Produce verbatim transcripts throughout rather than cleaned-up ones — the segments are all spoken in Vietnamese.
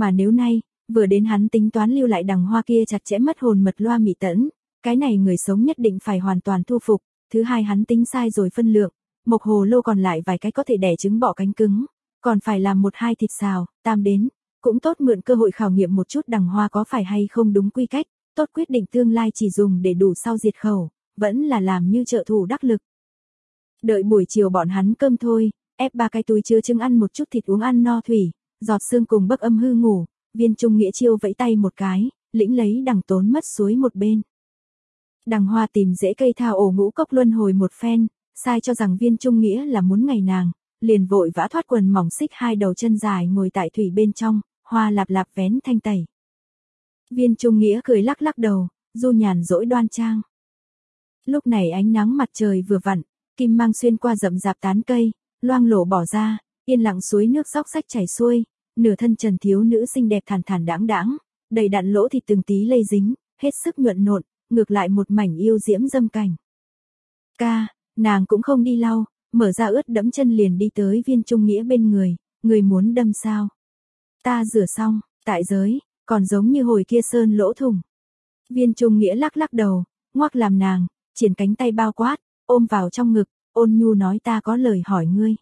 Mà nếu nay, vừa đến hắn tính toán lưu lại đằng hoa kia chặt chẽ mất hồn mật loa mị tẫn, cái này người sống nhất định phải hoàn toàn thu phục. Thứ hai hắn tính sai rồi phân lượng, mộc hồ lô còn lại vài cái có thể đẻ trứng bọ cánh cứng, còn phải làm một hai thịt xào. Tam đến, cũng tốt mượn cơ hội khảo nghiệm một chút đằng hoa có phải hay không đúng quy cách, tốt quyết định tương lai chỉ dùng để đủ sau diệt khẩu, vẫn là làm như trợ thủ đắc lực. Đợi buổi chiều bọn hắn cơm thôi, ép ba cái túi chứa trứng ăn một chút thịt uống ăn no thủy, Giọt Sương cùng Bấc Âm hư ngủ, Viên Trung Nghĩa chiêu vẫy tay một cái, lĩnh lấy đằng tốn mất suối một bên. Đằng hoa tìm rễ cây thao ổ ngũ cốc luân hồi một phen, sai cho rằng Viên Trung Nghĩa là muốn ngày nàng, liền vội vã thoát quần mỏng xích hai đầu chân dài ngồi tại thủy bên trong, hoa lạp lạp vén thanh tẩy. Viên Trung Nghĩa cười lắc lắc đầu, du nhàn dỗi đoan trang. Lúc này ánh nắng mặt trời vừa vặn, kim mang xuyên qua rậm rạp tán cây, loang lổ bỏ ra, yên lặng suối nước róc rách chảy xuôi, nửa thân trần thiếu nữ xinh đẹp thản thản đãng đãng, đầy đặn lỗ thịt từng tí lây dính, hết sức nhuận nộn, ngược lại một mảnh yêu diễm dâm cảnh. Ca, nàng cũng không đi lau, mở ra ướt đẫm chân liền đi tới Viên Trung Nghĩa bên người, người muốn đâm sao? Ta rửa xong, tại giới, còn giống như hồi kia sơn lỗ thủng. Viên Trung Nghĩa lắc lắc đầu, ngoắc làm nàng, triển cánh tay bao quát, ôm vào trong ngực, ôn nhu nói ta có lời hỏi ngươi.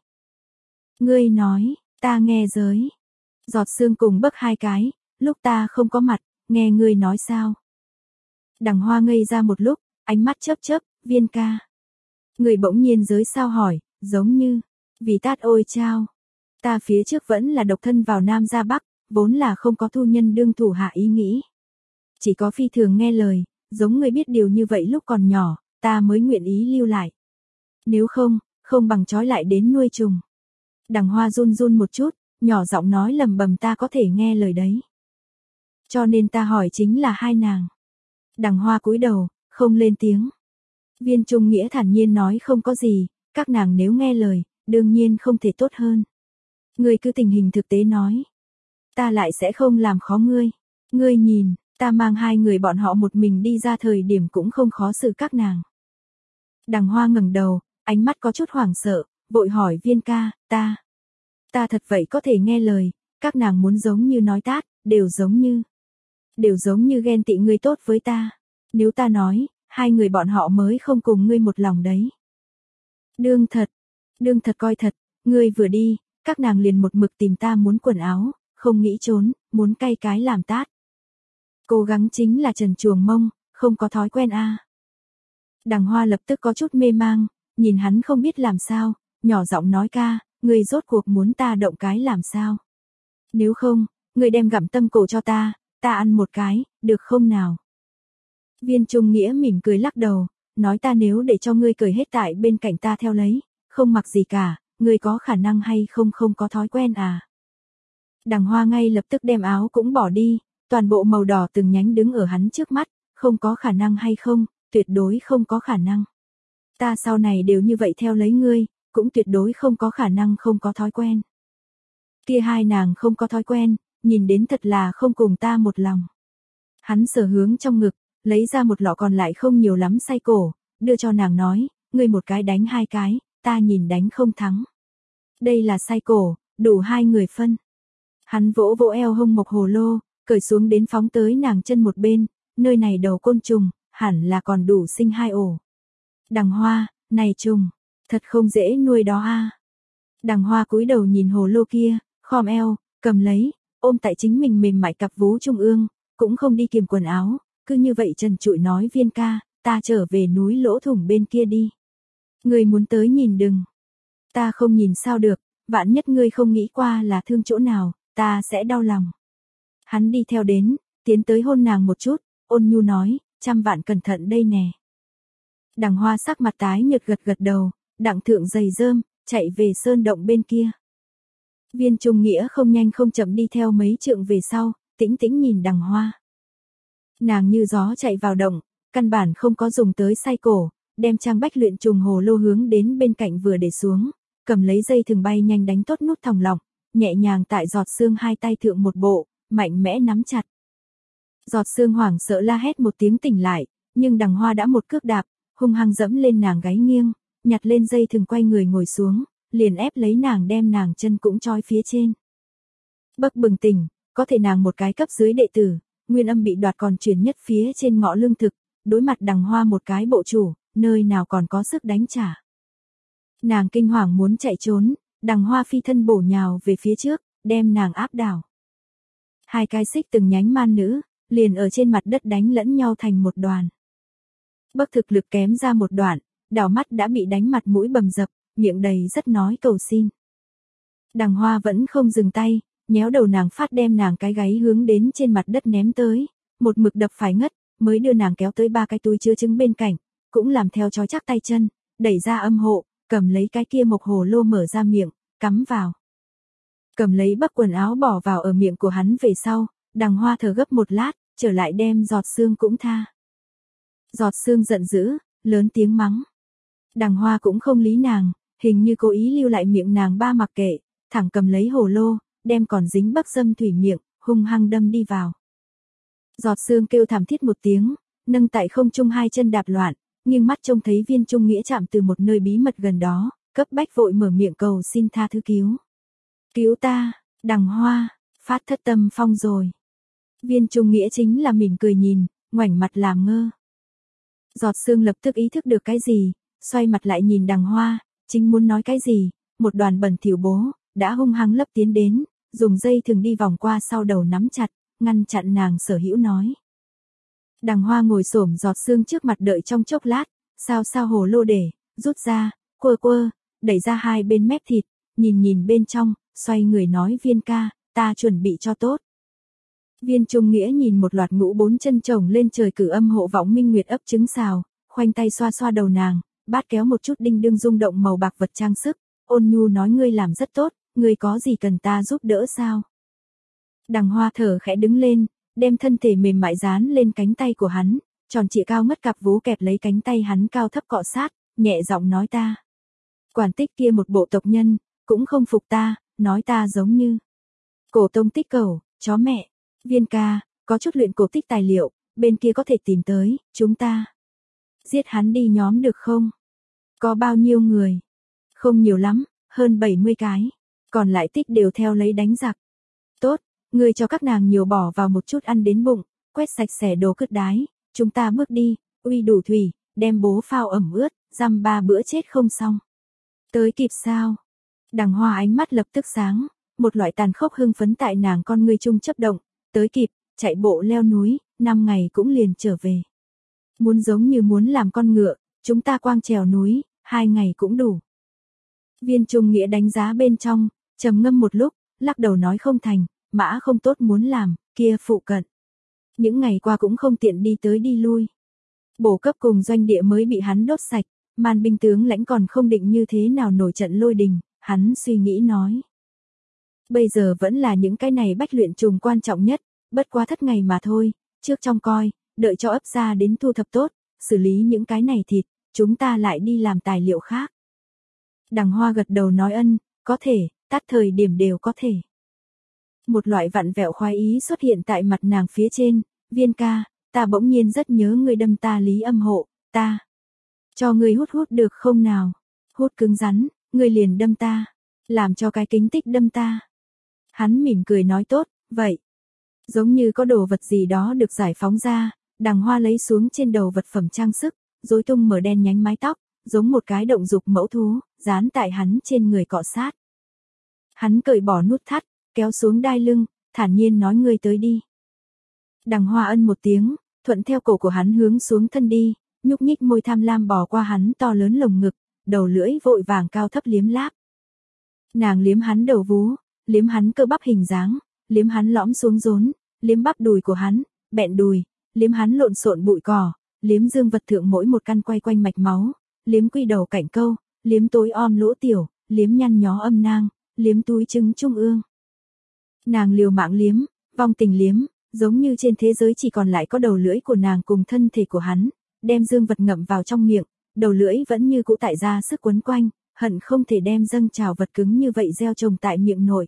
Ngươi nói, ta nghe giới. Giọt Sương cùng Bấc hai cái, lúc ta không có mặt, nghe ngươi nói sao? Đằng hoa ngây ra một lúc, ánh mắt chớp chớp, Viên ca. Người bỗng nhiên giới sao hỏi, giống như, vì tát ôi chao. Ta phía trước vẫn là độc thân vào Nam ra Bắc, vốn là không có thu nhân đương thủ hạ ý nghĩ. Chỉ có phi thường nghe lời, giống người biết điều như vậy lúc còn nhỏ, ta mới nguyện ý lưu lại. Nếu không, không bằng trói lại đến nuôi trùng. Đằng hoa run run một chút, nhỏ giọng nói lầm bầm ta có thể nghe lời đấy. Cho nên ta hỏi chính là hai nàng. Đằng hoa cúi đầu, không lên tiếng. Viên Trung Nghĩa thản nhiên nói không có gì, các nàng nếu nghe lời, đương nhiên không thể tốt hơn. Ngươi cứ tình hình thực tế nói. Ta lại sẽ không làm khó ngươi. Ngươi nhìn, ta mang hai người bọn họ một mình đi ra thời điểm cũng không khó xử các nàng. Đằng hoa ngẩng đầu, ánh mắt có chút hoảng sợ, vội hỏi Viên ca, ta. Ta thật vậy có thể nghe lời, các nàng muốn giống như nói tát, đều giống như. Đều giống như ghen tị ngươi tốt với ta. Nếu ta nói, hai người bọn họ mới không cùng ngươi một lòng đấy. Đương thật, đương thật coi thật, ngươi vừa đi, các nàng liền một mực tìm ta muốn quần áo, không nghĩ trốn, muốn cay cái làm tát. Cố gắng chính là trần chuồng mông, không có thói quen a. À. Đằng hoa lập tức có chút mê mang, nhìn hắn không biết làm sao, nhỏ giọng nói ca, ngươi rốt cuộc muốn ta động cái làm sao. Nếu không, ngươi đem gặm tâm cổ cho ta, ta ăn một cái, được không nào? Viên Trung Nghĩa mỉm cười lắc đầu, nói ta nếu để cho ngươi cười hết tại bên cạnh ta theo lấy, không mặc gì cả, ngươi có khả năng hay không không có thói quen à? Đằng hoa ngay lập tức đem áo cũng bỏ đi, toàn bộ màu đỏ từng nhánh đứng ở hắn trước mắt, không có khả năng hay không, tuyệt đối không có khả năng. Ta sau này đều như vậy theo lấy ngươi, cũng tuyệt đối không có khả năng không có thói quen. Kia hai nàng không có thói quen, nhìn đến thật là không cùng ta một lòng. Hắn sờ hướng trong ngực, lấy ra một lọ còn lại không nhiều lắm say cổ, đưa cho nàng nói, ngươi một cái đánh hai cái, ta nhìn đánh không thắng. Đây là say cổ, đủ hai người phân. Hắn vỗ vỗ eo hông mộc hồ lô, cởi xuống đến phóng tới nàng chân một bên, nơi này đầu côn trùng, hẳn là còn đủ sinh hai ổ. Đằng hoa, này trùng, thật không dễ nuôi đó a. À. Đằng hoa cúi đầu nhìn hồ lô kia, khom eo, cầm lấy, ôm tại chính mình mềm mại cặp vú trung ương, cũng không đi kiềm quần áo, cứ như vậy trần trụi nói Viên ca, ta trở về núi lỗ thủng bên kia đi. Ngươi muốn tới nhìn đừng. Ta không nhìn sao được, vạn nhất ngươi không nghĩ qua là thương chỗ nào, ta sẽ đau lòng. Hắn đi theo đến, tiến tới hôn nàng một chút, ôn nhu nói, trăm vạn cẩn thận đây nè. Đằng hoa sắc mặt tái nhợt gật gật đầu, đặng thượng giày rơm, chạy về sơn động bên kia. Viên Trung Nghĩa không nhanh không chậm đi theo mấy trượng về sau, tĩnh tĩnh nhìn đằng hoa. Nàng như gió chạy vào động, căn bản không có dùng tới say cổ, đem trang bách luyện trùng hồ lô hướng đến bên cạnh vừa để xuống, cầm lấy dây thừng bay nhanh đánh tốt nút thòng lọng, nhẹ nhàng tại Giọt Sương hai tay thượng một bộ, mạnh mẽ nắm chặt. Giọt Sương hoảng sợ la hét một tiếng tỉnh lại, nhưng đằng hoa đã một cước đạp, hung hăng dẫm lên nàng gáy nghiêng, nhặt lên dây thừng quay người ngồi xuống, liền ép lấy nàng đem nàng chân cũng trói phía trên. Bấc bừng tỉnh, có thể nàng một cái cấp dưới đệ tử, nguyên âm bị đoạt còn chuyển nhất phía trên ngõ lương thực, đối mặt Đằng Hoa một cái bộ chủ, nơi nào còn có sức đánh trả. Nàng kinh hoàng muốn chạy trốn, Đằng Hoa phi thân bổ nhào về phía trước, đem nàng áp đảo. Hai cái xích từng nhánh man nữ, liền ở trên mặt đất đánh lẫn nhau thành một đoàn. Bấc thực lực kém ra một đoạn, đảo mắt đã bị đánh mặt mũi bầm dập, miệng đầy rất nói cầu xin. Đằng Hoa vẫn không dừng tay, nhéo đầu nàng phát đem nàng cái gáy hướng đến trên mặt đất ném tới, một mực đập phải ngất, mới đưa nàng kéo tới ba cái túi chứa trứng bên cạnh, cũng làm theo trói chắc tay chân, đẩy ra âm hộ, cầm lấy cái kia mộc hồ lô mở ra miệng, cắm vào. Cầm lấy bấc quần áo bỏ vào ở miệng của hắn về sau, Đằng Hoa thở gấp một lát, trở lại đem Giọt Sương cũng tha. Giọt Sương giận dữ, lớn tiếng mắng. Đằng Hoa cũng không lý nàng, hình như cố ý lưu lại miệng nàng ba mặc kệ, thẳng cầm lấy hồ lô, đem còn dính bắc dâm thủy miệng, hung hăng đâm đi vào. Giọt Sương kêu thảm thiết một tiếng, nâng tại không trung hai chân đạp loạn, nghiêng mắt trông thấy Viên Trung Nghĩa chạm từ một nơi bí mật gần đó, cấp bách vội mở miệng cầu xin tha thứ cứu. Cứu ta, Đằng Hoa, phát thất tâm phong rồi. Viên Trung Nghĩa chính là mỉm cười nhìn, ngoảnh mặt làm ngơ. Giọt Sương lập tức ý thức được cái gì, xoay mặt lại nhìn Đằng Hoa, chính muốn nói cái gì, một đoàn bẩn thỉu bố, đã hung hăng lấp tiến đến, dùng dây thừng đi vòng qua sau đầu nắm chặt, ngăn chặn nàng sở hữu nói. Đằng Hoa ngồi xổm Giọt Sương trước mặt đợi trong chốc lát, sao sao hồ lô để, rút ra, quơ quơ, đẩy ra hai bên mép thịt, nhìn nhìn bên trong, xoay người nói Viên ca, ta chuẩn bị cho tốt. Viên Trung Nghĩa nhìn một loạt ngũ bốn chân chồng lên trời cử âm hộ võng minh nguyệt ấp trứng xào, khoanh tay xoa xoa đầu nàng, bát kéo một chút đinh đương rung động màu bạc vật trang sức, ôn nhu nói ngươi làm rất tốt, ngươi có gì cần ta giúp đỡ sao? Đằng Hoa thở khẽ đứng lên, đem thân thể mềm mại dán lên cánh tay của hắn, tròn trịa cao ngất cặp vú kẹp lấy cánh tay hắn cao thấp cọ sát, nhẹ giọng nói ta. Quản tích kia một bộ tộc nhân, cũng không phục ta, nói ta giống như cổ tông tích cẩu, chó mẹ. Viên ca, có chút luyện cổ tích tài liệu, bên kia có thể tìm tới, chúng ta giết hắn đi nhóm được không? Có bao nhiêu người? Không nhiều lắm, hơn bảy mươi cái. Còn lại tích đều theo lấy đánh giặc. Tốt, ngươi cho các nàng nhiều bỏ vào một chút ăn đến bụng, quét sạch sẽ đồ cứt đái, chúng ta bước đi, uy đủ thủy, đem bố phao ẩm ướt, dăm ba bữa chết không xong. Tới kịp sao? Đằng Hoa ánh mắt lập tức sáng, một loại tàn khốc hưng phấn tại nàng con ngươi chung chấp động, tới kịp, chạy bộ leo núi, năm ngày cũng liền trở về. Muốn giống như muốn làm con ngựa, chúng ta quang trèo núi, hai ngày cũng đủ. Viên Trung Nghĩa đánh giá bên trong, trầm ngâm một lúc, lắc đầu nói không thành, mã không tốt muốn làm, kia phụ cận. Những ngày qua cũng không tiện đi tới đi lui. Bổ cấp cùng doanh địa mới bị hắn đốt sạch, man binh tướng lãnh còn không định như thế nào nổi trận lôi đình, hắn suy nghĩ nói. Bây giờ vẫn là những cái này bách luyện trùng quan trọng nhất, bất quá thất ngày mà thôi, trước trong coi, đợi cho ấp ra đến thu thập tốt, xử lý những cái này thịt, chúng ta lại đi làm tài liệu khác. Đằng Hoa gật đầu nói ân, có thể, tắt thời điểm đều có thể. Một loại vặn vẹo khoái ý xuất hiện tại mặt nàng phía trên, Viên ca, ta bỗng nhiên rất nhớ người đâm ta lý âm hộ, ta. Cho người hút hút được không nào? Hút cứng rắn, người liền đâm ta, làm cho cái kính tích đâm ta. Hắn mỉm cười nói tốt, vậy. Giống như có đồ vật gì đó được giải phóng ra, Đằng Hoa lấy xuống trên đầu vật phẩm trang sức, rối tung mở đen nhánh mái tóc, giống một cái động dục mẫu thú, dán tại hắn trên người cọ sát. Hắn cởi bỏ nút thắt, kéo xuống đai lưng, thản nhiên nói ngươi tới đi. Đằng Hoa ân một tiếng, thuận theo cổ của hắn hướng xuống thân đi, nhúc nhích môi tham lam bò qua hắn to lớn lồng ngực, đầu lưỡi vội vàng cao thấp liếm láp. Nàng liếm hắn đầu vú, liếm hắn cơ bắp hình dáng, liếm hắn lõm xuống rốn, liếm bắp đùi của hắn, bẹn đùi, liếm hắn lộn xộn bụi cỏ, liếm dương vật thượng mỗi một căn quay quanh mạch máu, liếm quy đầu cạnh câu, liếm tối om lỗ tiểu, liếm nhăn nhó âm nang, liếm túi trứng trung ương. Nàng liều mạng liếm, vong tình liếm, giống như trên thế giới chỉ còn lại có đầu lưỡi của nàng cùng thân thể của hắn, đem dương vật ngậm vào trong miệng, đầu lưỡi vẫn như cũ tại ra sức quấn quanh, hận không thể đem dâng trào vật cứng như vậy gieo trồng tại miệng nội.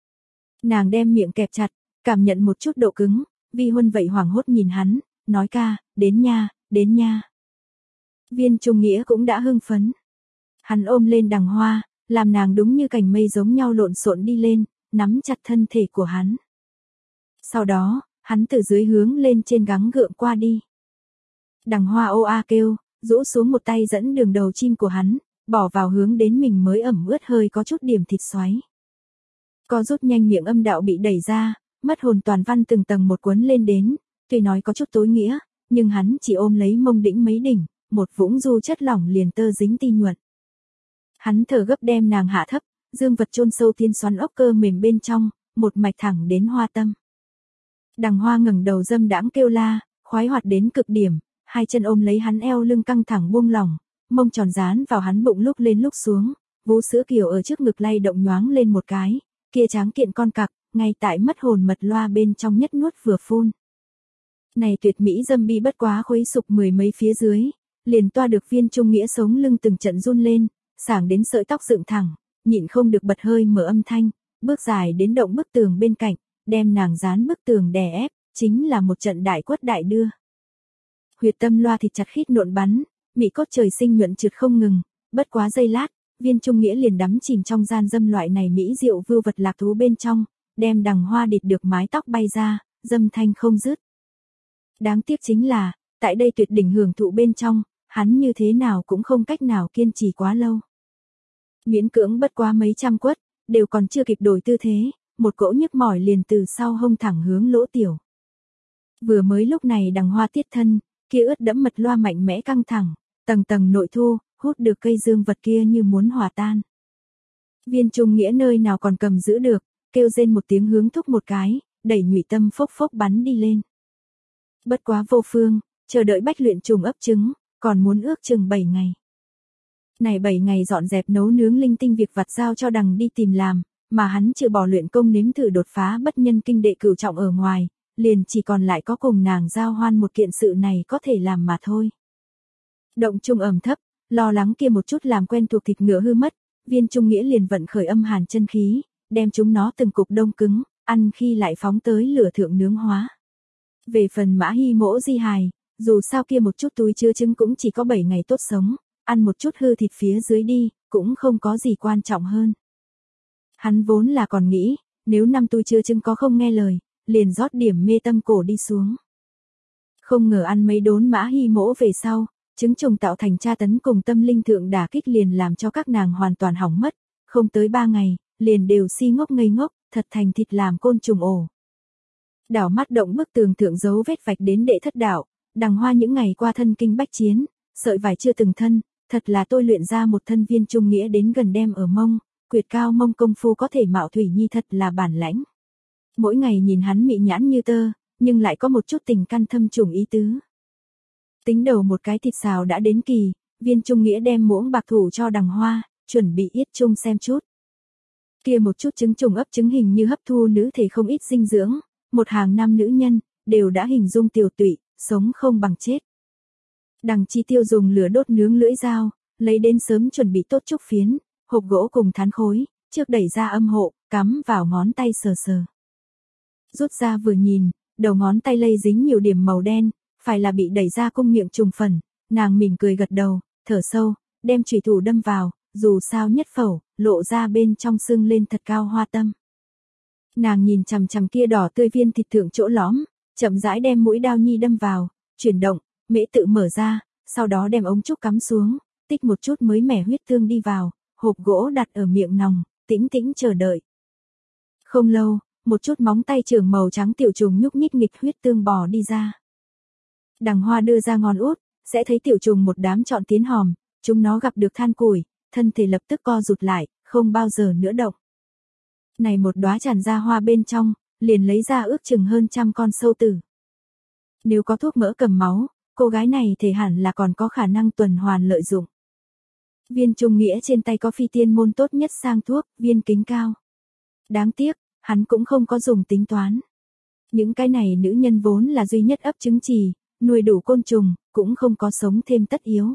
Nàng đem miệng kẹp chặt, cảm nhận một chút độ cứng, Vi Huân vậy hoảng hốt nhìn hắn, nói ca, đến nha, đến nha. Viên Trung Nghĩa cũng đã hưng phấn. Hắn ôm lên Đằng Hoa, làm nàng đúng như cành mây giống nhau lộn xộn đi lên, nắm chặt thân thể của hắn. Sau đó, hắn từ dưới hướng lên trên gắng gượng qua đi. Đằng Hoa ô a kêu, rũ xuống một tay dẫn đường đầu chim của hắn, bỏ vào hướng đến mình mới ẩm ướt hơi có chút điểm thịt xoáy. Co rút nhanh miệng âm đạo bị đẩy ra, mất hồn toàn văn từng tầng một cuốn lên đến, tuy nói có chút tối nghĩa, nhưng hắn chỉ ôm lấy mông đĩnh mấy đỉnh, một vũng du chất lỏng liền tơ dính ti nhuận. Hắn thở gấp đem nàng hạ thấp, dương vật chôn sâu tiên xoắn ốc cơ mềm bên trong, một mạch thẳng đến hoa tâm. Đằng Hoa ngẩng đầu dâm đãng kêu la, khoái hoạt đến cực điểm, hai chân ôm lấy hắn eo lưng căng thẳng buông lỏng, mông tròn dán vào hắn bụng lúc lên lúc xuống, vú sữa kiều ở trước ngực lay động nhoáng lên một cái, kia tráng kiện con cặc, ngay tại mất hồn mật loa bên trong nhất nuốt vừa phun. Này tuyệt mỹ dâm bi bất quá khuấy sục mười mấy phía dưới, liền toa được Viên Trung Nghĩa sống lưng từng trận run lên, sảng đến sợi tóc dựng thẳng, nhịn không được bật hơi mở âm thanh, bước dài đến động bức tường bên cạnh, đem nàng dán bức tường đè ép, chính là một trận đại quất đại đưa. Huyệt tâm loa thịt chặt khít nộn bắn, mị cốt trời sinh nhuận trượt không ngừng, bất quá giây lát, Viên Trung Nghĩa liền đắm chìm trong gian dâm loại này mỹ diệu vưu vật lạc thú bên trong, đem Đằng Hoa địt được mái tóc bay ra, dâm thanh không dứt. Đáng tiếc chính là, tại đây tuyệt đỉnh hưởng thụ bên trong, hắn như thế nào cũng không cách nào kiên trì quá lâu. Miễn cưỡng bất quá mấy trăm quất, đều còn chưa kịp đổi tư thế, một cỗ nhức mỏi liền từ sau hông thẳng hướng lỗ tiểu. Vừa mới lúc này Đằng Hoa tiết thân, kia ướt đẫm mật loa mạnh mẽ căng thẳng, tầng tầng nội thu, hút được cây dương vật kia như muốn hòa tan. Viên Trung Nghĩa nơi nào còn cầm giữ được, kêu rên một tiếng hướng thúc một cái, đẩy nhụy tâm phốc phốc bắn đi lên. Bất quá vô phương, chờ đợi bách luyện trùng ấp trứng, còn muốn ước chừng bảy ngày. Này bảy ngày dọn dẹp nấu nướng linh tinh việc vặt giao cho Đằng đi tìm làm, mà hắn chưa bỏ luyện công nếm thử đột phá bất nhân kinh đệ cửu trọng ở ngoài, liền chỉ còn lại có cùng nàng giao hoan một kiện sự này có thể làm mà thôi. Động trung ẩm thấp, lo lắng kia một chút làm quen thuộc thịt ngựa hư mất, Viên Trung Nghĩa liền vận khởi âm hàn chân khí, đem chúng nó từng cục đông cứng, ăn khi lại phóng tới lửa thượng nướng hóa. Về phần Mã Hy Mỗ di hài, dù sao kia một chút túi chứa trứng cũng chỉ có bảy ngày tốt sống, ăn một chút hư thịt phía dưới đi, cũng không có gì quan trọng hơn. Hắn vốn là còn nghĩ, nếu năm túi chứa trứng có không nghe lời, liền rót điểm mê tâm cổ đi xuống. Không ngờ ăn mấy đốn Mã Hy Mỗ về sau, trứng trùng tạo thành tra tấn cùng tâm linh thượng đả kích liền làm cho các nàng hoàn toàn hỏng mất, không tới ba ngày, liền đều si ngốc ngây ngốc, thật thành thịt làm côn trùng ổ. Đảo mắt động bức tường thượng dấu vết vạch đến đệ thất đảo, Đằng Hoa những ngày qua thân kinh bách chiến, sợi vải chưa từng thân, thật là tôi luyện ra một thân Viên Trung Nghĩa đến gần đem ở mông, quyệt cao mông công phu có thể mạo thủy nhi thật là bản lãnh. Mỗi ngày nhìn hắn mị nhãn như tơ, nhưng lại có một chút tình căn thâm trùng ý tứ. Tính đầu một cái thịt xào đã đến kỳ, Viên Trung Nghĩa đem muỗng bạc thủ cho Đằng Hoa, chuẩn bị yết chung xem chút. Kia một chút trứng trùng ấp trứng hình như hấp thu nữ thể không ít dinh dưỡng, một hàng năm nữ nhân, đều đã hình dung tiểu tụy, sống không bằng chết. Đằng Chi Tiêu dùng lửa đốt nướng lưỡi dao, lấy đến sớm chuẩn bị tốt trúc phiến, hộp gỗ cùng thán khối, trước đẩy ra âm hộ, cắm vào ngón tay sờ sờ. Rút ra vừa nhìn, đầu ngón tay lây dính nhiều điểm màu đen, phải là bị đẩy ra cung miệng trùng phần, nàng mỉm cười gật đầu, thở sâu, đem chủy thủ đâm vào, dù sao nhất phẩu, lộ ra bên trong sưng lên thật cao hoa tâm. Nàng nhìn chằm chằm kia đỏ tươi viên thịt thượng chỗ lõm, chậm rãi đem mũi đao nhi đâm vào, chuyển động, mễ tự mở ra, sau đó đem ống trúc cắm xuống, tích một chút mới mẻ huyết tương đi vào, hộp gỗ đặt ở miệng nòng, tĩnh tĩnh chờ đợi. Không lâu, một chút móng tay trưởng màu trắng tiểu trùng nhúc nhích nghịch huyết tương bò đi ra. Đằng Hoa đưa ra ngón út, sẽ thấy tiểu trùng một đám trọn tiến hòm, chúng nó gặp được than củi, thân thể lập tức co rụt lại, không bao giờ nữa động. Này một đóa tràn ra hoa bên trong, liền lấy ra ước chừng hơn trăm con sâu tử. Nếu có thuốc mỡ cầm máu, cô gái này thể hẳn là còn có khả năng tuần hoàn lợi dụng. Viên Trung Nghĩa trên tay có phi tiên môn tốt nhất sang thuốc, viên kính cao. Đáng tiếc, hắn cũng không có dùng tính toán. Những cái này nữ nhân vốn là duy nhất ấp trứng trì, nuôi đủ côn trùng, cũng không có sống thêm tất yếu.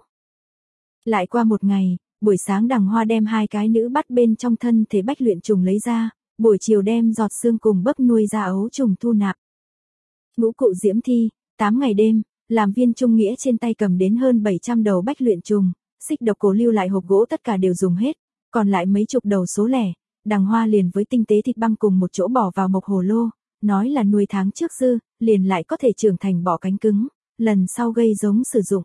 Lại qua một ngày, buổi sáng Đằng Hoa đem hai cái nữ bắt bên trong thân thể bách luyện trùng lấy ra, buổi chiều đem giọt xương cùng bấc nuôi ra ấu trùng thu nạp. Ngũ cụ diễm thi, tám ngày đêm, làm Viên Trung Nghĩa trên tay cầm đến hơn bảy trăm đầu bách luyện trùng, xích độc cổ lưu lại hộp gỗ tất cả đều dùng hết, còn lại mấy chục đầu số lẻ, Đằng Hoa liền với tinh tế thịt băng cùng một chỗ bỏ vào mộc hồ lô, nói là nuôi tháng trước dư, liền lại có thể trưởng thành bọ cánh cứng, lần sau gây giống sử dụng.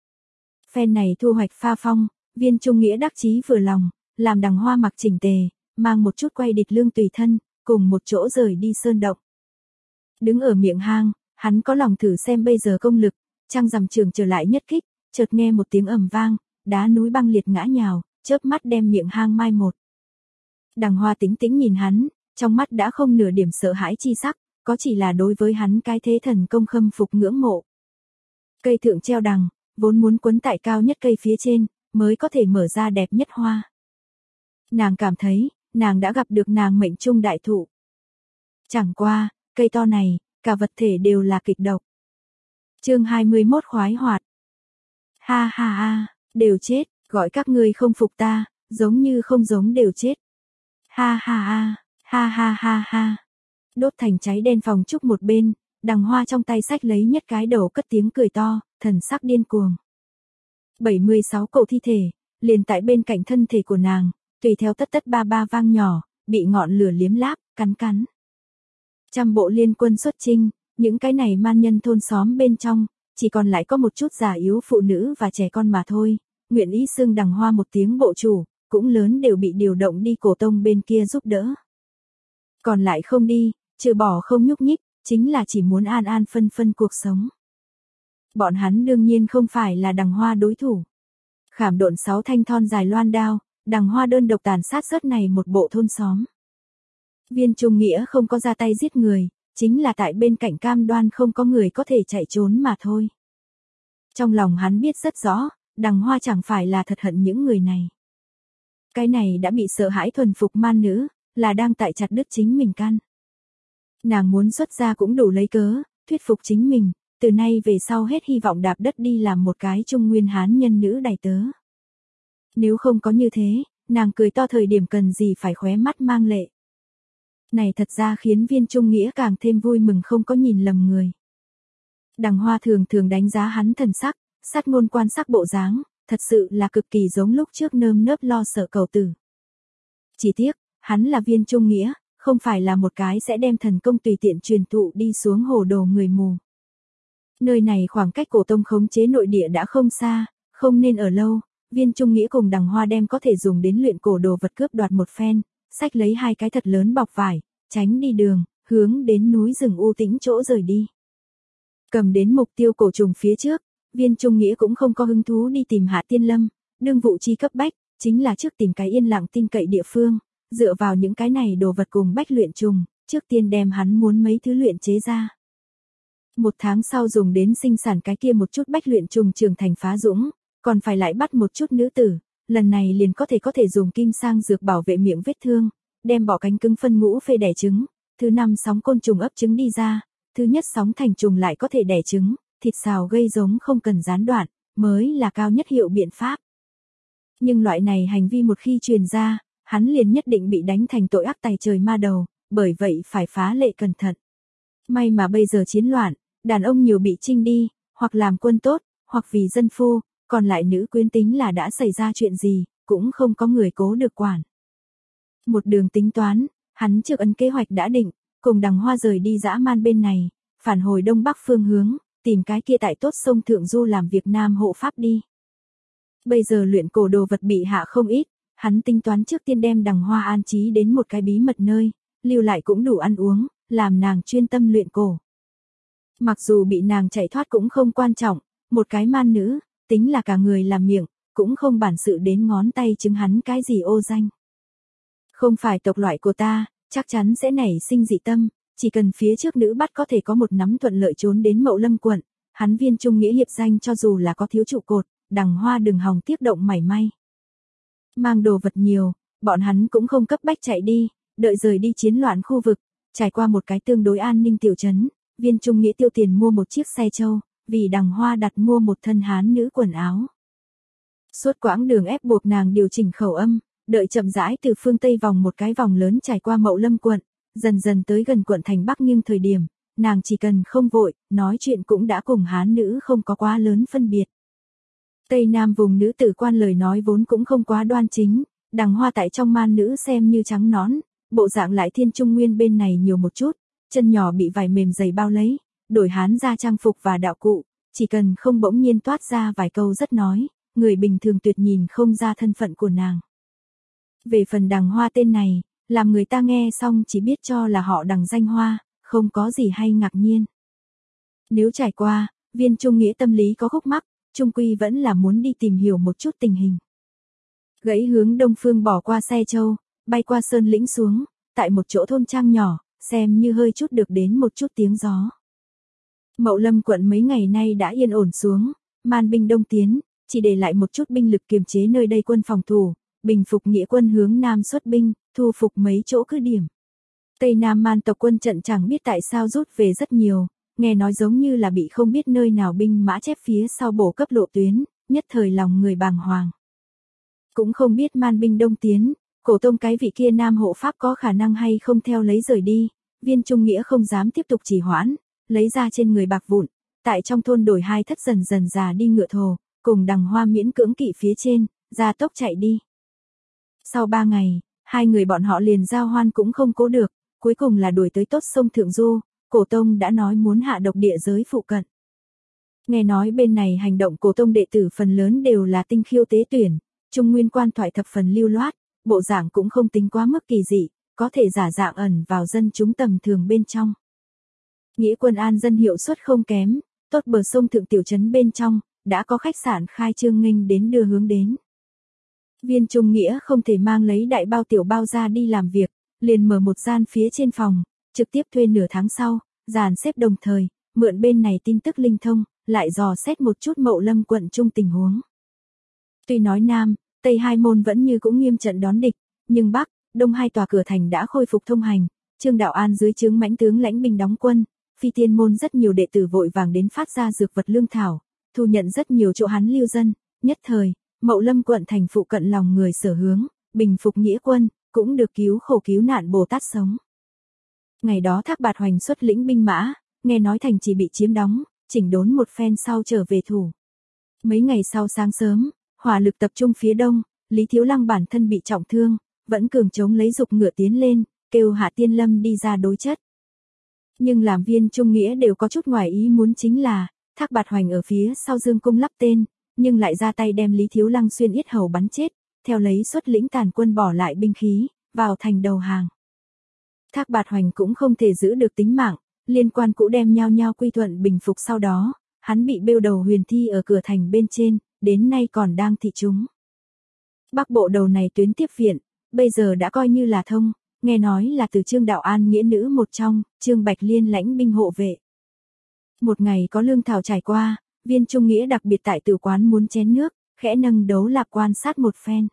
Phen này thu hoạch pha phong, Viên Trung Nghĩa đắc chí vừa lòng, làm Đằng Hoa mặc chỉnh tề, mang một chút quay địch lương tùy thân, cùng một chỗ rời đi sơn động. Đứng ở miệng hang, hắn có lòng thử xem bây giờ công lực, trăng rằm trường trở lại nhất kích, chợt nghe một tiếng ầm vang, đá núi băng liệt ngã nhào, chớp mắt đem miệng hang mai một. Đằng Hoa tính tĩnh nhìn hắn, trong mắt đã không nửa điểm sợ hãi chi sắc, có chỉ là đối với hắn cái thế thần công khâm phục ngưỡng mộ. Cây thượng treo đằng, vốn muốn quấn tại cao nhất cây phía trên, mới có thể mở ra đẹp nhất hoa. Nàng cảm thấy, nàng đã gặp được nàng mệnh trung đại thụ. Chẳng qua, cây to này, cả vật thể đều là kịch độc. Chương hai mươi mốt khoái hoạt. Ha ha ha, đều chết, gọi các ngươi không phục ta, giống như không giống đều chết. Ha ha ha, ha ha ha ha. Đốt thành cháy đen phòng trúc một bên, Đằng Hoa trong tay xách lấy nhất cái đầu cất tiếng cười to, thần sắc điên cuồng. bảy mươi sáu cậu thi thể, liền tại bên cạnh thân thể của nàng, tùy theo tất tất ba ba vang nhỏ, bị ngọn lửa liếm láp, cắn cắn. Trăm bộ liên quân xuất chinh, những cái này man nhân thôn xóm bên trong, chỉ còn lại có một chút già yếu phụ nữ và trẻ con mà thôi, nguyện ý xưng Đằng Hoa một tiếng bộ chủ, cũng lớn đều bị điều động đi cổ tông bên kia giúp đỡ. Còn lại không đi, trừ bỏ không nhúc nhích, chính là chỉ muốn an an phân phân cuộc sống. Bọn hắn đương nhiên không phải là Đằng Hoa đối thủ. Khảm độn sáu thanh thon dài loan đao, Đằng Hoa đơn độc tàn sát rớt này một bộ thôn xóm. Viên Trung Nghĩa không có ra tay giết người, chính là tại bên cạnh cam đoan không có người có thể chạy trốn mà thôi. Trong lòng hắn biết rất rõ, Đằng Hoa chẳng phải là thật hận những người này. Cái này đã bị sợ hãi thuần phục man nữ, là đang tại chặt đứt chính mình căn. Nàng muốn xuất ra cũng đủ lấy cớ, thuyết phục chính mình, từ nay về sau hết hy vọng đạp đất đi làm một cái trung nguyên hán nhân nữ đầy tớ. Nếu không có như thế, nàng cười to thời điểm cần gì phải khóe mắt mang lệ. Này thật ra khiến Viên Trung Nghĩa càng thêm vui mừng không có nhìn lầm người. Đằng Hoa thường thường đánh giá hắn thần sắc, sát ngôn quan sắc bộ dáng, thật sự là cực kỳ giống lúc trước nơm nớp lo sợ cầu tử. Chỉ tiếc, hắn là Viên Trung Nghĩa, không phải là một cái sẽ đem thần công tùy tiện truyền thụ đi xuống hồ đồ người mù. Nơi này khoảng cách cổ tông khống chế nội địa đã không xa, không nên ở lâu, Viên Trung Nghĩa cùng Đằng Hoa đem có thể dùng đến luyện cổ đồ vật cướp đoạt một phen, xách lấy hai cái thật lớn bọc vải, tránh đi đường, hướng đến núi rừng u tĩnh chỗ rời đi. Cầm đến mục tiêu cổ trùng phía trước, Viên Trung Nghĩa cũng không có hứng thú đi tìm Hạ Tiên Lâm, đương vụ chi cấp bách, chính là trước tìm cái yên lặng tin cậy địa phương, dựa vào những cái này đồ vật cùng bách luyện trùng, trước tiên đem hắn muốn mấy thứ luyện chế ra. Một tháng sau dùng đến sinh sản cái kia một chút bách luyện trùng trưởng thành phá dũng, còn phải lại bắt một chút nữ tử, lần này liền có thể có thể dùng kim sang dược bảo vệ miệng vết thương, đem bỏ cánh cứng phân ngũ phê đẻ trứng, thứ năm sóng côn trùng ấp trứng đi ra, thứ nhất sóng thành trùng lại có thể đẻ trứng, thịt xào gây giống không cần gián đoạn, mới là cao nhất hiệu biện pháp. Nhưng loại này hành vi một khi truyền ra, hắn liền nhất định bị đánh thành tội ác tày trời ma đầu, bởi vậy phải phá lệ cẩn thận. May mà bây giờ chiến loạn, đàn ông nhiều bị trinh đi, hoặc làm quân tốt, hoặc vì dân phu, còn lại nữ quyến tính là đã xảy ra chuyện gì, cũng không có người cố được quản. Một đường tính toán, hắn trước ấn kế hoạch đã định, cùng Đằng Hoa rời đi dã man bên này, phản hồi đông bắc phương hướng, tìm cái kia tại tốt sông Thượng Du làm việc nam hộ pháp đi. Bây giờ luyện cổ đồ vật bị hạ không ít, hắn tính toán trước tiên đem Đằng Hoa an trí đến một cái bí mật nơi, lưu lại cũng đủ ăn uống, làm nàng chuyên tâm luyện cổ. Mặc dù bị nàng chạy thoát cũng không quan trọng, một cái man nữ, tính là cả người làm miệng, cũng không bản sự đến ngón tay chứng hắn cái gì ô danh. Không phải tộc loại của ta, chắc chắn sẽ nảy sinh dị tâm, chỉ cần phía trước nữ bắt có thể có một nắm thuận lợi trốn đến Mậu Lâm quận, hắn Viên Trung Nghĩa hiệp danh cho dù là có thiếu trụ cột, Đằng Hoa đừng hòng tiếc động mảy may. Mang đồ vật nhiều, bọn hắn cũng không cấp bách chạy đi, đợi rời đi chiến loạn khu vực, trải qua một cái tương đối an ninh tiểu trấn, Viên Trung Nghĩa tiêu tiền mua một chiếc xe trâu, vì Đằng Hoa đặt mua một thân hán nữ quần áo. Suốt quãng đường ép buộc nàng điều chỉnh khẩu âm, đợi chậm rãi từ phương Tây vòng một cái vòng lớn trải qua Mậu Lâm quận, dần dần tới gần quận thành Bắc nhưng thời điểm, nàng chỉ cần không vội, nói chuyện cũng đã cùng hán nữ không có quá lớn phân biệt. Tây Nam vùng nữ tử quan lời nói vốn cũng không quá đoan chính, Đằng Hoa tại trong man nữ xem như trắng nón, bộ dạng lại thiên trung nguyên bên này nhiều một chút, chân nhỏ bị vải mềm dày bao lấy, đổi hán ra trang phục và đạo cụ, chỉ cần không bỗng nhiên toát ra vài câu rất nói, người bình thường tuyệt nhìn không ra thân phận của nàng. Về phần Đằng Hoa tên này, làm người ta nghe xong chỉ biết cho là họ Đằng danh Hoa, không có gì hay ngạc nhiên. Nếu trải qua, Viên Trung Nghĩa tâm lý có khúc mắc, chung quy vẫn là muốn đi tìm hiểu một chút tình hình. Gãy hướng đông phương bỏ qua Xe Châu, bay qua sơn lĩnh xuống, tại một chỗ thôn trang nhỏ, xem như hơi chút được đến một chút tiếng gió. Mậu Lâm quận mấy ngày nay đã yên ổn xuống, man binh đông tiến, chỉ để lại một chút binh lực kiềm chế nơi đây quân phòng thủ, bình phục nghĩa quân hướng nam xuất binh, thu phục mấy chỗ cứ điểm. Tây Nam man tộc quân trận chẳng biết tại sao rút về rất nhiều, nghe nói giống như là bị không biết nơi nào binh mã chép phía sau bổ cấp lộ tuyến, nhất thời lòng người bàng hoàng. Cũng không biết man binh đông tiến, Cổ Tông cái vị kia nam hộ pháp có khả năng hay không theo lấy rời đi, Viên Trung Nghĩa không dám tiếp tục trì hoãn, lấy ra trên người bạc vụn, tại trong thôn đổi hai thất dần dần già đi ngựa thồ, cùng Đằng Hoa miễn cưỡng kỵ phía trên, ra tốc chạy đi. Sau ba ngày, hai người bọn họ liền giao hoan cũng không cố được, cuối cùng là đuổi tới tốt sông Thượng Du, Cổ Tông đã nói muốn hạ độc địa giới phụ cận. Nghe nói bên này hành động Cổ Tông đệ tử phần lớn đều là tinh khiêu tế tuyển, Trung Nguyên quan thoại thập phần lưu loát, bộ dạng cũng không tính quá mức kỳ dị, có thể giả dạng ẩn vào dân chúng tầm thường bên trong. Nghĩa quân an dân hiệu suất không kém, tốt bờ sông Thượng tiểu trấn bên trong, đã có khách sạn khai trương nghênh đến đưa hướng đến. Viên Trung Nghĩa không thể mang lấy đại bao tiểu bao ra đi làm việc, liền mở một gian phía trên phòng, trực tiếp thuê nửa tháng sau, dàn xếp đồng thời, mượn bên này tin tức linh thông, lại dò xét một chút Mậu Lâm quận trung tình huống. Tuy nói Nam, Tây hai môn vẫn như cũng nghiêm trận đón địch, nhưng Bắc, Đông hai tòa cửa thành đã khôi phục thông hành, Trương Đạo An dưới trướng mãnh tướng lãnh binh đóng quân, Phi Tiên môn rất nhiều đệ tử vội vàng đến phát ra dược vật lương thảo, thu nhận rất nhiều chỗ hắn lưu dân, nhất thời, Mậu Lâm quận thành phụ cận lòng người sở hướng, bình phục nghĩa quân, cũng được cứu khổ cứu nạn Bồ Tát sống. Ngày đó Thác Bạt Hoành xuất lĩnh binh mã, nghe nói thành chỉ bị chiếm đóng, chỉnh đốn một phen sau trở về thủ. Mấy ngày sau sáng sớm, hỏa lực tập trung phía đông, Lý Thiếu Lăng bản thân bị trọng thương, vẫn cường chống lấy dục ngựa tiến lên, kêu Hạ Tiên Lâm đi ra đối chất. Nhưng làm Viên Trung Nghĩa đều có chút ngoài ý muốn chính là, Thác Bạt Hoành ở phía sau dương cung lắp tên, nhưng lại ra tay đem Lý Thiếu Lăng xuyên yết hầu bắn chết, theo lấy xuất lĩnh tàn quân bỏ lại binh khí, vào thành đầu hàng. Thác Bạt Hoành cũng không thể giữ được tính mạng, liên quan cũ đem nhau nhau quy thuận bình phục sau đó, hắn bị bêu đầu huyền thi ở cửa thành bên trên, đến nay còn đang thị chúng. Bắc bộ đầu này tuyến tiếp viện, bây giờ đã coi như là thông, nghe nói là từ Trương Đạo An nghĩa nữ một trong, Trương Bạch Liên lãnh binh hộ vệ. Một ngày có lương thảo trải qua, Viên Trung Nghĩa đặc biệt tại tử quán muốn chén nước, khẽ nâng đấu lạp quan sát một phen.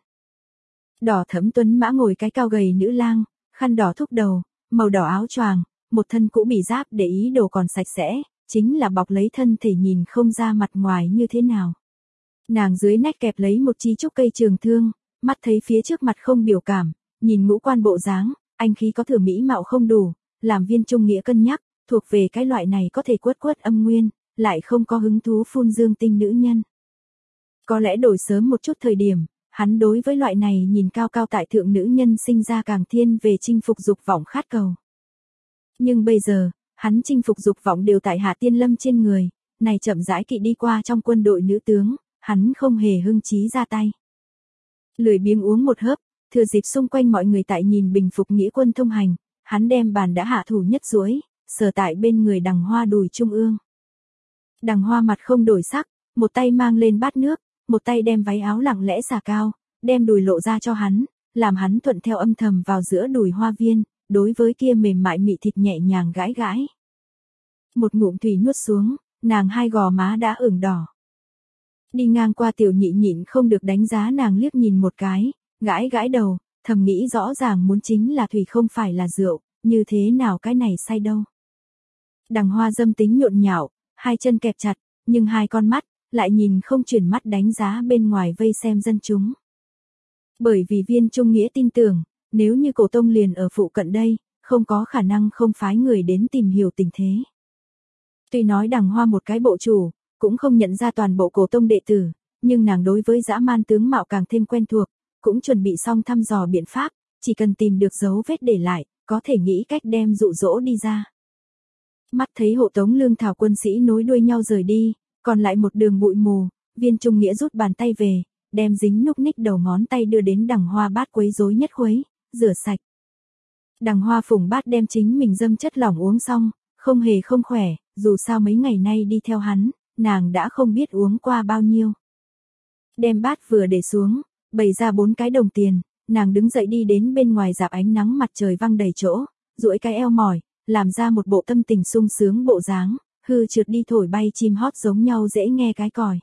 Đỏ thẫm tuấn mã ngồi cái cao gầy nữ lang, khăn đỏ thúc đầu, màu đỏ áo choàng, một thân cũ bỉ giáp để ý đồ còn sạch sẽ, chính là bọc lấy thân thể nhìn không ra mặt ngoài như thế nào. Nàng dưới nách kẹp lấy một chi trúc cây trường thương, mắt thấy phía trước mặt không biểu cảm, nhìn ngũ quan bộ dáng, anh khí có thừa mỹ mạo không đủ, làm Viên Trung Nghĩa cân nhắc, thuộc về cái loại này có thể quất quất âm nguyên, lại không có hứng thú phun dương tinh nữ nhân. Có lẽ đổi sớm một chút thời điểm, hắn đối với loại này nhìn cao cao tại thượng nữ nhân sinh ra càng thiên về chinh phục dục vọng khát cầu. Nhưng bây giờ, hắn chinh phục dục vọng đều tại Hạ Tiên Lâm trên người, này chậm rãi kỵ đi qua trong quân đội nữ tướng, hắn không hề hưng chí ra tay. Lười biếng uống một hớp, thừa dịp xung quanh mọi người tại nhìn bình phục nghĩa quân thông hành, hắn đem bàn đã hạ thủ nhất duỗi, sờ tại bên người Đằng Hoa đùi trung ương. Đằng Hoa mặt không đổi sắc, một tay mang lên bát nước, một tay đem váy áo lặng lẽ xả cao, đem đùi lộ ra cho hắn, làm hắn thuận theo âm thầm vào giữa đùi hoa viên, đối với kia mềm mại mị thịt nhẹ nhàng gãi gãi. Một ngụm thủy nuốt xuống, nàng hai gò má đã ửng đỏ. Đi ngang qua tiểu nhị nhịn không được đánh giá nàng liếc nhìn một cái, gãi gãi đầu, thầm nghĩ rõ ràng muốn chính là thủy không phải là rượu, như thế nào cái này say đâu. Đằng Hoa dâm tính nhộn nhạo, hai chân kẹp chặt, nhưng hai con mắt, lại nhìn không chuyển mắt đánh giá bên ngoài vây xem dân chúng. Bởi vì Viên Trung Nghĩa tin tưởng, nếu như Cổ Tông liền ở phụ cận đây, không có khả năng không phái người đến tìm hiểu tình thế. Tuy nói Đằng Hoa một cái bộ chủ, cũng không nhận ra toàn bộ Cổ Tông đệ tử, nhưng nàng đối với dã man tướng mạo càng thêm quen thuộc, cũng chuẩn bị xong thăm dò biện pháp, chỉ cần tìm được dấu vết để lại, có thể nghĩ cách đem dụ dỗ đi ra. Mắt thấy hộ tống lương thảo quân sĩ nối đuôi nhau rời đi, còn lại một đường bụi mù, Viên Trung Nghĩa rút bàn tay về, đem dính núc ních đầu ngón tay đưa đến đằng hoa bát quấy rối nhất khuấy, rửa sạch. Đằng hoa phùng bát đem chính mình dâm chất lỏng uống xong, không hề không khỏe, dù sao mấy ngày nay đi theo hắn, nàng đã không biết uống qua bao nhiêu. Đem bát vừa để xuống, bày ra bốn cái đồng tiền, nàng đứng dậy đi đến bên ngoài rạp ánh nắng mặt trời văng đầy chỗ, duỗi cái eo mỏi, làm ra một bộ tâm tình sung sướng bộ dáng, hư trượt đi thổi bay chim hót giống nhau dễ nghe cái còi.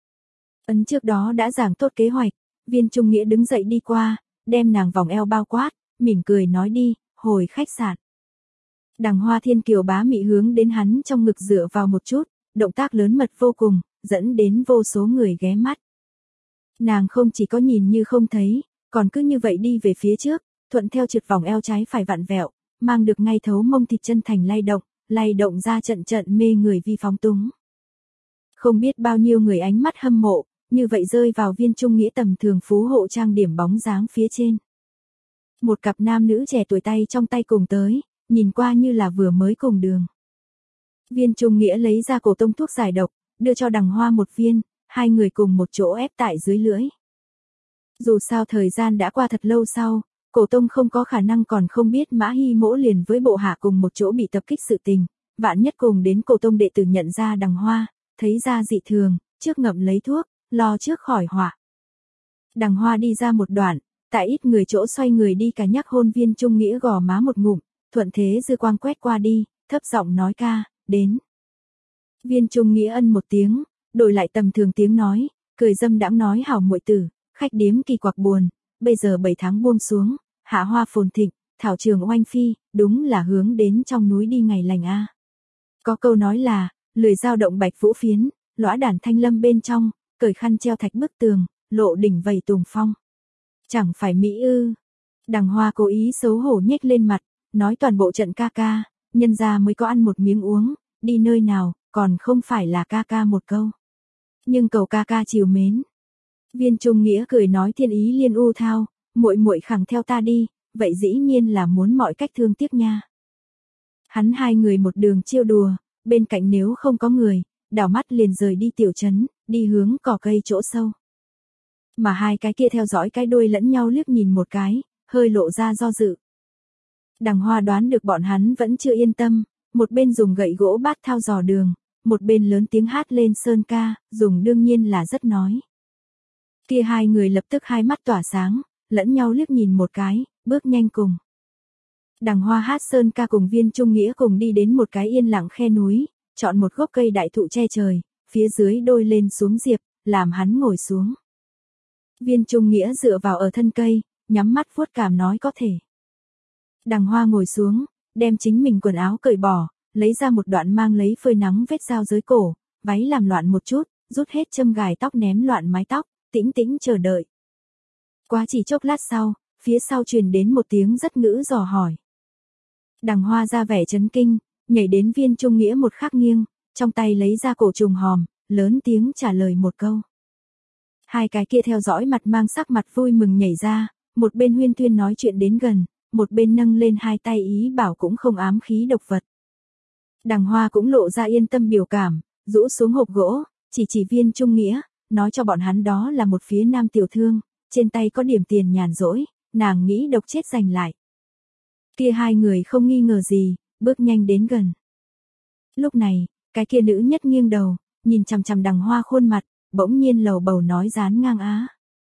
Ấn trước đó đã giảng tốt kế hoạch, Viên Trung Nghĩa đứng dậy đi qua, đem nàng vòng eo bao quát, mỉm cười nói đi, hồi khách sạn. Đằng Hoa Thiên Kiều bá mị hướng đến hắn trong ngực dựa vào một chút, động tác lớn mật vô cùng, dẫn đến vô số người ghé mắt. Nàng không chỉ có nhìn như không thấy, còn cứ như vậy đi về phía trước, thuận theo trượt vòng eo trái phải vặn vẹo, mang được ngay thấu mông thịt chân thành lay động, lay động ra trận trận mê người vi phóng túng. Không biết bao nhiêu người ánh mắt hâm mộ, như vậy rơi vào Viên Trung Nghĩa tầm thường phú hộ trang điểm bóng dáng phía trên. Một cặp nam nữ trẻ tuổi tay trong tay cùng tới, nhìn qua như là vừa mới cùng đường. Viên Trung Nghĩa lấy ra cổ tông thuốc giải độc, đưa cho đằng hoa một viên, hai người cùng một chỗ ép tại dưới lưỡi. Dù sao thời gian đã qua thật lâu sau, cổ tông không có khả năng còn không biết Mã Hy Mỗ liền với bộ hạ cùng một chỗ bị tập kích sự tình, vạn nhất cùng đến cổ tông đệ tử nhận ra đằng hoa, thấy ra dị thường, trước ngậm lấy thuốc, lo trước khỏi họa. Đằng hoa đi ra một đoạn, tại ít người chỗ xoay người đi cả nhắc hôn Viên Trung Nghĩa gò má một ngụm, thuận thế dư quang quét qua đi, thấp giọng nói ca, đến. Viên Trung Nghĩa ân một tiếng, đổi lại tầm thường tiếng nói, cười dâm đãng nói hảo muội tử, khách điếm kỳ quặc buồn, bây giờ bảy tháng buông xuống, hạ hoa phồn thịnh, thảo trường oanh phi, đúng là hướng đến trong núi đi ngày lành a. Có câu nói là, lười dao động bạch vũ phiến, lõa đàn thanh lâm bên trong, cởi khăn treo thạch bức tường, lộ đỉnh vầy tùng phong. Chẳng phải mỹ ư? Đằng Hoa cố ý xấu hổ nhếch lên mặt, nói toàn bộ trận ca ca, nhân gia mới có ăn một miếng uống, đi nơi nào, còn không phải là ca ca một câu. Nhưng cầu ca ca chiều mến. Viên Trung Nghĩa cười nói thiên ý liên u thao, muội muội khẳng theo ta đi, vậy dĩ nhiên là muốn mọi cách thương tiếc nha. Hắn hai người một đường chiêu đùa, bên cạnh nếu không có người, đảo mắt liền rời đi tiểu trấn, đi hướng cỏ cây chỗ sâu. Mà hai cái kia theo dõi cái đuôi lẫn nhau liếc nhìn một cái, hơi lộ ra do dự. Đằng Hoa đoán được bọn hắn vẫn chưa yên tâm, một bên dùng gậy gỗ bát thao dò đường, một bên lớn tiếng hát lên sơn ca, dùng đương nhiên là rất nói. Kia hai người lập tức hai mắt tỏa sáng, lẫn nhau liếc nhìn một cái, bước nhanh cùng. Đằng Hoa hát sơn ca cùng Viên Trung Nghĩa cùng đi đến một cái yên lặng khe núi, chọn một gốc cây đại thụ che trời, phía dưới đôi lên xuống diệp, làm hắn ngồi xuống. Viên Trung Nghĩa dựa vào ở thân cây, nhắm mắt vuốt cảm nói có thể. Đằng Hoa ngồi xuống, đem chính mình quần áo cởi bỏ, lấy ra một đoạn mang lấy phơi nắng vết dao dưới cổ, váy làm loạn một chút, rút hết châm gài tóc ném loạn mái tóc, tĩnh tĩnh chờ đợi. Quá chỉ chốc lát sau, phía sau truyền đến một tiếng rất ngữ dò hỏi. Đằng Hoa ra vẻ chấn kinh, nhảy đến Viên Trung Nghĩa một khắc nghiêng, trong tay lấy ra cổ trùng hòm, lớn tiếng trả lời một câu. Hai cái kia theo dõi mặt mang sắc mặt vui mừng nhảy ra, một bên huyên thuyên nói chuyện đến gần, một bên nâng lên hai tay ý bảo cũng không ám khí độc vật. Đằng Hoa cũng lộ ra yên tâm biểu cảm, rũ xuống hộp gỗ, chỉ chỉ Viên Trung Nghĩa, nói cho bọn hắn đó là một phía nam tiểu thương, trên tay có điểm tiền nhàn rỗi, nàng nghĩ độc chết giành lại. Kia hai người không nghi ngờ gì, bước nhanh đến gần. Lúc này, cái kia nữ nhất nghiêng đầu, nhìn chằm chằm Đằng Hoa khuôn mặt, bỗng nhiên lầu bầu nói dán ngang á.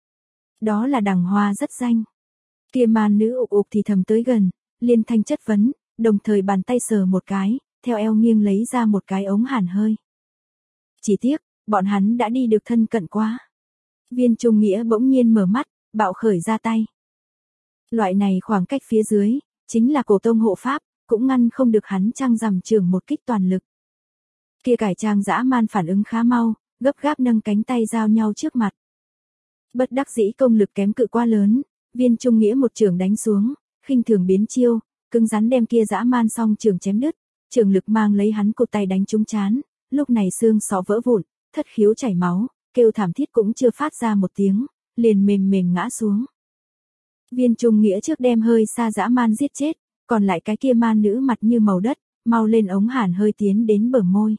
Đó là Đằng Hoa rất danh. Kia man nữ ục ục thì thầm tới gần, liên thanh chất vấn, đồng thời bàn tay sờ một cái, theo eo nghiêng lấy ra một cái ống hàn hơi. Chỉ tiếc, bọn hắn đã đi được thân cận quá. Viên Trung Nghĩa bỗng nhiên mở mắt, bạo khởi ra tay. Loại này khoảng cách phía dưới, chính là cổ tông hộ pháp, cũng ngăn không được hắn trang rằm trường một kích toàn lực. Kia cải trang dã man phản ứng khá mau, gấp gáp nâng cánh tay giao nhau trước mặt. Bất đắc dĩ công lực kém cự quá lớn, Viên Trung Nghĩa một trường đánh xuống, khinh thường biến chiêu, cứng rắn đem kia dã man song trường chém đứt, trường lực mang lấy hắn cụt tay đánh trúng chán, lúc này xương sọ vỡ vụn, thất khiếu chảy máu, kêu thảm thiết cũng chưa phát ra một tiếng, liền mềm mềm ngã xuống. Viên Trung Nghĩa trước đem hơi xa dã man giết chết, còn lại cái kia man nữ mặt như màu đất, mau lên ống hàn hơi tiến đến bờ môi.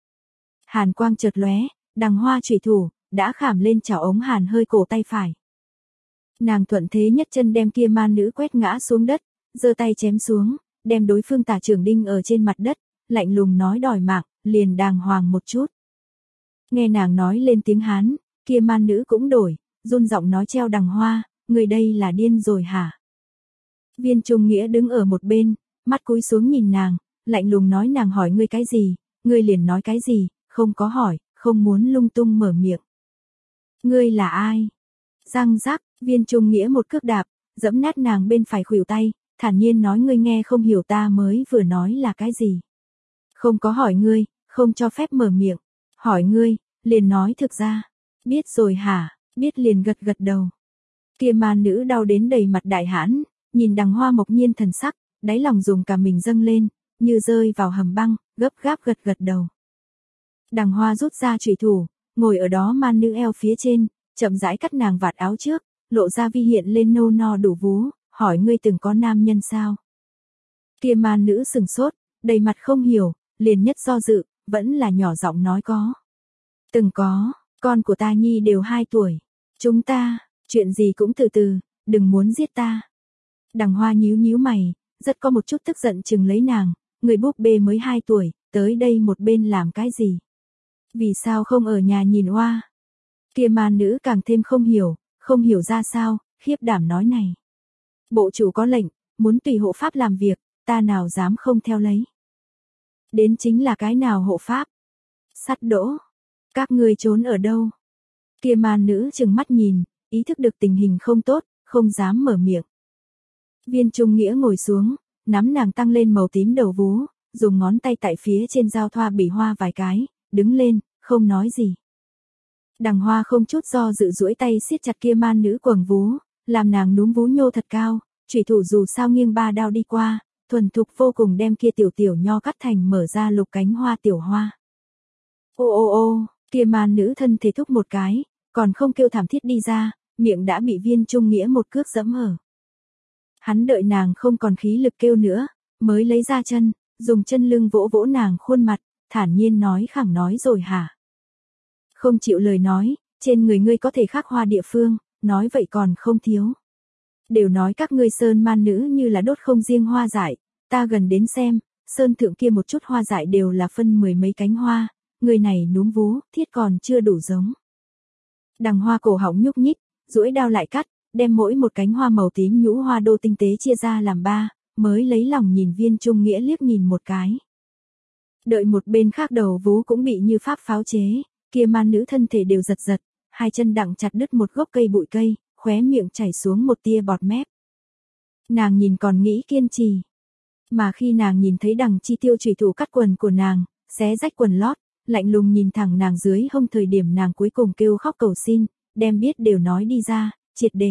Hàn quang chợt lóe, đằng hoa chủy thủ, đã khảm lên chảo ống hàn hơi cổ tay phải. Nàng thuận thế nhất chân đem kia man nữ quét ngã xuống đất, giơ tay chém xuống, đem đối phương tả trưởng đinh ở trên mặt đất, lạnh lùng nói đòi mạng, liền đàng hoàng một chút. Nghe nàng nói lên tiếng Hán, kia man nữ cũng đổi, run giọng nói treo đằng hoa, người đây là điên rồi hả? Viên Trung Nghĩa đứng ở một bên, mắt cúi xuống nhìn nàng, lạnh lùng nói nàng hỏi ngươi cái gì, ngươi liền nói cái gì, không có hỏi, không muốn lung tung mở miệng. Ngươi là ai? Răng rắc, Viên Trung Nghĩa một cước đạp, dẫm nát nàng bên phải khuỷu tay, thản nhiên nói ngươi nghe không hiểu ta mới vừa nói là cái gì. Không có hỏi ngươi, không cho phép mở miệng, hỏi ngươi, liền nói thực ra. Biết rồi hả, biết liền gật gật đầu. Kia man nữ đau đến đầy mặt đại hãn, nhìn đằng hoa mộc nhiên thần sắc, đáy lòng dùng cả mình dâng lên, như rơi vào hầm băng, gấp gáp gật gật đầu. Đằng hoa rút ra chủy thủ, ngồi ở đó man nữ eo phía trên, chậm rãi cắt nàng vạt áo trước, lộ ra vi hiện lên nâu no đủ vú, hỏi ngươi từng có nam nhân sao? Kia man nữ sừng sốt, đầy mặt không hiểu, liền nhất do dự, vẫn là nhỏ giọng nói có. Từng có, con của ta nhi đều hai tuổi. Chúng ta, chuyện gì cũng từ từ, đừng muốn giết ta. Đằng hoa nhíu nhíu mày, rất có một chút tức giận chừng lấy nàng, người búp bê mới hai tuổi, tới đây một bên làm cái gì? Vì sao không ở nhà nhìn oa? Kia man nữ càng thêm không hiểu, không hiểu ra sao, khiếp đảm nói này. Bộ chủ có lệnh, muốn tùy hộ pháp làm việc, ta nào dám không theo lấy. Đến chính là cái nào hộ pháp? Sắt đỗ. Các ngươi trốn ở đâu? Kia man nữ chừng mắt nhìn, ý thức được tình hình không tốt, không dám mở miệng. Viên Trung Nghĩa ngồi xuống, nắm nàng tăng lên màu tím đầu vú, dùng ngón tay tại phía trên dao thoa bỉ hoa vài cái, đứng lên, không nói gì. Đằng hoa không chút do dự duỗi tay siết chặt kia man nữ quầng vú, làm nàng núm vú nhô thật cao, chủy thủ dù sao nghiêng ba đao đi qua, thuần thục vô cùng đem kia tiểu tiểu nho cắt thành mở ra lục cánh hoa tiểu hoa. Ô ô ô, kia man nữ thân thể thúc một cái, còn không kêu thảm thiết đi ra, miệng đã bị Viên Trung Nghĩa một cước dẫm ở. Hắn đợi nàng không còn khí lực kêu nữa, mới lấy ra chân, dùng chân lưng vỗ vỗ nàng khuôn mặt, thản nhiên nói khẳng nói rồi hả? Không chịu lời nói, trên người ngươi có thể khắc hoa địa phương, nói vậy còn không thiếu. Đều nói các ngươi sơn man nữ như là đốt không riêng hoa dại, ta gần đến xem, sơn thượng kia một chút hoa dại đều là phân mười mấy cánh hoa, người này núm vú, thiết còn chưa đủ giống. Đằng hoa cổ họng nhúc nhích, duỗi đao lại cắt, đem mỗi một cánh hoa màu tím nhũ hoa đô tinh tế chia ra làm ba, mới lấy lòng nhìn Viên Trung Nghĩa liếc nhìn một cái. Đợi một bên khác đầu vú cũng bị như pháp pháo chế, kia man nữ thân thể đều giật giật, hai chân đặng chặt đứt một gốc cây bụi cây, khóe miệng chảy xuống một tia bọt mép. Nàng nhìn còn nghĩ kiên trì, mà khi nàng nhìn thấy đằng chi tiêu chủy thủ cắt quần của nàng, xé rách quần lót, lạnh lùng nhìn thẳng nàng dưới hông thời điểm nàng cuối cùng kêu khóc cầu xin, đem biết đều nói đi ra, triệt để.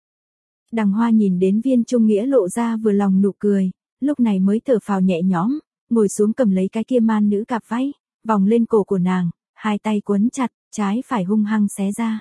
Đằng hoa nhìn đến Viên Trung Nghĩa lộ ra vừa lòng nụ cười, lúc này mới thở phào nhẹ nhõm, ngồi xuống cầm lấy cái kia man nữ cạp váy, vòng lên cổ của nàng, hai tay quấn chặt, trái phải hung hăng xé ra.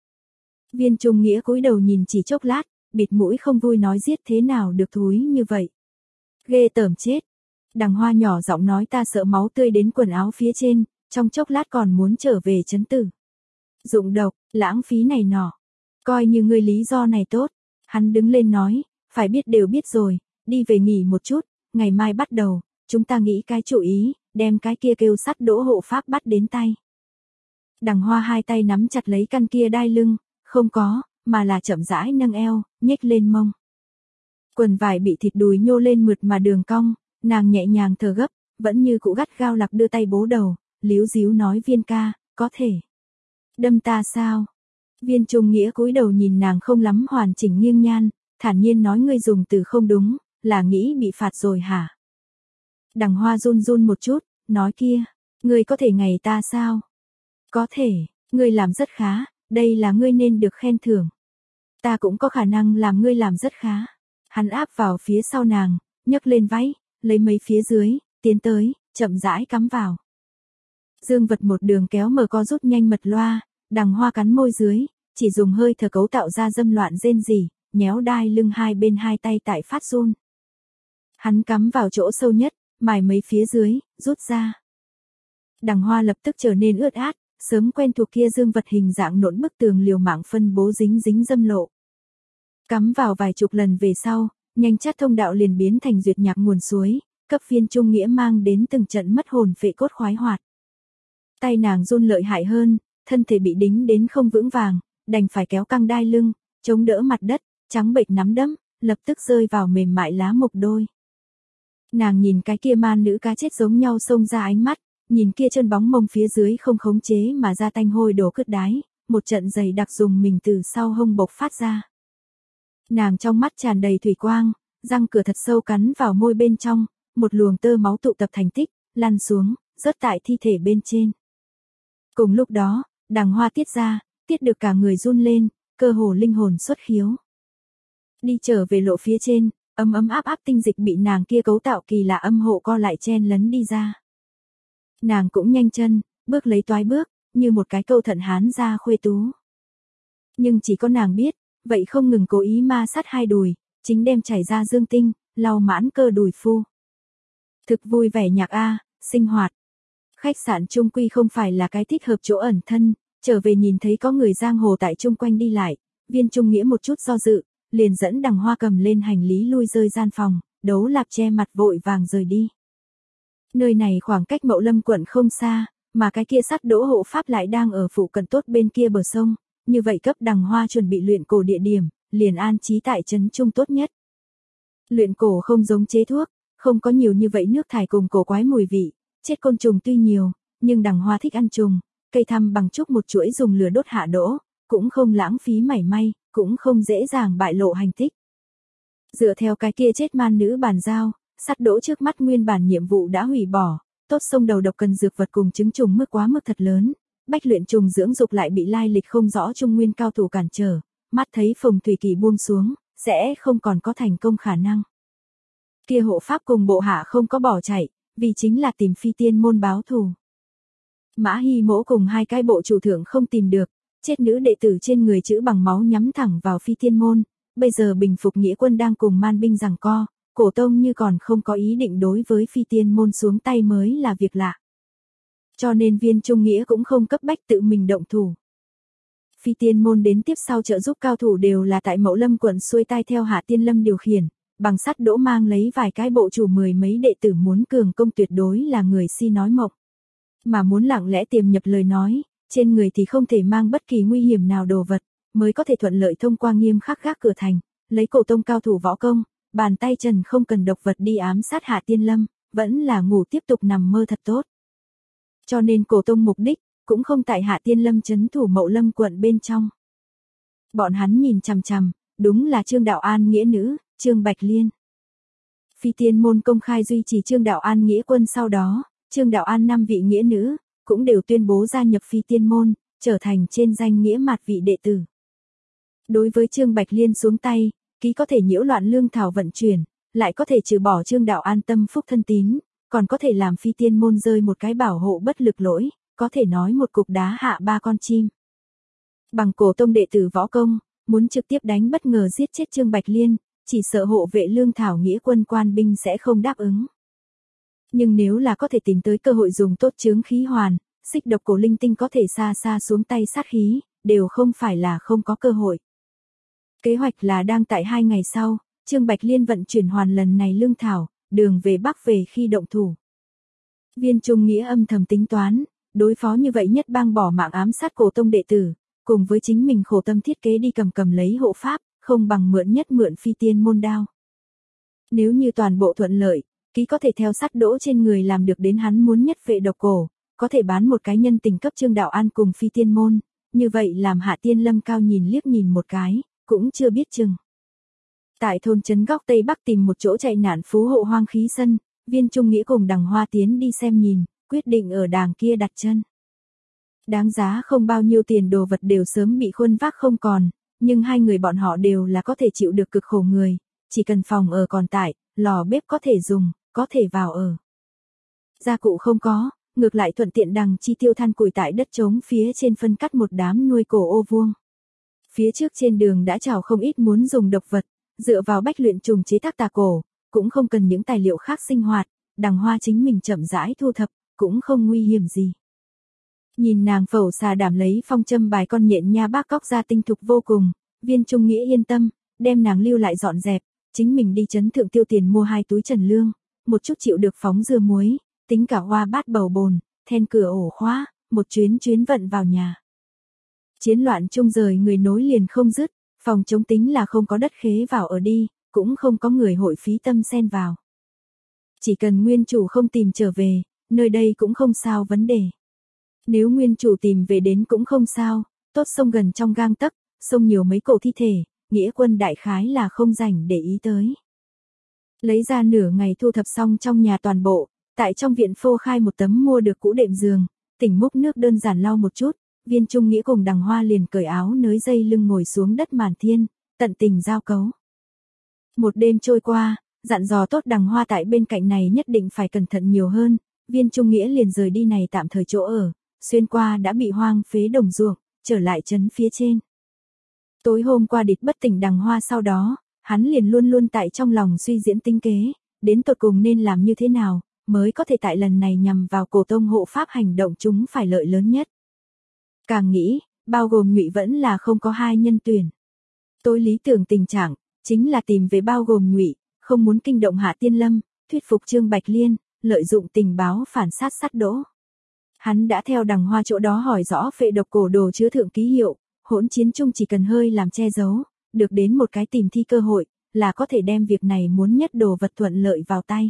Viên Trung Nghĩa cúi đầu nhìn chỉ chốc lát, bịt mũi không vui nói giết thế nào được thúi như vậy. Ghê tởm chết. Đằng hoa nhỏ giọng nói ta sợ máu tươi đến quần áo phía trên, trong chốc lát còn muốn trở về trấn tử. Dụng độc, lãng phí này nọ. Coi như ngươi lý do này tốt. Hắn đứng lên nói, phải biết đều biết rồi, đi về nghỉ một chút, ngày mai bắt đầu, chúng ta nghĩ cái chủ ý, đem cái kia kêu sắt đỗ hộ pháp bắt đến tay. Đằng hoa hai tay nắm chặt lấy căn kia đai lưng, không có, mà là chậm rãi nâng eo, nhếch lên mông. Quần vải bị thịt đùi nhô lên mượt mà đường cong, nàng nhẹ nhàng thở gấp, vẫn như cụ gắt gao lặc đưa tay bố đầu, líu díu nói Viên ca, có thể. Đâm ta sao? Viên Trung Nghĩa cúi đầu nhìn nàng không lắm hoàn chỉnh nghiêng nhan, thản nhiên nói ngươi dùng từ không đúng, là nghĩ bị phạt rồi hả? Đằng hoa run run một chút, nói kia, ngươi có thể ngày ta sao? Có thể, ngươi làm rất khá, đây là ngươi nên được khen thưởng. Ta cũng có khả năng làm ngươi làm rất khá. Hắn áp vào phía sau nàng, nhấc lên váy, lấy mấy phía dưới, tiến tới, chậm rãi cắm vào. Dương vật một đường kéo mở co rút nhanh mật loa, đằng hoa cắn môi dưới, chỉ dùng hơi thở cấu tạo ra dâm loạn rên rỉ, nhéo đai lưng hai bên hai tay tại phát run. Hắn cắm vào chỗ sâu nhất, mài mấy phía dưới, rút ra. Đằng hoa lập tức trở nên ướt át, sớm quen thuộc kia dương vật hình dạng nỗn bức tường liều mạng phân bố dính dính dâm lộ. Cắm vào vài chục lần về sau, nhanh chát thông đạo liền biến thành duyệt nhạc nguồn suối, cấp Viên Trung Nghĩa mang đến từng trận mất hồn phệ cốt khoái hoạt. Tay nàng run lợi hại hơn, thân thể bị đính đến không vững vàng, đành phải kéo căng đai lưng, chống đỡ mặt đất, trắng bệch nắm đấm, lập tức rơi vào mềm mại lá mộc đôi. Nàng nhìn cái kia man nữ cá chết giống nhau xông ra ánh mắt, nhìn kia chân bóng mông phía dưới không khống chế mà ra tanh hôi đổ cứt đái, một trận giày đặc dùng mình từ sau hông bộc phát ra. Nàng trong mắt tràn đầy thủy quang, răng cửa thật sâu cắn vào môi bên trong, một luồng tơ máu tụ tập thành tích, lăn xuống, rớt tại thi thể bên trên. Cùng lúc đó, đằng hoa tiết ra, tiết được cả người run lên, cơ hồ linh hồn xuất khiếu. Đi trở về lộ phía trên, ấm ấm áp áp tinh dịch bị nàng kia cấu tạo kỳ lạ âm hộ co lại chen lấn đi ra. Nàng cũng nhanh chân, bước lấy toái bước, như một cái câu thận hán ra khuê tú. Nhưng chỉ có nàng biết, vậy không ngừng cố ý ma sát hai đùi, chính đem chảy ra dương tinh, lau mãn cơ đùi phu. Thực vui vẻ nhạc a, sinh hoạt. Khách sạn trung quy không phải là cái thích hợp chỗ ẩn thân, trở về nhìn thấy có người giang hồ tại chung quanh đi lại, Viên Trung Nghĩa một chút do dự, liền dẫn đằng hoa cầm lên hành lý lui rơi gian phòng, đấu lạp che mặt vội vàng rời đi. Nơi này khoảng cách Mậu Lâm quận không xa, mà cái kia sắt đỗ hộ pháp lại đang ở phụ cận tốt bên kia bờ sông, như vậy cấp đằng hoa chuẩn bị luyện cổ địa điểm, liền an trí tại trấn trung tốt nhất. Luyện cổ không giống chế thuốc, không có nhiều như vậy nước thải cùng cổ quái mùi vị, chết côn trùng tuy nhiều, nhưng đằng hoa thích ăn trùng, cây thăm bằng trúc một chuỗi dùng lửa đốt hạ đỗ, cũng không lãng phí mảy may, cũng không dễ dàng bại lộ hành tích. Dựa theo cái kia chết man nữ bàn giao, sắt đỗ trước mắt nguyên bản nhiệm vụ đã hủy bỏ, tốt sông đầu độc cần dược vật cùng trứng trùng mức quá mức thật lớn, bách luyện trùng dưỡng dục lại bị lai lịch không rõ trung nguyên cao thủ cản trở, mắt thấy Phùng Thủy Kỳ buông xuống, sẽ không còn có thành công khả năng. Kia hộ pháp cùng bộ hạ không có bỏ chạy, vì chính là tìm Phi Tiên môn báo thù. Mã Hy Mỗ cùng hai cái bộ chủ thượng không tìm được, chết nữ đệ tử trên người chữ bằng máu nhắm thẳng vào Phi Tiên môn, bây giờ bình phục nghĩa quân đang cùng man binh giằng co, cổ tông như còn không có ý định đối với Phi Tiên môn xuống tay mới là việc lạ. Cho nên Viên Trung Nghĩa cũng không cấp bách tự mình động thủ. Phi Tiên môn đến tiếp sau trợ giúp cao thủ đều là tại Mậu Lâm quận xuôi tay theo Hạ Tiên Lâm điều khiển, bằng sắt đỗ mang lấy vài cái bộ chủ mười mấy đệ tử muốn cường công tuyệt đối là người si nói mộng. Mà muốn lặng lẽ tiềm nhập lời nói, trên người thì không thể mang bất kỳ nguy hiểm nào đồ vật, mới có thể thuận lợi thông qua nghiêm khắc gác cửa thành, lấy cổ tông cao thủ võ công, bàn tay trần không cần độc vật đi ám sát Hạ Tiên Lâm, vẫn là ngủ tiếp tục nằm mơ thật tốt. Cho nên cổ tông mục đích, cũng không tại Hạ Tiên Lâm trấn thủ Mậu Lâm quận bên trong. Bọn hắn nhìn chằm chằm, đúng là Trương Đạo An nghĩa nữ, Trương Bạch Liên. Phi Tiên môn công khai duy trì Trương Đạo An nghĩa quân sau đó, Trương Đạo An năm vị nghĩa nữ, cũng đều tuyên bố gia nhập Phi Tiên môn, trở thành trên danh nghĩa mạt vị đệ tử. Đối với Trương Bạch Liên xuống tay, ký có thể nhiễu loạn lương thảo vận chuyển, lại có thể trừ bỏ Trương Đạo An tâm phúc thân tín, còn có thể làm Phi Tiên môn rơi một cái bảo hộ bất lực lỗi, có thể nói một cục đá hạ ba con chim. Bằng cổ tông đệ tử võ công, muốn trực tiếp đánh bất ngờ giết chết Trương Bạch Liên, chỉ sợ hộ vệ lương thảo nghĩa quân quan binh sẽ không đáp ứng. Nhưng nếu là có thể tìm tới cơ hội dùng tốt chướng khí hoàn, xích độc cổ linh tinh có thể xa xa xuống tay sát khí, đều không phải là không có cơ hội. Kế hoạch là đang tại hai ngày sau, Trương Bạch Liên vận chuyển hoàn lần này lương thảo, đường về Bắc về khi động thủ. Viên Trung Nghĩa âm thầm tính toán, đối phó như vậy nhất bang bỏ mạng ám sát cổ tông đệ tử, cùng với chính mình khổ tâm thiết kế đi cầm cầm lấy hộ pháp, không bằng mượn nhất mượn Phi Tiên môn đao. Nếu như toàn bộ thuận lợi, ký có thể theo sắt đỗ trên người làm được đến hắn muốn nhất vệ độc cổ, có thể bán một cái nhân tình cấp Trương Đạo An cùng Phi Tiên môn, như vậy làm Hạ Tiên Lâm cao nhìn liếc nhìn một cái, cũng chưa biết chừng. Tại thôn trấn góc Tây Bắc tìm một chỗ chạy nạn phú hộ hoang khí sân, Viên Trung Nghĩa cùng đằng hoa tiến đi xem nhìn, quyết định ở đàng kia đặt chân. Đáng giá không bao nhiêu tiền đồ vật đều sớm bị khuân vác không còn, nhưng hai người bọn họ đều là có thể chịu được cực khổ người, chỉ cần phòng ở còn tại, lò bếp có thể dùng, có thể vào ở. Gia cụ không có, ngược lại thuận tiện đằng chi tiêu than củi tại đất trống phía trên phân cắt một đám nuôi cổ ô vuông. Phía trước trên đường đã trào không ít muốn dùng độc vật, dựa vào bách luyện trùng chế tác tà cổ, cũng không cần những tài liệu khác sinh hoạt, đằng hoa chính mình chậm rãi thu thập, cũng không nguy hiểm gì. Nhìn nàng phẩu xà đảm lấy phong châm bài con nhện nha bác cóc ra tinh thục vô cùng, Viên Trung Nghĩa yên tâm, đem nàng lưu lại dọn dẹp, chính mình đi trấn thượng tiêu tiền mua hai túi trần lương, một chút chịu được phóng dưa muối, tính cả hoa bát bầu bồn, then cửa ổ khóa, một chuyến chuyến vận vào nhà. Chiến loạn chung rời người nối liền không dứt, phòng chống tính là không có đất khế vào ở đi, cũng không có người hội phí tâm xen vào. Chỉ cần nguyên chủ không tìm trở về, nơi đây cũng không sao vấn đề. Nếu nguyên chủ tìm về đến cũng không sao, tốt sông gần trong gang tấc, sông nhiều mấy cổ thi thể, nghĩa quân đại khái là không rảnh để ý tới. Lấy ra nửa ngày thu thập xong trong nhà toàn bộ, tại trong viện phô khai một tấm mua được cũ đệm giường, tỉnh múc nước đơn giản lau một chút, Viên Trung Nghĩa cùng đằng hoa liền cởi áo nới dây lưng ngồi xuống đất màn thiên, tận tình giao cấu. Một đêm trôi qua, dặn dò tốt đằng hoa tại bên cạnh này nhất định phải cẩn thận nhiều hơn, Viên Trung Nghĩa liền rời đi này tạm thời chỗ ở, xuyên qua đã bị hoang phế đồng ruộng, trở lại trấn phía trên. Tối hôm qua địch bất tỉnh đằng hoa sau đó, hắn liền luôn luôn tại trong lòng suy diễn tính kế, đến tột cùng nên làm như thế nào, mới có thể tại lần này nhằm vào cổ tông hộ pháp hành động chúng phải lợi lớn nhất. Càng nghĩ, bao gồm Ngụy vẫn là không có hai nhân tuyển. Tôi lý tưởng tình trạng, chính là tìm về bao gồm Ngụy, không muốn kinh động Hạ Tiên Lâm, thuyết phục Trương Bạch Liên, lợi dụng tình báo phản sát sát đỗ. Hắn đã theo đằng hoa chỗ đó hỏi rõ phệ độc cổ đồ chứa thượng ký hiệu, hỗn chiến chung chỉ cần hơi làm che giấu, được đến một cái tìm thi cơ hội, là có thể đem việc này muốn nhất đồ vật thuận lợi vào tay.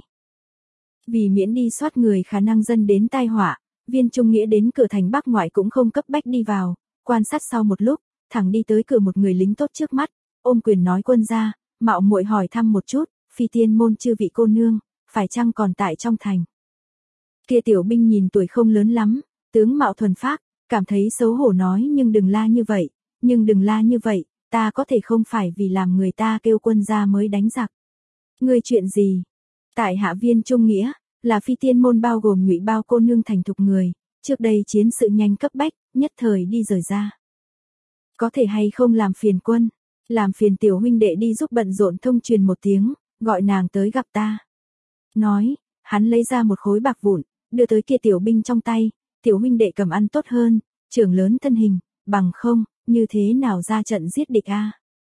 Vì miễn đi soát người khả năng dân đến tai họa, Viên Trung Nghĩa đến cửa thành Bắc ngoại cũng không cấp bách đi vào, quan sát sau một lúc, thẳng đi tới cửa một người lính tốt trước mắt, ôm quyền nói quân gia, mạo muội hỏi thăm một chút, Phi Tiên môn chư vị cô nương, phải chăng còn tại trong thành. Kia tiểu binh nhìn tuổi không lớn lắm, tướng mạo thuần phác, cảm thấy xấu hổ nói nhưng đừng la như vậy, nhưng đừng la như vậy, ta có thể không phải vì làm người ta kêu quân gia mới đánh giặc. Ngươi chuyện gì? Tại hạ Viên Trung Nghĩa, là Phi Tiên môn bao gồm Ngụy bao cô nương thành thục người, trước đây chiến sự nhanh cấp bách, nhất thời đi rời ra. Có thể hay không làm phiền quân, làm phiền tiểu huynh đệ đi giúp bận rộn thông truyền một tiếng, gọi nàng tới gặp ta. Nói, hắn lấy ra một khối bạc vụn, đưa tới kia tiểu binh trong tay, tiểu huynh đệ cầm ăn tốt hơn, trưởng lớn thân hình, bằng không, như thế nào ra trận giết địch a?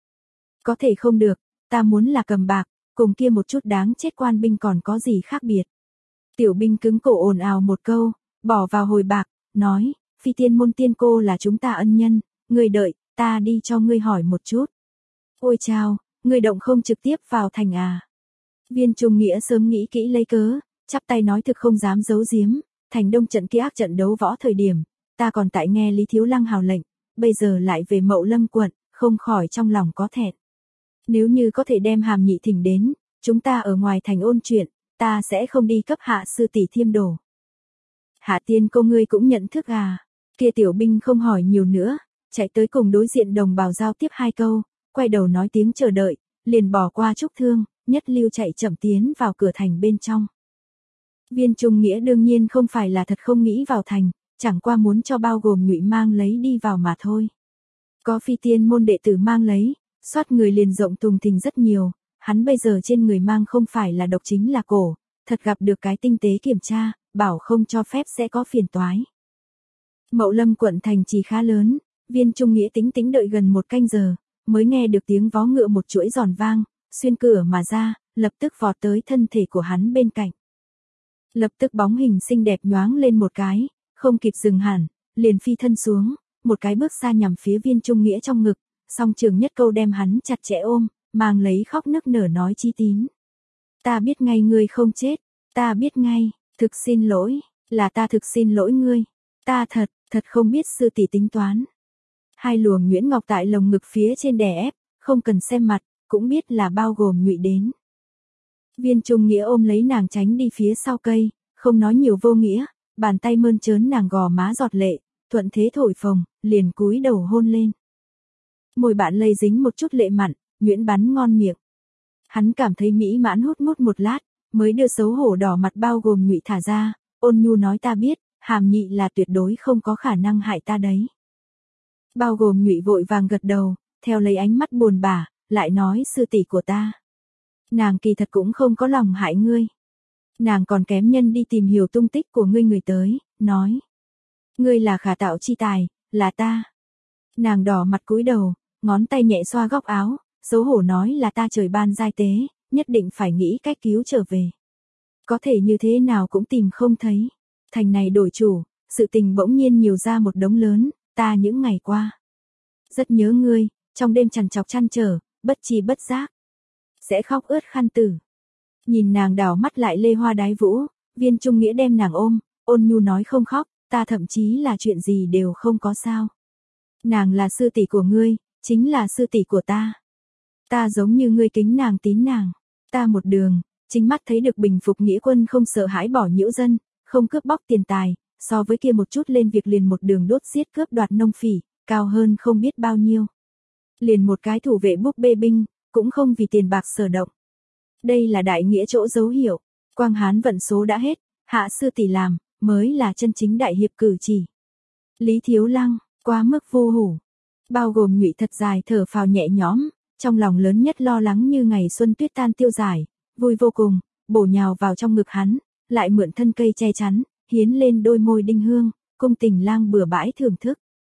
Có thể không được, ta muốn là cầm bạc, cùng kia một chút đáng chết quan binh còn có gì khác biệt. Tiểu binh cứng cổ ồn ào một câu, bỏ vào hồi bạc, nói, Phi Tiên môn tiên cô là chúng ta ân nhân, ngươi đợi, ta đi cho ngươi hỏi một chút. Ôi chao, ngươi động không trực tiếp vào thành à? Viên Trung Nghĩa sớm nghĩ kỹ lấy cớ, chắp tay nói thực không dám giấu giếm, thành đông trận kia ác trận đấu võ thời điểm, ta còn tại nghe Lý Thiếu Lăng hào lệnh, bây giờ lại về Mậu Lâm quận, không khỏi trong lòng có thẹn. Nếu như có thể đem Hàm Nhị thỉnh đến, chúng ta ở ngoài thành ôn chuyện, ta sẽ không đi cấp hạ sư tỷ thiêm đổ. Hạ tiên cô ngươi cũng nhận thức à? Kia tiểu binh không hỏi nhiều nữa, chạy tới cùng đối diện đồng bào giao tiếp hai câu, quay đầu nói tiếng chờ đợi, liền bỏ qua Trúc Thương, nhất lưu chạy chậm tiến vào cửa thành bên trong. Viên Trung Nghĩa đương nhiên không phải là thật không nghĩ vào thành, chẳng qua muốn cho bao gồm Ngụy mang lấy đi vào mà thôi. Có Phi Tiên môn đệ tử mang lấy, soát người liền rộng tùng thình rất nhiều, hắn bây giờ trên người mang không phải là độc chính là cổ, thật gặp được cái tinh tế kiểm tra, bảo không cho phép sẽ có phiền toái. Mậu Lâm quận thành trì khá lớn, Viên Trung Nghĩa tính tính đợi gần một canh giờ, mới nghe được tiếng vó ngựa một chuỗi giòn vang, xuyên cửa mà ra, lập tức vọt tới thân thể của hắn bên cạnh. Lập tức bóng hình xinh đẹp nhoáng lên một cái, không kịp dừng hẳn, liền phi thân xuống, một cái bước xa nhằm phía Viên Trung Nghĩa trong ngực, song trường nhất câu đem hắn chặt chẽ ôm, mang lấy khóc nức nở nói chi tín. Ta biết ngay ngươi không chết, ta biết ngay, thực xin lỗi, là ta thực xin lỗi ngươi, ta thật, thật không biết sư tỷ tính toán. Hai luồng nhuyễn ngọc tại lồng ngực phía trên đè ép, không cần xem mặt, cũng biết là bao gồm Ngụy đến. Viên Trung Nghĩa ôm lấy nàng tránh đi phía sau cây, không nói nhiều vô nghĩa, bàn tay mơn trớn nàng gò má giọt lệ, thuận thế thổi phồng, liền cúi đầu hôn lên. Môi bạn lây dính một chút lệ mặn, nhuyễn bắn ngon miệng. Hắn cảm thấy mỹ mãn hút mút một lát, mới đưa xấu hổ đỏ mặt bao gồm Ngụy thả ra, ôn nhu nói ta biết, Hàm Nhị là tuyệt đối không có khả năng hại ta đấy. Bao gồm Ngụy vội vàng gật đầu, theo lấy ánh mắt buồn bã, lại nói sư tỷ của ta. Nàng kỳ thật cũng không có lòng hại ngươi. Nàng còn kém nhân đi tìm hiểu tung tích của ngươi người tới, nói. Ngươi là khả tạo chi tài, là ta. Nàng đỏ mặt cúi đầu, ngón tay nhẹ xoa góc áo, xấu hổ nói là ta trời ban giai tế, nhất định phải nghĩ cách cứu trở về. Có thể như thế nào cũng tìm không thấy. Thành này đổi chủ, sự tình bỗng nhiên nhiều ra một đống lớn, ta những ngày qua. Rất nhớ ngươi, trong đêm trằn trọc chăn trở, bất chi bất giác. Sẽ khóc ướt khăn tử. Nhìn nàng đảo mắt lại lê hoa đái vũ, Viên Trung Nghĩa đem nàng ôm, ôn nhu nói không khóc, ta thậm chí là chuyện gì đều không có sao. Nàng là sư tỷ của ngươi, chính là sư tỷ của ta. Ta giống như ngươi kính nàng tín nàng. Ta một đường, chính mắt thấy được bình phục nghĩa quân không sợ hãi bỏ nhiễu dân, không cướp bóc tiền tài, so với kia một chút lên việc liền một đường đốt giết cướp đoạt nông phỉ, cao hơn không biết bao nhiêu. Liền một cái thủ vệ búp bê binh, cũng không vì tiền bạc sở động. Đây là đại nghĩa chỗ dấu hiệu, quang hán vận số đã hết, hạ sư tỷ làm, mới là chân chính đại hiệp cử chỉ. Lý Thiếu Lăng, quá mức vô hủ, bao gồm Nhụy thật dài thở phào nhẹ nhõm, trong lòng lớn nhất lo lắng như ngày xuân tuyết tan tiêu giải, vui vô cùng, bổ nhào vào trong ngực hắn, lại mượn thân cây che chắn, hiến lên đôi môi đinh hương, cung tình lang bừa bãi thưởng thức.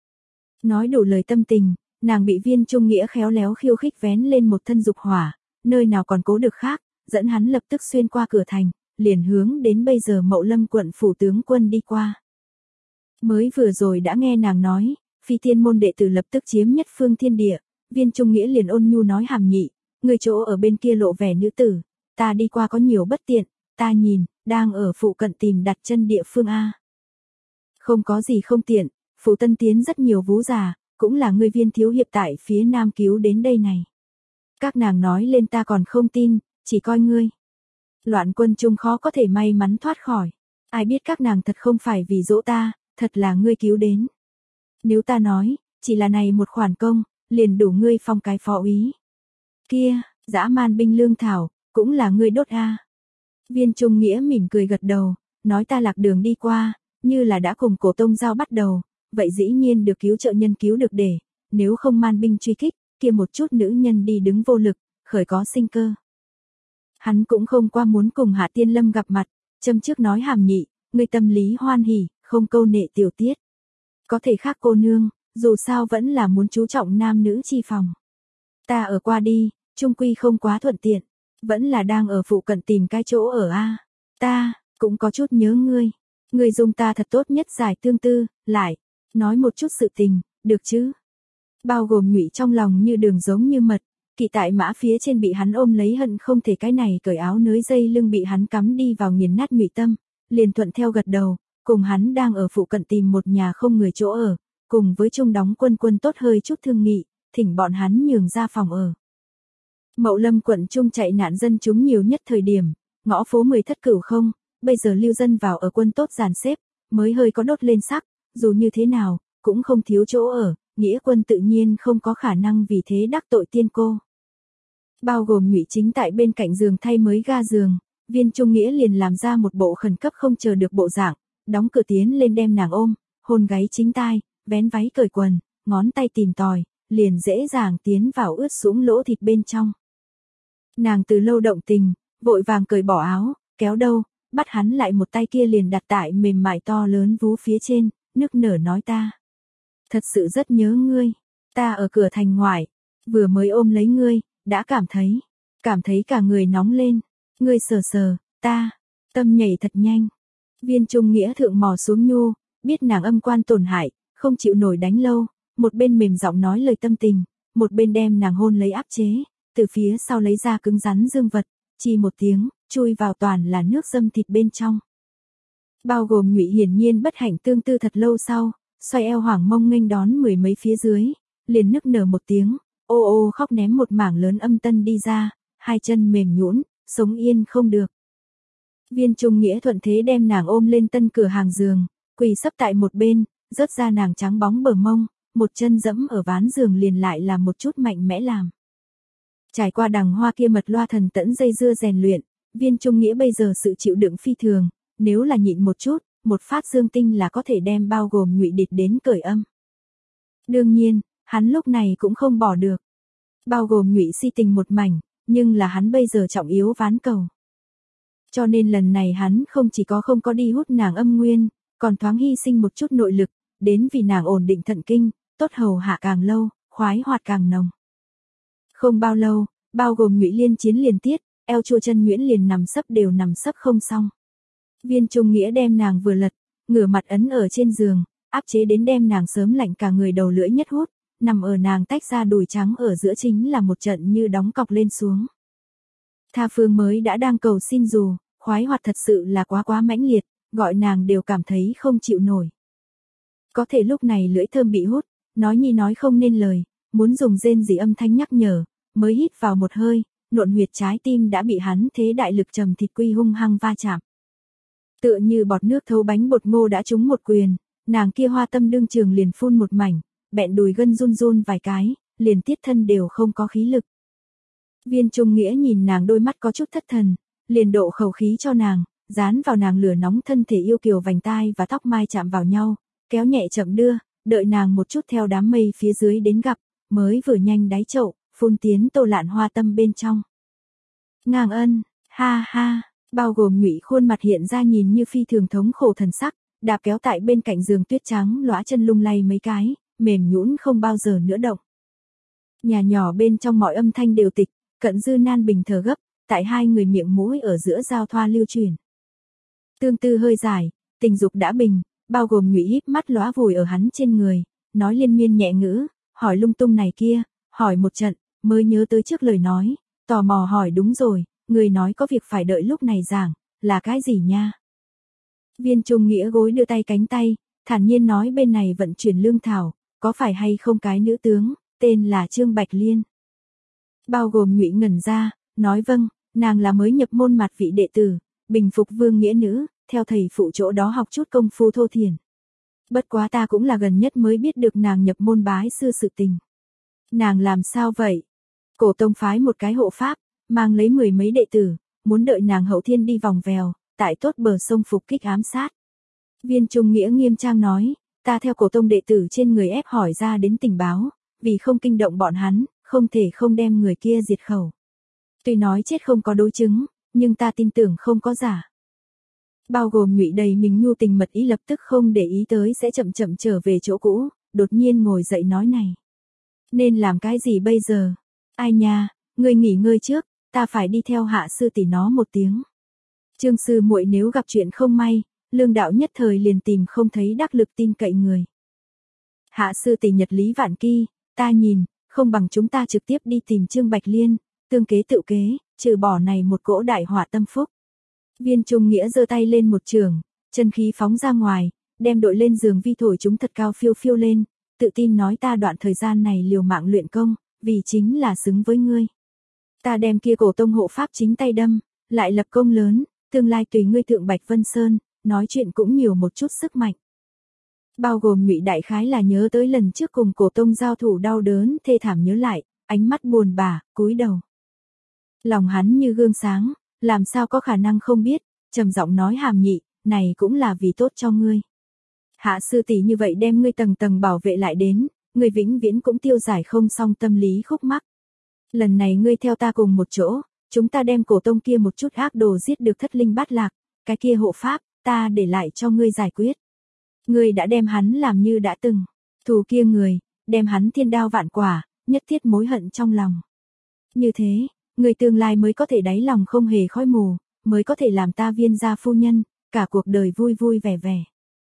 Nói đủ lời tâm tình, nàng bị Viên Trung Nghĩa khéo léo khiêu khích vén lên một thân dục hỏa, nơi nào còn cố được khác, dẫn hắn lập tức xuyên qua cửa thành, liền hướng đến bây giờ Mậu Lâm quận phủ tướng quân đi qua. Mới vừa rồi đã nghe nàng nói, phi tiên môn đệ tử lập tức chiếm nhất phương thiên địa, Viên Trung Nghĩa liền ôn nhu nói hàm nhị, người chỗ ở bên kia lộ vẻ nữ tử, ta đi qua có nhiều bất tiện, ta nhìn, đang ở phụ cận tìm đặt chân địa phương A. Không có gì không tiện, phủ tân tiến rất nhiều vú già, cũng là người Viên thiếu hiệp tại phía nam cứu đến đây này. Các nàng nói lên ta còn không tin, chỉ coi ngươi. Loạn quân trung khó có thể may mắn thoát khỏi. Ai biết các nàng thật không phải vì dỗ ta, thật là ngươi cứu đến. Nếu ta nói, chỉ là này một khoản công, liền đủ ngươi phong cái phó úy. Kia, dã man binh lương thảo, cũng là ngươi đốt a. Viên Trung Nghĩa mỉm cười gật đầu, nói ta lạc đường đi qua, như là đã cùng cổ tông giao bắt đầu, vậy dĩ nhiên được cứu trợ nhân cứu được để, nếu không man binh truy kích, kia một chút nữ nhân đi đứng vô lực, khởi có sinh cơ. Hắn cũng không qua muốn cùng Hạ Tiên Lâm gặp mặt, châm trước nói hàm nhị, ngươi tâm lý hoan hỉ, không câu nệ tiểu tiết. Có thể khác cô nương, dù sao vẫn là muốn chú trọng nam nữ chi phòng. Ta ở qua đi, trung quy không quá thuận tiện, vẫn là đang ở phụ cận tìm cái chỗ ở a. Ta cũng có chút nhớ ngươi, ngươi dùng ta thật tốt nhất giải tương tư, lại nói một chút sự tình, được chứ? Bao gồm Nhụy trong lòng như đường giống như mật, kỵ tại mã phía trên bị hắn ôm lấy hận không thể cái này cởi áo nới dây lưng bị hắn cắm đi vào nghiền nát Nhụy tâm, liền thuận theo gật đầu, cùng hắn đang ở phụ cận tìm một nhà không người chỗ ở, cùng với trung đóng quân quân tốt hơi chút thương nghị, thỉnh bọn hắn nhường ra phòng ở. Mậu Lâm quận trung chạy nạn dân chúng nhiều nhất thời điểm, ngõ phố mười thất cửu không, bây giờ lưu dân vào ở quân tốt dàn xếp, mới hơi có đốt lên sắc, dù như thế nào, cũng không thiếu chỗ ở, nghĩa quân tự nhiên không có khả năng vì thế đắc tội tiên cô. Bao gồm Nhụy chính tại bên cạnh giường thay mới ga giường, Viên Trung Nghĩa liền làm ra một bộ khẩn cấp không chờ được bộ dạng, đóng cửa tiến lên đem nàng ôm, hôn gáy chính tai, vén váy cởi quần, ngón tay tìm tòi, liền dễ dàng tiến vào ướt sũng lỗ thịt bên trong. Nàng từ lâu động tình, vội vàng cởi bỏ áo, kéo đâu, bắt hắn lại một tay kia liền đặt tại mềm mại to lớn vú phía trên, nức nở nói ta. Thật sự rất nhớ ngươi, ta ở cửa thành ngoại, vừa mới ôm lấy ngươi, đã cảm thấy, cảm thấy cả người nóng lên, ngươi sờ sờ, ta, tâm nhảy thật nhanh. Viên Trung Nghĩa thượng mò xuống nhu, biết nàng âm quan tổn hại, không chịu nổi đánh lâu, một bên mềm giọng nói lời tâm tình, một bên đem nàng hôn lấy áp chế, từ phía sau lấy ra cứng rắn dương vật, chi một tiếng, chui vào toàn là nước dâm thịt bên trong. Bao gồm Nhụy hiển nhiên bất hạnh tương tư thật lâu sau, xoay eo hoảng mông nghênh đón mười mấy phía dưới, liền nức nở một tiếng, ô ô khóc ném một mảng lớn âm tân đi ra, hai chân mềm nhũn, sống yên không được. Viên Trung Nghĩa thuận thế đem nàng ôm lên tân cửa hàng giường, quỳ sấp tại một bên, rớt ra nàng trắng bóng bờ mông, một chân dẫm ở ván giường liền lại là một chút mạnh mẽ làm. Trải qua đằng hoa kia mật loa thần tẫn dây dưa rèn luyện, Viên Trung Nghĩa bây giờ sự chịu đựng phi thường, nếu là nhịn một chút, một phát dương tinh là có thể đem bao gồm Nhụy địch đến cởi âm. Đương nhiên, hắn lúc này cũng không bỏ được. Bao gồm Nhụy si tình một mảnh, nhưng là hắn bây giờ trọng yếu ván cầu. Cho nên lần này hắn không chỉ có không có đi hút nàng âm nguyên, còn thoáng hy sinh một chút nội lực, đến vì nàng ổn định thận kinh, tốt hầu hạ càng lâu, khoái hoạt càng nồng. Không bao lâu, bao gồm Ngụy Liên chiến liền tiết, eo chua chân nhuyễn liền nằm sấp đều nằm sấp không xong. Viên Trung Nghĩa đem nàng vừa lật, ngửa mặt ấn ở trên giường, áp chế đến đem nàng sớm lạnh cả người đầu lưỡi nhất hút, nằm ở nàng tách ra đùi trắng ở giữa chính là một trận như đóng cọc lên xuống. Tha Phương mới đã đang cầu xin dù, khoái hoạt thật sự là quá quá mãnh liệt, gọi nàng đều cảm thấy không chịu nổi. Có thể lúc này lưỡi thơm bị hút, nói nhi nói không nên lời, muốn dùng rên rỉ âm thanh nhắc nhở, mới hít vào một hơi, nộn huyệt trái tim đã bị hắn thế đại lực trầm thịt quy hung hăng va chạm. Tựa như bọt nước thấu bánh bột ngô đã trúng một quyền, nàng kia hoa tâm đương trường liền phun một mảnh, bẹn đùi gân run run vài cái, liền tiết thân đều không có khí lực. Viên Trung Nghĩa nhìn nàng đôi mắt có chút thất thần, liền độ khẩu khí cho nàng, dán vào nàng lửa nóng thân thể yêu kiều vành tai và tóc mai chạm vào nhau, kéo nhẹ chậm đưa, đợi nàng một chút theo đám mây phía dưới đến gặp, mới vừa nhanh đáy chậu, phun tiến Tô Lạn hoa tâm bên trong. Ngang ân, ha ha, bao gồm Ngụy khuôn mặt hiện ra nhìn như phi thường thống khổ thần sắc, đạp kéo tại bên cạnh giường tuyết trắng lõa chân lung lay mấy cái, mềm nhũn không bao giờ nữa động. Nhà nhỏ bên trong mọi âm thanh đều tịch, Cận Dư nan bình thở gấp, tại hai người miệng mũi ở giữa giao thoa lưu truyền. Tương tư hơi dài, tình dục đã bình, bao gồm Ngụy híp mắt lóa vùi ở hắn trên người, nói liên miên nhẹ ngữ, hỏi lung tung này kia, hỏi một trận, mới nhớ tới trước lời nói, tò mò hỏi đúng rồi, người nói có việc phải đợi lúc này giảng, là cái gì nha? Viên Trung Nghĩa gối đưa tay cánh tay, thản nhiên nói bên này vận chuyển lương thảo, có phải hay không cái nữ tướng, tên là Trương Bạch Liên. Bao gồm Ngụy ngẩn ra, nói vâng, nàng là mới nhập môn mặt vị đệ tử, bình phục vương nghĩa nữ, theo thầy phụ chỗ đó học chút công phu thô thiển. Bất quá ta cũng là gần nhất mới biết được nàng nhập môn bái sư sự tình. Nàng làm sao vậy? Cổ tông phái một cái hộ pháp, mang lấy mười mấy đệ tử, muốn đợi nàng hậu thiên đi vòng vèo, tại tốt bờ sông phục kích ám sát. Viên Trung Nghĩa nghiêm trang nói, ta theo cổ tông đệ tử trên người ép hỏi ra đến tình báo, vì không kinh động bọn hắn, không thể không đem người kia diệt khẩu. Tuy nói chết không có đối chứng, nhưng ta tin tưởng không có giả. Bao gồm Ngụy đầy mình nhu tình mật ý lập tức không để ý tới sẽ chậm chậm trở về chỗ cũ, đột nhiên ngồi dậy nói này. Nên làm cái gì bây giờ? Ai nha, ngươi nghỉ ngơi trước, ta phải đi theo Hạ sư tỷ nó một tiếng. Trương sư muội nếu gặp chuyện không may, Lương đạo nhất thời liền tìm không thấy đắc lực tin cậy người. Hạ sư tỷ nhật lý vạn kỳ, ta nhìn, không bằng chúng ta trực tiếp đi tìm Trương Bạch Liên, tương kế tự kế, trừ bỏ này một cỗ đại hỏa tâm phúc. Viên Trung Nghĩa giơ tay lên một trường, chân khí phóng ra ngoài, đem đội lên giường vi thổi chúng thật cao phiêu phiêu lên, tự tin nói ta đoạn thời gian này liều mạng luyện công, vì chính là xứng với ngươi. Ta đem kia cổ tông hộ pháp chính tay đâm, lại lập công lớn, tương lai tùy ngươi thượng Bạch Vân Sơn, nói chuyện cũng nhiều một chút sức mạnh. Bao gồm Ngụy đại khái là nhớ tới lần trước cùng cổ tông giao thủ đau đớn thê thảm nhớ lại, ánh mắt buồn bã, cúi đầu. Lòng hắn như gương sáng, làm sao có khả năng không biết, trầm giọng nói hàm nhị, này cũng là vì tốt cho ngươi. Hạ sư tỷ như vậy đem ngươi tầng tầng bảo vệ lại đến, ngươi vĩnh viễn cũng tiêu giải không xong tâm lý khúc mắc. Lần này ngươi theo ta cùng một chỗ, chúng ta đem cổ tông kia một chút ác đồ giết được thất linh bát lạc, cái kia hộ pháp, ta để lại cho ngươi giải quyết. Ngươi đã đem hắn làm như đã từng, thù kia người, đem hắn thiên đao vạn quả, nhất thiết mối hận trong lòng. Như thế, người tương lai mới có thể đáy lòng không hề khói mù, mới có thể làm ta Viên gia phu nhân, cả cuộc đời vui vui vẻ vẻ.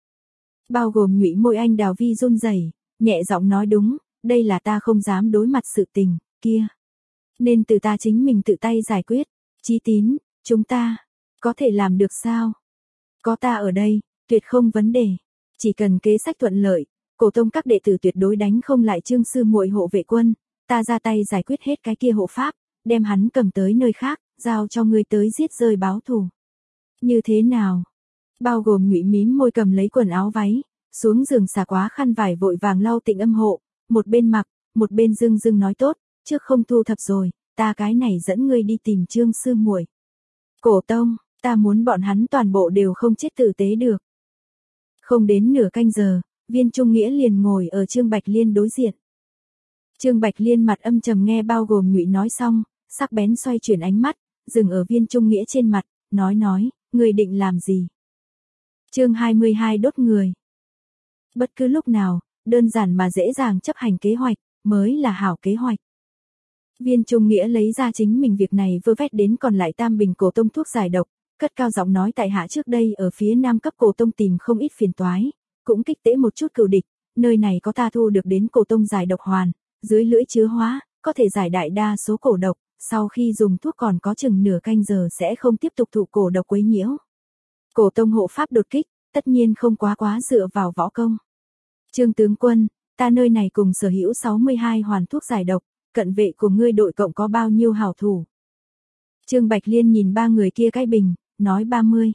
Bao gồm Ngụy môi anh đào vi run rẩy, nhẹ giọng nói đúng, đây là ta không dám đối mặt sự tình, kia. Nên từ ta chính mình tự tay giải quyết, Chí Tín, chúng ta, có thể làm được sao? Có ta ở đây, tuyệt không vấn đề, chỉ cần kế sách thuận lợi, cổ tông các đệ tử tuyệt đối đánh không lại Trương sư muội hộ vệ quân, ta ra tay giải quyết hết cái kia hộ pháp, đem hắn cầm tới nơi khác, giao cho ngươi tới giết rơi báo thù. Như thế nào? Bao gồm Ngụy mím môi cầm lấy quần áo váy, xuống giường xả quá khăn vải vội vàng lau tịnh âm hộ, một bên mặc, một bên dưng dưng nói tốt, trước không thu thập rồi, ta cái này dẫn ngươi đi tìm Trương sư muội. Cổ tông, ta muốn bọn hắn toàn bộ đều không chết tử tế được. Không đến nửa canh giờ, Viên Trung Nghĩa liền ngồi ở Trương Bạch Liên đối diện. Trương Bạch Liên mặt âm trầm nghe bao gồm Ngụy nói xong, sắc bén xoay chuyển ánh mắt, dừng ở Viên Trung Nghĩa trên mặt, nói nói, người định làm gì? Chương hai mươi hai đốt người. Bất cứ lúc nào, đơn giản mà dễ dàng chấp hành kế hoạch, mới là hảo kế hoạch. Viên Trung Nghĩa lấy ra chính mình việc này vơ vét đến còn lại tam bình cổ tông thuốc giải độc, cất cao giọng nói tại hạ trước đây ở phía nam cấp cổ tông tìm không ít phiền toái, cũng kích tễ một chút cừu địch, nơi này có ta thu được đến cổ tông giải độc hoàn, dưới lưỡi chứa hóa, có thể giải đại đa số cổ độc, sau khi dùng thuốc còn có chừng nửa canh giờ sẽ không tiếp tục thụ cổ độc quấy nhiễu. Cổ tông hộ pháp đột kích, tất nhiên không quá quá dựa vào võ công. Trương tướng quân, ta nơi này cùng sở hữu sáu mươi hai hoàn thuốc giải độc, cận vệ của ngươi đội cộng có bao nhiêu hảo thủ? Trương Bạch Liên nhìn ba người kia cái bình, nói ba mươi.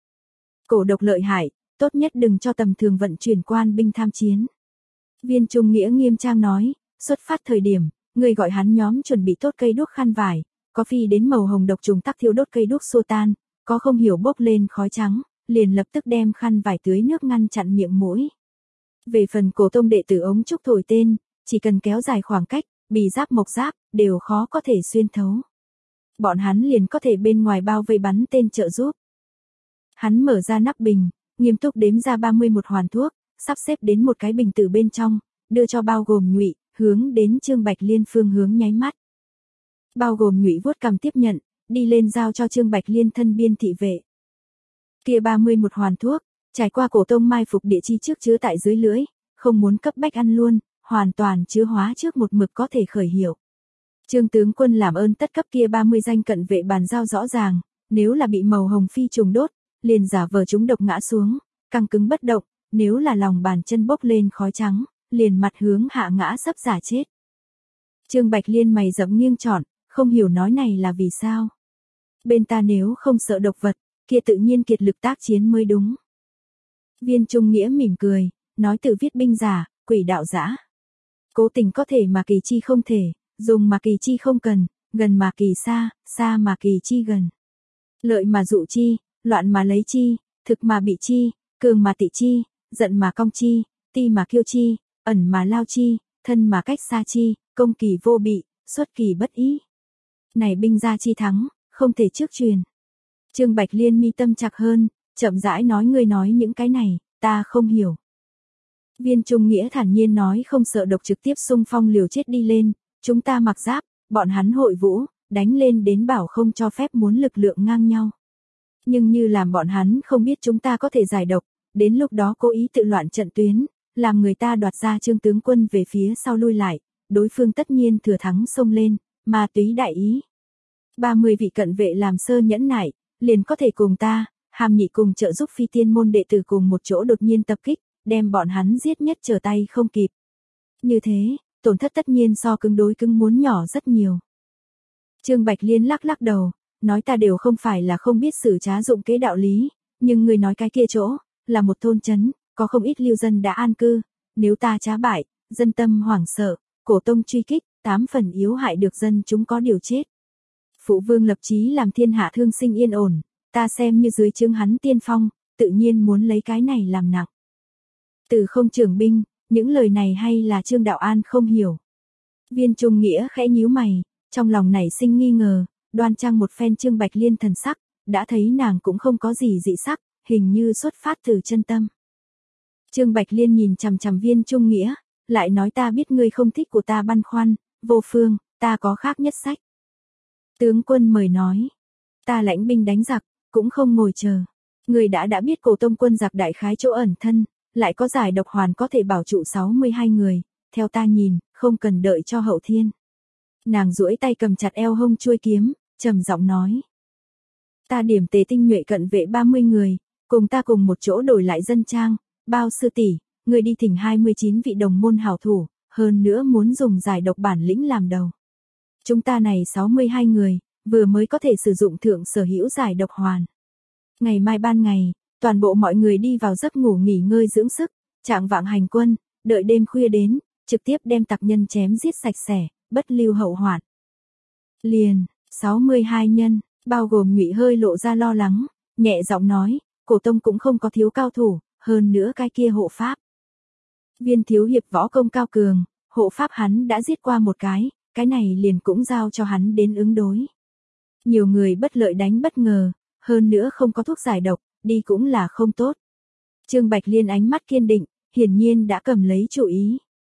Cổ độc lợi hại, tốt nhất đừng cho tầm thường vận chuyển quan binh tham chiến. Viên Trung Nghĩa nghiêm trang nói, xuất phát thời điểm, người gọi hắn nhóm chuẩn bị tốt cây đuốc khăn vải, có phi đến màu hồng độc trùng tắc thiêu đốt cây đuốc xua tan, có không hiểu bốc lên khói trắng, liền lập tức đem khăn vải tưới nước ngăn chặn miệng mũi. Về phần cổ tông đệ tử ống trúc thổi tên, chỉ cần kéo dài khoảng cách, bì giáp mộc giáp, đều khó có thể xuyên thấu. Bọn hắn liền có thể bên ngoài bao vây bắn tên trợ giúp. Hắn mở ra nắp bình, nghiêm túc đếm ra ba mươi một hoàn thuốc, sắp xếp đến một cái bình từ bên trong, đưa cho bao gồm Nhụy, hướng đến Trương Bạch Liên phương hướng nháy mắt. Bao gồm Nhụy vuốt cằm tiếp nhận, đi lên giao cho Trương Bạch Liên thân biên thị vệ. Kia ba mươi một hoàn thuốc, trải qua cổ tông mai phục địa chi trước chứa tại dưới lưỡi, không muốn cấp bách ăn luôn, hoàn toàn chứa hóa trước một mực có thể khởi hiệu. Trương tướng quân làm ơn tất cấp kia ba mươi danh cận vệ bàn giao rõ ràng, nếu là bị màu hồng phi trùng đốt, liền giả vờ chúng độc ngã xuống, căng cứng bất động, nếu là lòng bàn chân bốc lên khói trắng, liền mặt hướng hạ ngã sấp giả chết. Trương Bạch Liên mày rậm nghiêng trọn, không hiểu nói này là vì sao. Bên ta nếu không sợ độc vật, kia tự nhiên kiệt lực tác chiến mới đúng. Viên Trung Nghĩa mỉm cười, nói tự viết binh giả, quỷ đạo dã. Cố tình có thể mà kỳ chi không thể, dùng mà kỳ chi không cần, gần mà kỳ xa, xa mà kỳ chi gần. Lợi mà dụ chi, loạn mà lấy chi, thực mà bị chi, cường mà tị chi, giận mà cong chi, ti mà kiêu chi, ẩn mà lao chi, thân mà cách xa chi, công kỳ vô bị, xuất kỳ bất ý. Này binh gia chi thắng, không thể trước truyền. Trương Bạch Liên mi tâm chặt hơn, chậm rãi nói ngươi nói những cái này, ta không hiểu. Viên Trung Nghĩa thản nhiên nói không sợ độc trực tiếp xung phong liều chết đi lên, chúng ta mặc giáp, bọn hắn hội vũ, đánh lên đến bảo không cho phép muốn lực lượng ngang nhau. Nhưng như làm bọn hắn không biết chúng ta có thể giải độc, đến lúc đó cố ý tự loạn trận tuyến, làm người ta đoạt ra Trương tướng quân về phía sau lui lại, đối phương tất nhiên thừa thắng xông lên, mà túy đại ý. ba mươi vị cận vệ làm sơ nhẫn nại, liền có thể cùng ta, Hàm Nhị cùng trợ giúp phi tiên môn đệ tử cùng một chỗ đột nhiên tập kích, đem bọn hắn giết nhất trở tay không kịp. Như thế, tổn thất tất nhiên so cứng đối cứng muốn nhỏ rất nhiều. Trương Bạch Liên lắc lắc đầu, nói ta đều không phải là không biết xử trá dụng kế đạo lý, nhưng người nói cái kia chỗ, là một thôn trấn, có không ít lưu dân đã an cư, nếu ta trá bại, dân tâm hoảng sợ, cổ tông truy kích, tám phần yếu hại được dân chúng có điều chết. Phụ vương lập chí làm thiên hạ thương sinh yên ổn, ta xem như dưới trướng hắn tiên phong, tự nhiên muốn lấy cái này làm nặng. Từ không trưởng binh, những lời này hay là Trương Đạo An không hiểu. Viên Trung Nghĩa khẽ nhíu mày, trong lòng nảy sinh nghi ngờ, đoan trang một phen Trương Bạch Liên thần sắc, đã thấy nàng cũng không có gì dị sắc, hình như xuất phát từ chân tâm. Trương Bạch Liên nhìn chằm chằm Viên Trung Nghĩa, lại nói ta biết ngươi không thích của ta băn khoăn, vô phương, ta có khác nhất sách. Tướng quân mời nói, ta lãnh binh đánh giặc, cũng không ngồi chờ. Người đã đã biết cổ tông quân giặc đại khái chỗ ẩn thân, lại có giải độc hoàn có thể bảo trụ sáu mươi hai người, theo ta nhìn, không cần đợi cho hậu thiên. Nàng duỗi tay cầm chặt eo hông chuôi kiếm, trầm giọng nói. Ta điểm tề tinh nhuệ cận vệ ba mươi người, cùng ta cùng một chỗ đổi lại dân trang, bao sư tỷ, người đi thỉnh hai mươi chín vị đồng môn hảo thủ, hơn nữa muốn dùng giải độc bản lĩnh làm đầu. Chúng ta này sáu mươi hai người, vừa mới có thể sử dụng thượng sở hữu giải độc hoàn. Ngày mai ban ngày, toàn bộ mọi người đi vào giấc ngủ nghỉ ngơi dưỡng sức, trạng vạng hành quân, đợi đêm khuya đến, trực tiếp đem tặc nhân chém giết sạch sẽ, bất lưu hậu hoạn. Liền, sáu mươi hai nhân, bao gồm Nhụy hơi lộ ra lo lắng, nhẹ giọng nói, cổ tông cũng không có thiếu cao thủ, hơn nữa cái kia hộ pháp. Viên thiếu hiệp võ công cao cường, hộ pháp hắn đã giết qua một cái, cái này liền cũng giao cho hắn đến ứng đối. Nhiều người bất lợi đánh bất ngờ, hơn nữa không có thuốc giải độc, đi cũng là không tốt. Trương Bạch Liên ánh mắt kiên định, hiển nhiên đã cầm lấy chủ ý.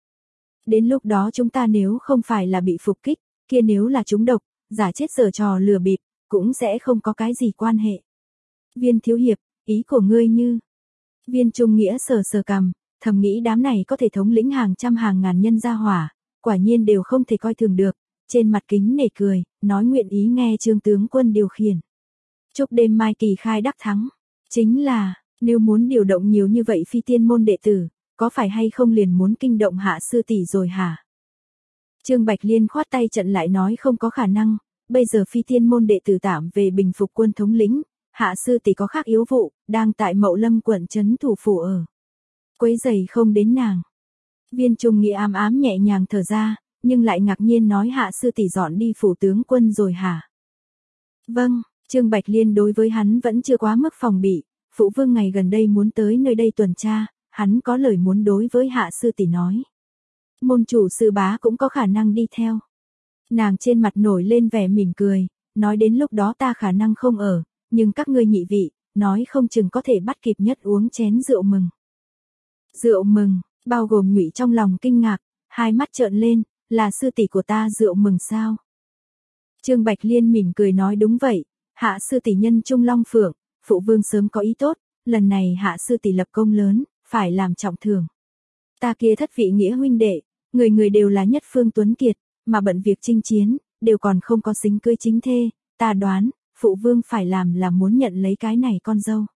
Đến lúc đó chúng ta nếu không phải là bị phục kích, kia nếu là trúng độc, giả chết giở trò lừa bịp, cũng sẽ không có cái gì quan hệ. Viên thiếu hiệp, ý của ngươi như... Viên Trung Nghĩa sờ sờ cằm, thầm nghĩ đám này có thể thống lĩnh hàng trăm hàng ngàn nhân gia hỏa, quả nhiên đều không thể coi thường được, trên mặt kính nể cười, nói nguyện ý nghe Trương tướng quân điều khiển. Chúc đêm mai kỳ khai đắc thắng, chính là, nếu muốn điều động nhiều như vậy phi tiên môn đệ tử, có phải hay không liền muốn kinh động hạ sư tỷ rồi hả? Trương Bạch Liên khoát tay trận lại nói không có khả năng, bây giờ phi tiên môn đệ tử tạm về bình phục quân thống lĩnh, hạ sư tỷ có khác yếu vụ, đang tại Mậu Lâm quận trấn thủ phủ ở. Quấy giày không đến nàng. Viên Trung Nghĩa ám ám nhẹ nhàng thở ra, nhưng lại ngạc nhiên nói hạ sư tỷ dọn đi phủ tướng quân rồi hả? Vâng, Trương Bạch Liên đối với hắn vẫn chưa quá mức phòng bị, phụ vương ngày gần đây muốn tới nơi đây tuần tra, hắn có lời muốn đối với hạ sư tỷ nói. Môn chủ sư bá cũng có khả năng đi theo. Nàng trên mặt nổi lên vẻ mỉm cười, nói đến lúc đó ta khả năng không ở, nhưng các ngươi nhị vị, nói không chừng có thể bắt kịp nhất uống chén rượu mừng. Rượu mừng, bao gồm Nhụy trong lòng kinh ngạc, hai mắt trợn lên, là sư tỷ của ta rượu mừng sao? Trương Bạch Liên mỉm cười nói đúng vậy, hạ sư tỷ nhân trung long phượng, phụ vương sớm có ý tốt, lần này hạ sư tỷ lập công lớn, phải làm trọng thưởng. Ta kia thất vị nghĩa huynh đệ, người người đều là nhất phương tuấn kiệt, mà bận việc chinh chiến, đều còn không có sính cưới chính thê, ta đoán, phụ vương phải làm là muốn nhận lấy cái này con dâu.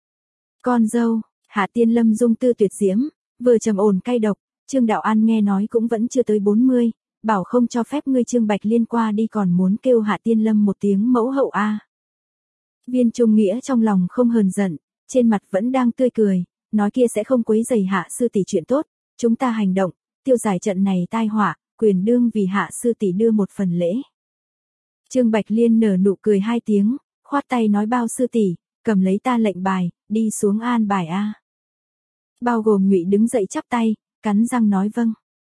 Con dâu, Hạ Tiên Lâm dung tư tuyệt diễm, vừa trầm ổn cay độc, Trương Đạo An nghe nói cũng vẫn chưa tới bốn mươi, bảo không cho phép ngươi Trương Bạch Liên qua đi còn muốn kêu Hạ Tiên Lâm một tiếng mẫu hậu a. Viên Trung Nghĩa trong lòng không hờn giận, trên mặt vẫn đang tươi cười, nói kia sẽ không quấy rầy hạ sư tỷ chuyện tốt, chúng ta hành động, tiêu giải trận này tai họa, quyền đương vì hạ sư tỷ đưa một phần lễ. Trương Bạch Liên nở nụ cười hai tiếng, khoát tay nói bao sư tỷ, cầm lấy ta lệnh bài, đi xuống an bài a. Bao gồm Nhụy đứng dậy chắp tay, cắn răng nói vâng.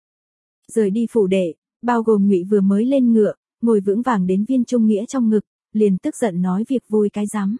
Rời đi phủ đệ, bao gồm Nhụy vừa mới lên ngựa, ngồi vững vàng đến Viên Trung Nghĩa trong ngực, liền tức giận nói việc vui cái rắm.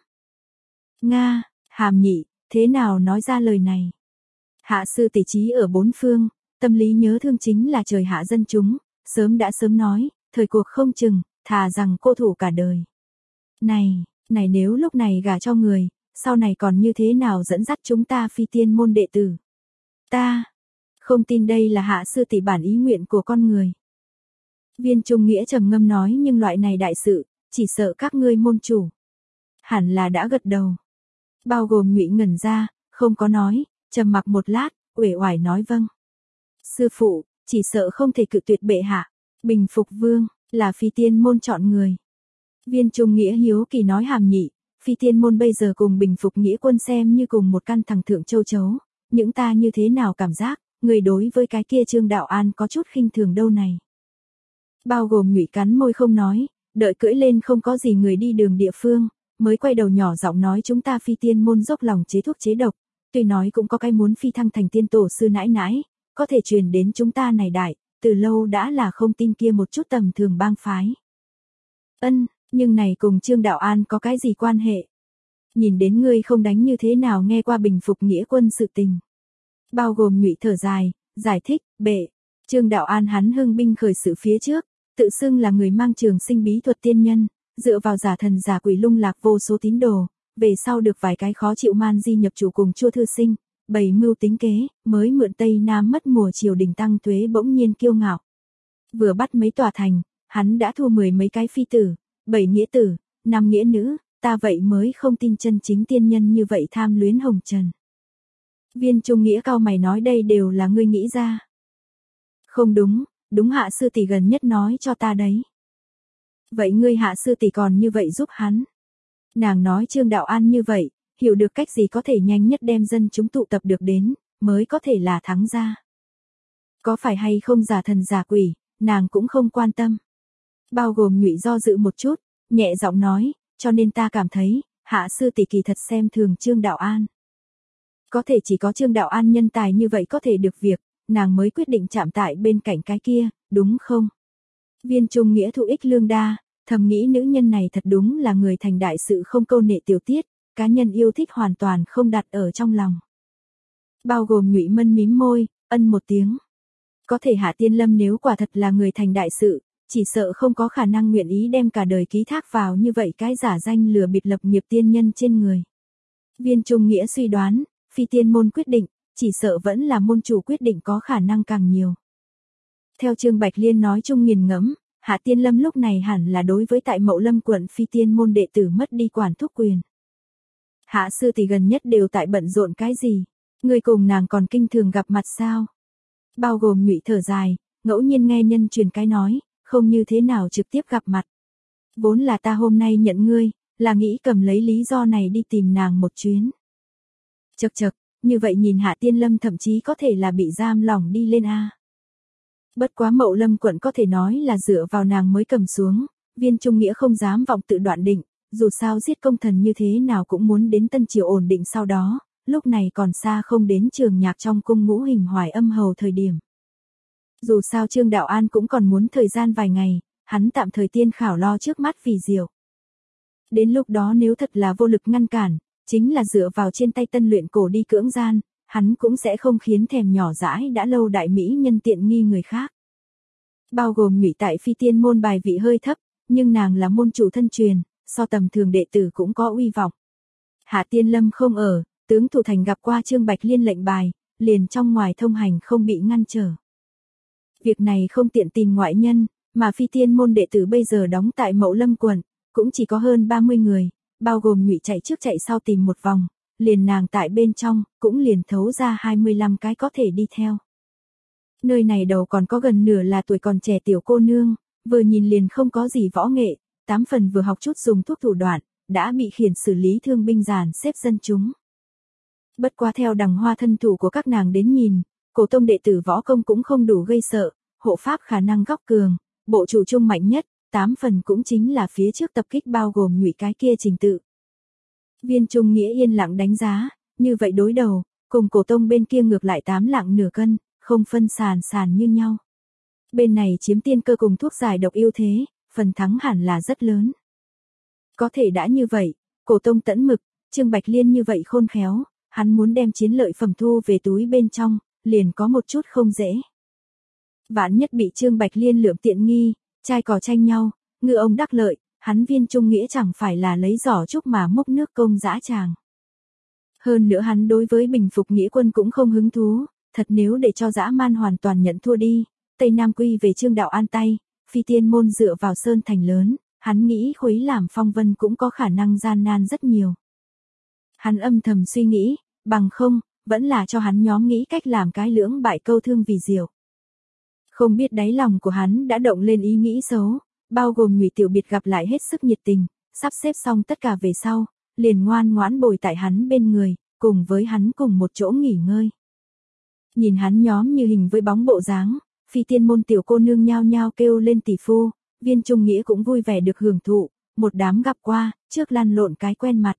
Nga, Hàm Nhị, thế nào nói ra lời này? Hạ sư tỷ trí ở bốn phương, tâm lý nhớ thương chính là trời hạ dân chúng, sớm đã sớm nói, thời cuộc không chừng, thà rằng cô thủ cả đời. Này, này nếu lúc này gả cho người, sau này còn như thế nào dẫn dắt chúng ta phi tiên môn đệ tử? Ta, không tin đây là hạ sư tỷ bản ý nguyện của con người. Viên Trung Nghĩa trầm ngâm nói nhưng loại này đại sự, chỉ sợ các ngươi môn chủ. Hẳn là đã gật đầu. Bao gồm Nhụy ngẩn ra, không có nói, trầm mặc một lát, uể oải nói vâng. Sư phụ, chỉ sợ không thể cự tuyệt bệ hạ, bình phục vương, là phi tiên môn chọn người. Viên Trung Nghĩa hiếu kỳ nói Hàm Nhị, phi tiên môn bây giờ cùng bình phục nghĩa quân xem như cùng một căn thằng thượng châu chấu, những ta như thế nào cảm giác, người đối với cái kia Trương Đạo An có chút khinh thường đâu này. Bao gồm Nhụy cắn môi không nói, đợi cưỡi lên không có gì người đi đường địa phương, mới quay đầu nhỏ giọng nói chúng ta phi tiên môn dốc lòng chế thuốc chế độc, tuy nói cũng có cái muốn phi thăng thành tiên tổ sư nãi nãi, có thể truyền đến chúng ta này đại, từ lâu đã là không tin kia một chút tầm thường bang phái. Ân, nhưng này cùng Trương Đạo An có cái gì quan hệ? Nhìn đến ngươi không đánh như thế nào nghe qua bình phục nghĩa quân sự tình. Bao gồm Nhụy thở dài, giải thích, bệ, Trương Đạo An hắn hưng binh khởi sự phía trước, tự xưng là người mang trường sinh bí thuật tiên nhân, dựa vào giả thần giả quỷ lung lạc vô số tín đồ, về sau được vài cái khó chịu man di nhập chủ cùng Chua Thư Sinh, bày mưu tính kế, mới mượn Tây Nam mất mùa triều đình tăng thuế bỗng nhiên kiêu ngạo. Vừa bắt mấy tòa thành, hắn đã thu mười mấy cái phi tử, bảy nghĩa tử, năm nghĩa nữ, ta vậy mới không tin chân chính tiên nhân như vậy tham luyến hồng trần. Viên Trung Nghĩa cao mày nói đây đều là ngươi nghĩ ra. Không đúng, đúng hạ sư tỷ gần nhất nói cho ta đấy. Vậy ngươi hạ sư tỷ còn như vậy giúp hắn. Nàng nói Trương Đạo An như vậy, hiểu được cách gì có thể nhanh nhất đem dân chúng tụ tập được đến, mới có thể là thắng ra. Có phải hay không giả thần giả quỷ, nàng cũng không quan tâm. Bao gồm Nhụy do dự một chút, nhẹ giọng nói, cho nên ta cảm thấy, hạ sư tỷ kỳ thật xem thường Trương Đạo An. Có thể chỉ có Trương Đạo An nhân tài như vậy có thể được việc, nàng mới quyết định chạm tại bên cạnh cái kia, đúng không? Viên Trung Nghĩa thụ ích lương đa, thầm nghĩ nữ nhân này thật đúng là người thành đại sự không câu nệ tiểu tiết, cá nhân yêu thích hoàn toàn không đặt ở trong lòng. Bao gồm Nhụy Mân mím môi, ân một tiếng. Có thể Hạ Tiên Lâm nếu quả thật là người thành đại sự, chỉ sợ không có khả năng nguyện ý đem cả đời ký thác vào như vậy cái giả danh lừa bịp lập nghiệp tiên nhân trên người. Viên Trung Nghĩa suy đoán, phi tiên môn quyết định, chỉ sợ vẫn là môn chủ quyết định có khả năng càng nhiều. Theo Trương Bạch Liên nói chung nghiền ngẫm, Hạ Tiên Lâm lúc này hẳn là đối với tại Mậu Lâm quận phi tiên môn đệ tử mất đi quản thúc quyền. Hạ sư thì gần nhất đều tại bận rộn cái gì? Người cùng nàng còn kinh thường gặp mặt sao? Bao gồm Nhụy thở dài, ngẫu nhiên nghe nhân truyền cái nói, không như thế nào trực tiếp gặp mặt. Vốn là ta hôm nay nhận ngươi, là nghĩ cầm lấy lý do này đi tìm nàng một chuyến. Chậc chậc, như vậy nhìn Hạ Tiên Lâm thậm chí có thể là bị giam lỏng đi lên a. Bất quá Mậu Lâm quận có thể nói là dựa vào nàng mới cầm xuống, Viên Trung Nghĩa không dám vọng tự đoạn định, dù sao giết công thần như thế nào cũng muốn đến Tân Triều ổn định sau đó, lúc này còn xa không đến trường nhạc trong cung ngũ hình hoài âm hầu thời điểm. Dù sao Trương Đạo An cũng còn muốn thời gian vài ngày, hắn tạm thời tiên khảo lo trước mắt vì diệu. Đến lúc đó nếu thật là vô lực ngăn cản, chính là dựa vào trên tay tân luyện cổ đi cưỡng gian, hắn cũng sẽ không khiến thèm nhỏ dãi đã lâu đại mỹ nhân tiện nghi người khác. Bao gồm Nhụy tại phi tiên môn bài vị hơi thấp, nhưng nàng là môn chủ thân truyền, so tầm thường đệ tử cũng có uy vọng. Hạ Tiên Lâm không ở, tướng thủ thành gặp qua Trương Bạch Liên lệnh bài, liền trong ngoài thông hành không bị ngăn trở. Việc này không tiện tìm ngoại nhân, mà phi tiên môn đệ tử bây giờ đóng tại Mậu Lâm quận, cũng chỉ có hơn ba mươi người, bao gồm Nhụy chạy trước chạy sau tìm một vòng, liền nàng tại bên trong, cũng liền thấu ra hai mươi lăm cái có thể đi theo. Nơi này đầu còn có gần nửa là tuổi còn trẻ tiểu cô nương, vừa nhìn liền không có gì võ nghệ, tám phần vừa học chút dùng thuốc thủ đoạn, đã bị khiển xử lý thương binh giàn xếp dân chúng. Bất quá theo đằng hoa thân thủ của các nàng đến nhìn, cổ tông đệ tử võ công cũng không đủ gây sợ, hộ pháp khả năng góc cường, bộ chủ trung mạnh nhất, tám phần cũng chính là phía trước tập kích bao gồm Nhụy cái kia trình tự. Viên Trung Nghĩa yên lặng đánh giá, như vậy đối đầu, cùng cổ tông bên kia ngược lại tám lạng nửa cân, không phân sàn sàn như nhau. Bên này chiếm tiên cơ cùng thuốc giải độc ưu thế, phần thắng hẳn là rất lớn. Có thể đã như vậy, cổ tông tẫn mực, Trương Bạch Liên như vậy khôn khéo, hắn muốn đem chiến lợi phẩm thu về túi bên trong, liền có một chút không dễ. Vạn nhất bị Trương Bạch Liên lượm tiện nghi, trai cò tranh nhau, ngư ông đắc lợi, hắn Viên Trung Nghĩa chẳng phải là lấy giỏ trúc mà múc nước công dã tràng. Hơn nữa hắn đối với bình phục nghĩa quân cũng không hứng thú, thật nếu để cho dã man hoàn toàn nhận thua đi, Tây Nam quy về Trương Đạo An tay, phi tiên môn dựa vào sơn thành lớn, hắn nghĩ khuấy làm phong vân cũng có khả năng gian nan rất nhiều. Hắn âm thầm suy nghĩ, bằng không, vẫn là cho hắn nhóm nghĩ cách làm cái lưỡng bại câu thương vì diệu. Không biết đáy lòng của hắn đã động lên ý nghĩ xấu, bao gồm Nhụy tiểu biệt gặp lại hết sức nhiệt tình, sắp xếp xong tất cả về sau, liền ngoan ngoãn bồi tại hắn bên người, cùng với hắn cùng một chỗ nghỉ ngơi. Nhìn hắn nhóm như hình với bóng bộ dáng, phi tiên môn tiểu cô nương nhao nhao kêu lên tỷ phu, Viên Trung Nghĩa cũng vui vẻ được hưởng thụ, một đám gặp qua, trước lăn lộn cái quen mặt.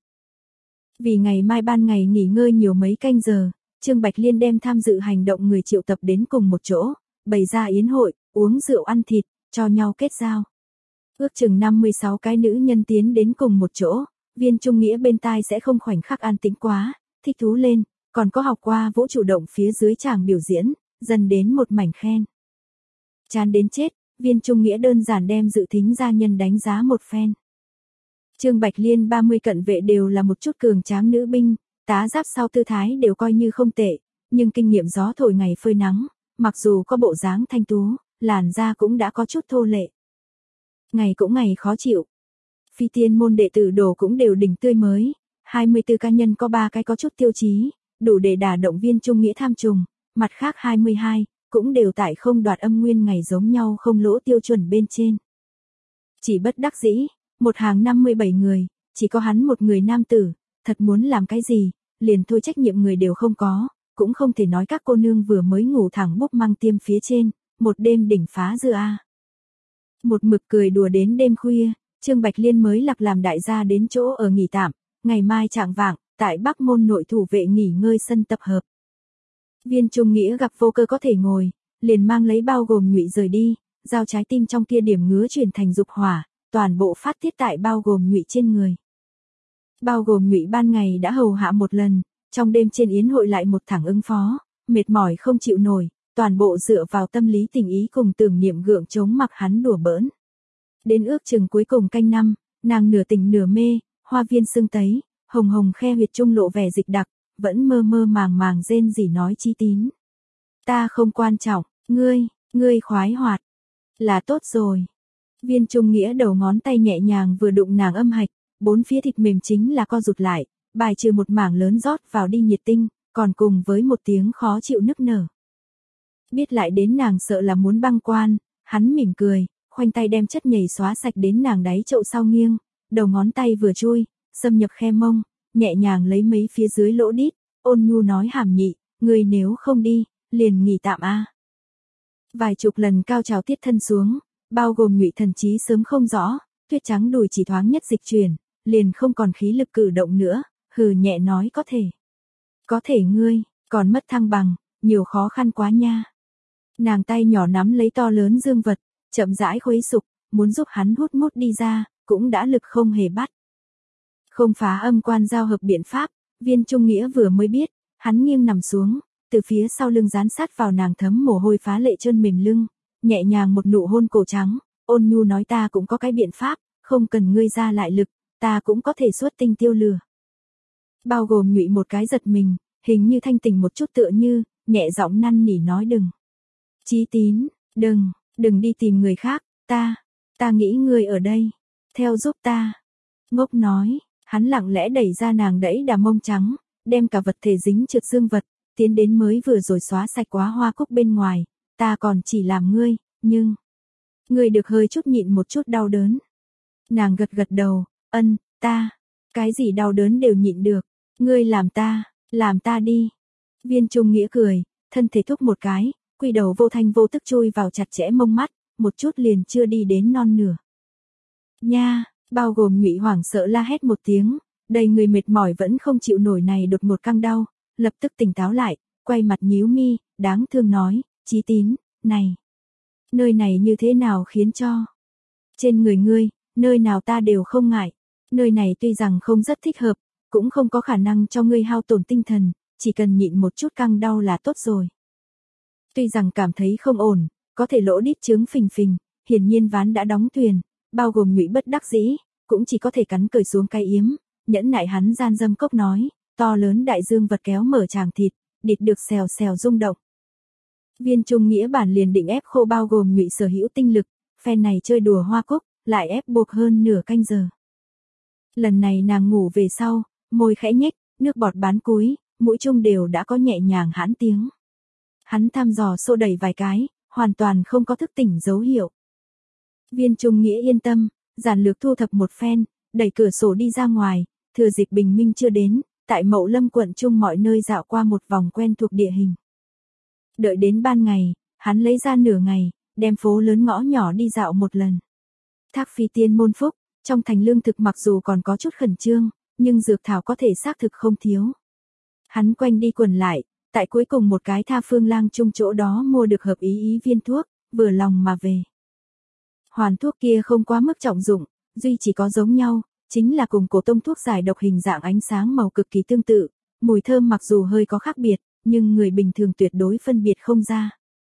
Vì ngày mai ban ngày nghỉ ngơi nhiều mấy canh giờ, Trương Bạch Liên đem tham dự hành động người triệu tập đến cùng một chỗ, bày ra yến hội, uống rượu ăn thịt, cho nhau kết giao. Ước chừng năm mươi sáu cái nữ nhân tiến đến cùng một chỗ, Viên Trung Nghĩa bên tai sẽ không khoảnh khắc an tĩnh quá, thích thú lên, còn có học qua vũ chủ động phía dưới tràng biểu diễn, dần đến một mảnh khen. Chán đến chết, Viên Trung Nghĩa đơn giản đem dự thính gia nhân đánh giá một phen. Trương Bạch Liên ba mươi cận vệ đều là một chút cường tráng nữ binh, tá giáp sau tư thái đều coi như không tệ, nhưng kinh nghiệm gió thổi ngày phơi nắng, mặc dù có bộ dáng thanh tú, làn da cũng đã có chút thô lệ. Ngày cũng ngày khó chịu. Phi tiên môn đệ tử đồ cũng đều đỉnh tươi mới, hai mươi tư cá nhân có ba cái có chút tiêu chí, đủ để đả động Viên Trung Nghĩa tham trùng, mặt khác hai mươi hai, cũng đều tại không đoạt âm nguyên ngày giống nhau không lỗ tiêu chuẩn bên trên. Chỉ bất đắc dĩ, một hàng năm mươi bảy người, chỉ có hắn một người nam tử, thật muốn làm cái gì, liền thôi trách nhiệm người đều không có, cũng không thể nói các cô nương vừa mới ngủ thẳng búp măng tiêm phía trên, một đêm đỉnh phá dưa a. Một mực cười đùa đến đêm khuya, Trương Bạch Liên mới lặc làm đại gia đến chỗ ở nghỉ tạm, ngày mai trạng vạng, tại Bắc môn nội thủ vệ nghỉ ngơi sân tập hợp. Viên Trung Nghĩa gặp vô cơ có thể ngồi, liền mang lấy bao gồm Nhụy rời đi, giao trái tim trong kia điểm ngứa chuyển thành dục hỏa, toàn bộ phát tiết tại bao gồm Nhụy trên người. Bao gồm Nhụy ban ngày đã hầu hạ một lần, trong đêm trên yến hội lại một thẳng ứng phó, mệt mỏi không chịu nổi, toàn bộ dựa vào tâm lý tình ý cùng tưởng niệm gượng chống mặc hắn đùa bỡn. Đến ước chừng cuối cùng canh năm, nàng nửa tỉnh nửa mê, hoa viên sưng tấy, hồng hồng khe huyệt trung lộ vẻ dịch đặc, vẫn mơ mơ màng màng rên rỉ nói Chí Tín. Ta không quan trọng, ngươi, ngươi khoái hoạt, là tốt rồi. Viên Trung Nghĩa đầu ngón tay nhẹ nhàng vừa đụng nàng âm hạch, bốn phía thịt mềm chính là co rụt lại, bài trừ một mảng lớn rót vào đi nhiệt tinh, còn cùng với một tiếng khó chịu nức nở. Biết lại đến nàng sợ là muốn băng quan, hắn mỉm cười, khoanh tay đem chất nhầy xóa sạch đến nàng đáy chậu sau nghiêng, đầu ngón tay vừa chui, xâm nhập khe mông, nhẹ nhàng lấy mấy phía dưới lỗ đít, ôn nhu nói hàm nhị, người nếu không đi, liền nghỉ tạm a. Vài chục lần cao trào tiết thân xuống, bao gồm Nhụy thần trí sớm không rõ, tuyết trắng đùi chỉ thoáng nhất dịch chuyển, liền không còn khí lực cử động nữa, hừ nhẹ nói có thể. Có thể ngươi, còn mất thăng bằng, nhiều khó khăn quá nha. Nàng tay nhỏ nắm lấy to lớn dương vật, chậm rãi khuấy sục, muốn giúp hắn hút mút đi ra, cũng đã lực không hề bắt. Không phá âm quan giao hợp biện pháp, Viên Trung Nghĩa vừa mới biết, hắn nghiêng nằm xuống, từ phía sau lưng dán sát vào nàng thấm mồ hôi phá lệ trơn mềm lưng, nhẹ nhàng một nụ hôn cổ trắng, ôn nhu nói ta cũng có cái biện pháp, không cần ngươi ra lại lực, ta cũng có thể xuất tinh tiêu lửa. Bao gồm Nhụy một cái giật mình, hình như thanh tỉnh một chút tựa như, nhẹ giọng năn nỉ nói đừng. Chí Tín, đừng, đừng đi tìm người khác, ta, ta nghĩ ngươi ở đây, theo giúp ta. Ngốc nói, hắn lặng lẽ đẩy ra nàng đẫy đà mông trắng, đem cả vật thể dính trượt dương vật, tiến đến mới vừa rồi xóa sạch quá hoa cúc bên ngoài, ta còn chỉ làm ngươi, nhưng, ngươi được hơi chút nhịn một chút đau đớn. Nàng gật gật đầu, ân, ta, cái gì đau đớn đều nhịn được, ngươi làm ta, làm ta đi. Viên Trung Nghĩa cười, thân thể thúc một cái, quy đầu vô thanh vô tức chui vào chặt chẽ mông mắt, một chút liền chưa đi đến non nửa. Nha, bao gồm Nhụy hoảng sợ la hét một tiếng, đầy người mệt mỏi vẫn không chịu nổi này đột một căng đau, lập tức tỉnh táo lại, quay mặt nhíu mi, đáng thương nói, Chí Tín, này, nơi này như thế nào khiến cho, trên người ngươi, nơi nào ta đều không ngại, nơi này tuy rằng không rất thích hợp, cũng không có khả năng cho ngươi hao tổn tinh thần, chỉ cần nhịn một chút căng đau là tốt rồi. Tuy rằng cảm thấy không ổn, có thể lỗ đít trướng phình phình, hiển nhiên ván đã đóng thuyền, bao gồm Nhụy bất đắc dĩ, cũng chỉ có thể cắn cởi xuống cái yếm, nhẫn nại hắn gian dâm cốc nói, to lớn đại dương vật kéo mở tràng thịt, địt được xèo xèo rung động. Viên Trung Nghĩa bản liền định ép khô bao gồm Nhụy sở hữu tinh lực, phen này chơi đùa hoa cúc, lại ép buộc hơn nửa canh giờ. Lần này nàng ngủ về sau, môi khẽ nhếch, nước bọt bán cúi, mũi trung đều đã có nhẹ nhàng hãn tiếng. Hắn thăm dò xô đẩy vài cái, hoàn toàn không có thức tỉnh dấu hiệu. Viên Trung Nghĩa yên tâm, giản lược thu thập một phen, đẩy cửa sổ đi ra ngoài, thừa dịp bình minh chưa đến, tại Mậu Lâm quận trung mọi nơi dạo qua một vòng quen thuộc địa hình. Đợi đến ban ngày, hắn lấy ra nửa ngày, đem phố lớn ngõ nhỏ đi dạo một lần. Thác Phi Tiên môn phúc, trong thành lương thực mặc dù còn có chút khẩn trương, nhưng dược thảo có thể xác thực không thiếu. Hắn quanh đi quẩn lại, tại cuối cùng một cái Tha Phương Lang trung chỗ đó mua được hợp ý ý viên thuốc, vừa lòng mà về. Hoàn thuốc kia không quá mức trọng dụng, duy chỉ có giống nhau, chính là cùng cổ tông thuốc giải độc hình dạng ánh sáng màu cực kỳ tương tự, mùi thơm mặc dù hơi có khác biệt, nhưng người bình thường tuyệt đối phân biệt không ra.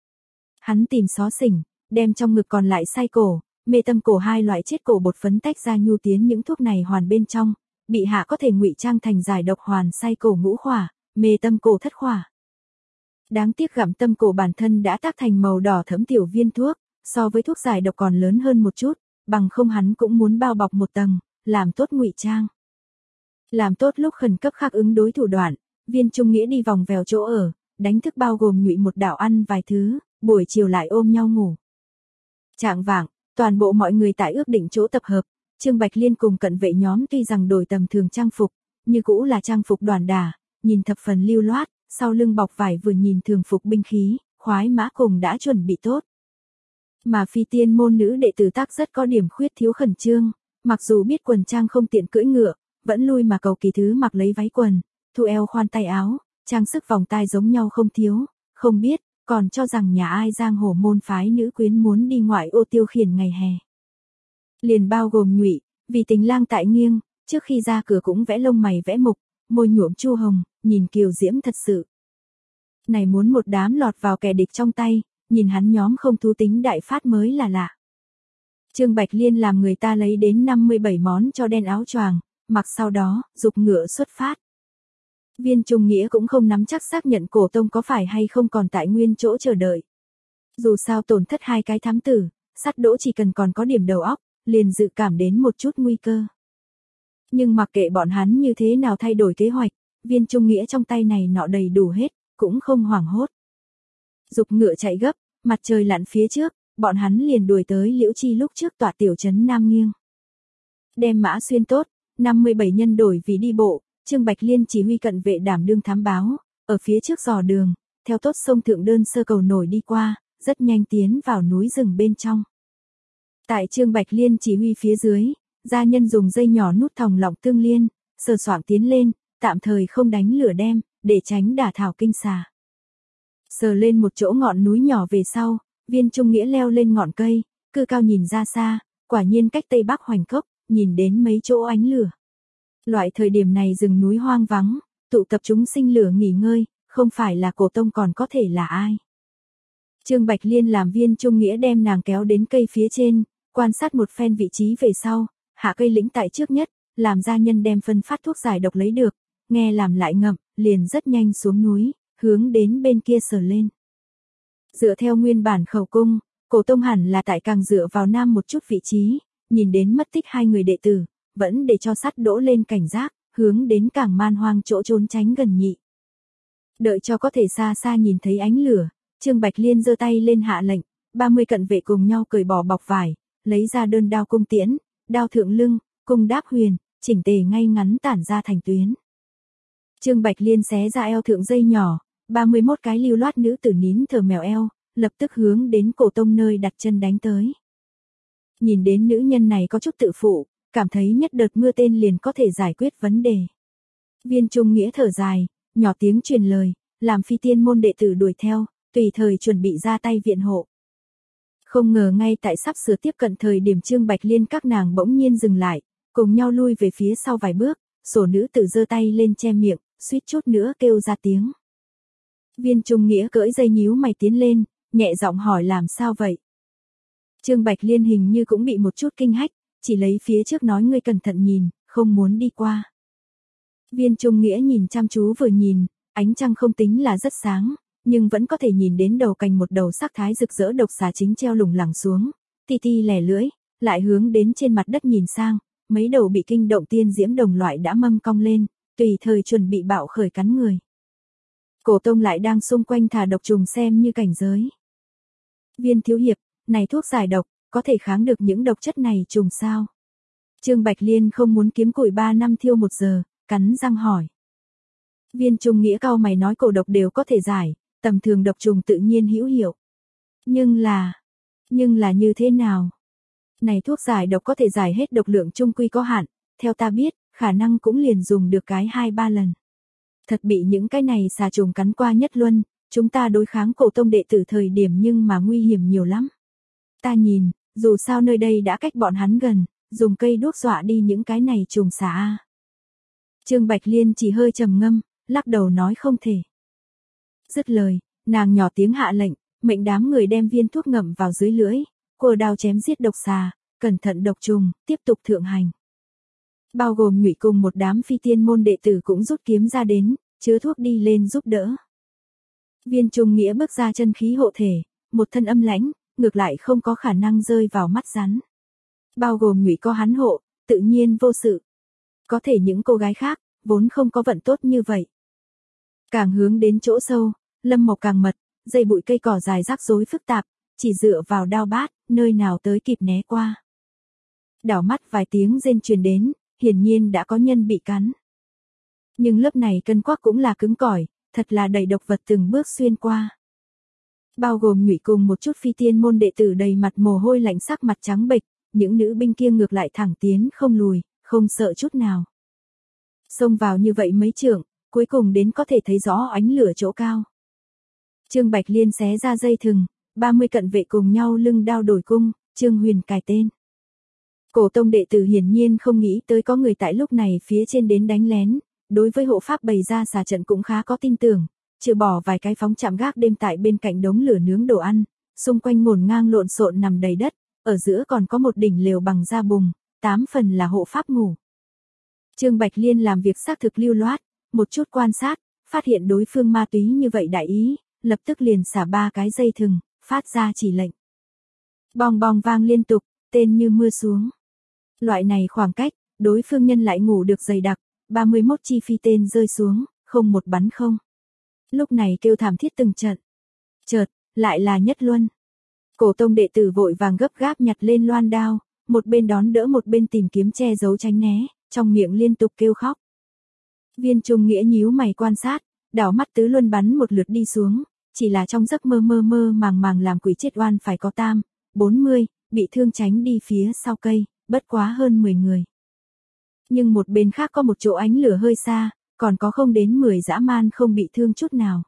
Hắn tìm xó xỉnh, đem trong ngực còn lại say cổ, mê tâm cổ hai loại chết cổ bột phấn tách ra nhu tiến những thuốc này hoàn bên trong, bị hạ có thể ngụy trang thành giải độc hoàn say cổ ngũ khỏa, mê tâm cổ thất khỏa. Đáng tiếc gặm tâm cổ bản thân đã tác thành màu đỏ thẫm tiểu viên thuốc, so với thuốc giải độc còn lớn hơn một chút, bằng không hắn cũng muốn bao bọc một tầng, làm tốt ngụy trang. Làm tốt lúc khẩn cấp khác ứng đối thủ đoạn, Viên Trung Nghĩa đi vòng vèo chỗ ở, đánh thức bao gồm Nhụy một đảo ăn vài thứ, buổi chiều lại ôm nhau ngủ. Trạng vạng, toàn bộ mọi người tại ước định chỗ tập hợp, Trương Bạch Liên cùng cận vệ nhóm tuy rằng đổi tầm thường trang phục, như cũ là trang phục đoàn đả, nhìn thập phần lưu loát, sau lưng bọc vải vừa nhìn thường phục binh khí, khoái mã cùng đã chuẩn bị tốt. Mà Phi Tiên môn nữ đệ tử tác rất có điểm khuyết thiếu khẩn trương, mặc dù biết quần trang không tiện cưỡi ngựa, vẫn lui mà cầu kỳ thứ mặc lấy váy quần, thu eo khoan tay áo, trang sức vòng tai giống nhau không thiếu, không biết, còn cho rằng nhà ai giang hồ môn phái nữ quyến muốn đi ngoại ô tiêu khiển ngày hè. Liền bao gồm Nhụy, vì tình lang tại nghiêng, trước khi ra cửa cũng vẽ lông mày vẽ mục, môi nhuộm chu hồng, nhìn kiều diễm thật sự. Này muốn một đám lọt vào kẻ địch trong tay, nhìn hắn nhóm không thú tính đại phát mới là lạ. Trương Bạch Liên làm người ta lấy đến năm mươi bảy món cho đen áo choàng, mặc sau đó, dục ngựa xuất phát. Viên Trung Nghĩa cũng không nắm chắc xác nhận Cổ Tông có phải hay không còn tại nguyên chỗ chờ đợi. Dù sao tổn thất hai cái thám tử, Sắt Đỗ chỉ cần còn có điểm đầu óc, liền dự cảm đến một chút nguy cơ. Nhưng mặc kệ bọn hắn như thế nào thay đổi kế hoạch, Viên Trung Nghĩa trong tay này nọ đầy đủ hết, cũng không hoảng hốt. Dục ngựa chạy gấp, mặt trời lặn phía trước, bọn hắn liền đuổi tới Liễu Chi lúc trước tọa tiểu trấn Nam Nghiêng. Đem mã xuyên tốt, năm mươi bảy nhân đổi vì đi bộ, Trương Bạch Liên chỉ huy cận vệ đảm đương thám báo, ở phía trước dò đường, theo tốt sông Thượng Đơn Sơ cầu nổi đi qua, rất nhanh tiến vào núi rừng bên trong. Tại Trương Bạch Liên chỉ huy phía dưới, gia nhân dùng dây nhỏ nút thòng lọng tương liên, sờ soạng tiến lên, tạm thời không đánh lửa đem, để tránh đả thảo kinh xà. Sờ lên một chỗ ngọn núi nhỏ về sau, Viên Trung Nghĩa leo lên ngọn cây, cư cao nhìn ra xa, quả nhiên cách tây bắc Hoành Cốc, nhìn đến mấy chỗ ánh lửa. Loại thời điểm này rừng núi hoang vắng, tụ tập chúng sinh lửa nghỉ ngơi, không phải là Cổ Tông còn có thể là ai. Trương Bạch Liên làm Viên Trung Nghĩa đem nàng kéo đến cây phía trên, quan sát một phen vị trí về sau, hạ cây lĩnh tại trước nhất, làm gia nhân đem phân phát thuốc giải độc lấy được, nghe làm lại ngậm, liền rất nhanh xuống núi, hướng đến bên kia sờ lên. Dựa theo nguyên bản khẩu cung, Cổ Tông hẳn là tại càng dựa vào nam một chút vị trí, nhìn đến mất tích hai người đệ tử, vẫn để cho Sắt Đỗ lên cảnh giác, hướng đến càng man hoang chỗ trốn tránh gần nhị. Đợi cho có thể xa xa nhìn thấy ánh lửa, Trương Bạch Liên giơ tay lên hạ lệnh, ba mươi cận vệ cùng nhau cởi bỏ bọc vải, lấy ra đơn đao cung tiễn, đao thượng lưng, cung đáp huyền, chỉnh tề ngay ngắn tản ra thành tuyến. Trương Bạch Liên xé ra eo thượng dây nhỏ, ba mươi mốt cái lưu loát nữ tử nín thở mèo eo, lập tức hướng đến Cổ Tông nơi đặt chân đánh tới. Nhìn đến nữ nhân này có chút tự phụ, cảm thấy nhất đợt mưa tên liền có thể giải quyết vấn đề. Viên Trung Nghĩa thở dài, nhỏ tiếng truyền lời, làm phi tiên môn đệ tử đuổi theo, tùy thời chuẩn bị ra tay viện hộ. Không ngờ ngay tại sắp sửa tiếp cận thời điểm Trương Bạch Liên các nàng bỗng nhiên dừng lại, cùng nhau lui về phía sau vài bước, sổ nữ tử giơ tay lên che miệng, suýt chút nữa kêu ra tiếng. Viên Trung Nghĩa cỡi dây nhíu mày tiến lên, nhẹ giọng hỏi làm sao vậy. Trương Bạch Liên hình như cũng bị một chút kinh hách, chỉ lấy phía trước nói ngươi cẩn thận nhìn, không muốn đi qua. Viên Trung Nghĩa nhìn chăm chú vừa nhìn, ánh trăng không tính là rất sáng, nhưng vẫn có thể nhìn đến đầu cành một đầu sắc thái rực rỡ độc xà chính treo lủng lẳng xuống, ti ti lẻ lưỡi, lại hướng đến trên mặt đất nhìn sang, mấy đầu bị kinh động tiên diễm đồng loại đã mâm cong lên, tùy thời chuẩn bị bạo khởi cắn người. Cổ Tông lại đang xung quanh thả độc trùng xem như cảnh giới. Viên thiếu hiệp, này thuốc giải độc, có thể kháng được những độc chất này trùng sao? Trương Bạch Liên không muốn kiếm củi ba năm thiêu một giờ, cắn răng hỏi. Viên Trung Nghĩa cau mày nói cổ độc đều có thể giải, tầm thường độc trùng tự nhiên hữu hiệu. Nhưng là, nhưng là như thế nào? Này thuốc giải độc có thể giải hết độc lượng trung quy có hạn, theo ta biết, khả năng cũng liền dùng được cái hai ba lần. Thật bị những cái này xà trùng cắn qua nhất luân, chúng ta đối kháng Cổ Tông đệ tử thời điểm nhưng mà nguy hiểm nhiều lắm. Ta nhìn, dù sao nơi đây đã cách bọn hắn gần, dùng cây đuốc dọa đi những cái này trùng xà. Trương Bạch Liên chỉ hơi trầm ngâm, lắc đầu nói không thể. Dứt lời, nàng nhỏ tiếng hạ lệnh, mệnh đám người đem viên thuốc ngậm vào dưới lưỡi, cua đao chém giết độc xà, cẩn thận độc trùng, tiếp tục thượng hành. Bao gồm Nhụy cùng một đám phi tiên môn đệ tử cũng rút kiếm ra đến, chứa thuốc đi lên giúp đỡ. Viên Trung Nghĩa bước ra chân khí hộ thể, một thân âm lãnh, ngược lại không có khả năng rơi vào mắt rắn. Bao gồm Nhụy có hắn hộ, tự nhiên vô sự. Có thể những cô gái khác, vốn không có vận tốt như vậy. Càng hướng đến chỗ sâu, lâm mộc càng mật, dây bụi cây cỏ dài rắc rối phức tạp, chỉ dựa vào đao bát, nơi nào tới kịp né qua. Đảo mắt vài tiếng rên truyền đến, hiển nhiên đã có nhân bị cắn. Nhưng lớp này cân quắc cũng là cứng cỏi, thật là đầy độc vật từng bước xuyên qua. Bao gồm Nhụy cùng một chút phi tiên môn đệ tử đầy mặt mồ hôi lạnh sắc mặt trắng bệch, những nữ binh kia ngược lại thẳng tiến không lùi, không sợ chút nào. Xông vào như vậy mấy trượng, cuối cùng đến có thể thấy rõ ánh lửa chỗ cao. Trương Bạch Liên xé ra dây thừng, ba mươi cận vệ cùng nhau lưng đao đổi cung, Trương Huyền cài tên. Cổ tông đệ tử hiển nhiên không nghĩ tới có người tại lúc này phía trên đến đánh lén, đối với hộ pháp bày ra xà trận cũng khá có tin tưởng, trừ bỏ vài cái phóng chạm gác đêm tại bên cạnh đống lửa nướng đồ ăn, xung quanh ngổn ngang lộn xộn nằm đầy đất, ở giữa còn có một đỉnh lều bằng da bùng, tám phần là hộ pháp ngủ. Trương Bạch Liên làm việc xác thực lưu loát, một chút quan sát, phát hiện đối phương ma túy như vậy đại ý, lập tức liền xả ba cái dây thừng, phát ra chỉ lệnh. Bong bong vang liên tục, tên như mưa xuống. Loại này khoảng cách, đối phương nhân lại ngủ được dày đặc, ba mươi mốt chi phi tên rơi xuống, không một bắn không. Lúc này kêu thảm thiết từng trận. Chợt, lại là Nhất Luân. Cổ tông đệ tử vội vàng gấp gáp nhặt lên loan đao, một bên đón đỡ một bên tìm kiếm che giấu tránh né, trong miệng liên tục kêu khóc. Viên Trung Nghĩa nhíu mày quan sát, đảo mắt tứ luân bắn một lượt đi xuống, chỉ là trong giấc mơ mơ mơ màng màng làm quỷ chết oan phải có tam, bốn mươi, bị thương tránh đi phía sau cây, bất quá hơn mười người. Nhưng một bên khác có một chỗ ánh lửa hơi xa, còn có không đến mười dã man không bị thương chút nào.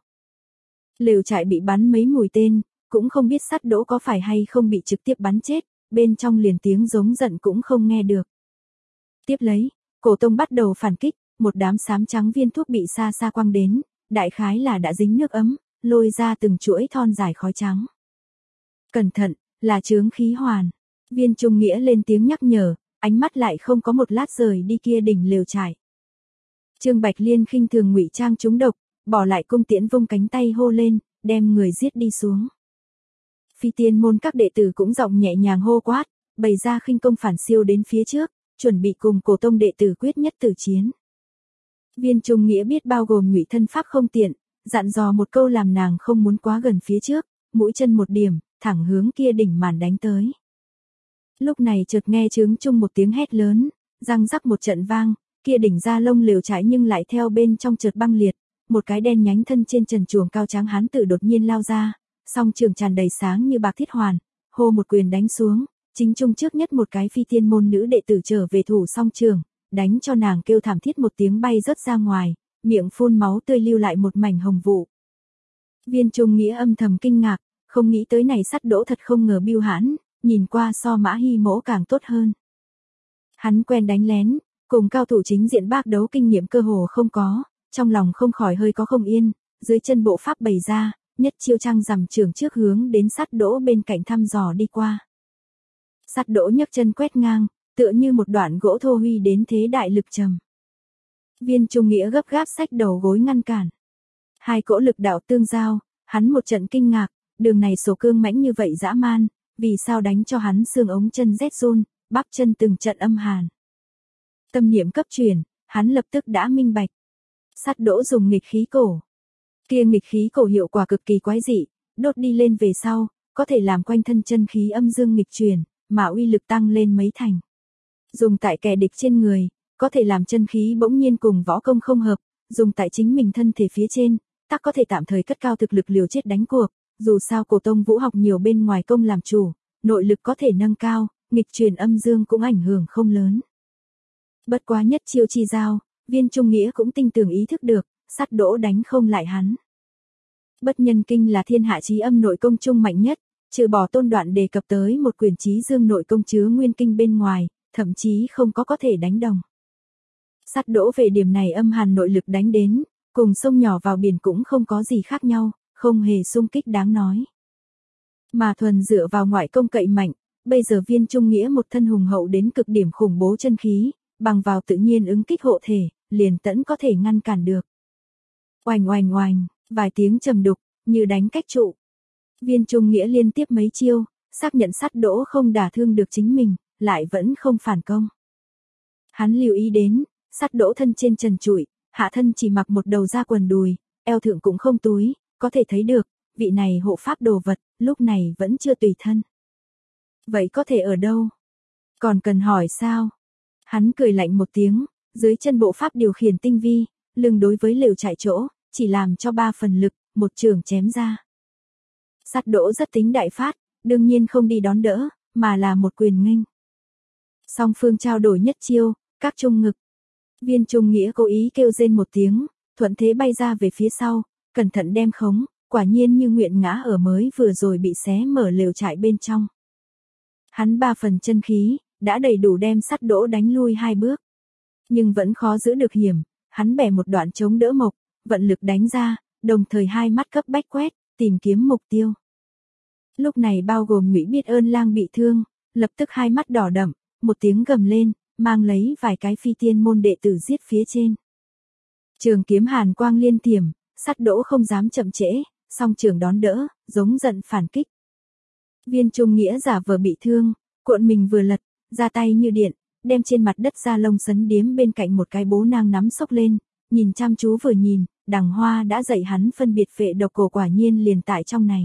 Lều trại bị bắn mấy mũi tên, cũng không biết sắt đỗ có phải hay không bị trực tiếp bắn chết, bên trong liền tiếng giống giận cũng không nghe được. Tiếp lấy, cổ tông bắt đầu phản kích, một đám xám trắng viên thuốc bị xa xa quăng đến, đại khái là đã dính nước ấm, lôi ra từng chuỗi thon dài khói trắng. Cẩn thận, là chướng khí hoàn. Viên Trung Nghĩa lên tiếng nhắc nhở, ánh mắt lại không có một lát rời đi kia đỉnh lều trại. Trương Bạch Liên khinh thường ngụy trang trúng độc, bỏ lại cung tiễn vung cánh tay hô lên, đem người giết đi xuống. Phi tiên môn các đệ tử cũng giọng nhẹ nhàng hô quát, bày ra khinh công phản siêu đến phía trước, chuẩn bị cùng cổ tông đệ tử quyết nhất tử chiến. Viên Trung Nghĩa biết bao gồm ngụy thân pháp không tiện, dặn dò một câu làm nàng không muốn quá gần phía trước, mũi chân một điểm, thẳng hướng kia đỉnh màn đánh tới. Lúc này chợt nghe chướng chung một tiếng hét lớn, răng rắc một trận vang, kia đỉnh ra lông lều trại nhưng lại theo bên trong chợt băng liệt, một cái đen nhánh thân trên trần chuồng cao tráng hán tử đột nhiên lao ra, song trường tràn đầy sáng như bạc thiết hoàn, hô một quyền đánh xuống, chính trung trước nhất một cái phi tiên môn nữ đệ tử trở về thủ song trường, đánh cho nàng kêu thảm thiết một tiếng bay rớt ra ngoài, miệng phun máu tươi lưu lại một mảnh hồng vụ. Viên Trung Nghĩa âm thầm kinh ngạc, không nghĩ tới này sắt đỗ thật không ngờ bưu hãn, nhìn qua so Mã Hy Mỗ càng tốt hơn. Hắn quen đánh lén, cùng cao thủ chính diện bác đấu kinh nghiệm cơ hồ không có, trong lòng không khỏi hơi có không yên, dưới chân bộ pháp bày ra, nhất chiêu trăng rằm trường trước hướng đến sắt đỗ bên cạnh thăm dò đi qua. Sắt đỗ nhấc chân quét ngang, tựa như một đoạn gỗ thô huy đến thế đại lực trầm. Viên Trung Nghĩa gấp gáp xách đầu gối ngăn cản. Hai cỗ lực đạo tương giao, hắn một trận kinh ngạc, đường này sổ cương mãnh như vậy dã man, vì sao đánh cho hắn xương ống chân rét run, bắp chân từng trận âm hàn. Tâm niệm cấp truyền, hắn lập tức đã minh bạch. Sắt đỗ dùng nghịch khí cổ. Kia nghịch khí cổ hiệu quả cực kỳ quái dị, đốt đi lên về sau, có thể làm quanh thân chân khí âm dương nghịch truyền, mà uy lực tăng lên mấy thành. Dùng tại kẻ địch trên người, có thể làm chân khí bỗng nhiên cùng võ công không hợp, dùng tại chính mình thân thể phía trên, tắc có thể tạm thời cất cao thực lực liều chết đánh cuộc, dù sao cổ tông vũ học nhiều bên ngoài công làm chủ, nội lực có thể nâng cao, nghịch truyền âm dương cũng ảnh hưởng không lớn. Bất quá nhất chiêu chi giao, Viên Trung Nghĩa cũng tinh tường ý thức được, sắt đỗ đánh không lại hắn. Bất nhân kinh là thiên hạ chí âm nội công trung mạnh nhất, trừ bỏ Tôn Đoạn đề cập tới một quyền chí dương nội công chứa nguyên kinh bên ngoài, thậm chí không có có thể đánh đồng. Sắt đỗ về điểm này âm hàn nội lực đánh đến, cùng sông nhỏ vào biển cũng không có gì khác nhau, không hề xung kích đáng nói. Mà thuần dựa vào ngoại công cậy mạnh, bây giờ Viên Trung Nghĩa một thân hùng hậu đến cực điểm khủng bố chân khí, bằng vào tự nhiên ứng kích hộ thể, liền tẫn có thể ngăn cản được. Oành oành oành, vài tiếng trầm đục, như đánh cách trụ. Viên Trung Nghĩa liên tiếp mấy chiêu, xác nhận sắt đỗ không đả thương được chính mình, lại vẫn không phản công. Hắn lưu ý đến, sắt đỗ thân trên trần trụi, hạ thân chỉ mặc một đầu da quần đùi, eo thượng cũng không túi, có thể thấy được, vị này hộ pháp đồ vật, lúc này vẫn chưa tùy thân. Vậy có thể ở đâu? Còn cần hỏi sao? Hắn cười lạnh một tiếng, dưới chân bộ pháp điều khiển tinh vi, lưng đối với lều trại chỗ, chỉ làm cho ba phần lực, một trường chém ra. Sắt đỗ rất tính đại phát, đương nhiên không đi đón đỡ, mà là một quyền nghênh. Song phương trao đổi nhất chiêu, các trung ngực. Viên Trung Nghĩa cố ý kêu rên một tiếng, thuận thế bay ra về phía sau, cẩn thận đem khống, quả nhiên như nguyện ngã ở mới vừa rồi bị xé mở lều trại bên trong. Hắn ba phần chân khí, đã đầy đủ đem sắt đỗ đánh lui hai bước. Nhưng vẫn khó giữ được hiểm, hắn bẻ một đoạn chống đỡ mộc, vận lực đánh ra, đồng thời hai mắt cấp bách quét, tìm kiếm mục tiêu. Lúc này bao gồm Ngụy Biết Ơn Lang bị thương, lập tức hai mắt đỏ đậm, một tiếng gầm lên, mang lấy vài cái phi tiên môn đệ tử giết phía trên. Trường kiếm hàn quang liên tiềm, sắt đỗ không dám chậm trễ, song trường đón đỡ, giống giận phản kích. Viên Trung Nghĩa giả vờ bị thương, cuộn mình vừa lật, ra tay như điện, đem trên mặt đất da lông sấn điếm bên cạnh một cái bố nang nắm xốc lên, nhìn chăm chú vừa nhìn, đằng hoa đã dạy hắn phân biệt phệ độc cổ quả nhiên liền tại trong này.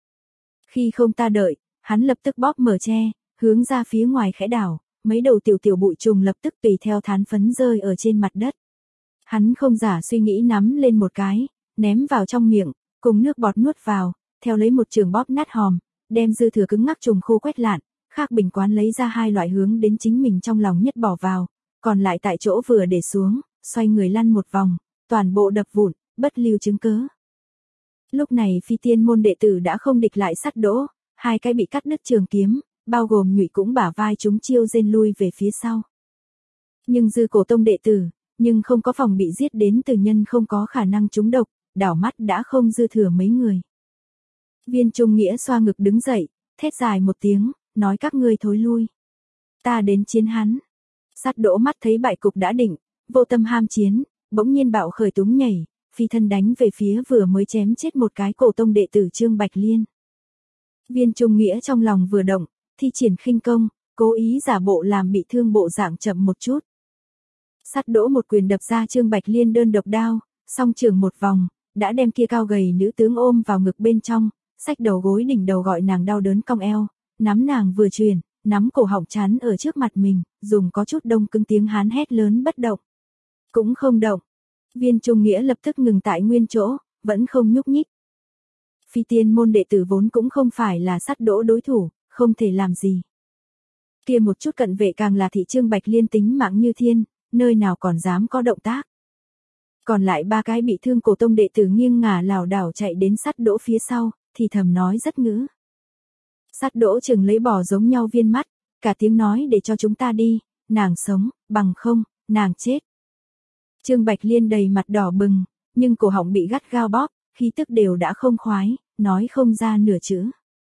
Khi không ta đợi, hắn lập tức bóp mở tre, hướng ra phía ngoài khẽ đảo, mấy đầu tiểu tiểu bụi trùng lập tức tùy theo thán phấn rơi ở trên mặt đất. Hắn không giả suy nghĩ nắm lên một cái, ném vào trong miệng, cùng nước bọt nuốt vào, theo lấy một trường bóp nát hòm, đem dư thừa cứng ngắc trùng khô quét lạn, khác bình quán lấy ra hai loại hướng đến chính mình trong lòng nhất bỏ vào, còn lại tại chỗ vừa để xuống, xoay người lăn một vòng, toàn bộ đập vụn, bất lưu chứng cớ. Lúc này phi tiên môn đệ tử đã không địch lại sắt đỗ, hai cái bị cắt đứt trường kiếm, bao gồm Nhụy cũng bả vai chúng chiêu rên lui về phía sau. Nhưng dư cổ tông đệ tử, nhưng không có phòng bị giết đến từ nhân không có khả năng trúng độc, đảo mắt đã không dư thừa mấy người. Viên Trung Nghĩa xoa ngực đứng dậy, thét dài một tiếng, nói các ngươi thối lui. Ta đến chiến hắn. Sắt đỗ mắt thấy bại cục đã định, vô tâm ham chiến, bỗng nhiên bạo khởi túng nhảy, phi thân đánh về phía vừa mới chém chết một cái cổ tông đệ tử Trương Bạch Liên. Viên Trung Nghĩa trong lòng vừa động, thi triển khinh công, cố ý giả bộ làm bị thương bộ dạng chậm một chút. Sắt đỗ một quyền đập ra Trương Bạch Liên đơn độc đao, song trường một vòng, đã đem kia cao gầy nữ tướng ôm vào ngực bên trong, xách đầu gối đỉnh đầu gọi nàng đau đớn cong eo, nắm nàng vừa truyền, nắm cổ họng chắn ở trước mặt mình, dùng có chút đông cứng tiếng hán hét lớn bất động. Cũng không động. Viên Trung Nghĩa lập tức ngừng tại nguyên chỗ, vẫn không nhúc nhích. Phi tiên môn đệ tử vốn cũng không phải là sắt đỗ đối thủ, không thể làm gì. Kia một chút cận vệ càng là thị Trương Bạch Liên tính mạng như thiên, nơi nào còn dám có động tác. Còn lại ba cái bị thương cổ tông đệ tử nghiêng ngả lảo đảo chạy đến sắt đỗ phía sau, thì thầm nói rất ngữ. Sắt đỗ chừng lấy bỏ giống nhau viên mắt, cả tiếng nói để cho chúng ta đi, nàng sống, bằng không, nàng chết. Trương Bạch Liên đầy mặt đỏ bừng, nhưng cổ họng bị gắt gao bóp, khí tức đều đã không khoái, nói không ra nửa chữ.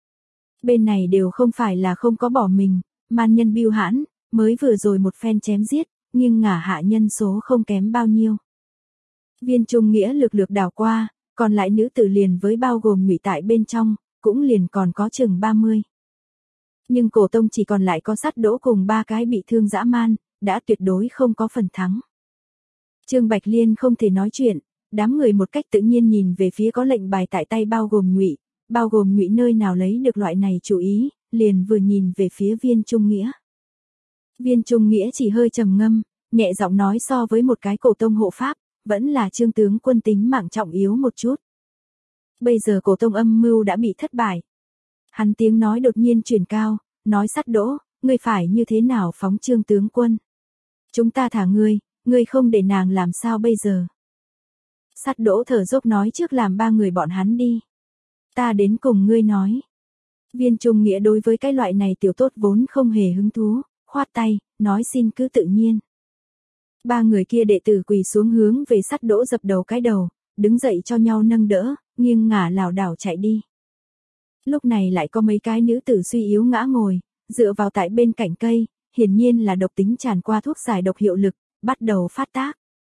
Bên này đều không phải là không có bỏ mình, man nhân bưu hãn, mới vừa rồi một phen chém giết, nhưng ngả hạ nhân số không kém bao nhiêu. Viên Trung Nghĩa lược lược đảo qua, còn lại nữ tử liền với bao gồm Ngụy tại bên trong, cũng liền còn có chừng ba mươi. Nhưng cổ tông chỉ còn lại có sắt đỗ cùng ba cái bị thương dã man, đã tuyệt đối không có phần thắng. Trương Bạch Liên không thể nói chuyện, đám người một cách tự nhiên nhìn về phía có lệnh bài tại tay bao gồm Ngụy, bao gồm Ngụy nơi nào lấy được loại này chủ ý, liền vừa nhìn về phía Viên Trung Nghĩa. Viên Trung Nghĩa chỉ hơi trầm ngâm, nhẹ giọng nói so với một cái cổ tông hộ pháp, vẫn là Trương tướng quân tính mạng trọng yếu một chút. Bây giờ cổ tông âm mưu đã bị thất bại. Hắn tiếng nói đột nhiên chuyển cao, nói sắt đỗ, ngươi phải như thế nào phóng Trương tướng quân? Chúng ta thả ngươi, ngươi không để nàng làm sao bây giờ? Sắt đỗ thở dốc nói trước làm ba người bọn hắn đi. Ta đến cùng ngươi nói. Viên Trung Nghĩa đối với cái loại này tiểu tốt vốn không hề hứng thú, khoát tay, nói xin cứ tự nhiên. Ba người kia đệ tử quỳ xuống hướng về sắt đỗ dập đầu cái đầu, đứng dậy cho nhau nâng đỡ, nghiêng ngả lảo đảo chạy đi. Lúc này lại có mấy cái nữ tử suy yếu ngã ngồi, dựa vào tại bên cạnh cây, hiển nhiên là độc tính tràn qua thuốc giải độc hiệu lực, bắt đầu phát tác.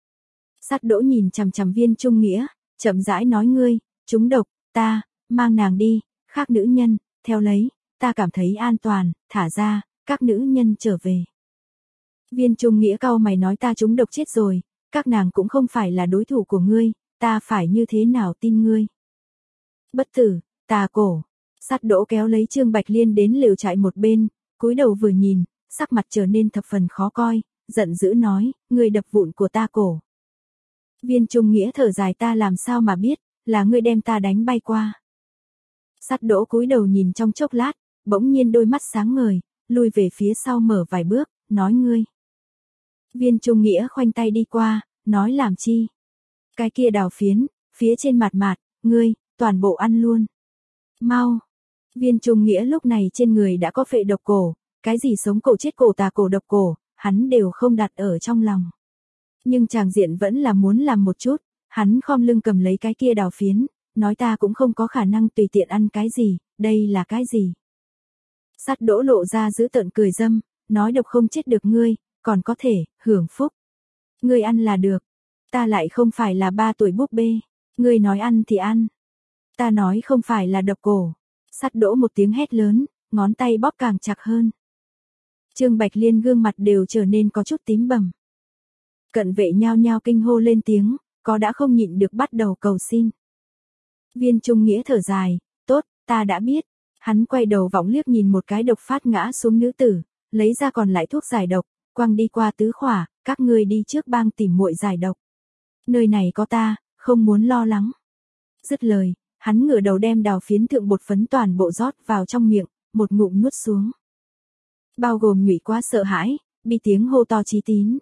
Sắt đỗ nhìn chằm chằm Viên Trung Nghĩa, chậm rãi nói ngươi, chúng độc, ta, mang nàng đi, khác nữ nhân, theo lấy, ta cảm thấy an toàn, thả ra, các nữ nhân trở về. Viên Trung Nghĩa cau mày nói ta chúng độc chết rồi, các nàng cũng không phải là đối thủ của ngươi, ta phải như thế nào tin ngươi. Bất tử, tà cổ, sắt đỗ kéo lấy Trương Bạch Liên đến lều trại một bên, cúi đầu vừa nhìn, sắc mặt trở nên thập phần khó coi, giận dữ nói, ngươi đập vụn của ta cổ. Viên Trung Nghĩa thở dài ta làm sao mà biết, là ngươi đem ta đánh bay qua. Sắt đỗ cúi đầu nhìn trong chốc lát, bỗng nhiên đôi mắt sáng ngời, lùi về phía sau mở vài bước, nói ngươi. Viên Trung Nghĩa khoanh tay đi qua, nói làm chi. Cái kia đào phiến, phía trên mặt mạt, ngươi, toàn bộ ăn luôn. Mau. Viên Trung Nghĩa lúc này trên người đã có phệ độc cổ, cái gì sống cổ chết cổ tà cổ độc cổ, hắn đều không đặt ở trong lòng. Nhưng chàng diện vẫn là muốn làm một chút, hắn khom lưng cầm lấy cái kia đào phiến, nói ta cũng không có khả năng tùy tiện ăn cái gì, đây là cái gì. Sắt Đỗ lộ ra giữ tợn cười dâm, nói độc không chết được ngươi, còn có thể, hưởng phúc. Ngươi ăn là được, ta lại không phải là ba tuổi búp bê, ngươi nói ăn thì ăn. Ta nói không phải là độc cổ. Sắt Đỗ một tiếng hét lớn, ngón tay bóp càng chặt hơn. Trương Bạch Liên gương mặt đều trở nên có chút tím bầm. Cận vệ nhao nhao kinh hô lên tiếng, có đã không nhịn được bắt đầu cầu xin. Viên Trung Nghĩa thở dài, tốt, ta đã biết. Hắn quay đầu võng liếc nhìn một cái độc phát ngã xuống nữ tử, lấy ra còn lại thuốc giải độc, quăng đi qua tứ khỏa, các ngươi đi trước bang tìm muội giải độc. Nơi này có ta, không muốn lo lắng. Dứt lời, hắn ngửa đầu đem đào phiến thượng bột phấn toàn bộ rót vào trong miệng, một ngụm nuốt xuống. Bao gồm Nhụy quá sợ hãi, bi tiếng hô to Chí Tín.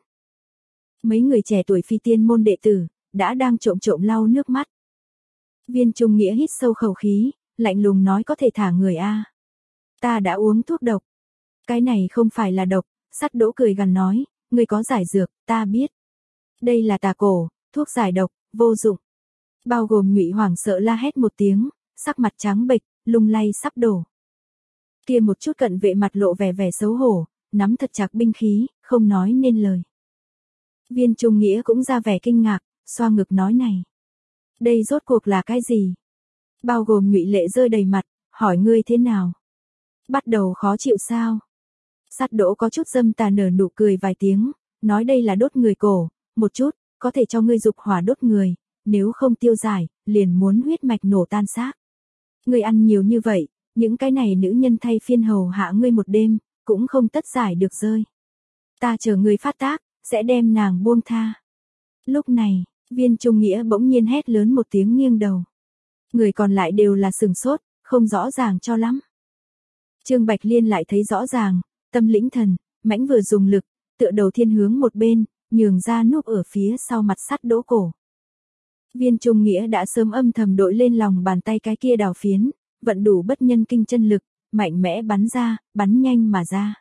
Mấy người trẻ tuổi phi tiên môn đệ tử, đã đang trộm trộm lau nước mắt. Viên Trung Nghĩa hít sâu khẩu khí, lạnh lùng nói có thể thả người a. Ta đã uống thuốc độc. Cái này không phải là độc, Sắt Đỗ cười gằn nói, ngươi có giải dược, ta biết. Đây là tà cổ, thuốc giải độc, vô dụng. Bao gồm Nhụy hoảng sợ la hét một tiếng, sắc mặt trắng bệch, lung lay sắp đổ. Kia một chút cận vệ mặt lộ vẻ vẻ xấu hổ, nắm thật chặt binh khí, không nói nên lời. Viên Trung Nghĩa cũng ra vẻ kinh ngạc, xoa ngực nói này. Đây rốt cuộc là cái gì? Bao gồm Nhụy lệ rơi đầy mặt, hỏi ngươi thế nào? Bắt đầu khó chịu sao? Sắt Đỗ có chút dâm tà nở nụ cười vài tiếng, nói đây là đốt người cổ, một chút, có thể cho ngươi dục hỏa đốt người, nếu không tiêu giải, liền muốn huyết mạch nổ tan xác. Ngươi ăn nhiều như vậy, những cái này nữ nhân thay phiên hầu hạ ngươi một đêm, cũng không tất giải được rơi. Ta chờ ngươi phát tác, sẽ đem nàng buông tha. Lúc này, Viên Trung Nghĩa bỗng nhiên hét lớn một tiếng nghiêng đầu. Người còn lại đều là sừng sốt, không rõ ràng cho lắm. Trương Bạch Liên lại thấy rõ ràng, tâm lĩnh thần, mãnh vừa dùng lực, tựa đầu thiên hướng một bên, nhường ra núp ở phía sau mặt Sắt Đỗ cổ. Viên Trung Nghĩa đã sớm âm thầm đội lên lòng bàn tay cái kia đào phiến, vận đủ bất nhân kinh chân lực, mạnh mẽ bắn ra, bắn nhanh mà ra.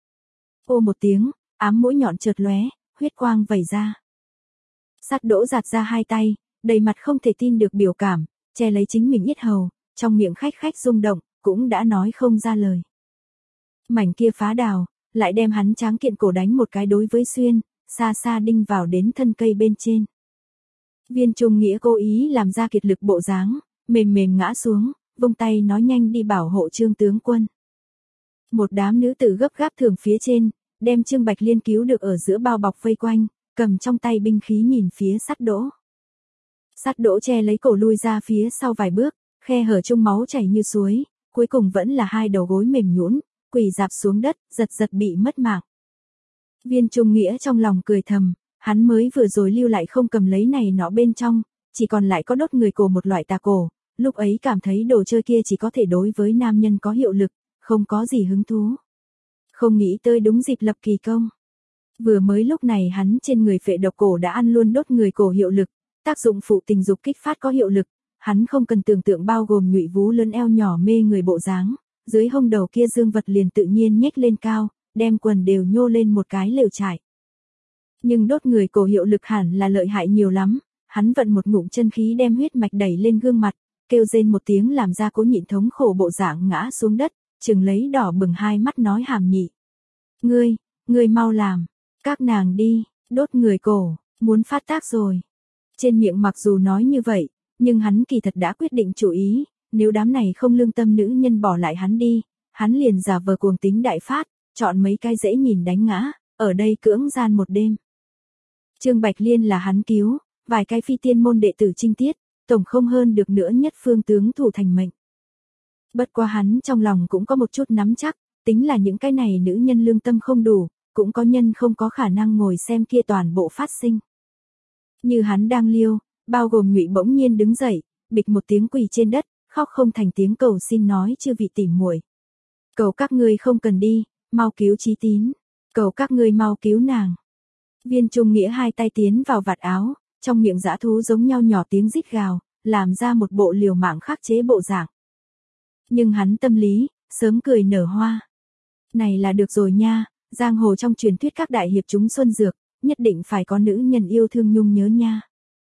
Ô một tiếng, ám mũi nhọn chợt lóe, huyết quang vẩy ra. Sắt Đỗ giạt ra hai tay, đầy mặt không thể tin được biểu cảm, che lấy chính mình yết hầu, trong miệng khách khách rung động, cũng đã nói không ra lời. Mảnh kia phá đào, lại đem hắn tráng kiện cổ đánh một cái đối với xuyên, xa xa đinh vào đến thân cây bên trên. Viên Trung Nghĩa cố ý làm ra kiệt lực bộ dáng, mềm mềm ngã xuống, vung tay nói nhanh đi bảo hộ Trương tướng quân. Một đám nữ tử gấp gáp thường phía trên, đem Trương Bạch Liên cứu được ở giữa bao bọc vây quanh, cầm trong tay binh khí nhìn phía Sắt Đỗ. Sắt Đỗ che lấy cổ lui ra phía sau vài bước, khe hở chung máu chảy như suối, cuối cùng vẫn là hai đầu gối mềm nhũn, quỳ dạp xuống đất, giật giật bị mất mạng. Viên Trung Nghĩa trong lòng cười thầm, hắn mới vừa rồi lưu lại không cầm lấy này nọ bên trong, chỉ còn lại có đốt người cổ một loại tà cổ, lúc ấy cảm thấy đồ chơi kia chỉ có thể đối với nam nhân có hiệu lực, không có gì hứng thú. Không nghĩ tới đúng dịp lập kỳ công. Vừa mới lúc này hắn trên người phệ độc cổ đã ăn luôn đốt người cổ hiệu lực, tác dụng phụ tình dục kích phát có hiệu lực, hắn không cần tưởng tượng bao gồm Nhụy vú lớn eo nhỏ mê người bộ dáng, dưới hông đầu kia dương vật liền tự nhiên nhếch lên cao, đem quần đều nhô lên một cái lều trải. Nhưng đốt người cổ hiệu lực hẳn là lợi hại nhiều lắm, hắn vận một ngụm chân khí đem huyết mạch đẩy lên gương mặt, kêu rên một tiếng làm ra cố nhịn thống khổ bộ dạng ngã xuống đất, chừng lấy đỏ bừng hai mắt nói hàm nhị. Ngươi, ngươi mau làm, các nàng đi, đốt người cổ, muốn phát tác rồi. Trên miệng mặc dù nói như vậy, nhưng hắn kỳ thật đã quyết định chủ ý, nếu đám này không lương tâm nữ nhân bỏ lại hắn đi, hắn liền giả vờ cuồng tính đại phát, chọn mấy cái dễ nhìn đánh ngã, ở đây cưỡng gian một đêm. Trương Bạch Liên là hắn cứu, vài cái phi tiên môn đệ tử trinh tiết, tổng không hơn được nữa nhất phương tướng thủ thành mệnh. Bất quá hắn trong lòng cũng có một chút nắm chắc, tính là những cái này nữ nhân lương tâm không đủ, cũng có nhân không có khả năng ngồi xem kia toàn bộ phát sinh. Như hắn đang liêu, bao gồm Nhụy bỗng nhiên đứng dậy, bịch một tiếng quỳ trên đất, khóc không thành tiếng cầu xin nói chư vị tỉ muội. Cầu các ngươi không cần đi, mau cứu Chí Tín, cầu các ngươi mau cứu nàng. Viên Trung Nghĩa hai tay tiến vào vạt áo, trong miệng dã thú giống nhau nhỏ tiếng rít gào, làm ra một bộ liều mạng khắc chế bộ dạng. Nhưng hắn tâm lý, sớm cười nở hoa. Này là được rồi nha, giang hồ trong truyền thuyết các đại hiệp chúng xuân dược, nhất định phải có nữ nhân yêu thương nhung nhớ nha.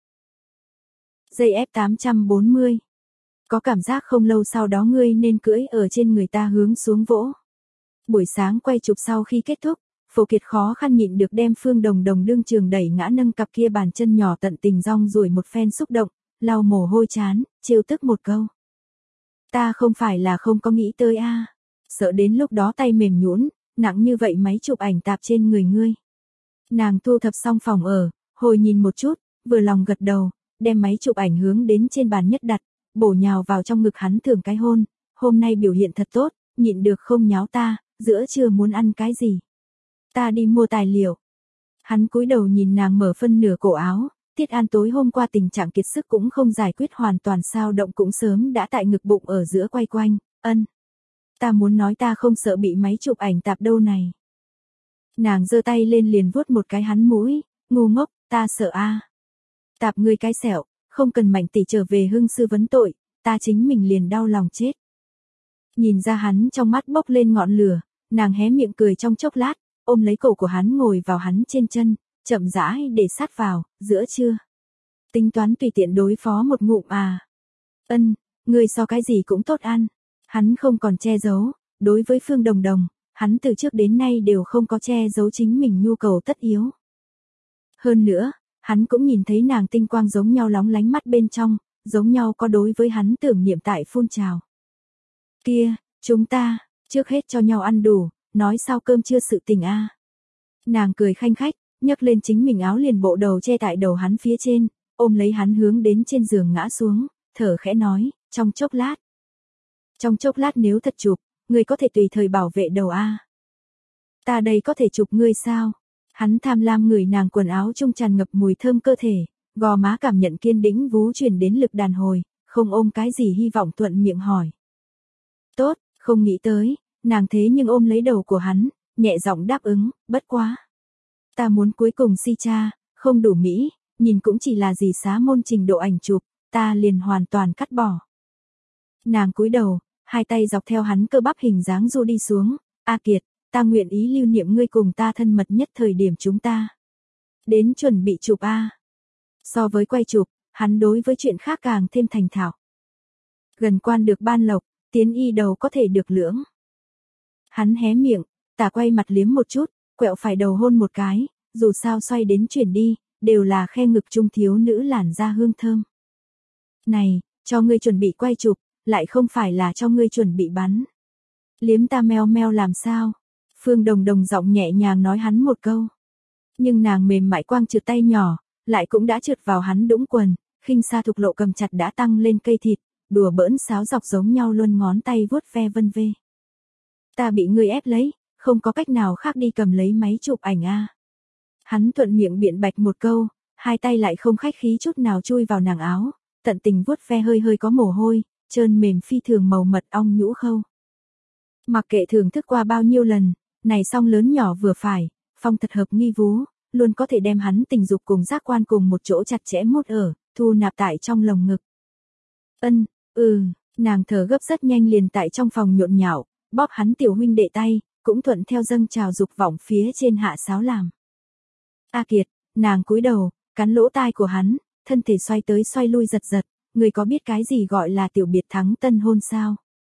Dây ép tám trăm bốn mươi. Có cảm giác không lâu sau đó ngươi nên cưỡi ở trên người ta hướng xuống vỗ. Buổi sáng quay chụp sau khi kết thúc, Phổ Kiệt khó khăn nhịn được đem Phương Đồng Đồng đương trường đẩy ngã nâng cặp kia bàn chân nhỏ tận tình rong ruổi một phen xúc động, lau mồ hôi chán, trêu tức một câu. Ta không phải là không có nghĩ tới a, sợ đến lúc đó tay mềm nhũn, nặng như vậy máy chụp ảnh tạp trên người ngươi. Nàng thu thập xong phòng ở, hồi nhìn một chút, vừa lòng gật đầu, đem máy chụp ảnh hướng đến trên bàn nhất đặt, bổ nhào vào trong ngực hắn thưởng cái hôn, hôm nay biểu hiện thật tốt, nhịn được không nháo ta, giữa trưa muốn ăn cái gì? Ta đi mua tài liệu. Hắn cúi đầu nhìn nàng mở phân nửa cổ áo, Tiết An tối hôm qua tình trạng kiệt sức cũng không giải quyết hoàn toàn sao động cũng sớm đã tại ngực bụng ở giữa quay quanh, ân. Ta muốn nói ta không sợ bị máy chụp ảnh tạp đâu này. Nàng giơ tay lên liền vuốt một cái hắn mũi, ngu ngốc, ta sợ a. Tạp ngươi cái sẹo, không cần Mạnh tỷ trở về hưng sư vấn tội, ta chính mình liền đau lòng chết. Nhìn ra hắn trong mắt bốc lên ngọn lửa, nàng hé miệng cười trong chốc lát, ôm lấy cổ của hắn ngồi vào hắn trên chân, chậm rãi để sát vào, giữa trưa. Tính toán tùy tiện đối phó một ngụm à. Ân, ngươi so cái gì cũng tốt ăn. Hắn không còn che giấu, đối với Phương Đồng Đồng, hắn từ trước đến nay đều không có che giấu chính mình nhu cầu tất yếu. Hơn nữa, hắn cũng nhìn thấy nàng tinh quang giống nhau lóng lánh mắt bên trong, giống nhau có đối với hắn tưởng niệm tại phun trào. Kia, chúng ta, trước hết cho nhau ăn đủ, nói sao cơm chưa sự tình a. Nàng cười khanh khách, nhấc lên chính mình áo liền bộ đầu che tại đầu hắn phía trên, ôm lấy hắn hướng đến trên giường ngã xuống, thở khẽ nói, trong chốc lát. Trong chốc lát nếu thật chụp, ngươi có thể tùy thời bảo vệ đầu a. Ta đây có thể chụp ngươi sao? Hắn tham lam ngửi nàng quần áo trung tràn ngập mùi thơm cơ thể, gò má cảm nhận kiên đĩnh vú truyền đến lực đàn hồi, không ôm cái gì hy vọng thuận miệng hỏi. Tốt, không nghĩ tới, nàng thế nhưng ôm lấy đầu của hắn, nhẹ giọng đáp ứng, bất quá. Ta muốn cuối cùng si cha, không đủ mỹ, nhìn cũng chỉ là gì xá môn trình độ ảnh chụp, ta liền hoàn toàn cắt bỏ. Nàng cúi đầu, hai tay dọc theo hắn cơ bắp hình dáng du đi xuống, A Kiệt, ta nguyện ý lưu niệm ngươi cùng ta thân mật nhất thời điểm chúng ta. Đến chuẩn bị chụp A. So với quay chụp, hắn đối với chuyện khác càng thêm thành thạo. Gần quan được ban lộc, tiến y đầu có thể được lưỡng. Hắn hé miệng, tả quay mặt liếm một chút, quẹo phải đầu hôn một cái, dù sao xoay đến chuyển đi, đều là khe ngực trung thiếu nữ làn da hương thơm. Này, cho ngươi chuẩn bị quay chụp, lại không phải là cho ngươi chuẩn bị bắn. Liếm ta meo meo làm sao? Phương Đồng Đồng giọng nhẹ nhàng nói hắn một câu. Nhưng nàng mềm mại quang trượt tay nhỏ, lại cũng đã trượt vào hắn đũng quần, khinh xa thục lộ cầm chặt đã tăng lên cây thịt, đùa bỡn sáo dọc giống nhau luôn ngón tay vuốt ve vân vê. Ta bị ngươi ép lấy, không có cách nào khác đi cầm lấy máy chụp ảnh a. Hắn thuận miệng biện bạch một câu, hai tay lại không khách khí chút nào chui vào nàng áo, tận tình vuốt ve hơi hơi có mồ hôi, trơn mềm phi thường màu mật ong nhũ khâu. Mặc kệ thưởng thức qua bao nhiêu lần, này song lớn nhỏ vừa phải, phong thật hợp nghi vú, luôn có thể đem hắn tình dục cùng giác quan cùng một chỗ chặt chẽ mốt ở, thu nạp tại trong lồng ngực. Ân, ừ, nàng thở gấp rất nhanh liền tại trong phòng nhộn nhạo, bóp hắn tiểu huynh đệ tay, cũng thuận theo dâng trào dục vọng phía trên hạ sáo làm. A Kiệt, nàng cúi đầu, cắn lỗ tai của hắn, thân thể xoay tới xoay lui giật giật, người có biết cái gì gọi là tiểu biệt thắng tân hôn sao?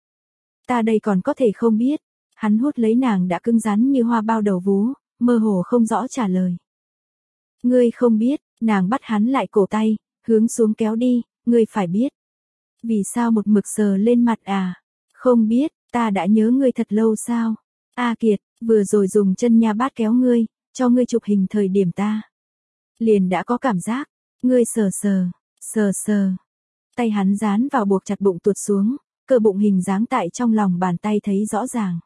Ta đây còn có thể không biết, hắn hút lấy nàng đã cứng rắn như hoa bao đầu vú, mơ hồ không rõ trả lời. Ngươi không biết, nàng bắt hắn lại cổ tay, hướng xuống kéo đi, ngươi phải biết. Vì sao một mực sờ lên mặt à? Không biết, ta đã nhớ ngươi thật lâu sao? A Kiệt, vừa rồi dùng chân nha bát kéo ngươi, cho ngươi chụp hình thời điểm ta. Liền đã có cảm giác, ngươi sờ sờ, sờ sờ. Tay hắn dán vào buộc chặt bụng tuột xuống, cơ bụng hình dáng tại trong lòng bàn tay thấy rõ ràng.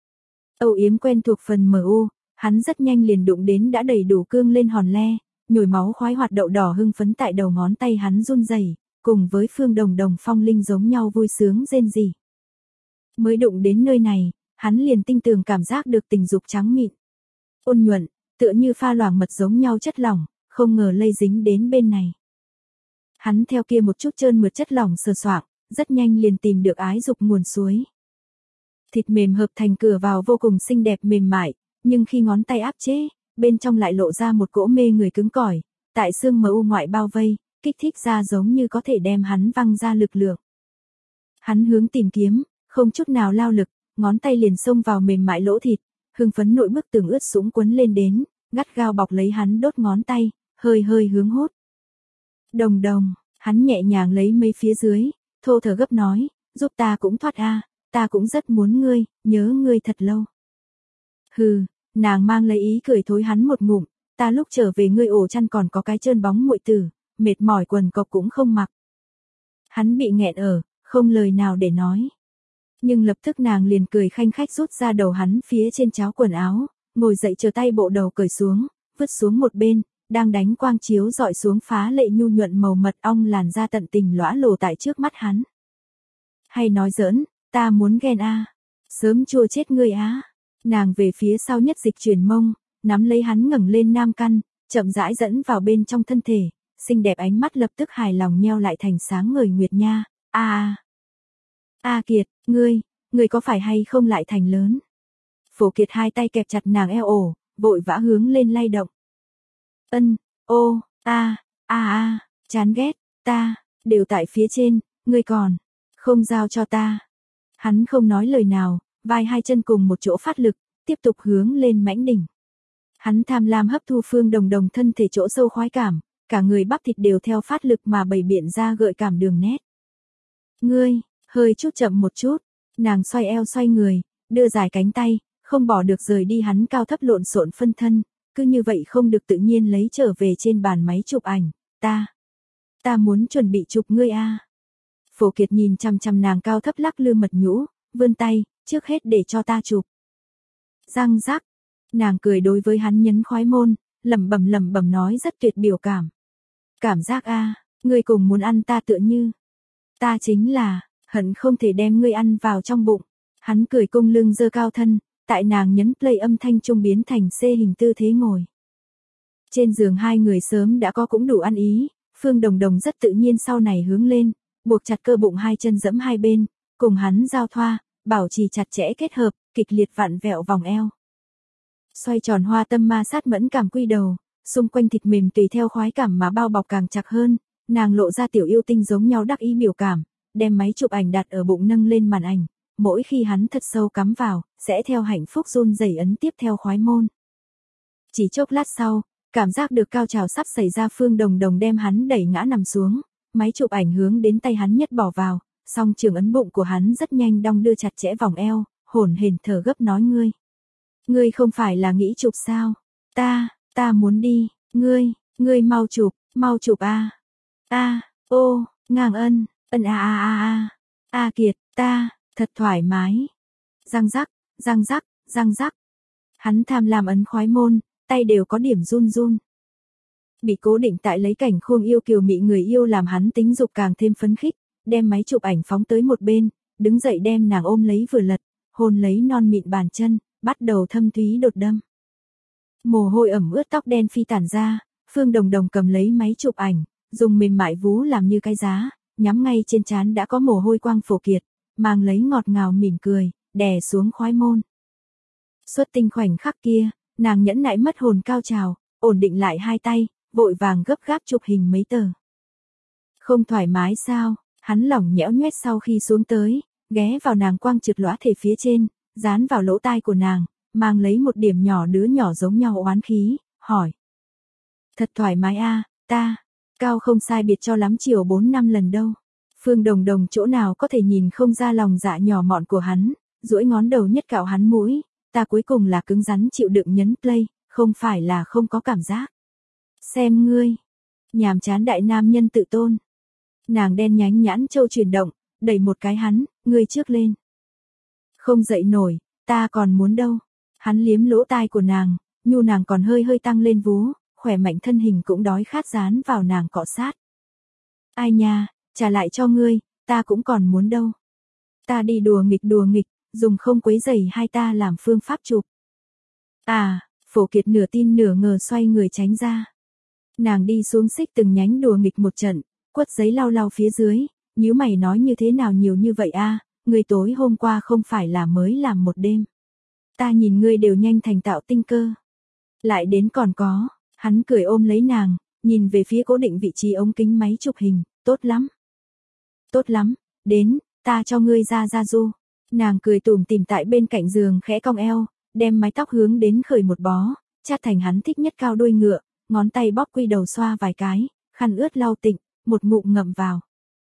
Âu yếm quen thuộc phần em u, hắn rất nhanh liền đụng đến đã đầy đủ cương lên hòn le, nhồi máu khoái hoạt đậu đỏ hưng phấn tại đầu ngón tay hắn run rẩy, cùng với Phương Đồng Đồng phong linh giống nhau vui sướng rên rỉ. Mới đụng đến nơi này, hắn liền tinh tường cảm giác được tình dục trắng mịn, ôn nhuận, tựa như pha loãng mật giống nhau chất lỏng, không ngờ lây dính đến bên này. Hắn theo kia một chút trơn mượt chất lỏng sờ soạng, rất nhanh liền tìm được ái dục nguồn suối. Thịt mềm hợp thành cửa vào vô cùng xinh đẹp mềm mại, nhưng khi ngón tay áp chế, bên trong lại lộ ra một cỗ mê người cứng cỏi, tại xương mờ u ngoại bao vây, kích thích ra giống như có thể đem hắn văng ra lực lượng. Hắn hướng tìm kiếm, không chút nào lao lực, ngón tay liền xông vào mềm mại lỗ thịt, hưng phấn nội bức tường ướt sũng quấn lên đến, gắt gao bọc lấy hắn đốt ngón tay, hơi hơi hướng hút. Đồng đồng, hắn nhẹ nhàng lấy mấy phía dưới, thô thở gấp nói, giúp ta cũng thoát a, ta cũng rất muốn ngươi, nhớ ngươi thật lâu. Hừ, nàng mang lấy ý cười thối hắn một ngụm, ta lúc trở về ngươi ổ chăn còn có cái trơn bóng muội tử, mệt mỏi quần cộc cũng không mặc. Hắn bị nghẹn ở, không lời nào để nói. Nhưng lập tức nàng liền cười khanh khách rút ra đầu hắn phía trên cháo quần áo, ngồi dậy chờ tay bộ đầu cởi xuống, vứt xuống một bên, đang đánh quang chiếu dọi xuống phá lệ nhu nhuận màu mật ong làn da tận tình lõa lồ tại trước mắt hắn. Hay nói giỡn, ta muốn ghen a, sớm chua chết ngươi á. Nàng về phía sau nhất dịch chuyển mông, nắm lấy hắn ngẩng lên nam căn, chậm rãi dẫn vào bên trong thân thể, xinh đẹp ánh mắt lập tức hài lòng nheo lại thành sáng ngời nguyệt nha. A a. A Kiệt, ngươi, ngươi có phải hay không lại thành lớn? Phổ Kiệt hai tay kẹp chặt nàng eo ổ, vội vã hướng lên lay động. Ân, ô, a, a a, chán ghét, ta, đều tại phía trên, ngươi còn, không giao cho ta. Hắn không nói lời nào, vai hai chân cùng một chỗ phát lực, tiếp tục hướng lên mãnh đỉnh. Hắn tham lam hấp thu Phương Đồng Đồng thân thể chỗ sâu khoái cảm, cả người bắp thịt đều theo phát lực mà bày biện ra gợi cảm đường nét. Ngươi, hơi chút chậm một chút, nàng xoay eo xoay người, đưa dài cánh tay, không bỏ được rời đi hắn cao thấp lộn xộn phân thân, cứ như vậy không được tự nhiên lấy trở về trên bàn máy chụp ảnh, ta, ta muốn chuẩn bị chụp ngươi a. Phổ Kiệt nhìn chằm chằm nàng cao thấp lắc lư mật nhũ, vươn tay, trước hết để cho ta chụp. Răng rắc, nàng cười đối với hắn nhấn khoái môn, lẩm bẩm lẩm bẩm nói rất tuyệt biểu cảm. Cảm giác a, ngươi cùng muốn ăn ta tựa như, ta chính là hận không thể đem ngươi ăn vào trong bụng. Hắn cười cung lưng giơ cao thân, tại nàng nhấn play âm thanh trung biến thành C hình tư thế ngồi. Trên giường hai người sớm đã có cũng đủ ăn ý, Phương Đồng Đồng rất tự nhiên sau này hướng lên, buộc chặt cơ bụng hai chân giẫm hai bên, cùng hắn giao thoa, bảo trì chặt chẽ kết hợp, kịch liệt vặn vẹo vòng eo. Xoay tròn hoa tâm ma sát mẫn cảm quy đầu, xung quanh thịt mềm tùy theo khoái cảm mà bao bọc càng chặt hơn, nàng lộ ra tiểu yêu tinh giống nhau đắc ý biểu cảm, đem máy chụp ảnh đặt ở bụng nâng lên màn ảnh, mỗi khi hắn thật sâu cắm vào, sẽ theo hạnh phúc run rẩy ấn tiếp theo khoái môn. Chỉ chốc lát sau, cảm giác được cao trào sắp xảy ra, Phương Đồng Đồng đem hắn đẩy ngã nằm xuống, máy chụp ảnh hướng đến tay hắn nhất bỏ vào, song trường ấn bụng của hắn rất nhanh đong đưa chặt chẽ vòng eo, hổn hển thở gấp nói ngươi. Ngươi không phải là nghĩ chụp sao? Ta, ta muốn đi, ngươi, ngươi mau chụp, mau chụp a. A, ô, ngang ân, ân a a a a. A Kiệt, ta, thật thoải mái. Răng rắc, răng rắc, răng rắc. Hắn tham lam ấn khoái môn, tay đều có điểm run run. Bị cố định tại lấy cảnh khuôn yêu kiều mị người yêu làm hắn tính dục càng thêm phấn khích, đem máy chụp ảnh phóng tới một bên, đứng dậy đem nàng ôm lấy vừa lật, hôn lấy non mịn bàn chân, bắt đầu thâm thúy đột đâm. Mồ hôi ẩm ướt tóc đen phi tản ra, Phương Đồng Đồng cầm lấy máy chụp ảnh, dùng mềm mại vú làm như cái giá, nhắm ngay trên trán đã có mồ hôi quang Phổ Kiệt, mang lấy ngọt ngào mỉm cười, đè xuống khoái môn. Xuất tinh khoảnh khắc kia, nàng nhẫn nại mất hồn cao trào, ổn định lại hai tay, vội vàng gấp gáp chụp hình mấy tờ. Không thoải mái sao? Hắn lỏng nhẽo nhoét sau khi xuống tới, ghé vào nàng quang trượt lõa thể phía trên, dán vào lỗ tai của nàng, mang lấy một điểm nhỏ đứa nhỏ giống nhau oán khí, hỏi. Thật thoải mái a, ta, cao không sai biệt cho lắm chiều bốn năm lần đâu. Phương Đồng Đồng chỗ nào có thể nhìn không ra lòng dạ nhỏ mọn của hắn, duỗi ngón đầu nhất cạo hắn mũi, ta cuối cùng là cứng rắn chịu đựng nhấn play, không phải là không có cảm giác. Xem ngươi, nhàm chán đại nam nhân tự tôn. Nàng đen nhánh nhãn châu chuyển động, đẩy một cái hắn, ngươi trước lên. Không dậy nổi, ta còn muốn đâu. Hắn liếm lỗ tai của nàng, nhu nàng còn hơi hơi tăng lên vú, khỏe mạnh thân hình cũng đói khát dán vào nàng cọ sát. Ai nha, trả lại cho ngươi, ta cũng còn muốn đâu. Ta đi đùa nghịch đùa nghịch, dùng không quấy giày hai ta làm phương pháp chụp. À, Phổ Kiệt nửa tin nửa ngờ xoay người tránh ra. Nàng đi xuống xích từng nhánh đùa nghịch một trận, quất giấy lau lau phía dưới, nhíu mày nói như thế nào nhiều như vậy a, ngươi tối hôm qua không phải là mới làm một đêm. Ta nhìn ngươi đều nhanh thành tạo tinh cơ. Lại đến còn có, hắn cười ôm lấy nàng, nhìn về phía cố định vị trí ống kính máy chụp hình, tốt lắm. Tốt lắm, đến, ta cho ngươi ra ra du. Nàng cười tủm tỉm tại bên cạnh giường khẽ cong eo, đem mái tóc hướng đến khởi một bó, chát thành hắn thích nhất cao đuôi ngựa, ngón tay bóp quy đầu xoa vài cái, khăn ướt lau tịnh, một ngụm ngậm vào.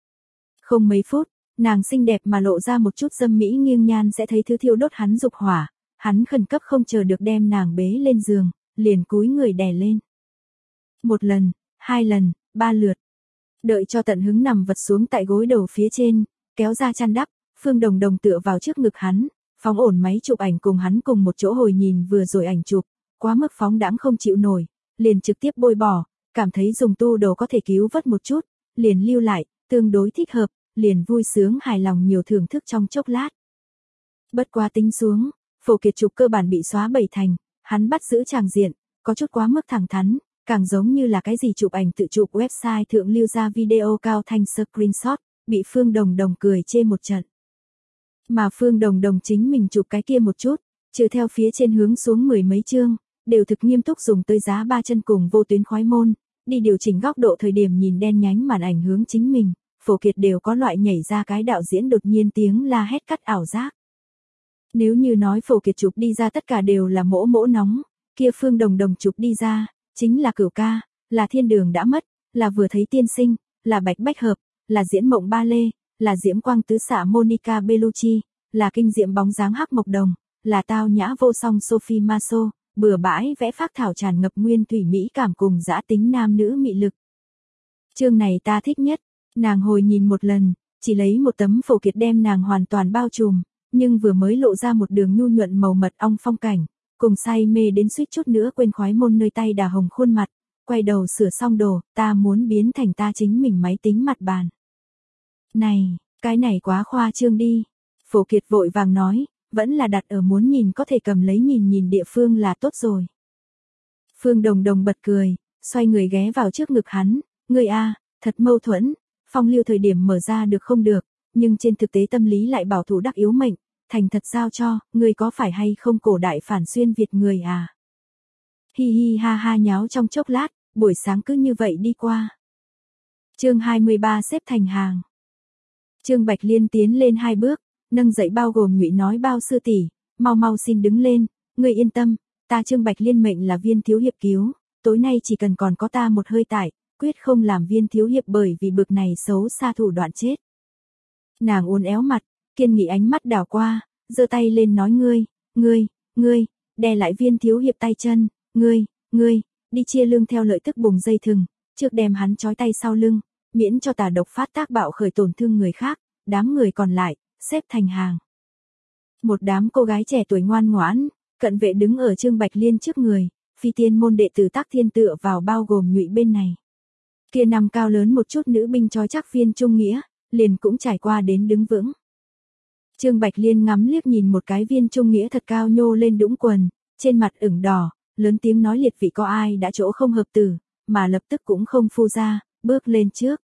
Không mấy phút, nàng xinh đẹp mà lộ ra một chút dâm mỹ nghiêng nhan sẽ thấy thứ thiêu đốt hắn dục hỏa, hắn khẩn cấp không chờ được đem nàng bế lên giường, liền cúi người đè lên. Một lần, hai lần, ba lượt. Đợi cho tận hứng nằm vật xuống tại gối đầu phía trên, kéo ra chăn đắp, Phương Đồng Đồng tựa vào trước ngực hắn, phóng ổn máy chụp ảnh cùng hắn cùng một chỗ hồi nhìn vừa rồi ảnh chụp, quá mức phóng đãng không chịu nổi, liền trực tiếp bôi bỏ, cảm thấy dùng tu đồ có thể cứu vớt một chút, liền lưu lại, tương đối thích hợp, liền vui sướng hài lòng nhiều thưởng thức trong chốc lát. Bất quá tính xuống, Phổ Kiệt chụp cơ bản bị xóa bảy thành, hắn bắt giữ tràng diện, có chút quá mức thẳng thắn, càng giống như là cái gì chụp ảnh tự chụp website thượng lưu ra video cao thanh screenshot, bị Phương Đồng Đồng cười chê một trận. Mà Phương Đồng Đồng chính mình chụp cái kia một chút, trừ theo phía trên hướng xuống mười mấy chương, đều thực nghiêm túc dùng tới giá ba chân cùng vô tuyến khói môn, đi điều chỉnh góc độ thời điểm nhìn đen nhánh màn ảnh hướng chính mình, Phổ Kiệt đều có loại nhảy ra cái đạo diễn đột nhiên tiếng la hét cắt ảo giác. Nếu như nói Phổ Kiệt chụp đi ra tất cả đều là mỗ mỗ nóng, kia Phương Đồng Đồng chụp đi ra, chính là Cửu Ca, là Thiên Đường đã mất, là Vừa thấy tiên sinh, là Bạch Bách hợp, là Diễn mộng ba lê, là Diễm quang tứ xạ Monica Bellucci, là Kinh diệm bóng dáng Hắc Mộc Đồng, là tao nhã vô song Sophie Marceau, bừa bãi vẽ phác thảo tràn ngập nguyên thủy mỹ cảm cùng dã tính nam nữ mị lực. Chương này ta thích nhất, nàng hồi nhìn một lần, chỉ lấy một tấm Phổ Kiệt đem nàng hoàn toàn bao trùm, nhưng vừa mới lộ ra một đường nhu nhuận màu mật ong phong cảnh, cùng say mê đến suýt chút nữa quên khói môn nơi tay đà hồng khuôn mặt, quay đầu sửa xong đồ, ta muốn biến thành ta chính mình máy tính mặt bàn. Này, cái này quá khoa trương đi. Phổ Kiệt vội vàng nói, vẫn là đặt ở muốn nhìn có thể cầm lấy nhìn nhìn địa phương là tốt rồi. Phương Đồng Đồng bật cười, xoay người ghé vào trước ngực hắn, ngươi a, thật mâu thuẫn, phong lưu thời điểm mở ra được không được, nhưng trên thực tế tâm lý lại bảo thủ đắc yếu mệnh, thành thật giao cho, ngươi có phải hay không cổ đại phản xuyên Việt người à? Hi hi ha ha nháo trong chốc lát, buổi sáng cứ như vậy đi qua. Chương hai mươi ba xếp thành hàng. Trương Bạch Liên tiến lên hai bước, nâng dậy bao gồm Ngụy nói bao sư tỷ, mau mau xin đứng lên, ngươi yên tâm, ta Trương Bạch Liên mệnh là Viên thiếu hiệp cứu, tối nay chỉ cần còn có ta một hơi tại, quyết không làm Viên thiếu hiệp bởi vì bực này xấu xa thủ đoạn chết. Nàng uốn éo mặt, kiên nghị ánh mắt đảo qua, giơ tay lên nói ngươi, ngươi, ngươi, đè lại Viên thiếu hiệp tay chân, ngươi, ngươi, đi chia lưng theo lợi tức bùng dây thừng, trước đem hắn trói tay sau lưng, miễn cho tà độc phát tác bạo khởi tổn thương người khác, đám người còn lại, xếp thành hàng. Một đám cô gái trẻ tuổi ngoan ngoãn, cận vệ đứng ở Trương Bạch Liên trước người, phi tiên môn đệ tử Tác Thiên tựa vào bao gồm Ngụy bên này. Kia nằm cao lớn một chút nữ binh trói chắc Viên Trung Nghĩa, liền cũng trải qua đến đứng vững. Trương Bạch Liên ngắm liếc nhìn một cái Viên Trung Nghĩa thật cao nhô lên đũng quần, trên mặt ửng đỏ, lớn tiếng nói liệt vị có ai đã chỗ không hợp tử, mà lập tức cũng không phu ra, bước lên trước.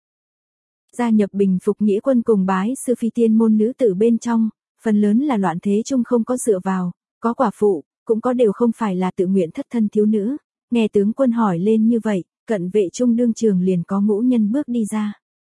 Gia nhập bình phục nghĩa quân cùng bái sư phi tiên môn nữ tử bên trong, phần lớn là loạn thế chung không có dựa vào, có quả phụ, cũng có đều không phải là tự nguyện thất thân thiếu nữ. Nghe tướng quân hỏi lên như vậy, cận vệ trung đương trường liền có ngũ nhân bước đi ra.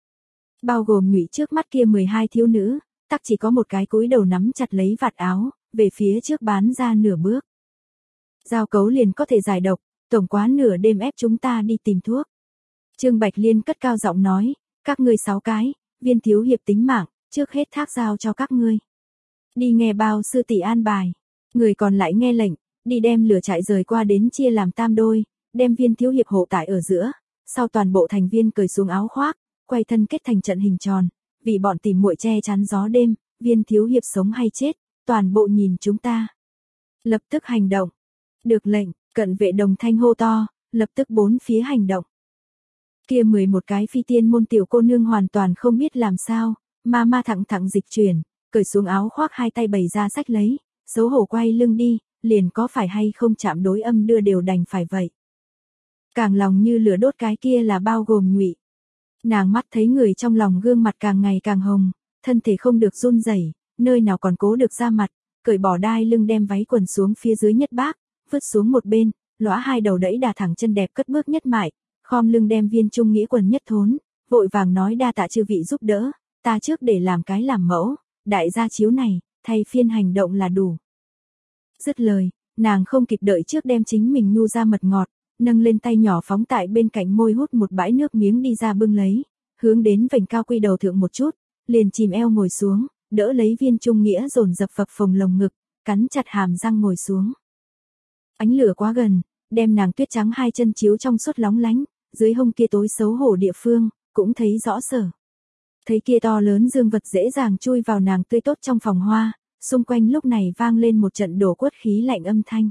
Bao gồm Ngụy trước mắt kia mười hai thiếu nữ, tắc chỉ có một cái cúi đầu nắm chặt lấy vạt áo, về phía trước bán ra nửa bước. Giao cấu liền có thể giải độc, tổng quá nửa đêm ép chúng ta đi tìm thuốc. Trương Bạch Liên cất cao giọng nói, các ngươi sáu cái, Viên thiếu hiệp tính mạng, trước hết thác giao cho các ngươi. Đi nghe bao sư tỷ an bài, người còn lại nghe lệnh, đi đem lửa trại rời qua đến chia làm tam đôi, đem Viên thiếu hiệp hộ tại ở giữa, sau toàn bộ thành viên cởi xuống áo khoác, quay thân kết thành trận hình tròn, vì bọn tìm muội che chắn gió đêm, Viên thiếu hiệp sống hay chết, toàn bộ nhìn chúng ta. Lập tức hành động. Được lệnh, cận vệ đồng thanh hô to, lập tức bốn phía hành động. Kia mười một cái phi tiên môn tiểu cô nương hoàn toàn không biết làm sao, ma ma thẳng thẳng dịch chuyển, cởi xuống áo khoác hai tay bày ra sách lấy, xấu hổ quay lưng đi, liền có phải hay không chạm đối âm đưa đều đành phải vậy. Càng lòng như lửa đốt cái kia là bao gồm Ngụy. Nàng mắt thấy người trong lòng gương mặt càng ngày càng hồng, thân thể không được run rẩy, nơi nào còn cố được ra mặt, cởi bỏ đai lưng đem váy quần xuống phía dưới nhất bác, vứt xuống một bên, lõa hai đầu đẫy đà thẳng chân đẹp cất bước nhất mại, khom lưng đem viên trung nghĩa quần nhất thốn, vội vàng nói đa tạ chư vị giúp đỡ, ta trước để làm cái làm mẫu, đại gia chiếu này, thay phiên hành động là đủ. Dứt lời, nàng không kịp đợi trước đem chính mình nhu ra mật ngọt, nâng lên tay nhỏ phóng tại bên cạnh môi hút một bãi nước miếng đi ra bưng lấy, hướng đến vành cao quy đầu thượng một chút, liền chìm eo ngồi xuống, đỡ lấy viên trung nghĩa dồn dập phập phồng lồng ngực, cắn chặt hàm răng ngồi xuống. Ánh lửa quá gần, đem nàng tuyết trắng hai chân chiếu trong suốt lóng lánh, dưới hông kia tối xấu hổ địa phương, cũng thấy rõ sở. Thấy kia to lớn dương vật dễ dàng chui vào nàng tươi tốt trong phòng hoa, xung quanh lúc này vang lên một trận đổ quất khí lạnh âm thanh.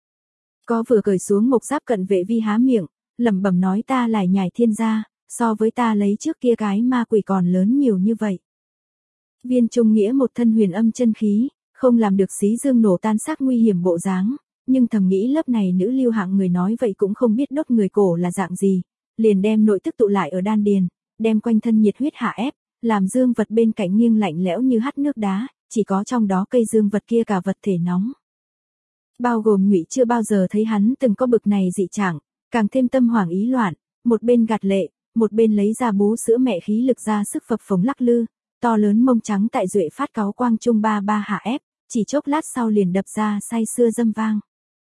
Có vừa cởi xuống mộc giáp cận vệ vi há miệng, lẩm bẩm nói ta lại nhảy thiên gia, so với ta lấy trước kia cái ma quỷ còn lớn nhiều như vậy. Viên trung nghĩa một thân huyền âm chân khí, không làm được xí dương nổ tan xác nguy hiểm bộ dáng, nhưng thầm nghĩ lớp này nữ lưu hạng người nói vậy cũng không biết đốt người cổ là dạng gì, liền đem nội tức tụ lại ở đan điền, đem quanh thân nhiệt huyết hạ ép, làm dương vật bên cạnh nghiêng lạnh lẽo như hắt nước đá, chỉ có trong đó cây dương vật kia cả vật thể nóng. Bao gồm Ngụy chưa bao giờ thấy hắn từng có bực này dị trạng, càng thêm tâm hoảng ý loạn, một bên gạt lệ, một bên lấy ra bú sữa mẹ khí lực ra sức phập phồng lắc lư, to lớn mông trắng tại duệ phát cáo quang trung ba ba hạ ép, chỉ chốc lát sau liền đập ra say sưa dâm vang.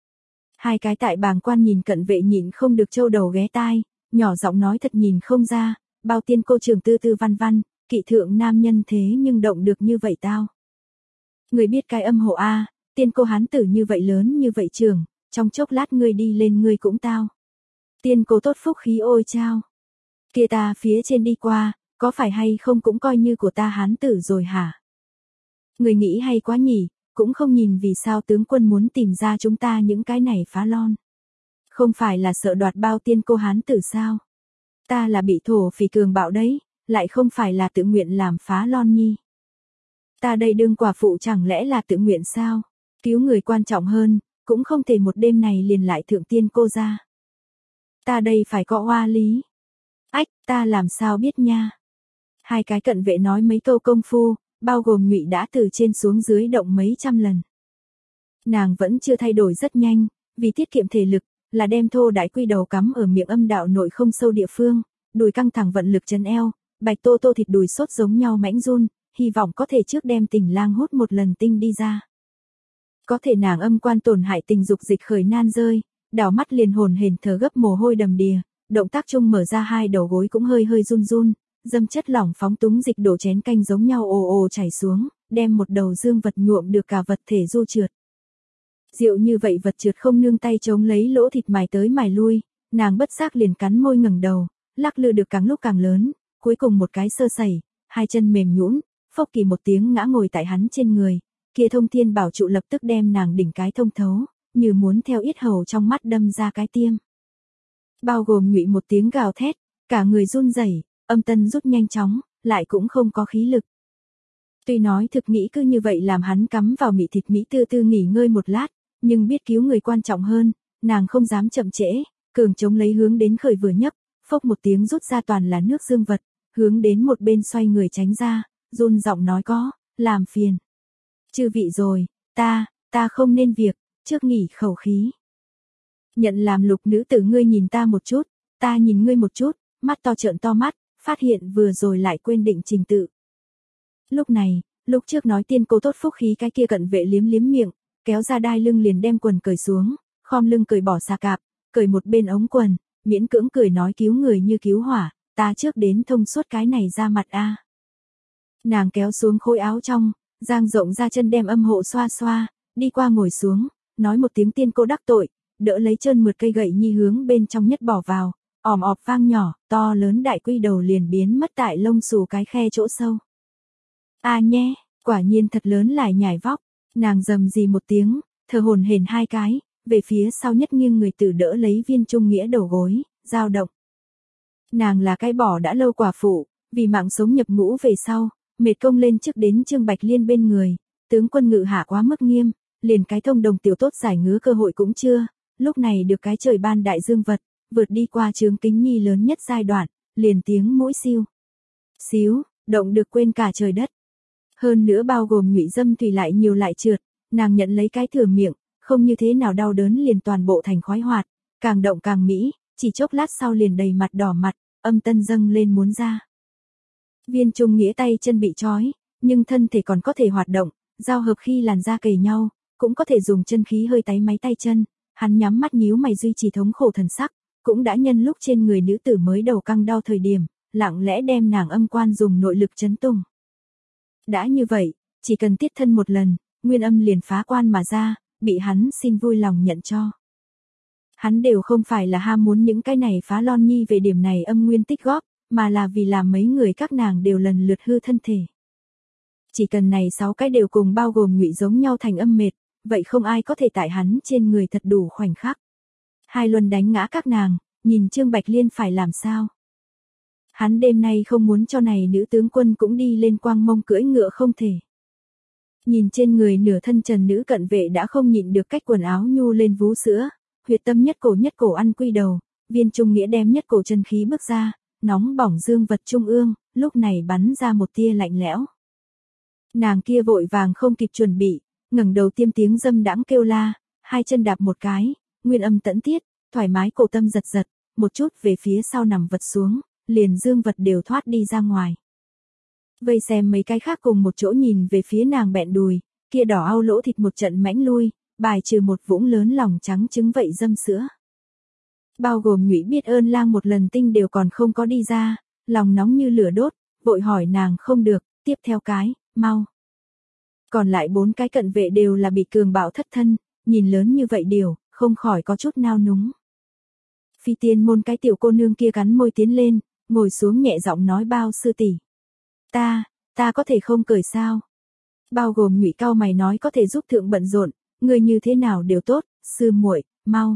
Hai cái tại bàng quan nhìn cận vệ nhịn không được trâu đầu ghé tai, nhỏ giọng nói thật nhìn không ra, bao tiên cô trường tư tư văn văn, kỵ thượng nam nhân thế nhưng động được như vậy tao. Người biết cái âm hộ a, tiên cô hán tử như vậy lớn như vậy trường, trong chốc lát ngươi đi lên ngươi cũng tao. Tiên cô tốt phúc khí ôi chao. Kia ta phía trên đi qua, có phải hay không cũng coi như của ta hán tử rồi hả? Người nghĩ hay quá nhỉ, cũng không nhìn vì sao tướng quân muốn tìm ra chúng ta những cái này phá lon. Không phải là sợ đoạt bao tiên cô hán tử sao? Ta là bị thổ phỉ cường bạo đấy, lại không phải là tự nguyện làm phá lon nhi. Ta đây đương quả phụ chẳng lẽ là tự nguyện sao? Cứu người quan trọng hơn, cũng không thể một đêm này liền lại thượng tiên cô ra. Ta đây phải có oa lý. Ách, ta làm sao biết nha. Hai cái cận vệ nói mấy câu công phu, bao gồm Ngụy đã từ trên xuống dưới động mấy trăm lần. Nàng vẫn chưa thay đổi rất nhanh, vì tiết kiệm thể lực, là đem thô đại quy đầu cắm ở miệng âm đạo nội không sâu địa phương, đùi căng thẳng vận lực chân eo, bạch tô tô thịt đùi sốt giống nhau mãnh run, hy vọng có thể trước đem tình lang hút một lần tinh đi ra. Có thể nàng âm quan tổn hại tình dục dịch khởi nan rơi, đảo mắt liền hồn hển thở gấp mồ hôi đầm đìa, động tác chung mở ra hai đầu gối cũng hơi hơi run run, dâm chất lỏng phóng túng dịch đổ chén canh giống nhau ồ ồ chảy xuống, đem một đầu dương vật nhuộm được cả vật thể du trượt. Diệu như vậy vật trượt không nương tay chống lấy lỗ thịt mài tới mài lui, nàng bất giác liền cắn môi ngẩng đầu, lắc lư được càng lúc càng lớn, cuối cùng một cái sơ sẩy, hai chân mềm nhũn, phốc kỳ một tiếng ngã ngồi tại hắn trên người, kia thông thiên bảo trụ lập tức đem nàng đỉnh cái thông thấu, như muốn theo yết hầu trong mắt đâm ra cái tiêm. Bao gồm Ngụy một tiếng gào thét, cả người run rẩy, âm tân rút nhanh chóng, lại cũng không có khí lực. Tuy nói thực nghĩ cứ như vậy làm hắn cắm vào mị thịt mỹ tư tư nghỉ ngơi một lát, nhưng biết cứu người quan trọng hơn, nàng không dám chậm trễ, cường chống lấy hướng đến khởi vừa nhấp, phốc một tiếng rút ra toàn là nước dương vật, hướng đến một bên xoay người tránh ra, run giọng nói có, làm phiền. Chư vị rồi, ta, ta không nên việc, trước nghỉ khẩu khí. Nhận làm lục nữ tử ngươi nhìn ta một chút, ta nhìn ngươi một chút, mắt to trợn to mắt, phát hiện vừa rồi lại quên định trình tự. Lúc này, lúc trước nói tiên cô tốt phúc khí cái kia cận vệ liếm liếm miệng, kéo ra đai lưng liền đem quần cởi xuống, khom lưng cởi bỏ xà cạp, cởi một bên ống quần, miễn cưỡng cười nói cứu người như cứu hỏa, ta trước đến thông suốt cái này ra mặt a. Nàng kéo xuống khối áo trong, dang rộng ra chân đem âm hộ xoa xoa, đi qua ngồi xuống, nói một tiếng tiên cô đắc tội, đỡ lấy chân mượt cây gậy nhi hướng bên trong nhất bỏ vào, ỏm ọp vang nhỏ, to lớn đại quy đầu liền biến mất tại lông xù cái khe chỗ sâu. A à nhé, quả nhiên thật lớn lại nhảy vóc, nàng rầm gì một tiếng, thở hổn hển hai cái, về phía sau nhất nghiêng người tử đỡ lấy viên trung nghĩa đầu gối, dao động. Nàng là cái bỏ đã lâu quả phụ, vì mạng sống nhập ngũ về sau, mệt công lên trước đến Trương Bạch Liên bên người, tướng quân ngự hạ quá mức nghiêm, liền cái thông đồng tiểu tốt giải ngứa cơ hội cũng chưa, lúc này được cái trời ban đại dương vật, vượt đi qua chướng kính nhi lớn nhất giai đoạn, liền tiếng mũi siêu. Xíu, động được quên cả trời đất. Hơn nữa bao gồm Ngụy Dâm Thủy lại nhiều lại trượt, nàng nhận lấy cái thừa miệng, không như thế nào đau đớn liền toàn bộ thành khoái hoạt, càng động càng mỹ, chỉ chốc lát sau liền đầy mặt đỏ mặt, âm tân dâng lên muốn ra. Viên Trung Nghĩa tay chân bị trói, nhưng thân thể còn có thể hoạt động, giao hợp khi làn da kề nhau, cũng có thể dùng chân khí hơi táy máy tay chân, hắn nhắm mắt nhíu mày duy trì thống khổ thần sắc, cũng đã nhân lúc trên người nữ tử mới đầu căng đau thời điểm, lặng lẽ đem nàng âm quan dùng nội lực chấn tung. Đã như vậy, chỉ cần tiết thân một lần, nguyên âm liền phá quan mà ra, bị hắn xin vui lòng nhận cho. Hắn đều không phải là ham muốn những cái này phá lon nhi về điểm này âm nguyên tích góp, mà là vì làm mấy người các nàng đều lần lượt hư thân thể. Chỉ cần này sáu cái đều cùng bao gồm Ngụy giống nhau thành âm mệt, vậy không ai có thể tại hắn trên người thật đủ khoảnh khắc. Hai luân đánh ngã các nàng, nhìn Trương Bạch Liên phải làm sao. Hắn đêm nay không muốn cho này nữ tướng quân cũng đi lên quang mông cưỡi ngựa không thể. Nhìn trên người nửa thân trần nữ cận vệ đã không nhịn được cách quần áo nhu lên vú sữa, huyệt tâm nhất cổ nhất cổ ăn quy đầu, Viên Trung Nghĩa đem nhất cổ chân khí bước ra, nóng bỏng dương vật trung ương, lúc này bắn ra một tia lạnh lẽo. Nàng kia vội vàng không kịp chuẩn bị, ngẩng đầu tiêm tiếng dâm đãng kêu la, hai chân đạp một cái, nguyên âm tẫn tiết, thoải mái cổ tâm giật giật, một chút về phía sau nằm vật xuống, liền dương vật đều thoát đi ra ngoài. Vây xem mấy cái khác cùng một chỗ nhìn về phía nàng bẹn đùi, kia đỏ au lỗ thịt một trận mãnh lui, bài trừ một vũng lớn lòng trắng trứng vậy dâm sữa. Bao gồm Ngụy Biết Ơn Lang một lần tinh đều còn không có đi ra, lòng nóng như lửa đốt, vội hỏi nàng không được, tiếp theo cái, mau. Còn lại bốn cái cận vệ đều là bị cường bạo thất thân, nhìn lớn như vậy điều, không khỏi có chút nao núng. Phi tiên môn cái tiểu cô nương kia cắn môi tiến lên, ngồi xuống nhẹ giọng nói bao sư tỷ. Ta, ta có thể không cười sao? Bao gồm Ngụy cao mày nói có thể giúp thượng bận rộn, người như thế nào đều tốt, sư muội, mau.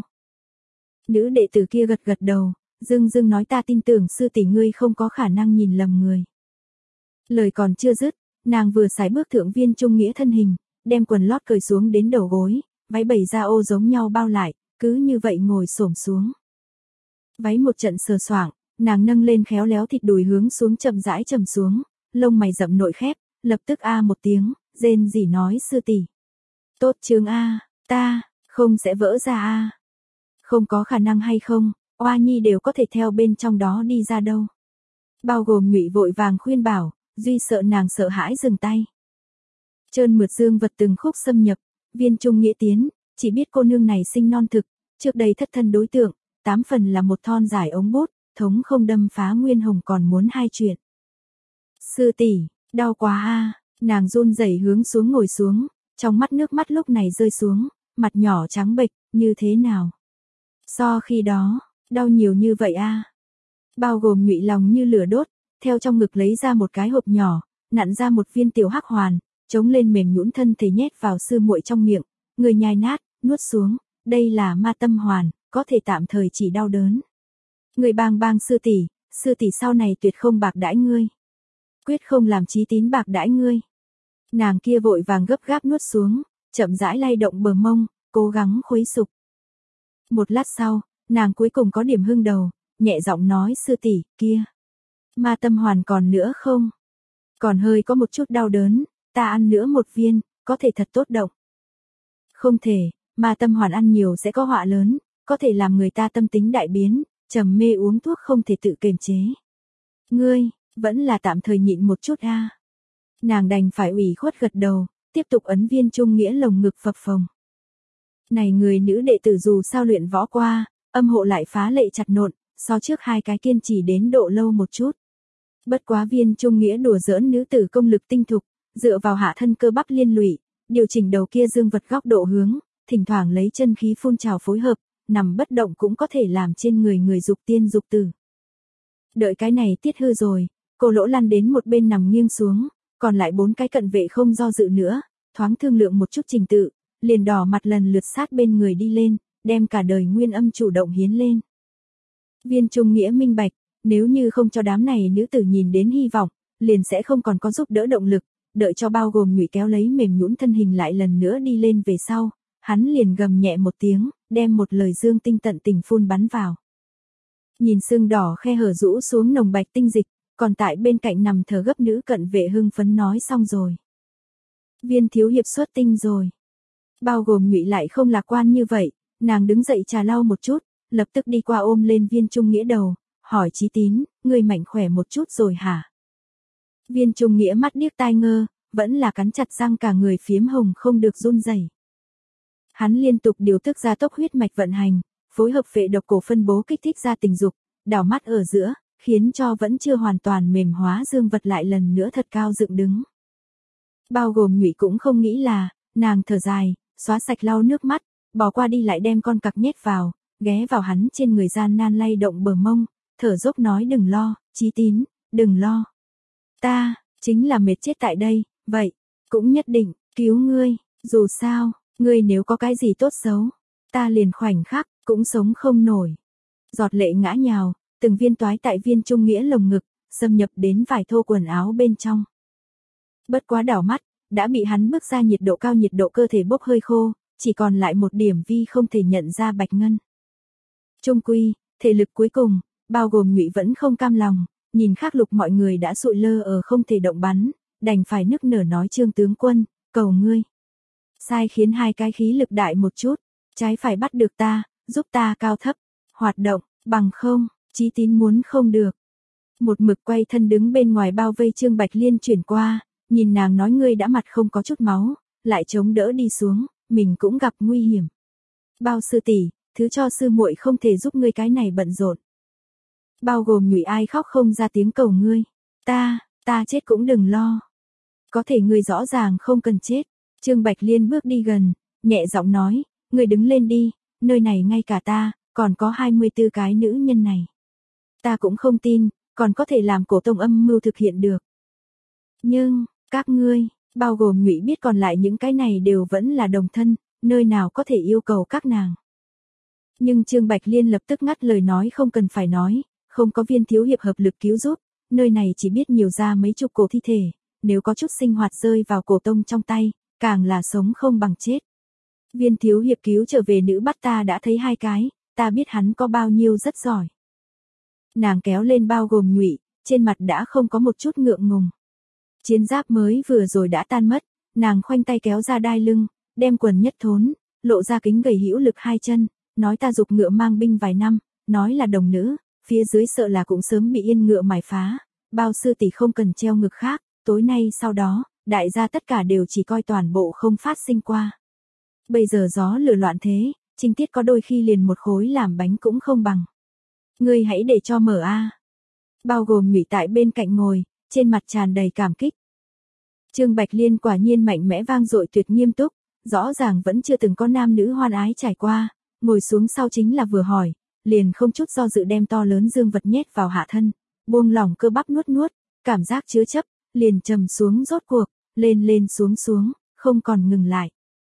Nữ đệ tử kia gật gật đầu, dưng dưng nói ta tin tưởng sư tỷ ngươi không có khả năng nhìn lầm người. Lời còn chưa dứt, nàng vừa sải bước thượng Viên Trung Nghĩa thân hình, đem quần lót cởi xuống đến đầu gối, váy bầy da ô giống nhau bao lại, cứ như vậy ngồi xổm xuống. Váy một trận sờ soạng, nàng nâng lên khéo léo thịt đùi hướng xuống chậm rãi trầm xuống, lông mày rậm nội khép, lập tức a một tiếng, rên rỉ nói sư tỷ. Tốt chương a, ta, không sẽ vỡ ra a. Không có khả năng hay không, oa nhi đều có thể theo bên trong đó đi ra đâu. Bao gồm Ngụy vội vàng khuyên bảo, duy sợ nàng sợ hãi dừng tay. Trơn mượt dương vật từng khúc xâm nhập, Viên Trung Nghĩa tiến, chỉ biết cô nương này sinh non thực, trước đây thất thân đối tượng, tám phần là một thon dài ống bút, thống không đâm phá Nguyên Hồng còn muốn hai chuyện. Sư tỷ, đau quá a, nàng run rẩy hướng xuống ngồi xuống, trong mắt nước mắt lúc này rơi xuống, mặt nhỏ trắng bệch, như thế nào? So khi đó, đau nhiều như vậy a. Bao gồm Ngụy lòng như lửa đốt, theo trong ngực lấy ra một cái hộp nhỏ, nặn ra một viên tiểu hắc hoàn, chống lên mềm nhũn thân thể nhét vào sư muội trong miệng, người nhai nát, nuốt xuống, đây là ma tâm hoàn, có thể tạm thời chỉ đau đớn. Người bang bang sư tỷ, sư tỷ sau này tuyệt không bạc đãi ngươi. Quyết không làm chí tín bạc đãi ngươi. Nàng kia vội vàng gấp gáp nuốt xuống, chậm rãi lay động bờ mông, cố gắng khuấy sục. Một lát sau, nàng cuối cùng có điểm hưng đầu, nhẹ giọng nói sư tỷ, kia. Ma tâm hoàn còn nữa không? Còn hơi có một chút đau đớn, ta ăn nữa một viên, có thể thật tốt động. Không thể, ma tâm hoàn ăn nhiều sẽ có họa lớn, có thể làm người ta tâm tính đại biến, trầm mê uống thuốc không thể tự kiềm chế. Ngươi, vẫn là tạm thời nhịn một chút a. Nàng đành phải ủy khuất gật đầu, tiếp tục ấn Viên Trung Nghĩa lồng ngực phập phồng. Này người nữ đệ tử dù sao luyện võ qua, âm hộ lại phá lệ chặt nộn, so trước hai cái kiên trì đến độ lâu một chút. Bất quá Viên Trung Nghĩa đùa giỡn nữ tử công lực tinh thục, dựa vào hạ thân cơ bắp liên lụy, điều chỉnh đầu kia dương vật góc độ hướng, thỉnh thoảng lấy chân khí phun trào phối hợp, nằm bất động cũng có thể làm trên người người dục tiên dục tử. Đợi cái này tiết hư rồi, cô lỗ lăn đến một bên nằm nghiêng xuống, còn lại bốn cái cận vệ không do dự nữa, thoáng thương lượng một chút trình tự, liền đỏ mặt lần lượt sát bên người đi lên, đem cả đời nguyên âm chủ động hiến lên. Viên Trung Nghĩa minh bạch, nếu như không cho đám này nữ tử nhìn đến hy vọng, liền sẽ không còn có giúp đỡ động lực, đợi cho bao gồm Ngụy kéo lấy mềm nhũn thân hình lại lần nữa đi lên về sau, hắn liền gầm nhẹ một tiếng, đem một lời dương tinh tận tình phun bắn vào. Nhìn sưng đỏ khe hở rũ xuống nồng bạch tinh dịch, còn tại bên cạnh nằm thở gấp nữ cận vệ hưng phấn nói xong rồi. Viên thiếu hiệp xuất tinh rồi. Bao gồm Nhụy lại không lạc quan như vậy, nàng đứng dậy trà lau một chút, lập tức đi qua ôm lên Viên Trung Nghĩa đầu, hỏi Chí Tín, ngươi mạnh khỏe một chút rồi hả? Viên Trung Nghĩa mắt điếc tai ngơ, vẫn là cắn chặt răng cả người phiếm hồng không được run rẩy. Hắn liên tục điều tức gia tốc huyết mạch vận hành, phối hợp phệ độc cổ phân bố kích thích ra tình dục, đảo mắt ở giữa, khiến cho vẫn chưa hoàn toàn mềm hóa dương vật lại lần nữa thật cao dựng đứng. Bao gồm Nhụy cũng không nghĩ là, nàng thở dài, xóa sạch lau nước mắt, bỏ qua đi lại đem con cặc nhét vào, ghé vào hắn trên người gian nan lay động bờ mông, thở dốc nói đừng lo, Chí Tín, đừng lo. Ta, chính là mệt chết tại đây, vậy, cũng nhất định, cứu ngươi, dù sao, ngươi nếu có cái gì tốt xấu, ta liền khoảnh khắc, cũng sống không nổi. Giọt lệ ngã nhào, từng viên toái tại Viên Trung Nghĩa lồng ngực, xâm nhập đến vải thô quần áo bên trong. Bất quá đảo mắt, đã bị hắn bước ra nhiệt độ cao, nhiệt độ cơ thể bốc hơi khô, chỉ còn lại một điểm vi không thể nhận ra bạch ngân. Trung quy, thể lực cuối cùng, bao gồm Nhụy vẫn không cam lòng, nhìn Khắc Lục mọi người đã sụi lơ ở không thể động bắn, đành phải nức nở nói Trương tướng quân, cầu ngươi. Sai khiến hai cái khí lực đại một chút, trái phải bắt được ta, giúp ta cao thấp, hoạt động, bằng không, Chí Tín muốn không được. Một mực quay thân đứng bên ngoài bao vây Trương Bạch Liên chuyển qua, nhìn nàng nói ngươi đã mặt không có chút máu, lại chống đỡ đi xuống, mình cũng gặp nguy hiểm. Bao sư tỷ, thứ cho sư muội không thể giúp ngươi cái này bận rộn. Bao gồm Nhụy ai khóc không ra tiếng cầu ngươi. Ta, ta chết cũng đừng lo. Có thể ngươi rõ ràng không cần chết. Trương Bạch Liên bước đi gần, nhẹ giọng nói, ngươi đứng lên đi, nơi này ngay cả ta, còn có hai mươi tư cái nữ nhân này. Ta cũng không tin, còn có thể làm cổ tông âm mưu thực hiện được. Nhưng, các ngươi, bao gồm Nhụy biết còn lại những cái này đều vẫn là đồng thân, nơi nào có thể yêu cầu các nàng. Nhưng Trương Bạch Liên lập tức ngắt lời nói không cần phải nói, không có Viên thiếu hiệp hợp lực cứu giúp, nơi này chỉ biết nhiều ra mấy chục cổ thi thể, nếu có chút sinh hoạt rơi vào cổ tông trong tay, càng là sống không bằng chết. Viên thiếu hiệp cứu trở về nữ bắt ta đã thấy hai cái, ta biết hắn có bao nhiêu rất giỏi. Nàng kéo lên bao gồm Nhụy, trên mặt đã không có một chút ngượng ngùng. Chiến giáp mới vừa rồi đã tan mất, nàng khoanh tay kéo ra đai lưng, đem quần nhất thốn, lộ ra kính gầy hữu lực hai chân, nói ta dục ngựa mang binh vài năm, nói là đồng nữ, phía dưới sợ là cũng sớm bị yên ngựa mài phá, bao sư tỷ không cần treo ngực khác, tối nay sau đó, đại gia tất cả đều chỉ coi toàn bộ không phát sinh qua. Bây giờ gió lửa loạn thế, trinh tiết có đôi khi liền một khối làm bánh cũng không bằng. Ngươi hãy để cho mở a. Bao gồm Nhụy tại bên cạnh ngồi, trên mặt tràn đầy cảm kích. Trương Bạch Liên quả nhiên mạnh mẽ vang dội tuyệt nghiêm túc, rõ ràng vẫn chưa từng có nam nữ hoan ái trải qua, ngồi xuống sau chính là vừa hỏi, liền không chút do dự đem to lớn dương vật nhét vào hạ thân, buông lỏng cơ bắp nuốt nuốt, cảm giác chứa chấp, liền trầm xuống rốt cuộc, lên lên xuống xuống, không còn ngừng lại.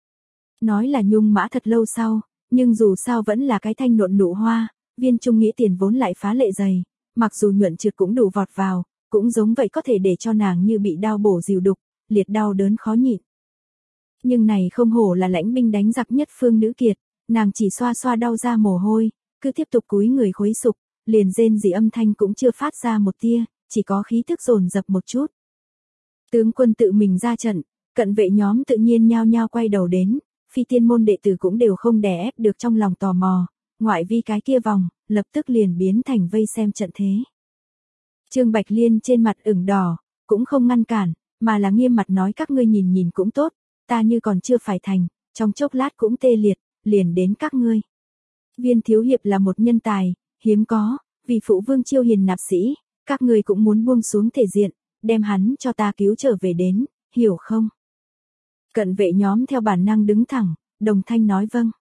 Nói là nhung mã thật lâu sau, nhưng dù sao vẫn là cái thanh nộn nụ hoa, Viên Trung Nghĩa tiền vốn lại phá lệ dày, mặc dù nhuận trượt cũng đủ vọt vào, cũng giống vậy có thể để cho nàng như bị đao bổ dìu đục, liệt đau đớn khó nhịn. Nhưng này không hổ là lãnh binh đánh giặc nhất phương nữ kiệt, nàng chỉ xoa xoa đau ra mồ hôi, cứ tiếp tục cúi người khuấy sục, liền rên rỉ âm thanh cũng chưa phát ra một tia, chỉ có khí thức dồn dập một chút. Tướng quân tự mình ra trận, cận vệ nhóm tự nhiên nhao nhao quay đầu đến, phi tiên môn đệ tử cũng đều không đè ép được trong lòng tò mò, ngoại vi cái kia vòng, lập tức liền biến thành vây xem trận thế. Trương Bạch Liên trên mặt ửng đỏ, cũng không ngăn cản, mà là nghiêm mặt nói các ngươi nhìn nhìn cũng tốt, ta như còn chưa phải thành, trong chốc lát cũng tê liệt, liền đến các ngươi. Viên thiếu hiệp là một nhân tài, hiếm có, vì phụ vương chiêu hiền nạp sĩ, các ngươi cũng muốn buông xuống thể diện, đem hắn cho ta cứu trở về đến, hiểu không? Cận vệ nhóm theo bản năng đứng thẳng, đồng thanh nói vâng.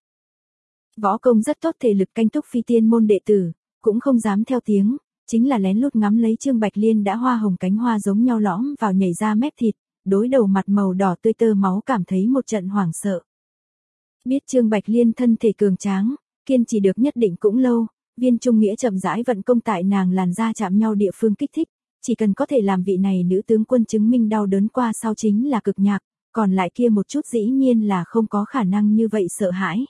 Võ công rất tốt thể lực canh túc phi tiên môn đệ tử, cũng không dám theo tiếng, chính là lén lút ngắm lấy Trương Bạch Liên đã hoa hồng cánh hoa giống nhau lõm vào nhảy ra mép thịt, đối đầu mặt màu đỏ tươi tơ máu cảm thấy một trận hoảng sợ. Biết Trương Bạch Liên thân thể cường tráng, kiên trì được nhất định cũng lâu, Viên Trung Nghĩa chậm rãi vận công tại nàng làn da chạm nhau địa phương kích thích, chỉ cần có thể làm vị này nữ tướng quân chứng minh đau đớn qua sau chính là cực nhạc, còn lại kia một chút dĩ nhiên là không có khả năng như vậy sợ hãi.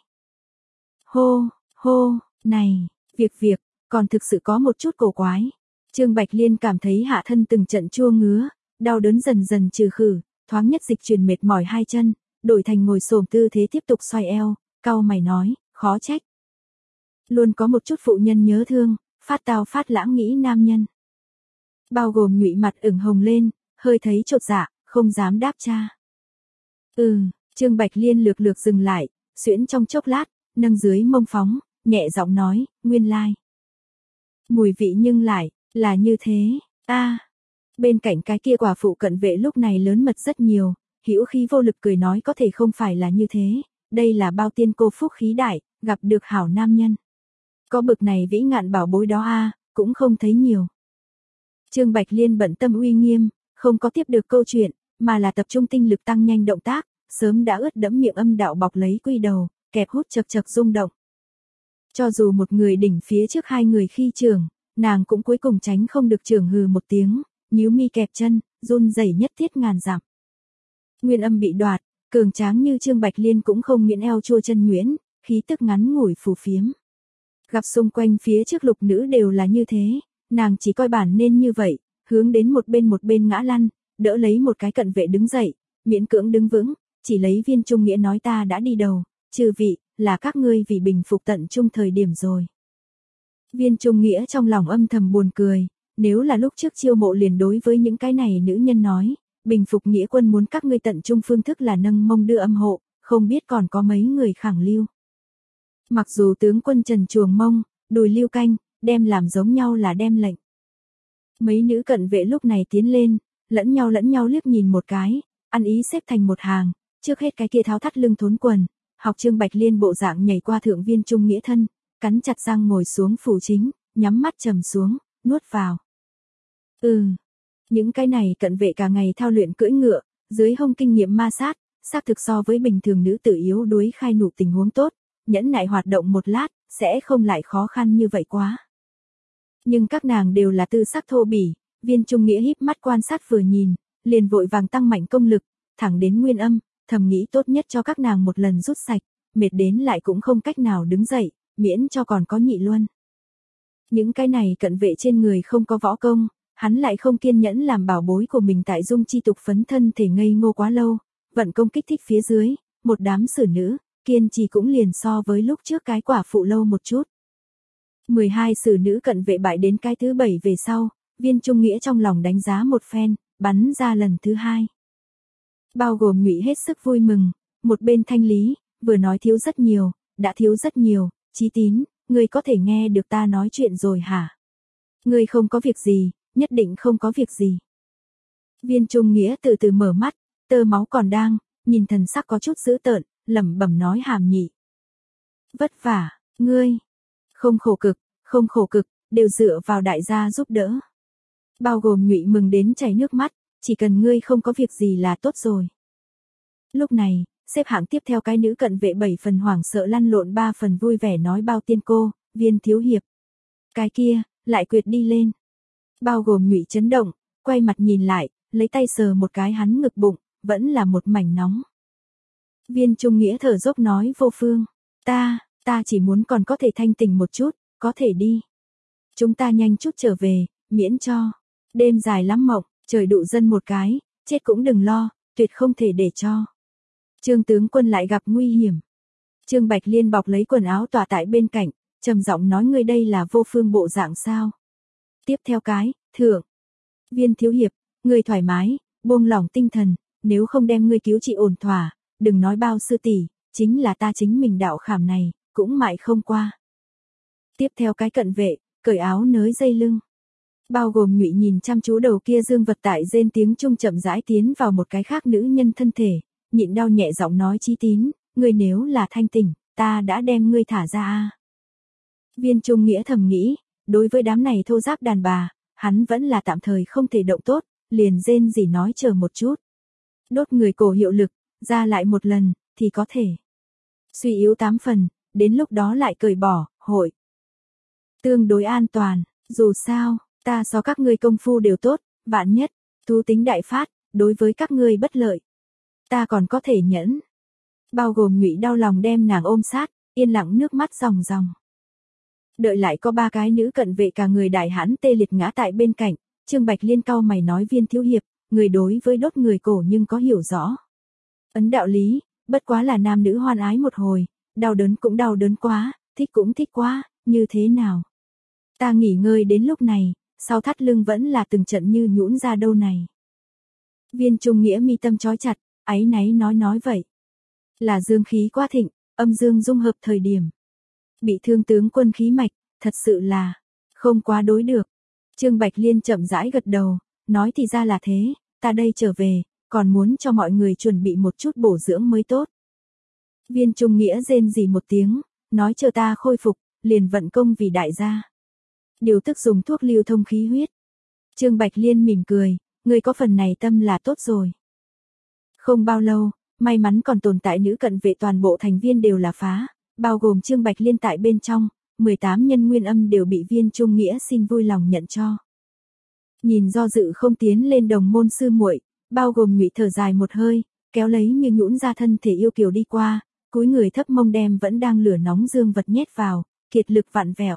Hô, hô, này, việc việc, còn thực sự có một chút cổ quái. Trương Bạch Liên cảm thấy hạ thân từng trận chua ngứa, đau đớn dần dần trừ khử, thoáng nhất dịch chuyển mệt mỏi hai chân, đổi thành ngồi xổm tư thế tiếp tục xoay eo, cau mày nói, khó trách. Luôn có một chút phụ nhân nhớ thương, phát tao phát lãng nghĩ nam nhân. Bao gồm Nhụy mặt ửng hồng lên, hơi thấy chột dạ, không dám đáp cha. Ừ, Trương Bạch Liên lược lược dừng lại, xuyễn trong chốc lát, nâng dưới mông phóng, nhẹ giọng nói, nguyên lai. Mùi vị nhưng lại, là như thế, a. Bên cạnh cái kia quả phụ cận vệ lúc này lớn mật rất nhiều, hữu khí vô lực cười nói có thể không phải là như thế, đây là bao tiên cô phúc khí đại, gặp được hảo nam nhân. Có bực này vĩ ngạn bảo bối đó a, cũng không thấy nhiều. Trương Bạch Liên bận tâm uy nghiêm, không có tiếp được câu chuyện, mà là tập trung tinh lực tăng nhanh động tác, sớm đã ướt đẫm miệng âm đạo bọc lấy quy đầu, kẹp hút chật chật rung động. Cho dù một người đỉnh phía trước hai người khi trường, nàng cũng cuối cùng tránh không được trường hừ một tiếng, nhíu mi kẹp chân, run rẩy nhất thiết ngàn dặm. Nguyên âm bị đoạt, cường tráng như Trương Bạch Liên cũng không miễn eo chua chân nhuyễn, khí tức ngắn ngủi phù phiếm. Gặp xung quanh phía trước lục nữ đều là như thế, nàng chỉ coi bản nên như vậy, hướng đến một bên một bên ngã lăn, đỡ lấy một cái cận vệ đứng dậy, miễn cưỡng đứng vững, chỉ lấy Viên Trung Nghĩa nói ta đã đi đầu, chư vị, là các ngươi vì bình phục tận trung thời điểm rồi. Viên Trung Nghĩa trong lòng âm thầm buồn cười, nếu là lúc trước chiêu mộ liền đối với những cái này nữ nhân nói, bình phục nghĩa quân muốn các ngươi tận trung phương thức là nâng mông đưa âm hộ, không biết còn có mấy người khẳng lưu. Mặc dù tướng quân trần chuồng mông, đùi lưu canh, đem làm giống nhau là đem lệnh. Mấy nữ cận vệ lúc này tiến lên, lẫn nhau lẫn nhau liếc nhìn một cái, ăn ý xếp thành một hàng, trước hết cái kia tháo thắt lưng thốn quần, học Trương Bạch Liên bộ dạng nhảy qua thượng Viên Trung Nghĩa thân, cắn chặt răng ngồi xuống phủ chính, nhắm mắt trầm xuống, nuốt vào. Ừ, những cái này cận vệ cả ngày thao luyện cưỡi ngựa, dưới hông kinh nghiệm ma sát, xác thực so với bình thường nữ tử yếu đuối khai nụ tình huống tốt, nhẫn nại hoạt động một lát, sẽ không lại khó khăn như vậy quá. Nhưng các nàng đều là tư sắc thô bỉ, Viên Trung Nghĩa híp mắt quan sát vừa nhìn, liền vội vàng tăng mạnh công lực, thẳng đến nguyên âm, thầm nghĩ tốt nhất cho các nàng một lần rút sạch, mệt đến lại cũng không cách nào đứng dậy, miễn cho còn có nhị luân. Những cái này cận vệ trên người không có võ công, hắn lại không kiên nhẫn làm bảo bối của mình tại dung chi tục phấn thân thể ngây ngô quá lâu, vận công kích thích phía dưới, một đám xử nữ, kiên trì cũng liền so với lúc trước cái quả phụ lâu một chút. mười hai xử nữ cận vệ bại đến cái thứ bảy về sau, Viên Trung Nghĩa trong lòng đánh giá một phen, bắn ra lần thứ hai. Bao gồm Nhụy hết sức vui mừng, một bên thanh lý, vừa nói thiếu rất nhiều, đã thiếu rất nhiều, Chí Tín, ngươi có thể nghe được ta nói chuyện rồi hả? Ngươi không có việc gì, nhất định không có việc gì. Viên Trung Nghĩa từ từ mở mắt, tơ máu còn đang, nhìn thần sắc có chút dữ tợn, lẩm bẩm nói hàm nhị. Vất vả, ngươi, không khổ cực, không khổ cực, đều dựa vào đại gia giúp đỡ. Bao gồm Nhụy mừng đến chảy nước mắt, chỉ cần ngươi không có việc gì là tốt rồi. Lúc này, xếp hạng tiếp theo cái nữ cận vệ bảy phần hoảng sợ lăn lộn ba phần vui vẻ nói bao tiên cô, Viên thiếu hiệp. Cái kia, lại quyệt đi lên. Bao gồm Nhụy chấn động, quay mặt nhìn lại, lấy tay sờ một cái hắn ngực bụng, vẫn là một mảnh nóng. Viên Trung Nghĩa thở dốc nói vô phương, ta, ta chỉ muốn còn có thể thanh tỉnh một chút, có thể đi. Chúng ta nhanh chút trở về, miễn cho. Đêm dài lắm mộng, trời đụ dân một cái, chết cũng đừng lo, tuyệt không thể để cho. Trương tướng quân lại gặp nguy hiểm. Trương Bạch Liên bọc lấy quần áo tỏa tại bên cạnh, trầm giọng nói ngươi đây là vô phương bộ dạng sao. Tiếp theo cái, thượng. Viên thiếu hiệp, ngươi thoải mái, buông lỏng tinh thần, nếu không đem ngươi cứu trị ổn thỏa, đừng nói bao sư tỷ, chính là ta chính mình đạo khảm này, cũng mại không qua. Tiếp theo cái cận vệ, cởi áo nới dây lưng. Bao gồm Nhụy nhìn chăm chú đầu kia dương vật tại rên tiếng trung chậm rãi tiến vào một cái khác nữ nhân thân thể, nhịn đau nhẹ giọng nói Chí Tín, ngươi nếu là thanh tỉnh, ta đã đem ngươi thả ra a. Viên Trung Nghĩa thầm nghĩ, đối với đám này thô giáp đàn bà, hắn vẫn là tạm thời không thể động tốt, liền rên gì nói chờ một chút. Đốt người cổ hiệu lực, ra lại một lần, thì có thể. Suy yếu tám phần, đến lúc đó lại cởi bỏ, hội. Tương đối an toàn, dù sao, ta so các ngươi công phu đều tốt, vạn nhất, thú tính đại phát, đối với các ngươi bất lợi. Ta còn có thể nhẫn. Bao gồm Nhụy đau lòng đem nàng ôm sát, yên lặng nước mắt ròng ròng. Đợi lại có ba cái nữ cận vệ cả người đại hãn tê liệt ngã tại bên cạnh, Trương Bạch Liên cau mày nói Viên thiếu hiệp, người đối với đốt người cổ nhưng có hiểu rõ. Ấn đạo lý, bất quá là nam nữ hoan ái một hồi, đau đớn cũng đau đớn quá, thích cũng thích quá, như thế nào? Ta nghỉ ngơi đến lúc này, sau thắt lưng vẫn là từng trận như nhũn ra đâu này. Viên Trung Nghĩa mi tâm chói chặt, áy náy nói nói vậy. Là dương khí quá thịnh, âm dương dung hợp thời điểm. Bị thương tướng quân khí mạch, thật sự là không quá đối được. Trương Bạch Liên chậm rãi gật đầu, nói thì ra là thế, ta đây trở về, còn muốn cho mọi người chuẩn bị một chút bổ dưỡng mới tốt. Viên Trung Nghĩa rên rỉ một tiếng, nói chờ ta khôi phục, liền vận công vì đại gia. Điều tức dùng thuốc lưu thông khí huyết. Trương Bạch Liên mỉm cười, người có phần này tâm là tốt rồi. Không bao lâu, may mắn còn tồn tại nữ cận vệ toàn bộ thành viên đều là phá, bao gồm Trương Bạch Liên tại bên trong, mười tám nhân nguyên âm đều bị Viên Trung Nghĩa xin vui lòng nhận cho. Nhìn do dự không tiến lên đồng môn sư muội, bao gồm Nhụy thở dài một hơi, kéo lấy như nhũn ra thân thể yêu kiều đi qua, cúi người thấp mông đem vẫn đang lửa nóng dương vật nhét vào, kiệt lực vặn vẹo.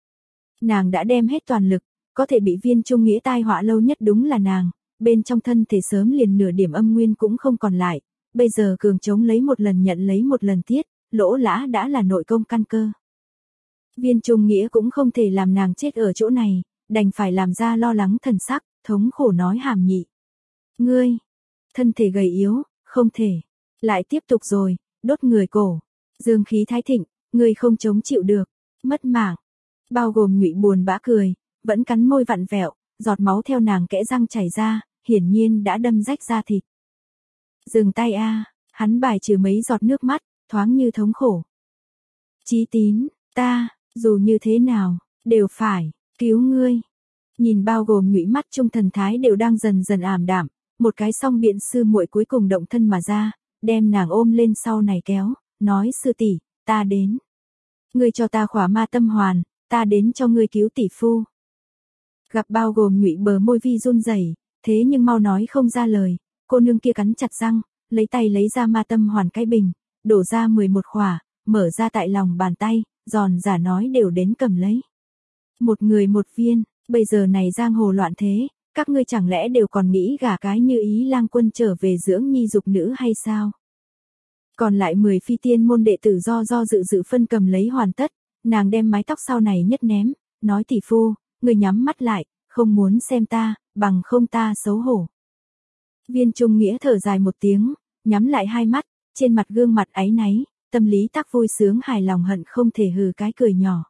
Nàng đã đem hết toàn lực, có thể bị Viên Trung Nghĩa tai họa lâu nhất đúng là nàng, bên trong thân thể sớm liền nửa điểm âm nguyên cũng không còn lại, bây giờ cường chống lấy một lần nhận lấy một lần tiết, lỗ lã đã là nội công căn cơ. Viên Trung Nghĩa cũng không thể làm nàng chết ở chỗ này, đành phải làm ra lo lắng thần sắc, thống khổ nói hàm nhị. Ngươi, thân thể gầy yếu, không thể, lại tiếp tục rồi, đốt người cổ, dương khí thái thịnh, ngươi không chống chịu được, mất mạng. Bao gồm Nhụy buồn bã cười, vẫn cắn môi vặn vẹo, giọt máu theo nàng kẽ răng chảy ra, hiển nhiên đã đâm rách da thịt. Dừng tay a, hắn bài trừ mấy giọt nước mắt, thoáng như thống khổ. Chí Tín, ta, dù như thế nào, đều phải cứu ngươi. Nhìn bao gồm Nhụy mắt trung thần thái đều đang dần dần ảm đạm, một cái song biện sư muội cuối cùng động thân mà ra, đem nàng ôm lên sau này kéo, nói sư tỷ, ta đến. Ngươi cho ta khỏa ma tâm hoàn, ta đến cho ngươi cứu tỷ phu. Gặp bao gồm Nhụy bờ môi vi run rẩy, thế nhưng mau nói không ra lời, cô nương kia cắn chặt răng, lấy tay lấy ra ma tâm hoàn cái bình, đổ ra mười một khỏa, mở ra tại lòng bàn tay, giòn giả nói đều đến cầm lấy. Một người một viên, bây giờ này giang hồ loạn thế, các ngươi chẳng lẽ đều còn nghĩ gả cái như Ý Lang Quân trở về dưỡng nhi dục nữ hay sao? Còn lại mười phi tiên môn đệ tử do do dự dự phân cầm lấy hoàn tất, nàng đem mái tóc sau này nhất ném, nói tỷ phu, người nhắm mắt lại, không muốn xem ta, bằng không ta xấu hổ. Viên Trung Nghĩa thở dài một tiếng, nhắm lại hai mắt, trên mặt gương mặt áy náy, tâm lý tắc vui sướng hài lòng hận không thể hừ cái cười nhỏ.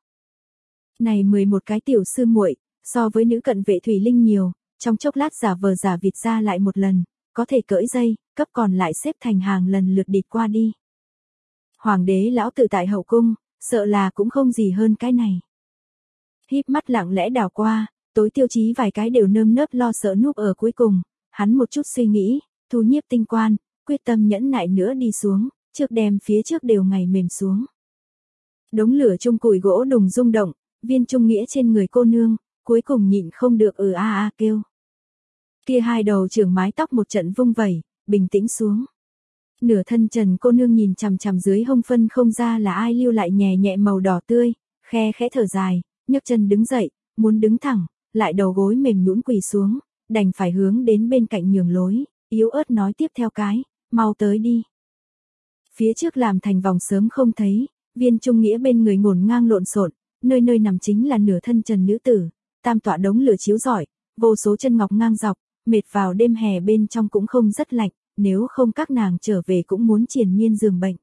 Này mười một cái tiểu sư muội, so với nữ cận vệ Thủy Linh nhiều, trong chốc lát giả vờ giả vịt ra lại một lần, có thể cỡi dây, cấp còn lại xếp thành hàng lần lượt địt qua đi. Hoàng đế lão tử tại hậu cung, sợ là cũng không gì hơn cái này. Híp mắt lặng lẽ đảo qua, tối tiêu chí vài cái đều nơm nớp lo sợ núp ở cuối cùng, hắn một chút suy nghĩ, thu nhiếp tinh quan, quyết tâm nhẫn nại nữa đi xuống, trước đem phía trước đều ngày mềm xuống. Đống lửa chung củi gỗ đùng rung động, Viên Trung Nghĩa trên người cô nương, cuối cùng nhịn không được ừ a a kêu. Kia hai đầu trưởng mái tóc một trận vung vẩy, bình tĩnh xuống. Nửa thân trần cô nương nhìn chằm chằm dưới hông phân không ra là ai lưu lại nhẹ nhẹ màu đỏ tươi, khe khẽ thở dài, nhấc chân đứng dậy, muốn đứng thẳng, lại đầu gối mềm nhũn quỳ xuống, đành phải hướng đến bên cạnh nhường lối, yếu ớt nói tiếp theo cái, mau tới đi. Phía trước làm thành vòng sớm không thấy, Viên Trung Nghĩa bên người ngổn ngang lộn xộn, nơi nơi nằm chính là nửa thân trần nữ tử, tam tọa đống lửa chiếu rọi, vô số chân ngọc ngang dọc, mệt vào đêm hè bên trong cũng không rất lạnh, nếu không các nàng trở về cũng muốn triền miên giường bệnh.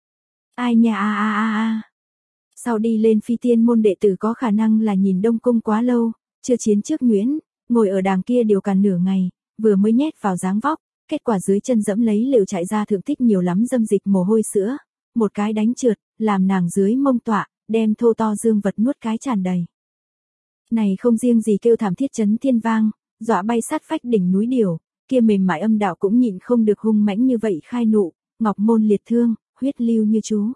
Ai nha a a a a. Sau đi lên phi tiên môn đệ tử có khả năng là nhìn Đông Cung quá lâu, chưa chiến trước nhuyễn, ngồi ở đàng kia điều càn nửa ngày, vừa mới nhét vào dáng vóc, kết quả dưới chân dẫm lấy lều chạy ra thượng thích nhiều lắm dâm dịch mồ hôi sữa, một cái đánh trượt, làm nàng dưới mông tọa, đem thô to dương vật nuốt cái tràn đầy. Này không riêng gì kêu thảm thiết chấn thiên vang, dọa bay sát phách đỉnh núi điều, kia mềm mại âm đạo cũng nhịn không được hung mãnh như vậy khai nụ, ngọc môn liệt thương, huyết lưu như chú.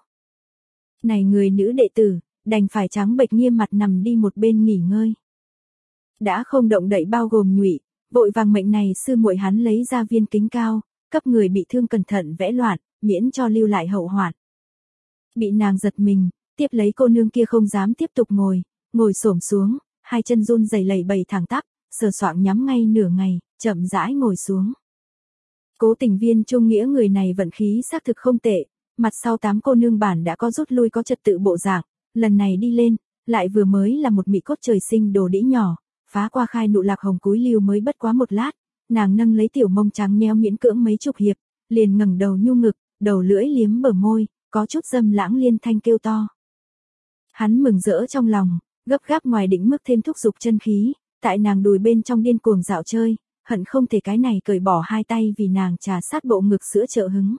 Này người nữ đệ tử, đành phải trắng bệch nghiêm mặt nằm đi một bên nghỉ ngơi. Đã không động đậy bao gồm Nhụy, vội vàng mệnh này sư muội hắn lấy ra viên kính cao, cấp người bị thương cẩn thận vẽ loạn, miễn cho lưu lại hậu hoạn. Bị nàng giật mình, tiếp lấy cô nương kia không dám tiếp tục ngồi, ngồi xổm xuống, hai chân run rẩy lẩy bẩy thẳng tắp, sờ soạng nhắm ngay nửa ngày, chậm rãi ngồi xuống. Cố Tình Viên Trung Nghĩa người này vận khí xác thực không tệ, mặt sau tám cô nương bản đã có rút lui có trật tự bộ dạng, lần này đi lên, lại vừa mới là một mị cốt trời sinh đồ đĩ nhỏ, phá qua khai nụ lạc hồng cúi liêu mới bất quá một lát, nàng nâng lấy tiểu mông trắng nheo miễn cưỡng mấy chục hiệp, liền ngẩng đầu nhu ngực, đầu lưỡi liếm bờ môi, có chút dâm lãng liên thanh kêu to. Hắn mừng rỡ trong lòng, gấp gáp ngoài định mức thêm thúc dục chân khí, tại nàng đùi bên trong điên cuồng dạo chơi, hận không thể cái này cởi bỏ hai tay vì nàng trà sát bộ ngực sữa trợ hứng.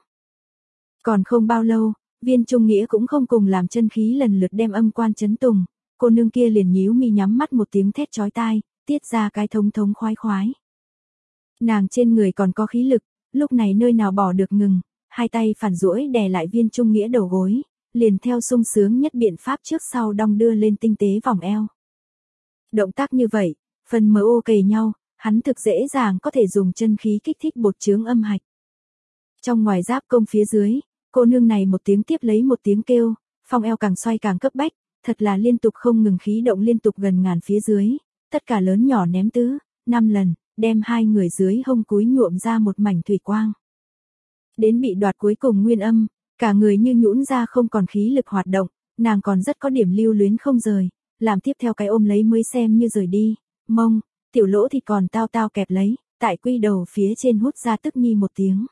Còn không bao lâu, Viên Trung Nghĩa cũng không cùng làm chân khí lần lượt đem âm quan chấn tùng, cô nương kia liền nhíu mi nhắm mắt một tiếng thét chói tai, tiết ra cái thống thống khoái khoái. Nàng trên người còn có khí lực, lúc này nơi nào bỏ được ngừng, hai tay phản duỗi đè lại Viên Trung Nghĩa đầu gối, liền theo sung sướng nhất biện pháp trước sau đong đưa lên tinh tế vòng eo. Động tác như vậy, phần mờ ô kề nhau, hắn thực dễ dàng có thể dùng chân khí kích thích bột chướng âm hạch. Trong ngoài giáp công phía dưới, cô nương này một tiếng tiếp lấy một tiếng kêu, phong eo càng xoay càng cấp bách, thật là liên tục không ngừng khí động liên tục gần ngàn phía dưới, tất cả lớn nhỏ ném tứ, năm lần, đem hai người dưới hông cúi nhuộm ra một mảnh thủy quang. Đến bị đoạt cuối cùng nguyên âm, cả người như nhũn ra không còn khí lực hoạt động, nàng còn rất có điểm lưu luyến không rời, làm tiếp theo cái ôm lấy mới xem như rời đi, mông, tiểu lỗ thì còn tao tao kẹp lấy, tại quy đầu phía trên hút ra tức nhi một tiếng.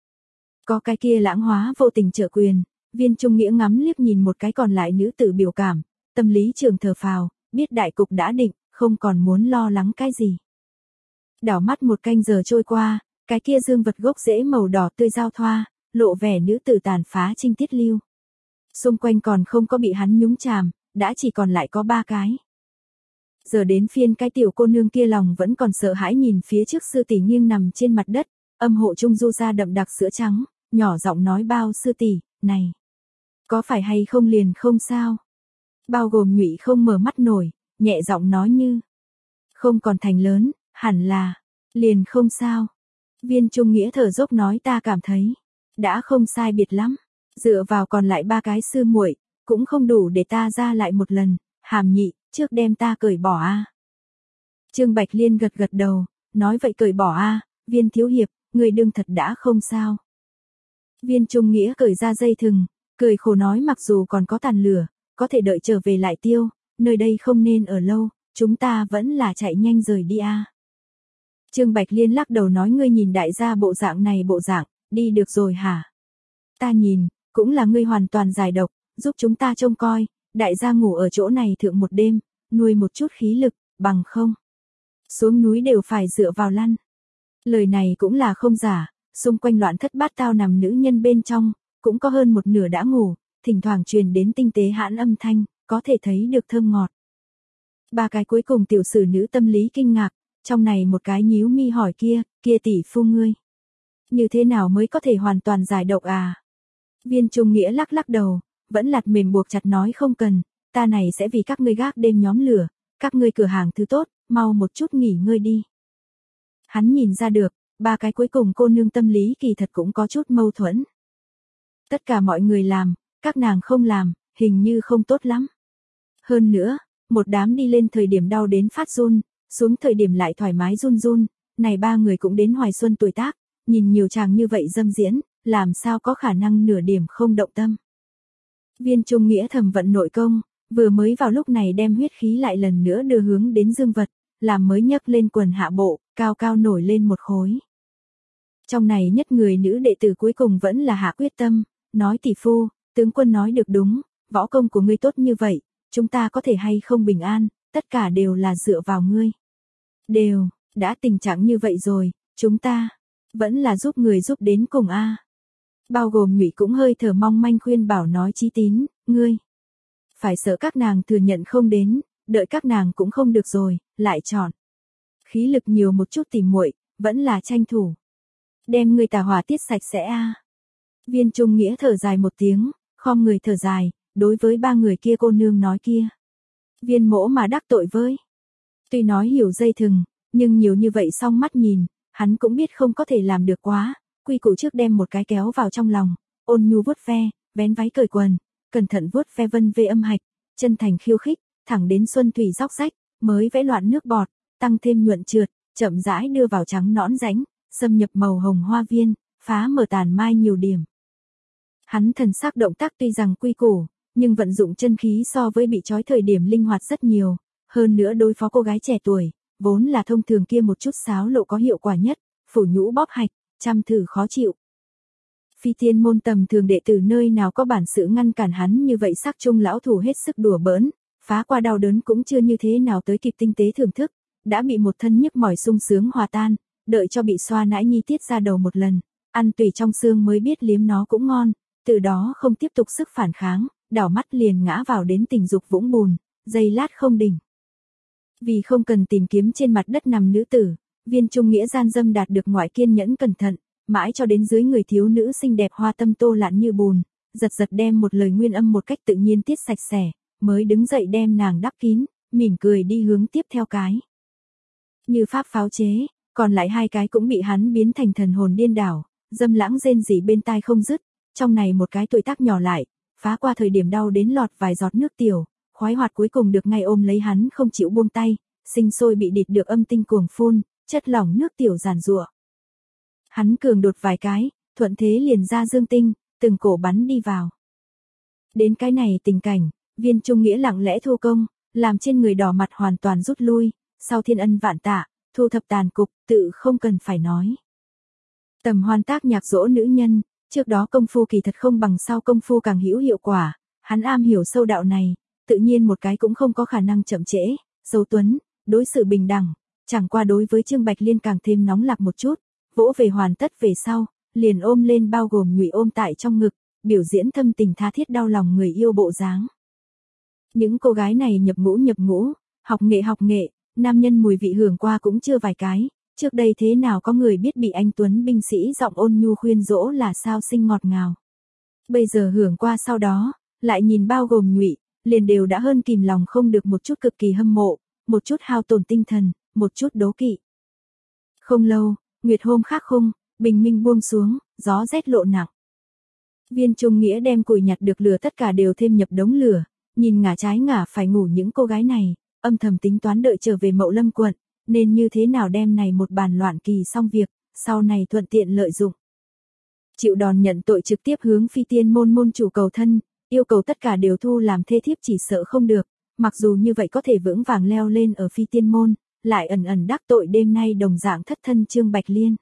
Có cái kia lãng hóa vô tình trợ quyền, Viên Trung Nghĩa ngắm liếc nhìn một cái còn lại nữ tử biểu cảm, tâm lý trường thở phào, biết đại cục đã định, không còn muốn lo lắng cái gì. Đảo mắt một canh giờ trôi qua, cái kia dương vật gốc rễ màu đỏ tươi giao thoa, lộ vẻ nữ tử tàn phá trinh tiết lưu. Xung quanh còn không có bị hắn nhúng chàm, đã chỉ còn lại có ba cái. Giờ đến phiên cái tiểu cô nương kia lòng vẫn còn sợ hãi nhìn phía trước sư tỷ nghiêng nằm trên mặt đất, âm hộ trung du ra đậm đặc sữa trắng, nhỏ giọng nói bao sư tỷ, này, có phải hay không liền không sao. Bao gồm Nhụy không mở mắt nổi, nhẹ giọng nói như, không còn thành lớn, hẳn là, liền không sao. Viên Trung Nghĩa thở dốc nói ta cảm thấy, đã không sai biệt lắm, dựa vào còn lại ba cái sư muội, cũng không đủ để ta ra lại một lần, Hàm Nhị, trước đem ta cởi bỏ a. Trương Bạch Liên gật gật đầu, nói vậy cởi bỏ a, Viên thiếu hiệp, người đương thật đã không sao. Viên Trung Nghĩa cởi ra dây thừng, cười khổ nói mặc dù còn có tàn lửa, có thể đợi trở về lại tiêu, nơi đây không nên ở lâu, chúng ta vẫn là chạy nhanh rời đi a. Trương Bạch Liên lắc đầu nói ngươi nhìn đại gia bộ dạng này bộ dạng, đi được rồi hả? Ta nhìn, cũng là ngươi hoàn toàn giải độc, giúp chúng ta trông coi, đại gia ngủ ở chỗ này thượng một đêm, nuôi một chút khí lực, bằng không. Xuống núi đều phải dựa vào lăn. Lời này cũng là không giả, xung quanh loạn thất bát tao nằm nữ nhân bên trong, cũng có hơn một nửa đã ngủ, thỉnh thoảng truyền đến tinh tế hãn âm thanh, có thể thấy được thơm ngọt. Ba cái cuối cùng tiểu sử nữ tâm lý kinh ngạc, trong này một cái nhíu mi hỏi kia, kia tỷ phu ngươi. Như thế nào mới có thể hoàn toàn giải độc à? Viên Trung Nghĩa lắc lắc đầu, vẫn lặt mềm buộc chặt nói không cần, ta này sẽ vì các ngươi gác đêm nhóm lửa, các ngươi cửa hàng thứ tốt, mau một chút nghỉ ngơi đi. Hắn nhìn ra được, ba cái cuối cùng cô nương tâm lý kỳ thật cũng có chút mâu thuẫn. Tất cả mọi người làm, các nàng không làm, hình như không tốt lắm. Hơn nữa, một đám đi lên thời điểm đau đến phát run, xuống thời điểm lại thoải mái run run, này ba người cũng đến hoài xuân tuổi tác, nhìn nhiều chàng như vậy dâm diễn, làm sao có khả năng nửa điểm không động tâm. Viên Trung Nghĩa thầm vận nội công, vừa mới vào lúc này đem huyết khí lại lần nữa đưa hướng đến dương vật, làm mới nhấc lên quần hạ bộ, cao cao nổi lên một khối. Trong này nhất người nữ đệ tử cuối cùng vẫn là hạ quyết tâm, nói tỷ phu, tướng quân nói được đúng, võ công của ngươi tốt như vậy, chúng ta có thể hay không bình an, tất cả đều là dựa vào ngươi. Đều, đã tình trạng như vậy rồi, chúng ta, vẫn là giúp người giúp đến cùng a. Bao gồm Nhụy cũng hơi thở mong manh khuyên bảo nói Chí Tín, ngươi, phải sợ các nàng thừa nhận không đến, đợi các nàng cũng không được rồi, lại chọn. Khí lực nhiều một chút tìm muội, vẫn là tranh thủ. Đem người tà hỏa tiết sạch sẽ a. Viên Trung Nghĩa thở dài một tiếng, khom người thở dài, đối với ba người kia cô nương nói kia. Viên mỗ mà đắc tội với. Tuy nói hiểu dây thừng, nhưng nhiều như vậy song mắt nhìn, hắn cũng biết không có thể làm được quá, quy củ trước đem một cái kéo vào trong lòng, ôn nhu vuốt ve, vén váy cởi quần, cẩn thận vuốt ve vân về âm hạch, chân thành khiêu khích, thẳng đến xuân thủy róc rách, mới vẽ loạn nước bọt, tăng thêm nhuận trượt, chậm rãi đưa vào trắng nõn rãnh, xâm nhập màu hồng hoa viên, phá mở tàn mai nhiều điểm. Hắn thần sắc động tác tuy rằng quy củ, nhưng vận dụng chân khí so với bị trói thời điểm linh hoạt rất nhiều, hơn nữa đối phó cô gái trẻ tuổi, vốn là thông thường kia một chút xáo lộ có hiệu quả nhất, phủ nhũ bóp hạch, chăm thử khó chịu. Phi Tiên môn tầm thường đệ tử nơi nào có bản sự ngăn cản hắn như vậy, sắc trung lão thủ hết sức đùa bỡn, phá qua đau đớn cũng chưa như thế nào tới kịp tinh tế thưởng thức, đã bị một thân nhức mỏi sung sướng hòa tan, đợi cho bị xoa nãi nhi tiết ra đầu một lần, ăn tùy trong xương mới biết liếm nó cũng ngon, từ đó không tiếp tục sức phản kháng, đảo mắt liền ngã vào đến tình dục vũng bùn, giây lát không đỉnh. Vì không cần tìm kiếm trên mặt đất nằm nữ tử, Viên Trung Nghĩa gian dâm đạt được ngoại kiên nhẫn cẩn thận, mãi cho đến dưới người thiếu nữ xinh đẹp hoa tâm tô lạn như bùn, giật giật đem một lời nguyên âm một cách tự nhiên tiết sạch sẽ, mới đứng dậy đem nàng đắp kín, mỉm cười đi hướng tiếp theo cái. Như pháp pháo chế, còn lại hai cái cũng bị hắn biến thành thần hồn điên đảo, dâm lãng rên rỉ bên tai không dứt, trong này một cái tuổi tác nhỏ lại, phá qua thời điểm đau đến lọt vài giọt nước tiểu, khoái hoạt cuối cùng được ngay ôm lấy hắn không chịu buông tay, sinh sôi bị địt được âm tinh cuồng phun, chất lỏng nước tiểu giàn giụa. Hắn cường đột vài cái, thuận thế liền ra dương tinh, từng cổ bắn đi vào. Đến cái này tình cảnh, Viên Trung Nghĩa lặng lẽ thu công, làm trên người đỏ mặt hoàn toàn rút lui, sau thiên ân vạn tạ, thu thập tàn cục, tự không cần phải nói. Tầm hoan tác nhạc dỗ nữ nhân, trước đó công phu kỳ thật không bằng sau công phu càng hữu hiệu quả, hắn am hiểu sâu đạo này, tự nhiên một cái cũng không có khả năng chậm trễ, Dấu Tuấn, đối xử bình đẳng, chẳng qua đối với Trương Bạch Liên càng thêm nóng lạc một chút, vỗ về hoàn tất về sau, liền ôm lên bao gồm nhụy ôm tại trong ngực, biểu diễn thâm tình tha thiết đau lòng người yêu bộ dáng. Những cô gái này nhập ngũ nhập ngũ, học nghệ học nghệ, nam nhân mùi vị hưởng qua cũng chưa vài cái, trước đây thế nào có người biết bị anh Tuấn binh sĩ giọng ôn nhu khuyên dỗ là sao sinh ngọt ngào. Bây giờ hưởng qua sau đó, lại nhìn bao gồm nhụy, liền đều đã hơn kìm lòng không được một chút cực kỳ hâm mộ, một chút hao tổn tinh thần, một chút đố kỵ. Không lâu, nguyệt hôm khác khung, bình minh buông xuống, gió rét lộ nặng. Viên Trung Nghĩa đem củi nhặt được lửa tất cả đều thêm nhập đống lửa, nhìn ngả trái ngả phải ngủ những cô gái này, âm thầm tính toán đợi trở về Mậu Lâm quận, nên như thế nào đem này một bàn loạn kỳ xong việc, sau này thuận tiện lợi dụng. Chịu đòn nhận tội trực tiếp hướng Phi Tiên môn môn chủ cầu thân, yêu cầu tất cả đều thu làm thê thiếp chỉ sợ không được, mặc dù như vậy có thể vững vàng leo lên ở Phi Tiên môn, lại ẩn ẩn đắc tội đêm nay đồng dạng thất thân Trương Bạch Liên.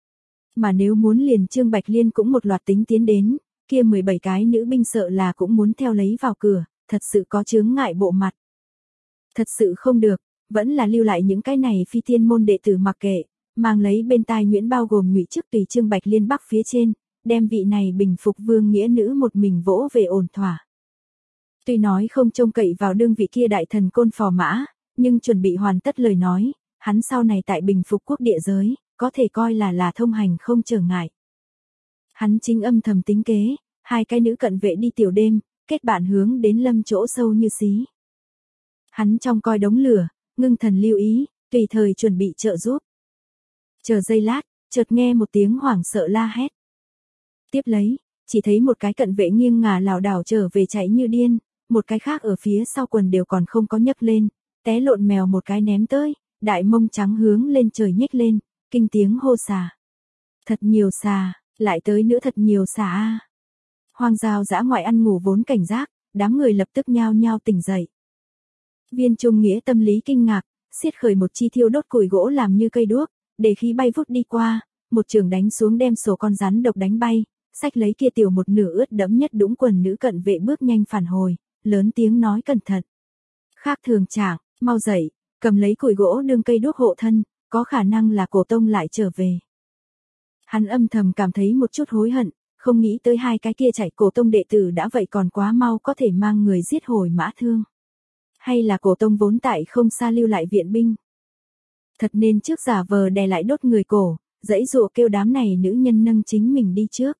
Mà nếu muốn liền Trương Bạch Liên cũng một loạt tính tiến đến, kia mười bảy cái nữ binh sợ là cũng muốn theo lấy vào cửa, thật sự có chướng ngại bộ mặt. Thật sự không được, vẫn là lưu lại những cái này Phi Tiên môn đệ tử mặc kệ, mang lấy bên tai nhuyễn bao gồm nhụy trước tùy Trương Bạch Liên bắc phía trên, đem vị này bình phục vương nghĩa nữ một mình vỗ về ổn thỏa. Tuy nói không trông cậy vào đương vị kia đại thần côn phò mã, nhưng chuẩn bị hoàn tất lời nói, hắn sau này tại bình phục quốc địa giới, có thể coi là là thông hành không trở ngại. Hắn chính âm thầm tính kế, hai cái nữ cận vệ đi tiểu đêm, kết bạn hướng đến lâm chỗ sâu như xí. Hắn trong coi đống lửa, ngưng thần lưu ý, tùy thời chuẩn bị trợ giúp. Chờ giây lát, chợt nghe một tiếng hoảng sợ la hét. Tiếp lấy, chỉ thấy một cái cận vệ nghiêng ngả lảo đảo trở về chạy như điên, một cái khác ở phía sau quần đều còn không có nhấc lên, té lộn mèo một cái ném tới, đại mông trắng hướng lên trời nhếch lên, kinh tiếng hô xà. Thật nhiều xà, lại tới nữa thật nhiều xà a. Hoang giao dã ngoại ăn ngủ vốn cảnh giác, đám người lập tức nhao nhao tỉnh dậy. Viên Trung Nghĩa tâm lý kinh ngạc, xiết khởi một chi thiêu đốt củi gỗ làm như cây đuốc, để khí bay vút đi qua, một trường đánh xuống đem sổ con rắn độc đánh bay, xách lấy kia tiểu một nửa ướt đẫm nhất đũng quần nữ cận vệ bước nhanh phản hồi, lớn tiếng nói cẩn thận. Khác thường trạng, mau dậy, cầm lấy củi gỗ đương cây đuốc hộ thân, có khả năng là cổ tông lại trở về. Hắn âm thầm cảm thấy một chút hối hận, không nghĩ tới hai cái kia chạy cổ tông đệ tử đã vậy còn quá mau có thể mang người giết hồi mã thương. Hay là cổ tông vốn tại không xa lưu lại viện binh. Thật nên trước giả vờ đè lại đốt người cổ, dãy dụa kêu đám này nữ nhân nâng chính mình đi trước.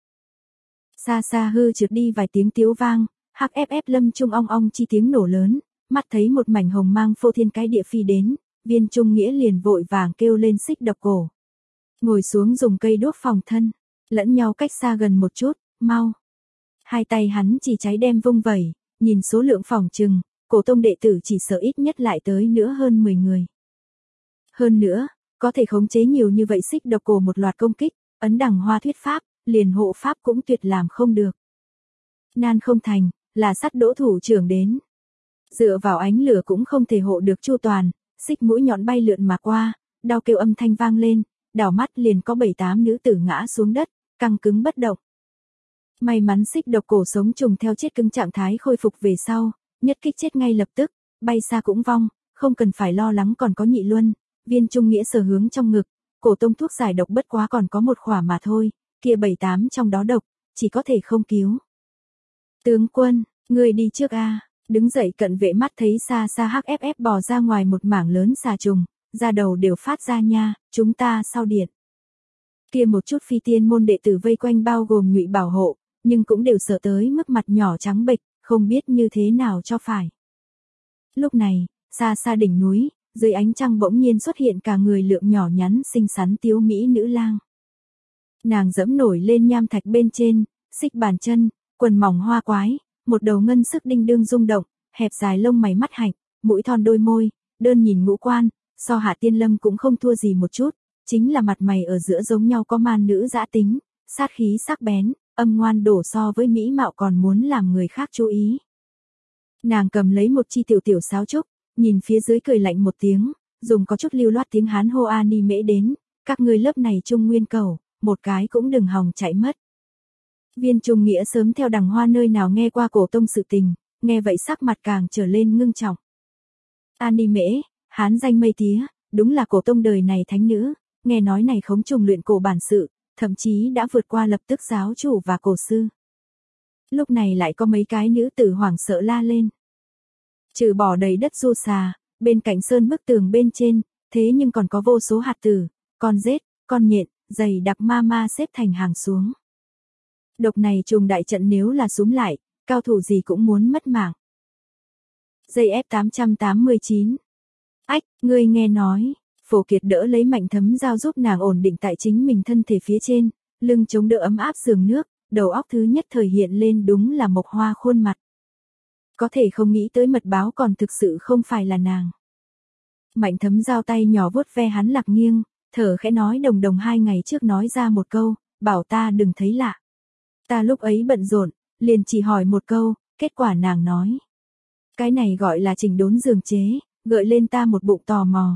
Xa xa hư trượt đi vài tiếng tiếu vang, hắc ép ép lâm trung ong ong chi tiếng nổ lớn, mắt thấy một mảnh hồng mang phô thiên cái địa phi đến, Viên Trung Nghĩa liền vội vàng kêu lên xích độc cổ. Ngồi xuống dùng cây đuốc phòng thân, lẫn nhau cách xa gần một chút, mau. Hai tay hắn chỉ cháy đem vung vẩy, nhìn số lượng phòng trừng, cổ tông đệ tử chỉ sợ ít nhất lại tới nữa hơn mười người. Hơn nữa, có thể khống chế nhiều như vậy xích độc cổ một loạt công kích, ấn đằng hoa thuyết pháp, liền hộ pháp cũng tuyệt làm không được. Nan không thành, là sắt đỗ thủ trưởng đến. Dựa vào ánh lửa cũng không thể hộ được chu toàn, xích mũi nhọn bay lượn mà qua, đau kêu âm thanh vang lên, đảo mắt liền có bảy tám nữ tử ngã xuống đất, căng cứng bất động. May mắn xích độc cổ sống trùng theo chết cứng trạng thái khôi phục về sau, nhất kích chết ngay lập tức, bay xa cũng vong, không cần phải lo lắng còn có nhị luân, viên trung nghĩa sở hướng trong ngực, cổ tông thuốc giải độc bất quá còn có một khỏa mà thôi, kia bảy tám trong đó độc, chỉ có thể không cứu. Tướng quân, người đi trước a. Đứng dậy cận vệ mắt thấy xa xa hắc ép ép bò ra ngoài một mảng lớn xà trùng, da đầu đều phát ra nha, chúng ta sau điện. Kia một chút phi tiên môn đệ tử vây quanh bao gồm Ngụy bảo hộ, nhưng cũng đều sợ tới mức mặt nhỏ trắng bệch, không biết như thế nào cho phải. Lúc này, xa xa đỉnh núi, dưới ánh trăng bỗng nhiên xuất hiện cả người lượng nhỏ nhắn xinh xắn tiếu mỹ nữ lang. Nàng dẫm nổi lên nham thạch bên trên, xích bàn chân, quần mỏng hoa quái, một đầu ngân sức đinh đương rung động, hẹp dài lông mày mắt hạnh, mũi thon đôi môi, đơn nhìn ngũ quan, so Hạ Tiên Lâm cũng không thua gì một chút, chính là mặt mày ở giữa giống nhau có man nữ dã tính, sát khí sắc bén, âm ngoan đổ so với mỹ mạo còn muốn làm người khác chú ý. Nàng cầm lấy một chi tiểu tiểu sáo trúc, nhìn phía dưới cười lạnh một tiếng, dùng có chút lưu loát tiếng Hán hô Ani Mễ đến, các ngươi lớp này trung nguyên cầu, một cái cũng đừng hòng chạy mất. Viên Trung Nghĩa sớm theo đằng hoa nơi nào nghe qua cổ tông sự tình, nghe vậy sắc mặt càng trở lên ngưng trọng. Ani Mễ, Hán danh mây tía, đúng là cổ tông đời này thánh nữ, nghe nói này khống trùng luyện cổ bản sự, thậm chí đã vượt qua lập tức giáo chủ và cổ sư. Lúc này lại có mấy cái nữ tử hoảng sợ la lên. Trừ bỏ đầy đất du xà, bên cạnh sơn bức tường bên trên, thế nhưng còn có vô số hạt tử, con rết, con nhện, dày đặc ma ma xếp thành hàng xuống. Độc này trùng đại trận nếu là súm lại, cao thủ gì cũng muốn mất mạng. Dây ép tám tám chín. Ách, ngươi nghe nói, Phổ Kiệt đỡ lấy Mạnh Thấm Giao giúp nàng ổn định tại chính mình thân thể phía trên, lưng chống đỡ ấm áp giường nước, đầu óc thứ nhất thời hiện lên đúng là Mộc Hoa khuôn mặt. Có thể không nghĩ tới mật báo còn thực sự không phải là nàng. Mạnh Thấm Giao tay nhỏ vuốt ve hắn lạc nghiêng, thở khẽ nói đồng đồng hai ngày trước nói ra một câu, bảo ta đừng thấy lạ. Ta lúc ấy bận rộn, liền chỉ hỏi một câu, kết quả nàng nói. Cái này gọi là chỉnh đốn giường chế, gợi lên ta một bụng tò mò.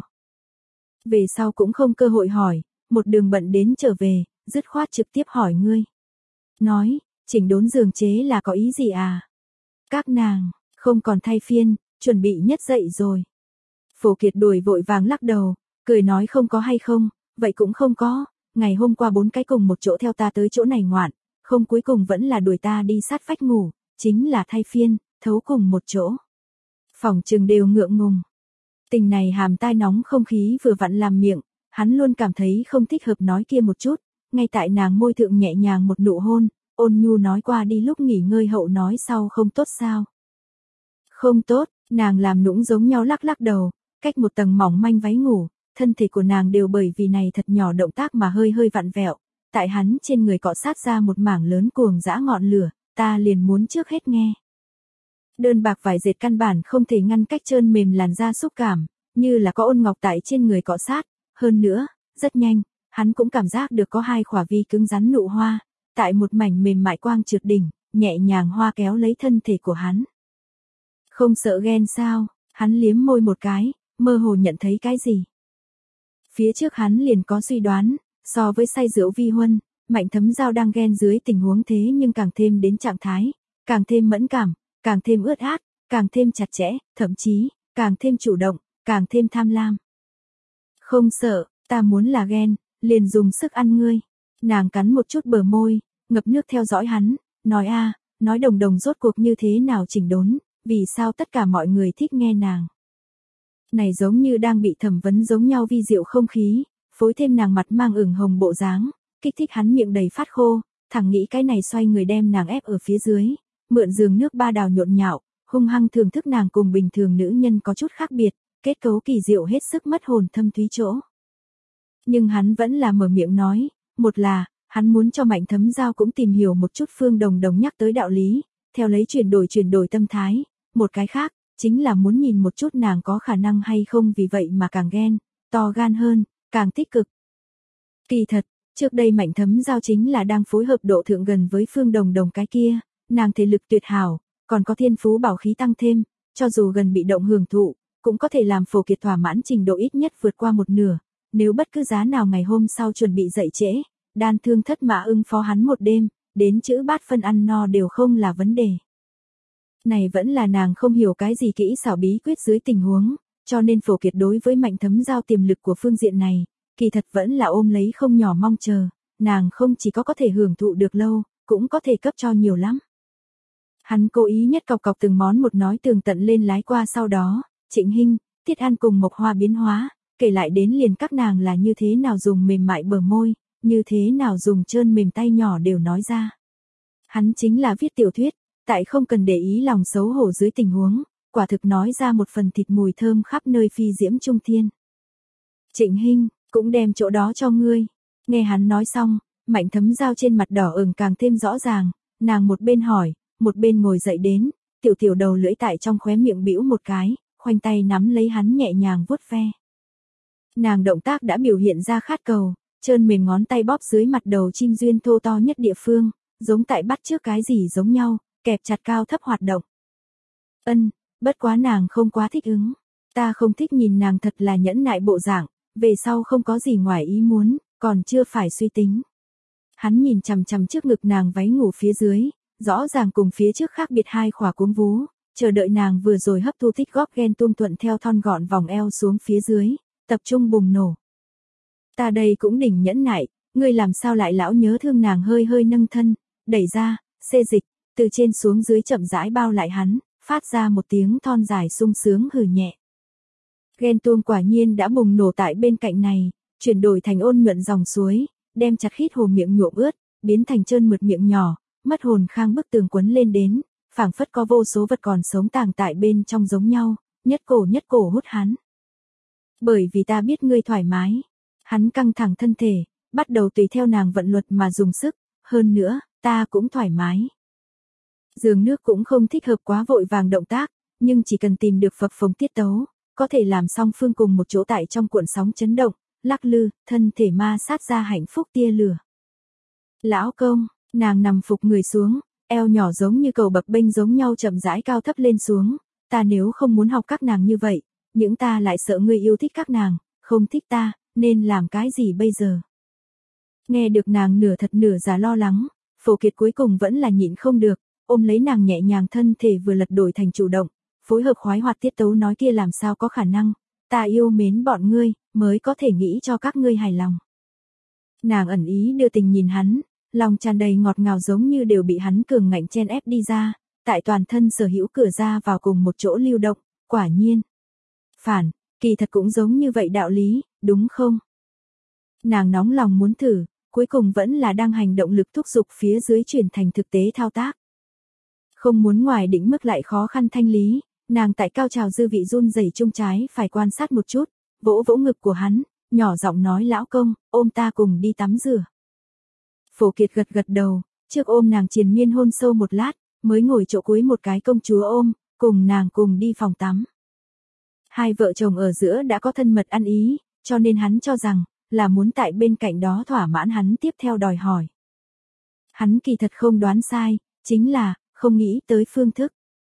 Về sau cũng không cơ hội hỏi, một đường bận đến trở về, dứt khoát trực tiếp hỏi ngươi. Nói, chỉnh đốn giường chế là có ý gì à? Các nàng, không còn thay phiên, chuẩn bị nhất dậy rồi. Phổ Kiệt đuổi vội vàng lắc đầu, cười nói không có hay không, vậy cũng không có, ngày hôm qua bốn cái cùng một chỗ theo ta tới chỗ này ngoạn, không cuối cùng vẫn là đuổi ta đi sát vách ngủ, chính là thay phiên, thấu cùng một chỗ. Phòng trừng đều ngượng ngùng. Tình này hàm tai nóng không khí vừa vặn làm miệng, hắn luôn cảm thấy không thích hợp nói kia một chút, ngay tại nàng môi thượng nhẹ nhàng một nụ hôn, ôn nhu nói qua đi lúc nghỉ ngơi hậu nói sau không tốt sao. Không tốt, nàng làm nũng giống nhau lắc lắc đầu, cách một tầng mỏng manh váy ngủ, thân thể của nàng đều bởi vì này thật nhỏ động tác mà hơi hơi vặn vẹo, tại hắn trên người cọ sát ra một mảng lớn cuồng dã ngọn lửa, ta liền muốn trước hết nghe. Đơn bạc vải dệt căn bản không thể ngăn cách trơn mềm làn da xúc cảm, như là có ôn ngọc tại trên người cọ sát, hơn nữa, rất nhanh, hắn cũng cảm giác được có hai khỏa vi cứng rắn nụ hoa, tại một mảnh mềm mại quang trượt đỉnh, nhẹ nhàng hoa kéo lấy thân thể của hắn. Không sợ ghen sao, hắn liếm môi một cái, mơ hồ nhận thấy cái gì. Phía trước hắn liền có suy đoán, so với say rượu vi huân, Mạnh Thấm Giao đang ghen dưới tình huống thế nhưng càng thêm đến trạng thái, càng thêm mẫn cảm, càng thêm ướt át, càng thêm chặt chẽ, thậm chí, càng thêm chủ động, càng thêm tham lam. Không sợ, ta muốn là ghen, liền dùng sức ăn ngươi. Nàng cắn một chút bờ môi, ngập nước theo dõi hắn, nói a, nói đồng đồng rốt cuộc như thế nào chỉnh đốn, vì sao tất cả mọi người thích nghe nàng. Này giống như đang bị thẩm vấn giống nhau vi diệu không khí, phối thêm nàng mặt mang ửng hồng bộ dáng, kích thích hắn miệng đầy phát khô, thẳng nghĩ cái này xoay người đem nàng ép ở phía dưới, mượn giường nước ba đào nhộn nhạo, hung hăng thưởng thức nàng cùng bình thường nữ nhân có chút khác biệt, kết cấu kỳ diệu hết sức mất hồn thâm thúy chỗ. Nhưng hắn vẫn là mở miệng nói, một là, hắn muốn cho Mạnh Thấm Giao cũng tìm hiểu một chút Phương Đồng Đồng nhắc tới đạo lý, theo lấy chuyển đổi chuyển đổi tâm thái, một cái khác, chính là muốn nhìn một chút nàng có khả năng hay không vì vậy mà càng ghen, to gan hơn, càng tích cực. Kỳ thật, trước đây Mạnh Thấm Giao chính là đang phối hợp độ thượng gần với Phương Đồng Đồng cái kia, nàng thể lực tuyệt hảo, còn có thiên phú bảo khí tăng thêm, cho dù gần bị động hưởng thụ, cũng có thể làm Phổ Kiệt thỏa mãn trình độ ít nhất vượt qua một nửa, nếu bất cứ giá nào ngày hôm sau chuẩn bị dậy trễ, đan thương thất mã ứng phó hắn một đêm, đến chữ bát phân ăn no đều không là vấn đề. Này vẫn là nàng không hiểu cái gì kỹ xảo bí quyết dưới tình huống, cho nên Phổ Kiệt đối với Mạnh Thấm Giao tiềm lực của phương diện này, kỳ thật vẫn là ôm lấy không nhỏ mong chờ, nàng không chỉ có có thể hưởng thụ được lâu, cũng có thể cấp cho nhiều lắm. Hắn cố ý nhất cọc cọc từng món một nói tường tận lên lái qua sau đó, Trịnh Hinh, Tiết An cùng Mộc Hoa biến hóa, kể lại đến liền các nàng là như thế nào dùng mềm mại bờ môi, như thế nào dùng trơn mềm tay nhỏ đều nói ra. Hắn chính là viết tiểu thuyết, tại không cần để ý lòng xấu hổ dưới tình huống, quả thực nói ra một phần thịt mùi thơm khắp nơi phi diễm trung thiên. Trịnh Hinh, cũng đem chỗ đó cho ngươi. Nghe hắn nói xong, Mạnh Thấm Giao trên mặt đỏ ửng càng thêm rõ ràng, nàng một bên hỏi, một bên ngồi dậy đến, tiểu tiểu đầu lưỡi tại trong khóe miệng bĩu một cái, khoanh tay nắm lấy hắn nhẹ nhàng vuốt ve. Nàng động tác đã biểu hiện ra khát cầu, trơn mềm ngón tay bóp dưới mặt đầu chim duyên thô to nhất địa phương, giống tại bắt trước cái gì giống nhau, kẹp chặt cao thấp hoạt động. Ân, bất quá nàng không quá thích ứng, ta không thích nhìn nàng thật là nhẫn nại bộ dạng, về sau không có gì ngoài ý muốn, còn chưa phải suy tính. Hắn nhìn chằm chằm trước ngực nàng váy ngủ phía dưới, rõ ràng cùng phía trước khác biệt hai khỏa cuống vú, chờ đợi nàng vừa rồi hấp thu tích góp ghen tuông thuận theo thon gọn vòng eo xuống phía dưới, tập trung bùng nổ. Ta đây cũng đỉnh nhẫn nại, ngươi làm sao lại lão nhớ thương nàng hơi hơi nâng thân, đẩy ra, xê dịch, từ trên xuống dưới chậm rãi bao lại hắn, phát ra một tiếng thon dài sung sướng hừ nhẹ. Ghen tuông quả nhiên đã bùng nổ tại bên cạnh này, chuyển đổi thành ôn nhuận dòng suối, đem chặt khít hồ miệng nhuộm ướt, biến thành trơn mượt miệng nhỏ, mất hồn khang bức tường quấn lên đến, phảng phất có vô số vật còn sống tàng tại bên trong giống nhau, nhất cổ nhất cổ hút hắn. Bởi vì ta biết ngươi thoải mái, hắn căng thẳng thân thể, bắt đầu tùy theo nàng vận luật mà dùng sức, hơn nữa, ta cũng thoải mái. Giường nước cũng không thích hợp quá vội vàng động tác, nhưng chỉ cần tìm được phập phồng tiết tấu, có thể làm song phương cùng một chỗ tại trong cuộn sóng chấn động, lắc lư, thân thể ma sát ra hạnh phúc tia lửa. Lão công, nàng nằm phục người xuống, eo nhỏ giống như cầu bập bênh giống nhau chậm rãi cao thấp lên xuống, ta nếu không muốn học các nàng như vậy, những ta lại sợ ngươi yêu thích các nàng, không thích ta, nên làm cái gì bây giờ? Nghe được nàng nửa thật nửa giả lo lắng, Phổ Kiệt cuối cùng vẫn là nhịn không được, ôm lấy nàng nhẹ nhàng thân thể vừa lật đổi thành chủ động, phối hợp khoái hoạt tiết tấu nói kia làm sao có khả năng, ta yêu mến bọn ngươi, mới có thể nghĩ cho các ngươi hài lòng. Nàng ẩn ý đưa tình nhìn hắn, lòng tràn đầy ngọt ngào giống như đều bị hắn cường ngạnh chen ép đi ra, tại toàn thân sở hữu cửa ra vào cùng một chỗ lưu động, quả nhiên. Phản, kỳ thật cũng giống như vậy đạo lý, đúng không? Nàng nóng lòng muốn thử, cuối cùng vẫn là đang hành động lực thúc giục phía dưới chuyển thành thực tế thao tác. Không muốn ngoài đỉnh mức lại khó khăn thanh lý, nàng tại cao trào dư vị run rẩy chung trái phải quan sát một chút, vỗ vỗ ngực của hắn, nhỏ giọng nói lão công, ôm ta cùng đi tắm rửa. Phổ Kiệt gật gật đầu, trước ôm nàng triền miên hôn sâu một lát, mới ngồi chỗ cuối một cái công chúa ôm, cùng nàng cùng đi phòng tắm. Hai vợ chồng ở giữa đã có thân mật ăn ý, cho nên hắn cho rằng, là muốn tại bên cạnh đó thỏa mãn hắn tiếp theo đòi hỏi. Hắn kỳ thật không đoán sai, chính là, không nghĩ tới phương thức.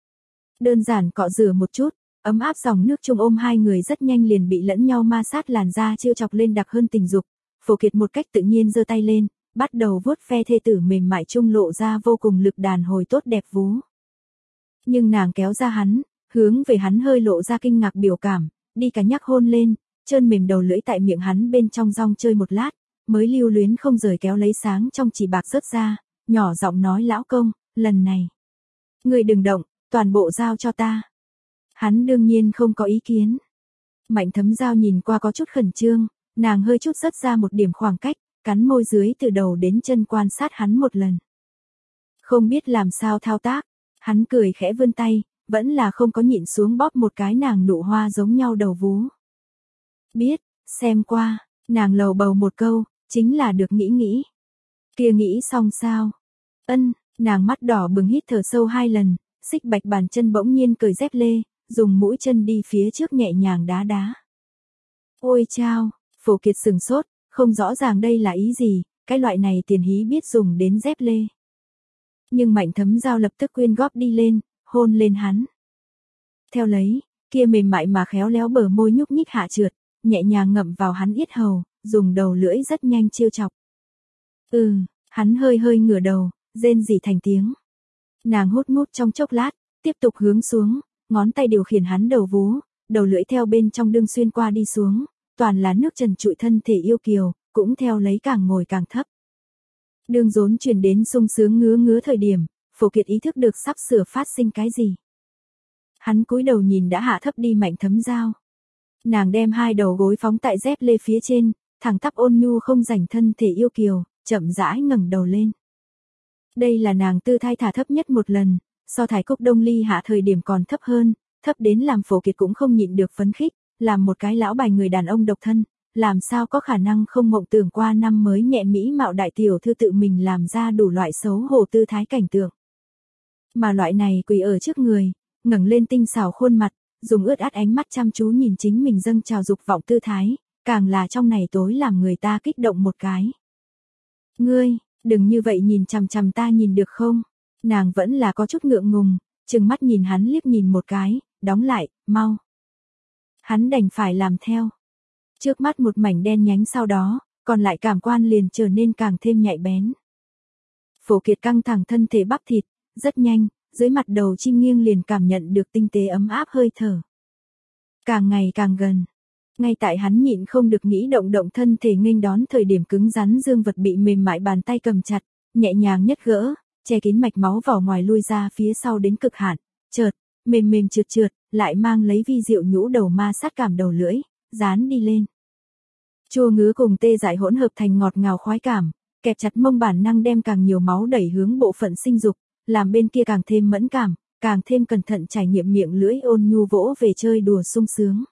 Đơn giản cọ rửa một chút, ấm áp dòng nước chung ôm hai người rất nhanh liền bị lẫn nhau ma sát làn da trêu chọc lên đặc hơn tình dục. Phổ Kiệt một cách tự nhiên giơ tay lên, bắt đầu vuốt ve thê tử mềm mại chung lộ ra vô cùng lực đàn hồi tốt đẹp vú. Nhưng nàng kéo ra hắn, hướng về hắn hơi lộ ra kinh ngạc biểu cảm, đi cả nhắc hôn lên, trơn mềm đầu lưỡi tại miệng hắn bên trong rong chơi một lát, mới lưu luyến không rời kéo lấy sáng trong chỉ bạc rớt ra, nhỏ giọng nói lão công, lần này. Người đừng động, toàn bộ giao cho ta. Hắn đương nhiên không có ý kiến. Mạnh Thấm Giao nhìn qua có chút khẩn trương, nàng hơi chút rớt ra một điểm khoảng cách, cắn môi dưới từ đầu đến chân quan sát hắn một lần. Không biết làm sao thao tác, hắn cười khẽ vươn tay, vẫn là không có nhịn xuống bóp một cái nàng nụ hoa giống nhau đầu vú. Biết, xem qua, nàng lầu bầu một câu, chính là được nghĩ nghĩ. Kia nghĩ xong sao? Ân, nàng mắt đỏ bừng hít thở sâu hai lần, xích bạch bàn chân bỗng nhiên cởi dép lê, dùng mũi chân đi phía trước nhẹ nhàng đá đá. Ôi chao, Phổ Kiệt sừng sốt, không rõ ràng đây là ý gì, cái loại này tiền hí biết dùng đến dép lê. Nhưng Mạnh Thấm Dao lập tức quyên góp đi lên, hôn lên hắn. Theo lấy, kia mềm mại mà khéo léo bờ môi nhúc nhích hạ trượt, nhẹ nhàng ngậm vào hắn yết hầu, dùng đầu lưỡi rất nhanh trêu chọc. Ừ, hắn hơi hơi ngửa đầu, rên rỉ thành tiếng. Nàng hút mút trong chốc lát, tiếp tục hướng xuống, ngón tay điều khiển hắn đầu vú, đầu lưỡi theo bên trong đương xuyên qua đi xuống, toàn là nước trần trụi thân thể yêu kiều, cũng theo lấy càng ngồi càng thấp. Đương rốn chuyển đến sung sướng ngứa ngứa thời điểm, Phổ Kiệt ý thức được sắp sửa phát sinh cái gì. Hắn cúi đầu nhìn đã hạ thấp đi Mạnh Thấm Dao. Nàng đem hai đầu gối phóng tại dép lê phía trên, thẳng tắp ôn nhu không rảnh thân thể yêu kiều, chậm rãi ngẩng đầu lên. Đây là nàng tư thái thả thấp nhất một lần, so Thái Cúc Đông Ly hạ thời điểm còn thấp hơn, thấp đến làm Phổ Kiệt cũng không nhịn được phấn khích, làm một cái lão bài người đàn ông độc thân, làm sao có khả năng không mộng tưởng qua năm mới nhẹ mỹ mạo đại tiểu thư tự mình làm ra đủ loại xấu hổ tư thái cảnh tượng. Mà loại này quỳ ở trước người, ngẩng lên tinh xảo khuôn mặt, dùng ướt át ánh mắt chăm chú nhìn chính mình dâng trào dục vọng tư thái, càng là trong này tối làm người ta kích động một cái. Ngươi, đừng như vậy nhìn chằm chằm ta nhìn được không? Nàng vẫn là có chút ngượng ngùng, trừng mắt nhìn hắn liếc nhìn một cái, đóng lại, mau. Hắn đành phải làm theo. Trước mắt một mảnh đen nhánh sau đó, còn lại cảm quan liền trở nên càng thêm nhạy bén. Phổ Kiệt căng thẳng thân thể bắp thịt, rất nhanh, dưới mặt đầu chim nghiêng liền cảm nhận được tinh tế ấm áp hơi thở. Càng ngày càng gần. Ngay tại hắn nhịn không được nghĩ động động thân thể nghênh đón thời điểm cứng rắn dương vật bị mềm mại bàn tay cầm chặt, nhẹ nhàng nhất gỡ, che kín mạch máu vào ngoài lui ra phía sau đến cực hạn, chợt, mềm mềm trượt trượt, lại mang lấy vi diệu nhũ đầu ma sát cảm đầu lưỡi, dán đi lên. Chua ngứa cùng tê dại hỗn hợp thành ngọt ngào khoái cảm, kẹp chặt mông bản năng đem càng nhiều máu đẩy hướng bộ phận sinh dục, làm bên kia càng thêm mẫn cảm, càng thêm cẩn thận trải nghiệm miệng lưỡi ôn nhu vỗ về chơi đùa sung sướng.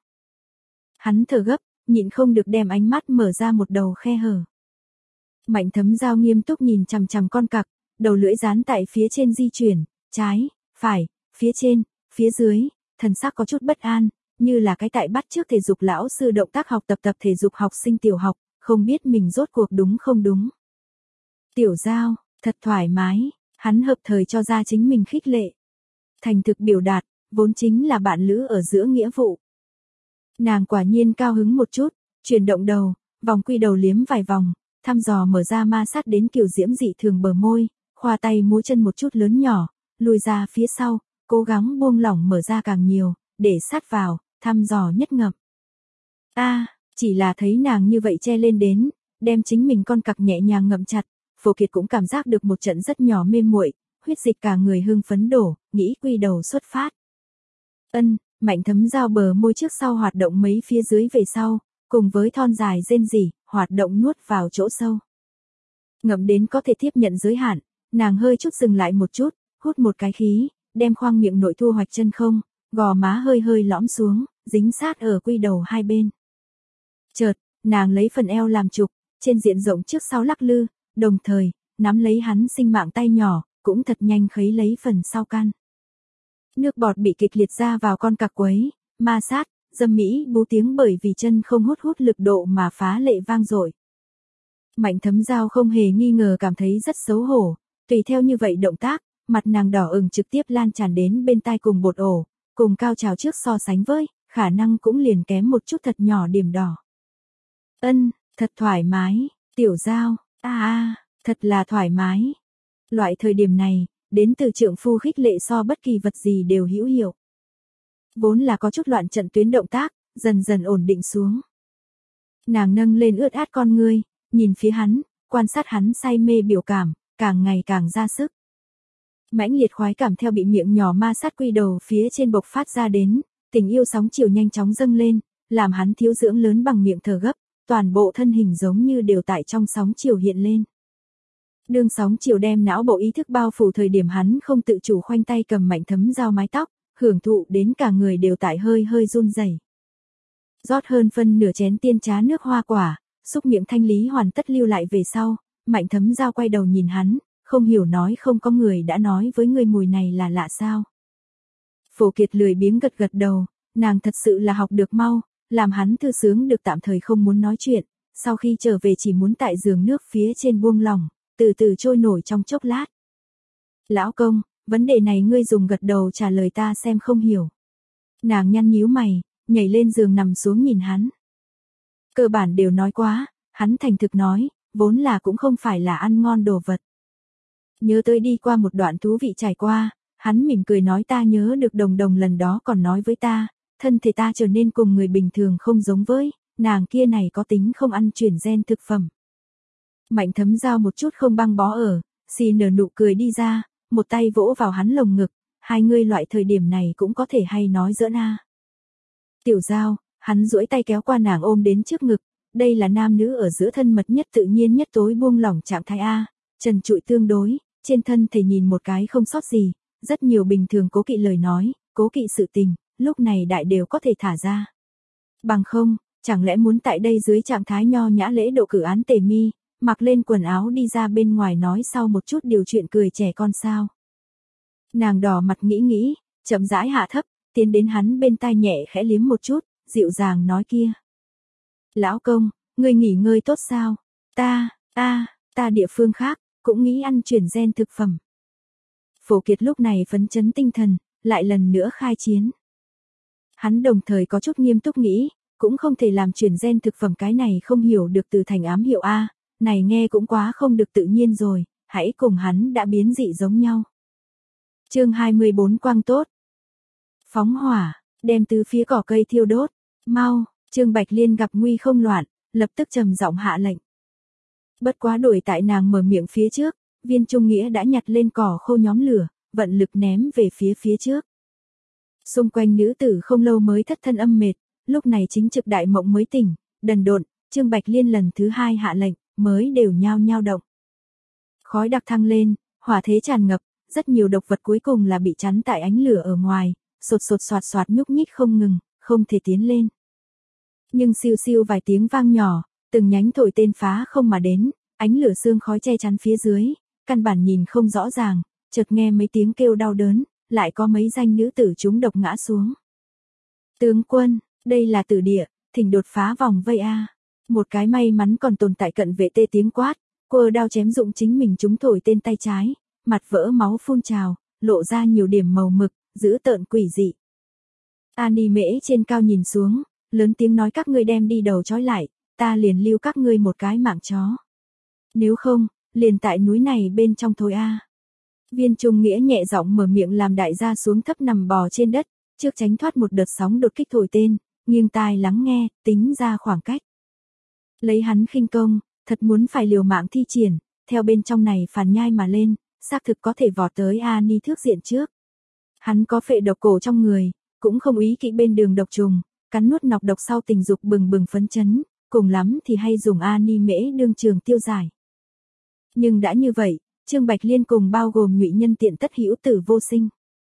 Hắn thở gấp, nhịn không được đem ánh mắt mở ra một đầu khe hở. Mạnh Thấm Dao nghiêm túc nhìn chằm chằm con cặc, đầu lưỡi dán tại phía trên di chuyển, trái, phải, phía trên, phía dưới, thần sắc có chút bất an, như là cái tại bắt trước thể dục lão sư động tác học tập tập thể dục học sinh tiểu học, không biết mình rốt cuộc đúng không đúng. Tiểu Dao, thật thoải mái, hắn hợp thời cho ra chính mình khích lệ. Thành thực biểu đạt, vốn chính là bạn lữ ở giữa nghĩa vụ. Nàng quả nhiên cao hứng một chút, chuyển động đầu, vòng quy đầu liếm vài vòng, thăm dò mở ra ma sát đến kiểu diễm dị thường bờ môi, khoa tay múa chân một chút lớn nhỏ, lùi ra phía sau, cố gắng buông lỏng mở ra càng nhiều, để sát vào, thăm dò nhất ngậm. A, à, chỉ là thấy nàng như vậy che lên đến, đem chính mình con cặc nhẹ nhàng ngậm chặt, Phổ Kiệt cũng cảm giác được một trận rất nhỏ mê muội, huyết dịch cả người hưng phấn đổ, nghĩ quy đầu xuất phát. Ân, Mạnh Thấm Dao bờ môi trước sau hoạt động mấy phía dưới về sau, cùng với thon dài rên rỉ, hoạt động nuốt vào chỗ sâu. Ngậm đến có thể tiếp nhận giới hạn, nàng hơi chút dừng lại một chút, hút một cái khí, đem khoang miệng nội thu hoạch chân không, gò má hơi hơi lõm xuống, dính sát ở quy đầu hai bên. Chợt, nàng lấy phần eo làm trục, trên diện rộng trước sau lắc lư, đồng thời, nắm lấy hắn sinh mạng tay nhỏ, cũng thật nhanh khấy lấy phần sau căn. Nước bọt bị kịch liệt ra vào con cặc quấy, ma sát, dâm mỹ bú tiếng bởi vì chân không hút hút lực độ mà phá lệ vang dội. Mạnh Thấm Dao không hề nghi ngờ cảm thấy rất xấu hổ, tùy theo như vậy động tác, mặt nàng đỏ ửng trực tiếp lan tràn đến bên tai cùng bột ổ, cùng cao trào trước so sánh với, khả năng cũng liền kém một chút thật nhỏ điểm đỏ. Ân, thật thoải mái, Tiểu Dao, a a, thật là thoải mái. Loại thời điểm này, đến từ trượng phu khích lệ so bất kỳ vật gì đều hữu hiệu. Vốn là có chút loạn trận tuyến động tác, dần dần ổn định xuống. Nàng nâng lên ướt át con ngươi, nhìn phía hắn, quan sát hắn say mê biểu cảm, càng ngày càng ra sức. Mãnh liệt khoái cảm theo bị miệng nhỏ ma sát quy đầu phía trên bộc phát ra đến, tình yêu sóng chiều nhanh chóng dâng lên, làm hắn thiếu dưỡng lớn bằng miệng thở gấp, toàn bộ thân hình giống như đều tại trong sóng chiều hiện lên. Đương sóng chiều đem não bộ ý thức bao phủ thời điểm hắn không tự chủ khoanh tay cầm Mạnh Thấm Dao mái tóc, hưởng thụ đến cả người đều tại hơi hơi run rẩy. Rót hơn phân nửa chén tiên trá nước hoa quả, xúc miệng thanh lý hoàn tất lưu lại về sau, Mạnh Thấm Dao quay đầu nhìn hắn, không hiểu nói không có người đã nói với người mùi này là lạ sao. Phổ Kiệt lười biếng gật gật đầu, nàng thật sự là học được mau, làm hắn thư sướng được tạm thời không muốn nói chuyện, sau khi trở về chỉ muốn tại giường nước phía trên buông lỏng, từ từ trôi nổi trong chốc lát. Lão công, vấn đề này ngươi dùng gật đầu trả lời ta xem không hiểu. Nàng nhăn nhíu mày, nhảy lên giường nằm xuống nhìn hắn. Cơ bản đều nói quá, hắn thành thực nói, vốn là cũng không phải là ăn ngon đồ vật. Nhớ tới đi qua một đoạn thú vị trải qua, hắn mỉm cười nói ta nhớ được đồng đồng lần đó còn nói với ta, thân thể ta trở nên cùng người bình thường không giống với, nàng kia này có tính không ăn chuyển gen thực phẩm. Mạnh Thấm Giao một chút không băng bó ở, xì nở nụ cười đi ra, một tay vỗ vào hắn lồng ngực, hai ngươi loại thời điểm này cũng có thể hay nói giỡn a. Tiểu Giao, hắn duỗi tay kéo qua nàng ôm đến trước ngực, đây là nam nữ ở giữa thân mật nhất tự nhiên nhất tối buông lỏng trạng thái a, trần trụi tương đối, trên thân thể nhìn một cái không sót gì, rất nhiều bình thường cố kỵ lời nói, cố kỵ sự tình, lúc này đại đều có thể thả ra. Bằng không, chẳng lẽ muốn tại đây dưới trạng thái nho nhã lễ độ cử án tề mi, mặc lên quần áo đi ra bên ngoài nói sau một chút điều chuyện cười trẻ con sao? Nàng đỏ mặt nghĩ nghĩ, chậm rãi hạ thấp, tiến đến hắn bên tai nhẹ khẽ liếm một chút, dịu dàng nói kia. Lão công, ngươi nghỉ ngơi tốt sao? Ta, ta, ta địa phương khác, cũng nghĩ ăn chuyển gen thực phẩm. Phổ Kiệt lúc này phấn chấn tinh thần, lại lần nữa khai chiến. Hắn đồng thời có chút nghiêm túc nghĩ, cũng không thể làm chuyển gen thực phẩm cái này không hiểu được từ thành ám hiệu A, này nghe cũng quá không được tự nhiên rồi, hãy cùng hắn đã biến dị giống nhau. Chương hai mươi bốn quang tốt. Phóng hỏa, đem từ phía cỏ cây thiêu đốt, mau, Trương Bạch Liên gặp nguy không loạn, lập tức trầm giọng hạ lệnh. Bất quá đuổi tại nàng mở miệng phía trước, Viên Trung Nghĩa đã nhặt lên cỏ khô nhóm lửa, vận lực ném về phía phía trước. Xung quanh nữ tử không lâu mới thất thân âm mệt, lúc này chính trực đại mộng mới tỉnh, đần độn, Trương Bạch Liên lần thứ hai hạ lệnh, mới đều nhao nhao động. Khói đặc thăng lên, hỏa thế tràn ngập, rất nhiều độc vật cuối cùng là bị chắn tại ánh lửa ở ngoài, sột sột soạt soạt nhúc nhích không ngừng, không thể tiến lên. Nhưng siêu siêu vài tiếng vang nhỏ, từng nhánh thổi tên phá không mà đến, ánh lửa sương khói che chắn phía dưới, căn bản nhìn không rõ ràng, chợt nghe mấy tiếng kêu đau đớn, lại có mấy danh nữ tử chúng độc ngã xuống. Tướng quân, đây là tử địa, thỉnh đột phá vòng vây a. Một cái may mắn còn tồn tại cận vệ tê tiếng quát, cô đao chém dụng chính mình chúng thổi tên tay trái, mặt vỡ máu phun trào, lộ ra nhiều điểm màu mực, dữ tợn quỷ dị. Ani Mễ trên cao nhìn xuống, lớn tiếng nói các ngươi đem đi đầu trói lại, ta liền lưu các ngươi một cái mạng chó. Nếu không, liền tại núi này bên trong thôi a. Viên Trung Nghĩa nhẹ giọng mở miệng làm đại gia xuống thấp nằm bò trên đất, trước tránh thoát một đợt sóng đột kích thổi tên, nghiêng tai lắng nghe, tính ra khoảng cách. Lấy hắn khinh công, thật muốn phải liều mạng thi triển, theo bên trong này phản nhai mà lên, xác thực có thể vọt tới Ani thước diện trước. Hắn có phệ độc cổ trong người, cũng không ý kỵ bên đường độc trùng, cắn nuốt nọc độc sau tình dục bừng bừng phấn chấn, cùng lắm thì hay dùng Ani Mễ đương trường tiêu giải. Nhưng đã như vậy, Trương Bạch Liên cùng bao gồm Ngụy Nhân tiện tất hữu tử vô sinh.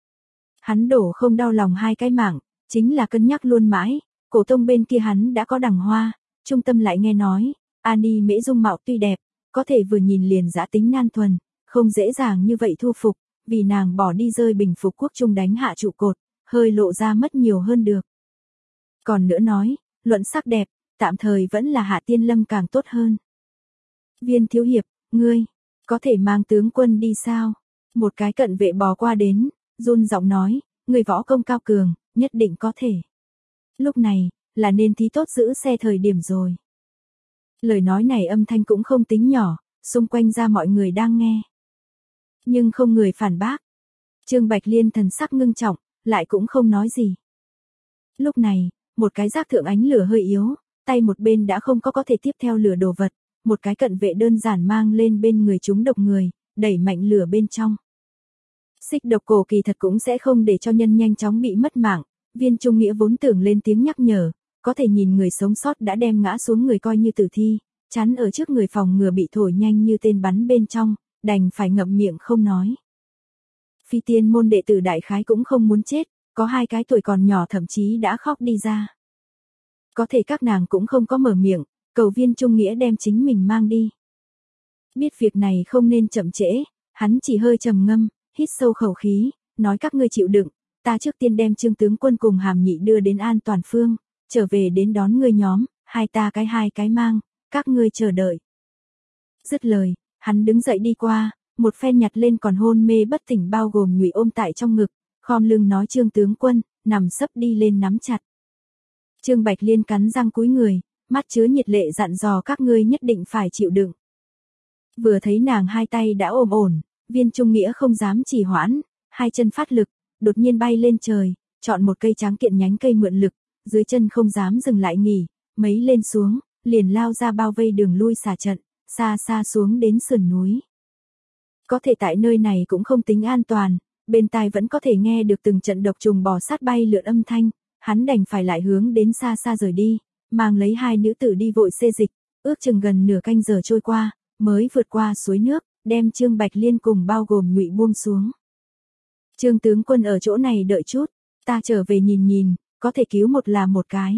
Hắn đổ không đau lòng hai cái mạng, chính là cân nhắc luôn mãi, cổ tông bên kia hắn đã có đằng hoa, trung tâm lại nghe nói, Ani Mễ dung mạo tuy đẹp, có thể vừa nhìn liền dã tính nan thuần, không dễ dàng như vậy thu phục, vì nàng bỏ đi rơi bình phục quốc trung đánh hạ trụ cột, hơi lộ ra mất nhiều hơn được. Còn nữa nói, luận sắc đẹp, tạm thời vẫn là Hạ Tiên Lâm càng tốt hơn. Viên thiếu hiệp, ngươi, có thể mang tướng quân đi sao? Một cái cận vệ bò qua đến, run giọng nói, người võ công cao cường, nhất định có thể. Lúc này, là nên thí tốt giữ xe thời điểm rồi. Lời nói này âm thanh cũng không tính nhỏ, xung quanh ra mọi người đang nghe. Nhưng không người phản bác. Trương Bạch Liên thần sắc ngưng trọng, lại cũng không nói gì. Lúc này, một cái giác thượng ánh lửa hơi yếu, tay một bên đã không có có thể tiếp theo lửa đồ vật, một cái cận vệ đơn giản mang lên bên người chúng độc người, đẩy mạnh lửa bên trong. Xích độc cổ kỳ thật cũng sẽ không để cho nhân nhanh chóng bị mất mạng, Viên Trung Nghĩa vốn tưởng lên tiếng nhắc nhở, có thể nhìn người sống sót đã đem ngã xuống người coi như tử thi, chắn ở trước người phòng ngừa bị thổi nhanh như tên bắn bên trong, đành phải ngậm miệng không nói. Phi tiên môn đệ tử đại khái cũng không muốn chết, có hai cái tuổi còn nhỏ thậm chí đã khóc đi ra. Có thể các nàng cũng không có mở miệng, cầu Viên Trung Nghĩa đem chính mình mang đi. Biết việc này không nên chậm trễ, hắn chỉ hơi trầm ngâm, hít sâu khẩu khí, nói các ngươi chịu đựng, ta trước tiên đem Trương tướng quân cùng Hàm Nhị đưa đến an toàn phương, trở về đến đón ngươi nhóm, hai ta cái hai cái mang, các ngươi chờ đợi. Dứt lời, hắn đứng dậy đi qua, một phen nhặt lên còn hôn mê bất tỉnh bao gồm Nhụy ôm tại trong ngực, khom lưng nói Trương tướng quân, nằm sấp đi lên nắm chặt. Trương Bạch Liên cắn răng cúi người, mắt chứa nhiệt lệ dặn dò các ngươi nhất định phải chịu đựng. Vừa thấy nàng hai tay đã ôm ổn, Viên Trung Nghĩa không dám trì hoãn, hai chân phát lực, đột nhiên bay lên trời, chọn một cây tráng kiện nhánh cây mượn lực, dưới chân không dám dừng lại nghỉ, mấy lên xuống, liền lao ra bao vây đường lui xả trận, xa xa xuống đến sườn núi. Có thể tại nơi này cũng không tính an toàn, bên tai vẫn có thể nghe được từng trận độc trùng bò sát bay lượn âm thanh, hắn đành phải lại hướng đến xa xa rời đi, mang lấy hai nữ tử đi vội xê dịch, ước chừng gần nửa canh giờ trôi qua, mới vượt qua suối nước, đem Trương Bạch Liên cùng bao gồm Nhụy buông xuống. Trương tướng quân ở chỗ này đợi chút, ta trở về nhìn nhìn, có thể cứu một là một cái.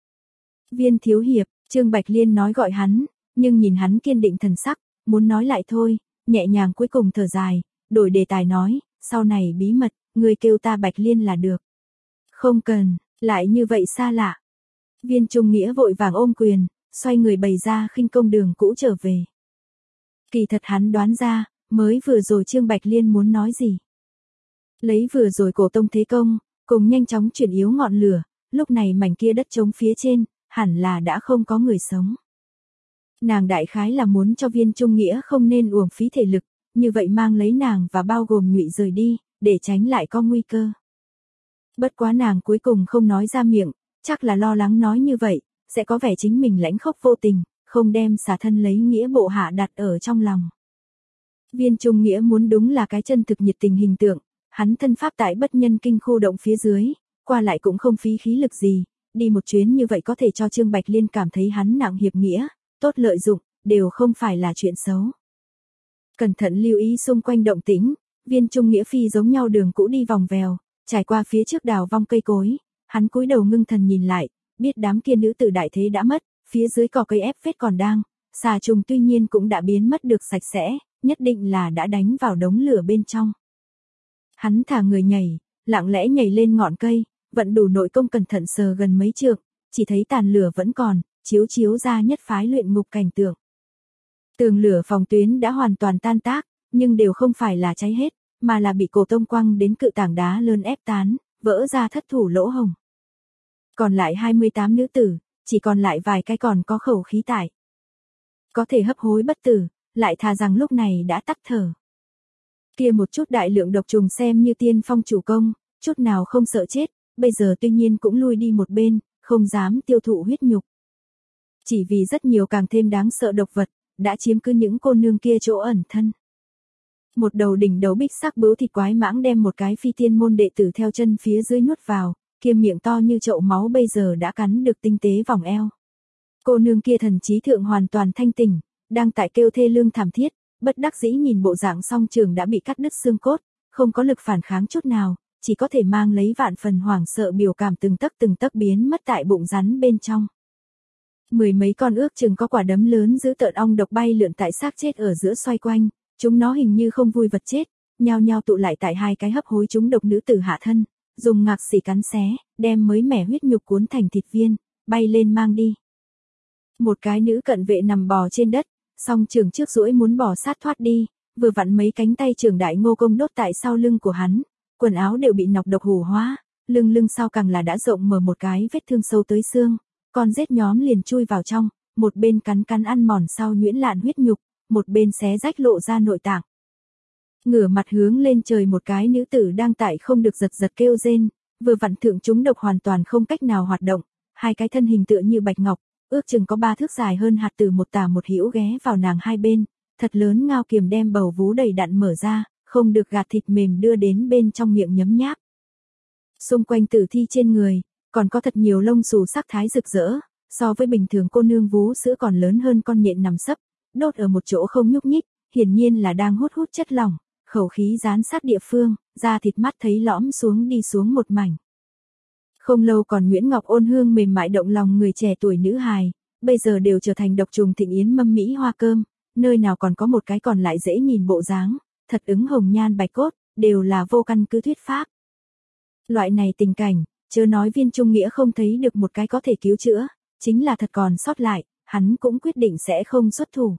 Viên thiếu hiệp, Trương Bạch Liên nói gọi hắn, nhưng nhìn hắn kiên định thần sắc, muốn nói lại thôi, nhẹ nhàng cuối cùng thở dài, đổi đề tài nói, sau này bí mật, người kêu ta Bạch Liên là được. Không cần, lại như vậy xa lạ. Viên Trung Nghĩa vội vàng ôm quyền, xoay người bày ra khinh công đường cũ trở về. Kỳ thật hắn đoán ra, mới vừa rồi Trương Bạch Liên muốn nói gì. Lấy vừa rồi cổ tông thế công, cùng nhanh chóng chuyển yếu ngọn lửa, lúc này mảnh kia đất trống phía trên, hẳn là đã không có người sống. Nàng đại khái là muốn cho Viên Trung Nghĩa không nên uổng phí thể lực, như vậy mang lấy nàng và bao gồm Nhụy rời đi, để tránh lại có nguy cơ. Bất quá nàng cuối cùng không nói ra miệng, chắc là lo lắng nói như vậy, sẽ có vẻ chính mình lãnh khốc vô tình, không đem xả thân lấy nghĩa bộ hạ đặt ở trong lòng. Viên Trung Nghĩa muốn đúng là cái chân thực nhiệt tình hình tượng, hắn thân pháp tại bất nhân kinh khu động phía dưới, qua lại cũng không phí khí lực gì, đi một chuyến như vậy có thể cho Trương Bạch Liên cảm thấy hắn nặng hiệp nghĩa, tốt lợi dụng, đều không phải là chuyện xấu. Cẩn thận lưu ý xung quanh động tĩnh, Viên Trung Nghĩa phi giống nhau đường cũ đi vòng vèo, trải qua phía trước đào vong cây cối, hắn cúi đầu ngưng thần nhìn lại, biết đám kia nữ tử đại thế đã mất, phía dưới cỏ cây ép vết còn đang, xà trùng tuy nhiên cũng đã biến mất được sạch sẽ, nhất định là đã đánh vào đống lửa bên trong. Hắn thả người nhảy, lặng lẽ nhảy lên ngọn cây, vận đủ nội công cẩn thận sờ gần mấy trượng, chỉ thấy tàn lửa vẫn còn, chiếu chiếu ra nhất phái luyện ngục cảnh tượng. Tường lửa phòng tuyến đã hoàn toàn tan tác, nhưng đều không phải là cháy hết, mà là bị cổ tông quăng đến cự tảng đá lớn ép tán, vỡ ra thất thủ lỗ hồng. Còn lại hai mươi tám nữ tử, chỉ còn lại vài cái còn có khẩu khí tại. Có thể hấp hối bất tử, lại thà rằng lúc này đã tắt thở. Kia một chút đại lượng độc trùng xem như tiên phong chủ công, chút nào không sợ chết, bây giờ tuy nhiên cũng lui đi một bên, không dám tiêu thụ huyết nhục. Chỉ vì rất nhiều càng thêm đáng sợ độc vật, đã chiếm cứ những cô nương kia chỗ ẩn thân. Một đầu đỉnh đầu bích sắc bướu thịt quái mãng đem một cái phi tiên môn đệ tử theo chân phía dưới nuốt vào, kia miệng to như chậu máu bây giờ đã cắn được tinh tế vòng eo. Cô nương kia thần trí thượng hoàn toàn thanh tỉnh, đang tại kêu thê lương thảm thiết, bất đắc dĩ nhìn bộ dạng song trường đã bị cắt đứt xương cốt, không có lực phản kháng chút nào, chỉ có thể mang lấy vạn phần hoảng sợ biểu cảm từng tấc từng tấc biến mất tại bụng rắn bên trong. Mười mấy con ước chừng có quả đấm lớn giữ tợn ong độc bay lượn tại xác chết ở giữa xoay quanh, chúng nó hình như không vui vật chết, nhao nhao tụ lại tại hai cái hấp hối chúng độc nữ tử hạ thân, dùng ngạc xỉ cắn xé, đem mới mẻ huyết nhục cuốn thành thịt viên, bay lên mang đi. Một cái nữ cận vệ nằm bò trên đất, song trường trước duỗi muốn bò sát thoát đi, vừa vặn mấy cánh tay trường đại ngô công đốt tại sau lưng của hắn, quần áo đều bị nọc độc hủ hóa, lưng lưng sau càng là đã rộng mở một cái vết thương sâu tới xương, con rết nhóm liền chui vào trong, một bên cắn cắn ăn mòn sau nhuyễn lạn huyết nhục, một bên xé rách lộ ra nội tạng. Ngửa mặt hướng lên trời một cái nữ tử đang tại không được giật giật kêu rên, vừa vặn thượng chúng độc hoàn toàn không cách nào hoạt động, hai cái thân hình tựa như bạch ngọc, ước chừng có ba thước dài hơn hạt từ một tả một hữu ghé vào nàng hai bên, thật lớn ngao kiềm đem bầu vú đầy đặn mở ra, không được gạt thịt mềm đưa đến bên trong miệng nhấm nháp. Xung quanh tử thi trên người, còn có thật nhiều lông xù sắc thái rực rỡ, so với bình thường cô nương vú sữa còn lớn hơn con nhện nằm sấp, đốt ở một chỗ không nhúc nhích, hiển nhiên là đang hút hút chất lỏng, khẩu khí dán sát địa phương, da thịt mắt thấy lõm xuống đi xuống một mảnh. Không lâu còn Nguyễn Ngọc ôn hương mềm mại động lòng người trẻ tuổi nữ hài, bây giờ đều trở thành độc trùng thịnh yến mâm mỹ hoa cơm, nơi nào còn có một cái còn lại dễ nhìn bộ dáng, thật ứng hồng nhan bạch cốt, đều là vô căn cứ thuyết pháp. Loại này tình cảnh, chớ nói Viên Trung Nghĩa không thấy được một cái có thể cứu chữa, chính là thật còn sót lại, hắn cũng quyết định sẽ không xuất thủ.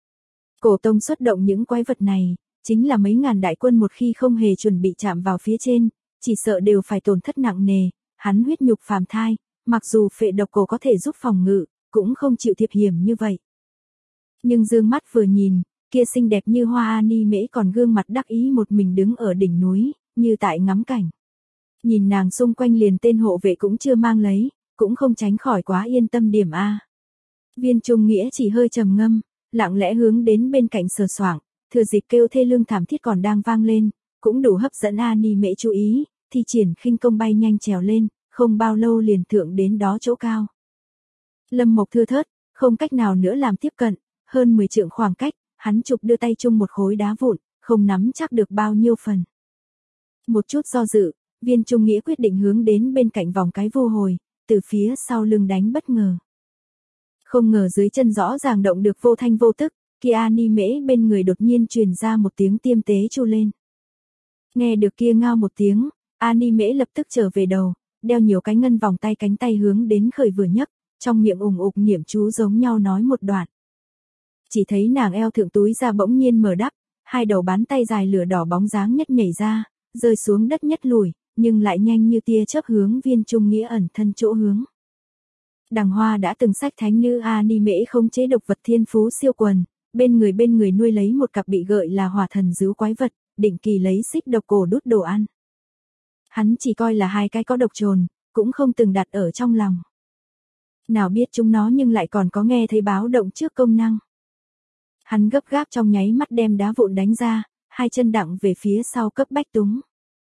Cổ tông xuất động những quái vật này, chính là mấy ngàn đại quân một khi không hề chuẩn bị chạm vào phía trên, chỉ sợ đều phải tổn thất nặng nề, hắn huyết nhục phàm thai, mặc dù phệ độc cổ có thể giúp phòng ngự, cũng không chịu thiệp hiểm như vậy. Nhưng dương mắt vừa nhìn, kia xinh đẹp như hoa Ani Mễ còn gương mặt đắc ý một mình đứng ở đỉnh núi, như tại ngắm cảnh. Nhìn nàng xung quanh liền tên hộ vệ cũng chưa mang lấy, cũng không tránh khỏi quá yên tâm điểm a. Viên Trung Nghĩa chỉ hơi trầm ngâm, lặng lẽ hướng đến bên cạnh sờ soạng, thừa dịp kêu thê lương thảm thiết còn đang vang lên, cũng đủ hấp dẫn Ani Mễ chú ý, thi triển khinh công bay nhanh trèo lên, không bao lâu liền thượng đến đó chỗ cao. Lâm mộc thưa thớt, không cách nào nữa làm tiếp cận, hơn mười trượng khoảng cách, hắn chụp đưa tay chung một khối đá vụn, không nắm chắc được bao nhiêu phần. Một chút do dự, Viên Trung Nghĩa quyết định hướng đến bên cạnh vòng cái vô hồi, từ phía sau lưng đánh bất ngờ. Không ngờ dưới chân rõ ràng động được vô thanh vô tức, kia Ani Mễ bên người đột nhiên truyền ra một tiếng tiêm tế chu lên. Nghe được kia ngao một tiếng, Ani Mễ lập tức trở về đầu, đeo nhiều cái ngân vòng tay cánh tay hướng đến khởi vừa nhấc, trong miệng ủng ục niệm chú giống nhau nói một đoạn. Chỉ thấy nàng eo thượng túi ra bỗng nhiên mở đắp, hai đầu bán tay dài lửa đỏ bóng dáng nhất nhảy ra, rơi xuống đất nhất lùi, nhưng lại nhanh như tia chớp hướng Viên Trung Nghĩa ẩn thân chỗ hướng. Đằng Hoa đã từng sách thánh nữ Ani Mễ không chế độc vật thiên phú siêu quần, bên người bên người nuôi lấy một cặp bị gợi là hỏa thần dữ quái vật, định kỳ lấy xích độc cổ đút đồ ăn. Hắn chỉ coi là hai cái có độc trồn, cũng không từng đặt ở trong lòng. Nào biết chúng nó nhưng lại còn có nghe thấy báo động trước công năng. Hắn gấp gáp trong nháy mắt đem đá vụn đánh ra, hai chân đặng về phía sau cấp bách túng.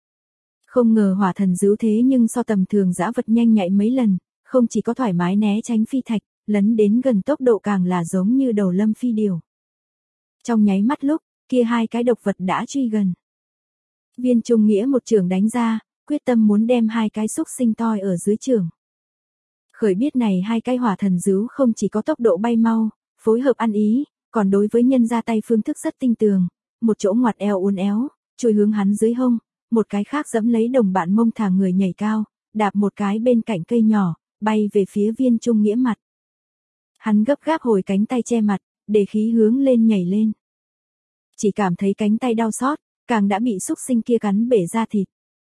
Không ngờ hỏa thần dữ thế nhưng so tầm thường dã vật nhanh nhạy mấy lần, không chỉ có thoải mái né tránh phi thạch, lấn đến gần tốc độ càng là giống như đầu lâm phi điều. Trong nháy mắt lúc, kia hai cái độc vật đã truy gần. Viên Trung Nghĩa một trường đánh ra, quyết tâm muốn đem hai cái xúc sinh toi ở dưới trường. Khởi biết này hai cái hỏa thần dữ không chỉ có tốc độ bay mau, phối hợp ăn ý, còn đối với nhân ra tay phương thức rất tinh tường, một chỗ ngoặt eo uốn éo, chui hướng hắn dưới hông, một cái khác dẫm lấy đồng bạn mông thả người nhảy cao, đạp một cái bên cạnh cây nhỏ, bay về phía Viên Trung Nghĩa mặt. Hắn gấp gáp hồi cánh tay che mặt, để khí hướng lên nhảy lên. Chỉ cảm thấy cánh tay đau xót, càng đã bị xúc sinh kia cắn bể ra thịt.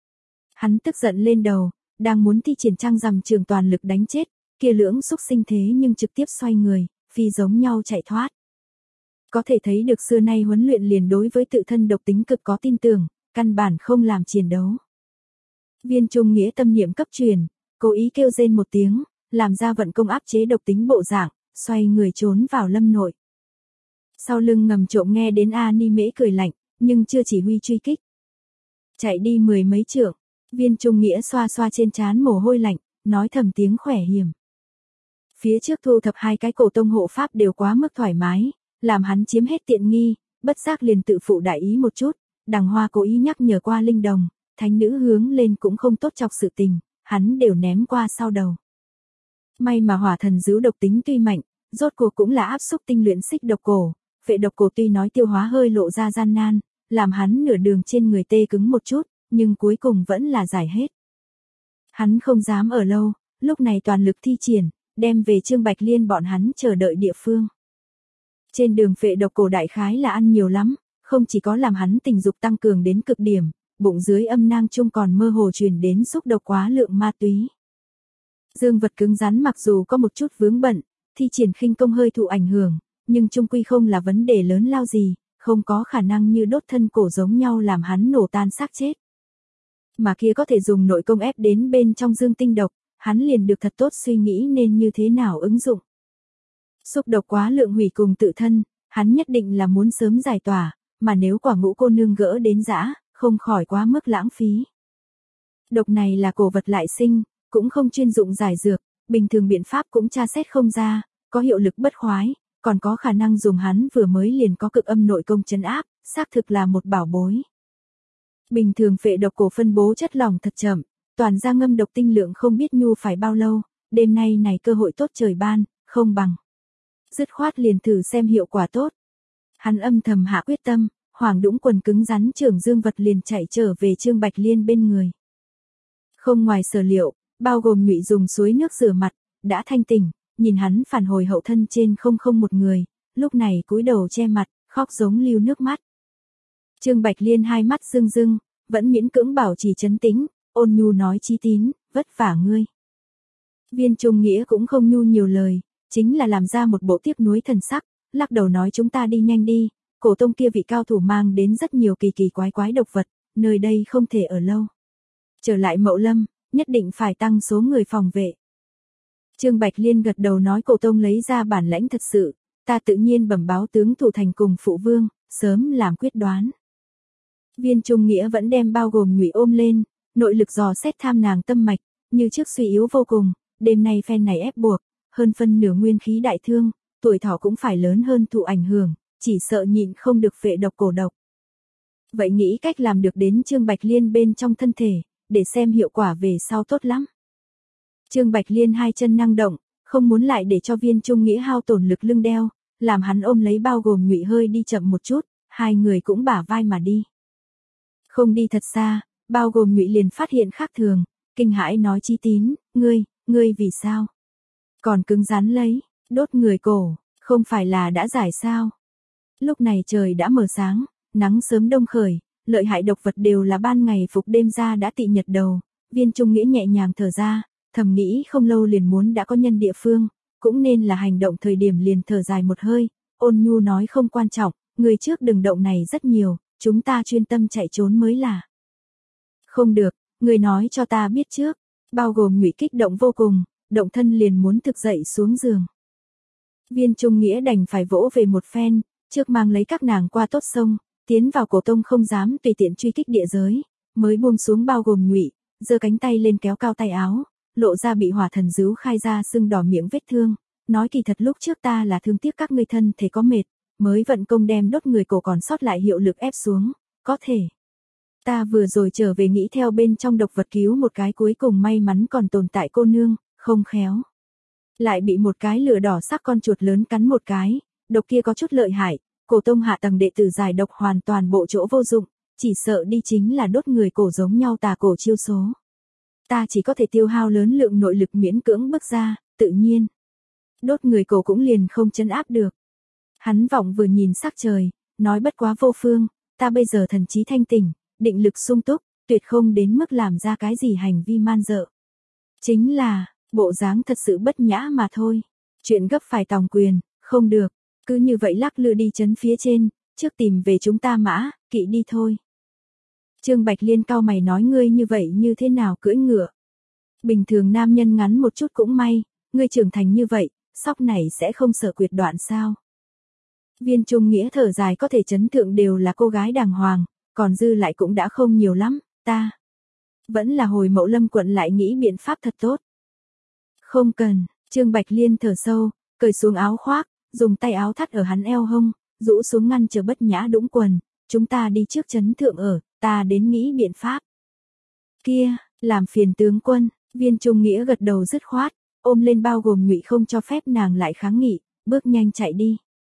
Hắn tức giận lên đầu, đang muốn thi triển trăng rằm trường toàn lực đánh chết, kia lưỡng xúc sinh thế nhưng trực tiếp xoay người, phi giống nhau chạy thoát. Có thể thấy được xưa nay huấn luyện liền đối với tự thân độc tính cực có tin tưởng, căn bản không làm chiến đấu. Viên Trung Nghĩa tâm niệm cấp truyền, cố ý kêu rên một tiếng, làm ra vận công áp chế độc tính bộ dạng, xoay người trốn vào lâm nội. Sau lưng ngầm trộm nghe đến Ani Mễ cười lạnh, nhưng chưa chỉ huy truy kích. Chạy đi mười mấy trượng, Viên Trung Nghĩa xoa xoa trên trán mồ hôi lạnh, nói thầm tiếng khỏe hiểm. Phía trước thu thập hai cái cổ tông hộ pháp đều quá mức thoải mái, làm hắn chiếm hết tiện nghi, bất giác liền tự phụ đại ý một chút, Đằng Hoa cố ý nhắc nhở qua linh đồng, thánh nữ hướng lên cũng không tốt chọc sự tình, hắn đều ném qua sau đầu. May mà hỏa thần dữ độc tính tuy mạnh, rốt cuộc cũng là áp xúc tinh luyện xích độc cổ, phệ độc cổ tuy nói tiêu hóa hơi lộ ra gian nan, làm hắn nửa đường trên người tê cứng một chút, nhưng cuối cùng vẫn là giải hết. Hắn không dám ở lâu, lúc này toàn lực thi triển, đem về Trương Bạch Liên bọn hắn chờ đợi địa phương. Trên đường phệ độc cổ đại khái là ăn nhiều lắm, không chỉ có làm hắn tình dục tăng cường đến cực điểm, bụng dưới âm nang chung còn mơ hồ truyền đến xúc độc quá lượng ma túy. Dương vật cứng rắn mặc dù có một chút vướng bận, thi triển khinh công hơi thụ ảnh hưởng, nhưng chung quy không là vấn đề lớn lao gì, không có khả năng như đốt thân cổ giống nhau làm hắn nổ tan xác chết. Mà kia có thể dùng nội công ép đến bên trong dương tinh độc, hắn liền được thật tốt suy nghĩ nên như thế nào ứng dụng. Xúc độc quá lượng hủy cùng tự thân, hắn nhất định là muốn sớm giải tỏa, mà nếu quả ngũ cô nương gỡ đến dã, không khỏi quá mức lãng phí. Độc này là cổ vật lại sinh, cũng không chuyên dụng giải dược, bình thường biện pháp cũng tra xét không ra, có hiệu lực bất khoái, còn có khả năng dùng hắn vừa mới liền có cực âm nội công trấn áp, xác thực là một bảo bối. Bình thường phệ độc cổ phân bố chất lỏng thật chậm, toàn ra ngâm độc tinh lượng không biết nhu phải bao lâu, đêm nay này cơ hội tốt trời ban, không bằng. Dứt khoát liền thử xem hiệu quả tốt. Hắn âm thầm hạ quyết tâm, Hoàng Đũng quần cứng rắn trưởng dương vật liền chạy trở về Trương Bạch Liên bên người. Không ngoài sở liệu, bao gồm Nhụy dùng suối nước rửa mặt, đã thanh tỉnh, nhìn hắn phản hồi hậu thân trên không không một người, lúc này cúi đầu che mặt, khóc giống lưu nước mắt. Trương Bạch Liên hai mắt rưng rưng, vẫn miễn cưỡng bảo trì trấn tĩnh, ôn nhu nói Chí Tín, vất vả ngươi. Viên Trung Nghĩa cũng không nhu nhiều lời, chính là làm ra một bộ tiếc nuối thần sắc, lắc đầu nói chúng ta đi nhanh đi, cổ tông kia vị cao thủ mang đến rất nhiều kỳ kỳ quái quái độc vật, nơi đây không thể ở lâu. Trở lại Mậu Lâm, nhất định phải tăng số người phòng vệ. Trương Bạch Liên gật đầu nói cổ tông lấy ra bản lãnh thật sự, ta tự nhiên bẩm báo tướng thủ thành cùng phụ vương, sớm làm quyết đoán. Viên Trung Nghĩa vẫn đem bao gồm Nhụy ôm lên, nội lực dò xét tham nàng tâm mạch, như trước suy yếu vô cùng, đêm nay phen này ép buộc, hơn phân nửa nguyên khí đại thương, tuổi thọ cũng phải lớn hơn thụ ảnh hưởng, chỉ sợ nhịn không được phệ độc cổ độc. Vậy nghĩ cách làm được đến Trương Bạch Liên bên trong thân thể, để xem hiệu quả về sau tốt lắm. Trương Bạch Liên hai chân năng động, không muốn lại để cho Viên Trung Nghĩa hao tổn lực lưng đeo, làm hắn ôm lấy bao gồm Nhụy hơi đi chậm một chút, hai người cũng bả vai mà đi. Không đi thật xa, bao gồm Nhụy liền phát hiện khác thường, kinh hãi nói Chí Tín, ngươi, ngươi vì sao? Còn cứng rắn lấy, đốt người cổ, không phải là đã giải sao? Lúc này trời đã mở sáng, nắng sớm đông khởi, lợi hại độc vật đều là ban ngày phục đêm ra đã tị nhật đầu, Viên Trung Nghĩa nhẹ nhàng thở ra, thầm nghĩ không lâu liền muốn đã có nhân địa phương, cũng nên là hành động thời điểm liền thở dài một hơi, ôn nhu nói không quan trọng, người trước đừng động này rất nhiều, chúng ta chuyên tâm chạy trốn mới là. Không được, người nói cho ta biết trước, bao gồm Nhụy kích động vô cùng, động thân liền muốn thực dậy xuống giường. Viên Trung Nghĩa đành phải vỗ về một phen, trước mang lấy các nàng qua tốt sông, tiến vào cổ tông không dám tùy tiện truy kích địa giới, mới buông xuống bao gồm Nhụy, giơ cánh tay lên kéo cao tay áo, lộ ra bị hỏa thần dứu khai ra sưng đỏ miệng vết thương, nói kỳ thật lúc trước ta là thương tiếc các ngươi thân thể có mệt, mới vận công đem đốt người cổ còn sót lại hiệu lực ép xuống, có thể. Ta vừa rồi trở về nghĩ theo bên trong độc vật cứu một cái cuối cùng may mắn còn tồn tại cô nương, không khéo. Lại bị một cái lửa đỏ sắc con chuột lớn cắn một cái, độc kia có chút lợi hại, cổ tông hạ tầng đệ tử giải độc hoàn toàn bộ chỗ vô dụng, chỉ sợ đi chính là đốt người cổ giống nhau tà cổ chiêu số. Ta chỉ có thể tiêu hao lớn lượng nội lực miễn cưỡng bước ra, tự nhiên. Đốt người cổ cũng liền không trấn áp được. Hắn vọng vừa nhìn sắc trời, nói bất quá vô phương, ta bây giờ thần trí thanh tỉnh, định lực sung túc, tuyệt không đến mức làm ra cái gì hành vi man dợ. Chính là, bộ dáng thật sự bất nhã mà thôi. Chuyện gấp phải tòng quyền, không được, cứ như vậy lắc lư đi chấn phía trên, trước tìm về chúng ta mã, kỵ đi thôi. Trương Bạch Liên cau mày nói ngươi như vậy như thế nào cưỡi ngựa. Bình thường nam nhân ngắn một chút cũng may, ngươi trưởng thành như vậy, sóc này sẽ không sợ quyệt đoạn sao. Viên Trung Nghĩa thở dài có thể chấn thượng đều là cô gái đàng hoàng, còn dư lại cũng đã không nhiều lắm, ta. Vẫn là hồi Mậu Lâm quận lại nghĩ biện pháp thật tốt. Không cần, Trương Bạch Liên thở sâu, cởi xuống áo khoác, dùng tay áo thắt ở hắn eo hông, rũ xuống ngăn chờ bất nhã đũng quần, chúng ta đi trước chấn thượng ở, ta đến nghĩ biện pháp. Kia, làm phiền tướng quân, Viên Trung Nghĩa gật đầu dứt khoát, ôm lên bao gồm Nhụy không cho phép nàng lại kháng nghị, bước nhanh chạy đi.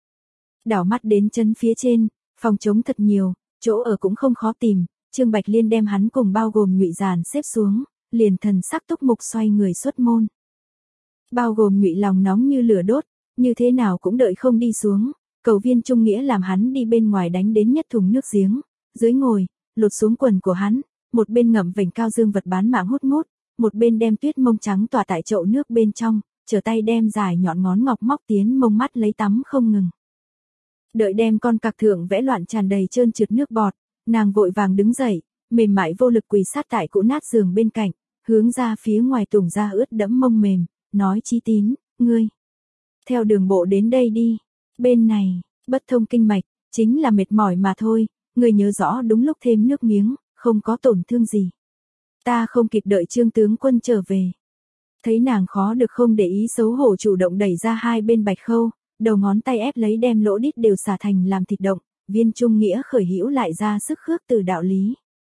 Đảo mắt đến chân phía trên, phòng trống thật nhiều, chỗ ở cũng không khó tìm, Trương Bạch Liên đem hắn cùng bao gồm Nhụy dàn xếp xuống, liền thần sắc túc mục xoay người xuất môn. Bao gồm Nhụy lòng nóng như lửa đốt, như thế nào cũng đợi không đi xuống, cầu Viên Trung Nghĩa làm hắn đi bên ngoài đánh đến nhất thùng nước giếng, dưới ngồi, lột xuống quần của hắn, một bên ngậm vành cao dương vật bán mạng hút mút, một bên đem tuyết mông trắng tỏa tại chậu nước bên trong, trở tay đem dài nhọn ngón ngọc móc tiến mông mắt lấy tắm không ngừng. Đợi đem con cặc thượng vẽ loạn tràn đầy trơn trượt nước bọt, nàng vội vàng đứng dậy, mềm mại vô lực quỳ sát tại cũ nát giường bên cạnh, hướng ra phía ngoài tùng ra ướt đẫm mông mềm, nói Chí Tín, ngươi. Theo đường bộ đến đây đi, bên này, bất thông kinh mạch, chính là mệt mỏi mà thôi, ngươi nhớ rõ đúng lúc thêm nước miếng, không có tổn thương gì. Ta không kịp đợi Trương tướng quân trở về. Thấy nàng khó được không để ý xấu hổ chủ động đẩy ra hai bên bạch khâu, đầu ngón tay ép lấy đem lỗ đít đều xả thành làm thịt động, Viên Trung Nghĩa khởi hữu lại ra sức khước từ đạo lý.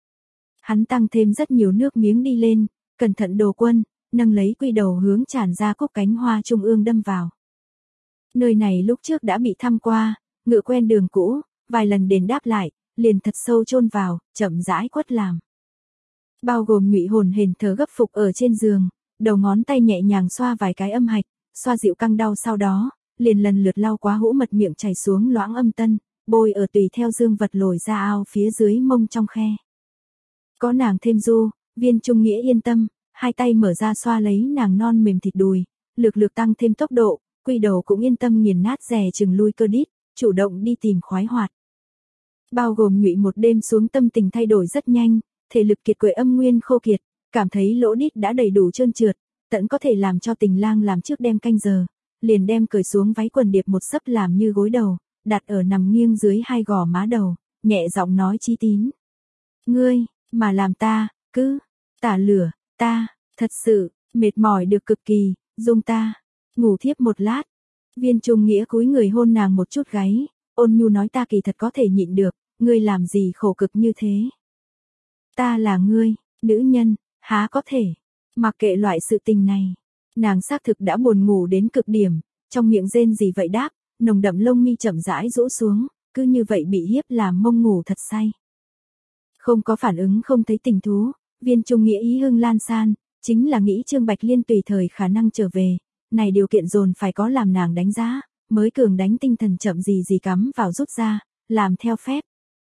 Hắn tăng thêm rất nhiều nước miếng đi lên, cẩn thận đồ quân, nâng lấy quy đầu hướng tràn ra cúc cánh hoa trung ương đâm vào. Nơi này lúc trước đã bị thăm qua, ngựa quen đường cũ, vài lần đền đáp lại, liền thật sâu chôn vào, chậm rãi quất làm. Bao gồm Nhụy hồn hển thở gấp phục ở trên giường, đầu ngón tay nhẹ nhàng xoa vài cái âm hạch, xoa dịu căng đau, sau đó, liền lần lượt lau quá hũ mật miệng chảy xuống loãng âm tân, bôi ở tùy theo dương vật lồi ra ao phía dưới mông trong khe. Có nàng thêm du, Viên Trung Nghĩa yên tâm, hai tay mở ra xoa lấy nàng non mềm thịt đùi, lược lược tăng thêm tốc độ, quy đầu cũng yên tâm nghiền nát dè chừng lui cơ đít, chủ động đi tìm khoái hoạt. Bao gồm Nhụy một đêm xuống tâm tình thay đổi rất nhanh, thể lực kiệt quệ âm nguyên khô kiệt, cảm thấy lỗ đít đã đầy đủ trơn trượt, tận có thể làm cho Tình Lang làm trước đem canh giờ, liền đem cởi xuống váy quần điệp một sấp làm như gối đầu, đặt ở nằm nghiêng dưới hai gò má đầu, nhẹ giọng nói Chí Tín. Ngươi, mà làm ta, cứ, tả lửa, ta, thật sự, mệt mỏi được cực kỳ, dung ta, ngủ thiếp một lát. Viên Trung Nghĩa cúi người hôn nàng một chút gáy, ôn nhu nói ta kỳ thật có thể nhịn được, ngươi làm gì khổ cực như thế. Ta là ngươi, nữ nhân, há có thể, mặc kệ loại sự tình này. Nàng xác thực đã buồn ngủ đến cực điểm, trong miệng rên gì vậy đáp, nồng đậm lông mi chậm rãi rũ xuống, cứ như vậy bị hiếp làm mông ngủ thật say. Không có phản ứng, không thấy tình thú, Viên Trung Nghĩa ý hưng lan san, chính là nghĩ Trương Bạch Liên tùy thời khả năng trở về, này điều kiện dồn phải có làm nàng đánh giá, mới cường đánh tinh thần chậm gì gì cắm vào rút ra, làm theo phép.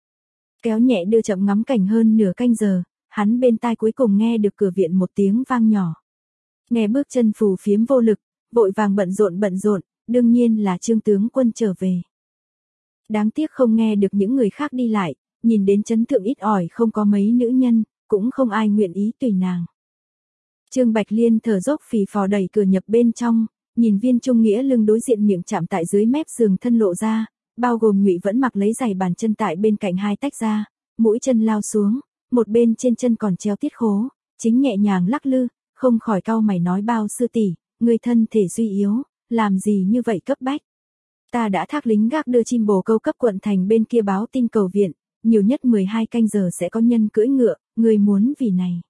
Kéo nhẹ đưa chậm ngắm cảnh hơn nửa canh giờ, hắn bên tai cuối cùng nghe được cửa viện một tiếng vang nhỏ. Nghe bước chân phù phiếm vô lực, vội vàng bận rộn bận rộn, đương nhiên là Trương tướng quân trở về. Đáng tiếc không nghe được những người khác đi lại, nhìn đến chấn thượng ít ỏi không có mấy nữ nhân, cũng không ai nguyện ý tùy nàng. Trương Bạch Liên thở dốc phì phò đẩy cửa nhập bên trong, nhìn Viên Trung Nghĩa lưng đối diện miệng chạm tại dưới mép giường thân lộ ra, bao gồm Nhụy vẫn mặc lấy giày bàn chân tại bên cạnh hai tách ra, mũi chân lao xuống, một bên trên chân còn treo tiết khố, chính nhẹ nhàng lắc lư, không khỏi cau mày nói Bao sư tỷ, người thân thể suy yếu, làm gì như vậy cấp bách. Ta đã thác lính gác đưa chim bồ câu cấp quận thành bên kia báo tin cầu viện, nhiều nhất mười hai canh giờ sẽ có nhân cưỡi ngựa, người muốn vì này.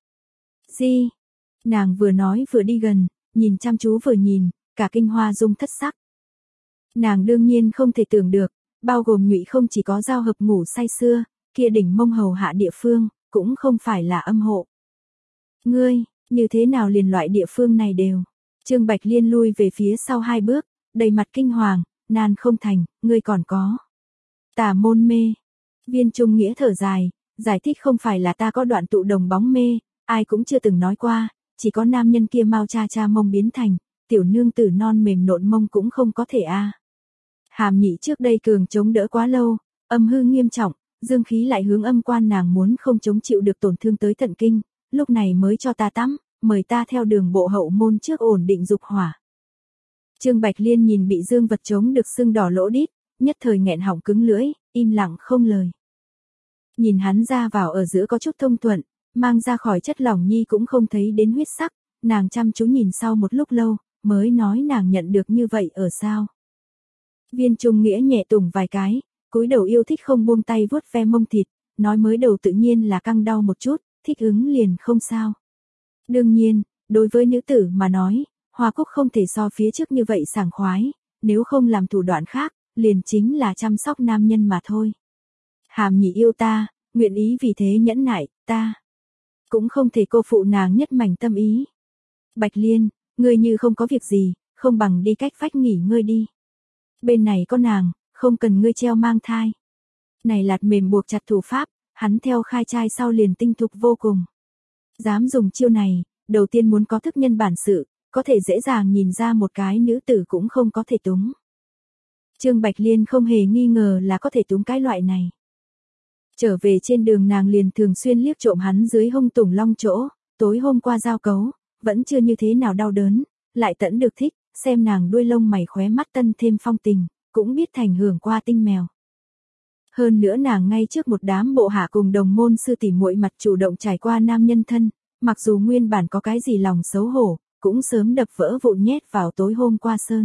Gì? Nàng vừa nói vừa đi gần, nhìn chăm chú vừa nhìn, cả kinh hoa dung thất sắc. Nàng đương nhiên không thể tưởng được, bao gồm Nhụy không chỉ có giao hợp ngủ say sưa, kia đỉnh mông hầu hạ địa phương, cũng không phải là âm hộ. Ngươi, như thế nào liền loại địa phương này đều. Trương Bạch Liên lui về phía sau hai bước, đầy mặt kinh hoàng, nan không thành, ngươi còn có. Tà môn mê. Viên Trung Nghĩa thở dài, giải thích không phải là ta có đoạn tụ đồng bóng mê, ai cũng chưa từng nói qua, chỉ có nam nhân kia mau cha cha mông biến thành, tiểu nương tử non mềm nộn mông cũng không có thể a. Hàm Nhị trước đây cường chống đỡ quá lâu, âm hư nghiêm trọng, dương khí lại hướng âm quan, nàng muốn không chống chịu được tổn thương tới thận kinh, lúc này mới cho ta tắm, mời ta theo đường bộ hậu môn trước ổn định dục hỏa. Trương Bạch Liên nhìn bị dương vật chống được sưng đỏ lỗ đít, nhất thời nghẹn họng cứng lưỡi, im lặng không lời. Nhìn hắn ra vào ở giữa có chút thông thuận, mang ra khỏi chất lỏng nhi cũng không thấy đến huyết sắc, nàng chăm chú nhìn sau một lúc lâu, mới nói nàng nhận được như vậy ở sao. Viên Trung Nghĩa nhẹ tùng vài cái, cúi đầu yêu thích không buông tay vuốt ve mông thịt, nói mới đầu tự nhiên là căng đau một chút, thích ứng liền không sao. Đương nhiên, đối với nữ tử mà nói, Hoa Cúc không thể so phía trước như vậy sảng khoái, nếu không làm thủ đoạn khác, liền chính là chăm sóc nam nhân mà thôi. Hàm Nhị yêu ta, nguyện ý vì thế nhẫn nại, ta cũng không thể cô phụ nàng nhất mảnh tâm ý. Bạch Liên, ngươi như không có việc gì, không bằng đi cách vách nghỉ ngơi đi. Bên này có nàng, không cần ngươi treo mang thai. Này lạt mềm buộc chặt thủ pháp, hắn theo khai trai sau liền tinh thục vô cùng. Dám dùng chiêu này, đầu tiên muốn có thức nhân bản sự, có thể dễ dàng nhìn ra một cái nữ tử cũng không có thể túng. Trương Bạch Liên không hề nghi ngờ là có thể túng cái loại này. Trở về trên đường nàng liền thường xuyên liếc trộm hắn dưới hông tùng long chỗ, tối hôm qua giao cấu, vẫn chưa như thế nào đau đớn, lại tẫn được thích, xem nàng đuôi lông mày khóe mắt tân thêm phong tình, cũng biết thành hưởng qua tinh mèo. Hơn nữa nàng ngay trước một đám bộ hạ cùng đồng môn sư tỉ muội mặt chủ động trải qua nam nhân thân, mặc dù nguyên bản có cái gì lòng xấu hổ, cũng sớm đập vỡ vụn nhét vào tối hôm qua sơn.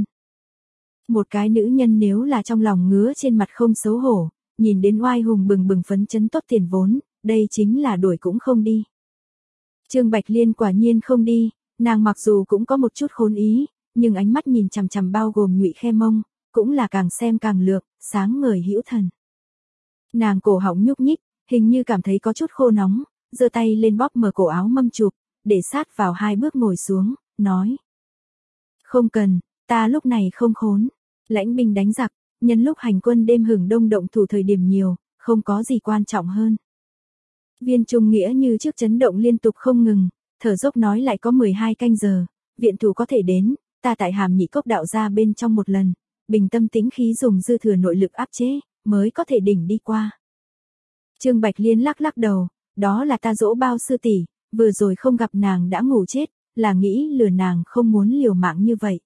Một cái nữ nhân nếu là trong lòng ngứa trên mặt không xấu hổ, nhìn đến oai hùng bừng bừng phấn chấn tốt tiền vốn, đây chính là đuổi cũng không đi. Trương Bạch Liên quả nhiên không đi, nàng mặc dù cũng có một chút khốn ý, nhưng ánh mắt nhìn chằm chằm bao gồm Nhụy khe mông, cũng là càng xem càng lược, sáng ngời hữu thần. Nàng cổ họng nhúc nhích, hình như cảm thấy có chút khô nóng, giơ tay lên bóp mở cổ áo mâm chụp, để sát vào hai bước ngồi xuống, nói. Không cần, ta lúc này không khốn. Lãnh binh đánh giặc, nhân lúc hành quân đêm hừng đông động thủ thời điểm nhiều, không có gì quan trọng hơn. Viên Trung Nghĩa như trước chấn động liên tục không ngừng, thở dốc nói lại có mười hai canh giờ, viện thủ có thể đến, ta tại Hàm Nhị Cốc đạo ra bên trong một lần, bình tâm tĩnh khí dùng dư thừa nội lực áp chế, mới có thể đỉnh đi qua. Trương Bạch Liên lắc lắc đầu, đó là ta dỗ Bao sư tỷ, vừa rồi không gặp nàng đã ngủ chết, là nghĩ lừa nàng không muốn liều mạng như vậy.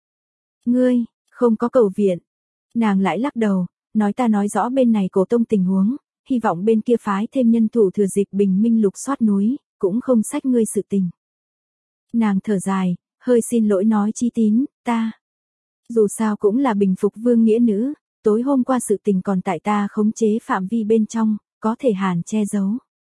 Ngươi, không có cầu viện. Nàng lại lắc đầu, nói ta nói rõ bên này Cổ tông tình huống, hy vọng bên kia phái thêm nhân thủ thừa dịp bình minh lục soát núi, cũng không sách ngươi sự tình. Nàng thở dài, hơi xin lỗi nói Chí Tín, ta. Dù sao cũng là bình phục vương nghĩa nữ, tối hôm qua sự tình còn tại ta khống chế phạm vi bên trong, có thể hàn che giấu.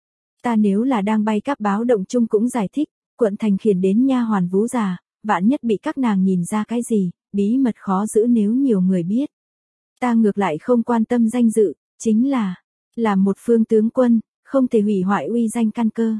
Ta nếu là đang bay cáp báo động chung cũng giải thích, quận thành khiển đến nha hoàn vú già, vạn nhất bị các nàng nhìn ra cái gì, bí mật khó giữ nếu nhiều người biết. Ta ngược lại không quan tâm danh dự, chính là, là một phương tướng quân, không thể hủy hoại uy danh căn cơ.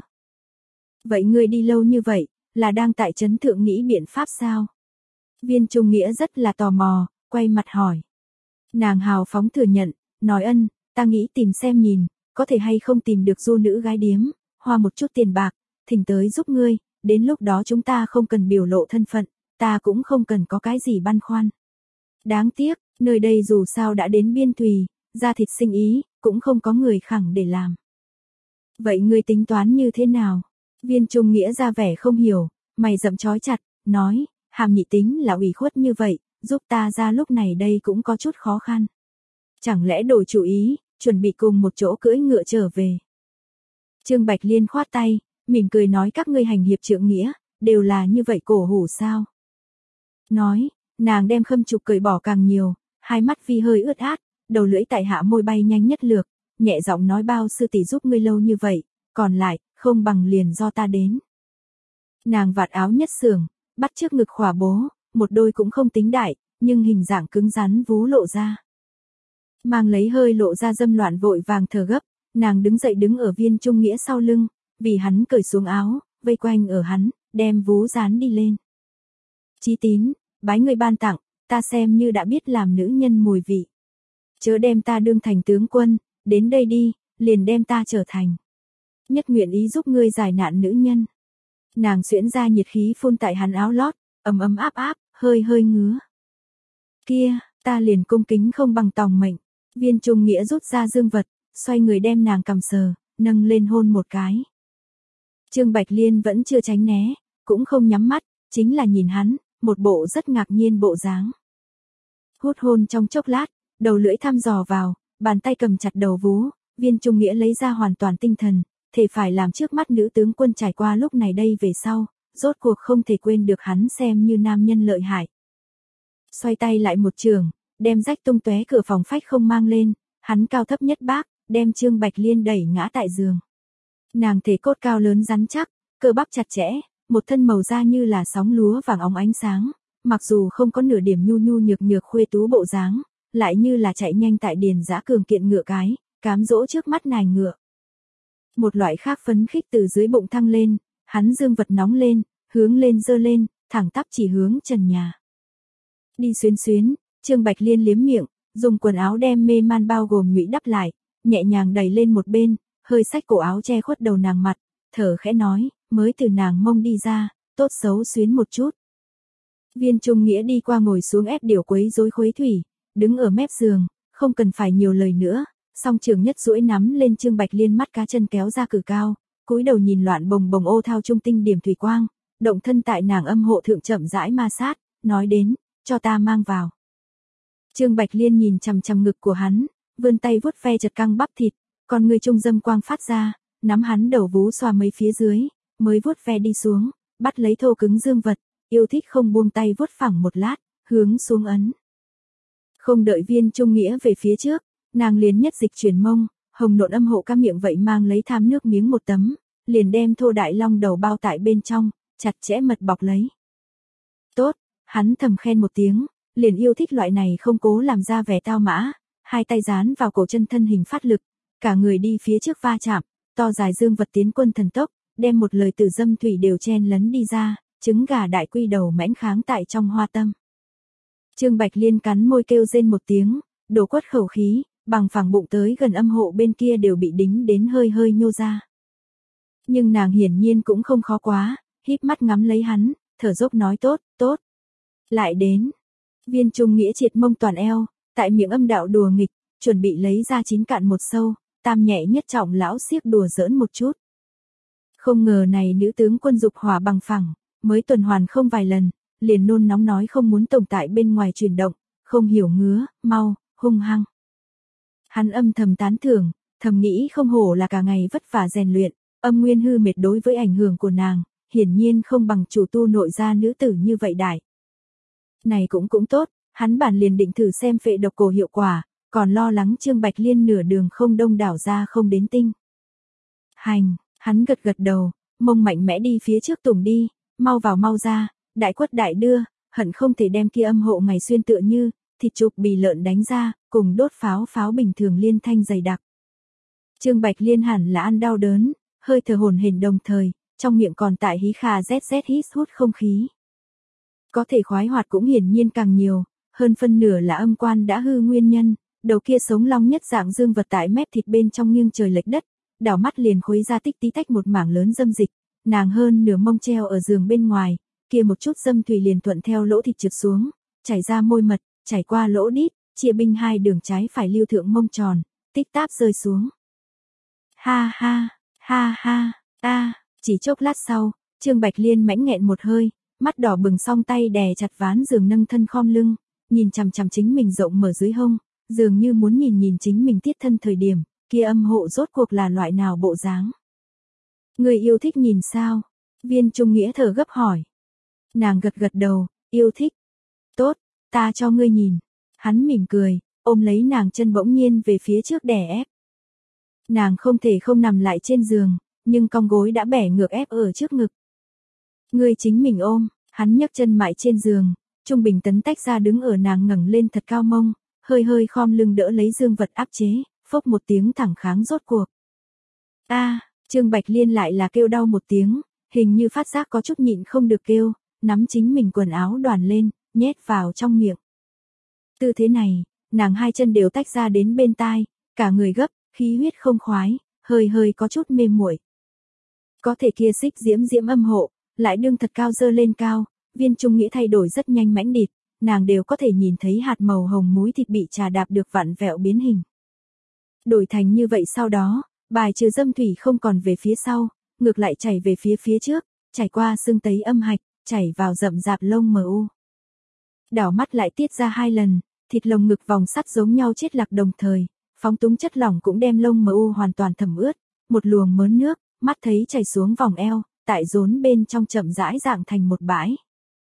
Vậy ngươi đi lâu như vậy, là đang tại trấn thượng nghĩ biện pháp sao? Viên Trung Nghĩa rất là tò mò, quay mặt hỏi. Nàng hào phóng thừa nhận, nói ân, ta nghĩ tìm xem nhìn, có thể hay không tìm được du nữ gái điếm, hoa một chút tiền bạc, thỉnh tới giúp ngươi, đến lúc đó chúng ta không cần biểu lộ thân phận, ta cũng không cần có cái gì băn khoăn. Đáng tiếc, nơi đây dù sao đã đến biên thùy, ra thịt sinh ý, cũng không có người khẳng để làm. Vậy ngươi tính toán như thế nào? Viên Trung Nghĩa ra vẻ không hiểu, mày rậm chói chặt, nói, Hàm Nhị tính là ủy khuất như vậy, giúp ta ra lúc này đây cũng có chút khó khăn. Chẳng lẽ đổi chủ ý, chuẩn bị cùng một chỗ cưỡi ngựa trở về. Trương Bạch Liên khoát tay, mỉm cười nói các ngươi hành hiệp trượng nghĩa, đều là như vậy cổ hủ sao. Nói, nàng đem khâm trục cởi bỏ càng nhiều, hai mắt vi hơi ướt át, đầu lưỡi tại hạ môi bay nhanh nhất lược, nhẹ giọng nói Bao sư tỷ giúp ngươi lâu như vậy, còn lại, không bằng liền do ta đến. Nàng vạt áo nhất sườn, bắt trước ngực khỏa bố, một đôi cũng không tính đại, nhưng hình dạng cứng rắn vú lộ ra. Mang lấy hơi lộ ra dâm loạn vội vàng thở gấp, nàng đứng dậy đứng ở Viên Trung Nghĩa sau lưng, vì hắn cởi xuống áo, vây quanh ở hắn, đem vú dán đi lên. Chí Tín, bái người ban tặng, ta xem như đã biết làm nữ nhân mùi vị. Chớ đem ta đương thành tướng quân, đến đây đi, liền đem ta trở thành. Nhất nguyện ý giúp ngươi giải nạn nữ nhân. Nàng xuyễn ra nhiệt khí phun tại hắn áo lót, ấm ấm áp áp, hơi hơi ngứa. Kia, ta liền cung kính không bằng tòng mệnh. Viên Trung Nghĩa rút ra dương vật, xoay người đem nàng cầm sờ, nâng lên hôn một cái. Trương Bạch Liên vẫn chưa tránh né, cũng không nhắm mắt, chính là nhìn hắn, một bộ rất ngạc nhiên bộ dáng. Hút hôn trong chốc lát, đầu lưỡi thăm dò vào, bàn tay cầm chặt đầu vú, Viên Trung Nghĩa lấy ra hoàn toàn tinh thần, thể phải làm trước mắt nữ tướng quân trải qua lúc này đây về sau, rốt cuộc không thể quên được hắn xem như nam nhân lợi hại. Xoay tay lại một trường, đem rách tung tóe cửa phòng phách không mang lên, hắn cao thấp nhất bác, đem Trương Bạch Liên đẩy ngã tại giường. Nàng thể cốt cao lớn rắn chắc, cơ bắp chặt chẽ, một thân màu da như là sóng lúa vàng óng ánh sáng, mặc dù không có nửa điểm nhu nhu nhược nhược khuê tú bộ dáng, lại như là chạy nhanh tại điền giã cường kiện ngựa cái, cám dỗ trước mắt nài ngựa. Một loại khác phấn khích từ dưới bụng thăng lên, hắn dương vật nóng lên, hướng lên dơ lên, thẳng tắp chỉ hướng trần nhà. Đi xuyến xuyến, Trương Bạch Liên liếm miệng, dùng quần áo đem mê man bao gồm nhụy đắp lại, nhẹ nhàng đẩy lên một bên, hơi xách cổ áo che khuất đầu nàng mặt, thở khẽ nói, mới từ nàng mông đi ra, tốt xấu xuyến một chút. Viên Trung Nghĩa đi qua ngồi xuống ép điều quấy rối khuấy thủy, đứng ở mép giường, không cần phải nhiều lời nữa, song trường nhất duỗi nắm lên Trương Bạch Liên mắt cá chân kéo ra cử cao, cúi đầu nhìn loạn bồng bồng ô thao trung tinh điểm thủy quang, động thân tại nàng âm hộ thượng chậm rãi ma sát, nói đến, cho ta mang vào. Trương Bạch Liên nhìn chằm chằm ngực của hắn, vươn tay vuốt ve chật căng bắp thịt, còn người trung dâm quang phát ra, nắm hắn đầu vú xoa mấy phía dưới, mới vuốt ve đi xuống, bắt lấy thô cứng dương vật, yêu thích không buông tay vuốt phẳng một lát, hướng xuống ấn. Không đợi Viên Trung Nghĩa về phía trước, nàng liền nhất dịch chuyển mông, hồng nộn âm hộ ca miệng vậy mang lấy tham nước miếng một tấm, liền đem thô đại long đầu bao tại bên trong, chặt chẽ mật bọc lấy. Tốt, hắn thầm khen một tiếng, liền yêu thích loại này không cố làm ra vẻ tao mã, hai tay dán vào cổ chân thân hình phát lực, cả người đi phía trước va chạm, to dài dương vật tiến quân thần tốc, đem một lời tử dâm thủy đều chen lấn đi ra, trứng gà đại quy đầu mãnh kháng tại trong hoa tâm. Trương Bạch Liên cắn môi kêu rên một tiếng, đổ quất khẩu khí, bằng phẳng bụng tới gần âm hộ bên kia đều bị đính đến hơi hơi nhô ra. Nhưng nàng hiển nhiên cũng không khó quá, híp mắt ngắm lấy hắn, thở dốc nói tốt, tốt. Lại đến. Viên Trung Nghĩa triệt mông toàn eo, tại miệng âm đạo đùa nghịch, chuẩn bị lấy ra chín cạn một sâu, tam nhẹ nhất trọng lão siếc đùa giỡn một chút. Không ngờ này nữ tướng quân dục hỏa bằng phẳng, mới tuần hoàn không vài lần, liền nôn nóng nói không muốn tồn tại bên ngoài chuyển động, không hiểu ngứa, mau, hung hăng. Hắn âm thầm tán thưởng, thầm nghĩ không hổ là cả ngày vất vả rèn luyện, âm nguyên hư mệt đối với ảnh hưởng của nàng, hiển nhiên không bằng chủ tu nội gia nữ tử như vậy đại. Này cũng cũng tốt, hắn bản liền định thử xem phệ độc cổ hiệu quả, còn lo lắng Trương Bạch Liên nửa đường không đông đảo ra không đến tinh. Hành, hắn gật gật đầu, mông mạnh mẽ đi phía trước tùng đi, mau vào mau ra, đại quất đại đưa, hận không thể đem kia âm hộ ngày xuyên tựa như, thịt chụp bì lợn đánh ra, cùng đốt pháo pháo bình thường liên thanh dày đặc. Trương Bạch Liên hẳn là ăn đau đớn, hơi thở hổn hển đồng thời, trong miệng còn tại hí khà rét rét hít hút không khí. Có thể khoái hoạt cũng hiển nhiên càng nhiều, hơn phân nửa là âm quan đã hư nguyên nhân, đầu kia sống long nhất dạng dương vật tại mép thịt bên trong nghiêng trời lệch đất, đảo mắt liền khuấy ra tích tí tách một mảng lớn dâm dịch, nàng hơn nửa mông treo ở giường bên ngoài, kia một chút dâm thủy liền thuận theo lỗ thịt trượt xuống, chảy ra môi mật, chảy qua lỗ đít, chia binh hai đường trái phải lưu thượng mông tròn, tích táp rơi xuống. Ha ha, ha ha, a, chỉ chốc lát sau, Trương Bạch Liên mãnh nghẹn một hơi, mắt đỏ bừng song tay đè chặt ván giường nâng thân khom lưng, nhìn chằm chằm chính mình rộng mở dưới hông, dường như muốn nhìn nhìn chính mình tiết thân thời điểm, kia âm hộ rốt cuộc là loại nào bộ dáng. Người yêu thích nhìn sao? Viên Trung Nghĩa thở gấp hỏi. Nàng gật gật đầu, yêu thích. Tốt, ta cho ngươi nhìn. Hắn mỉm cười, ôm lấy nàng chân bỗng nhiên về phía trước đè ép. Nàng không thể không nằm lại trên giường, nhưng cong gối đã bẻ ngược ép ở trước ngực. Ngươi chính mình ôm, hắn nhấc chân mại trên giường, trung bình tấn tách ra đứng ở nàng ngẩng lên thật cao mông, hơi hơi khom lưng đỡ lấy dương vật áp chế, phốc một tiếng thẳng kháng rốt cuộc. A, à, Trương Bạch Liên lại là kêu đau một tiếng, hình như phát giác có chút nhịn không được kêu, nắm chính mình quần áo đoàn lên, nhét vào trong miệng. Tư thế này, nàng hai chân đều tách ra đến bên tai, cả người gấp, khí huyết không khoái, hơi hơi có chút mê muội. Có thể kia xích diễm diễm âm hộ, lại đương thật cao dơ lên cao, Viên Trung Nghĩa thay đổi rất nhanh mãnh địt, nàng đều có thể nhìn thấy hạt màu hồng múi thịt bị trà đạp được vặn vẹo biến hình. Đổi thành như vậy sau đó, bài trừ dâm thủy không còn về phía sau, ngược lại chảy về phía phía trước, chảy qua xương tấy âm hạch, chảy vào rậm rạp lông mờ u. Đảo mắt lại tiết ra hai lần, thịt lồng ngực vòng sắt giống nhau chết lạc đồng thời, phóng túng chất lỏng cũng đem lông mờ u hoàn toàn thẩm ướt, một luồng mớn nước, mắt thấy chảy xuống vòng eo, tại rốn bên trong chậm rãi dạng thành một bãi.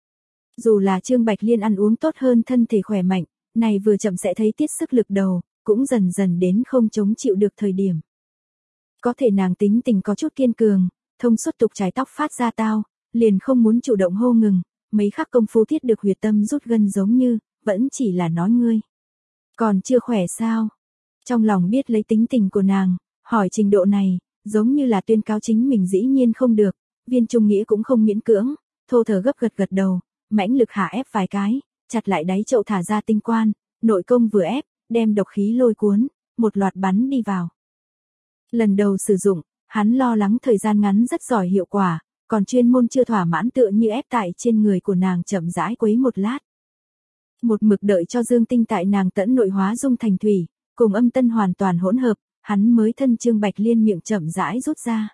Dù là Trương Bạch Liên ăn uống tốt hơn thân thể khỏe mạnh, này vừa chậm sẽ thấy tiết sức lực đầu, cũng dần dần đến không chống chịu được thời điểm. Có thể nàng tính tình có chút kiên cường, thông suốt tục trái tóc phát ra tao, liền không muốn chủ động hô ngừng, mấy khắc công phu thiết được huyệt tâm rút gân giống như, vẫn chỉ là nói ngươi. Còn chưa khỏe sao? Trong lòng biết lấy tính tình của nàng, hỏi trình độ này, giống như là tuyên cáo chính mình dĩ nhiên không được, Viên Trung Nghĩa cũng không miễn cưỡng, thô thở gấp gật gật đầu, mãnh lực hạ ép vài cái, chặt lại đáy chậu thả ra tinh quan, nội công vừa ép, đem độc khí lôi cuốn, một loạt bắn đi vào. Lần đầu sử dụng, hắn lo lắng thời gian ngắn rất giỏi hiệu quả, còn chuyên môn chưa thỏa mãn tựa như ép tại trên người của nàng chậm rãi quấy một lát. Một mực đợi cho dương tinh tại nàng tẫn nội hóa dung thành thủy, cùng âm tân hoàn toàn hỗn hợp, hắn mới thân Trương Bạch Liên miệng chậm rãi rút ra.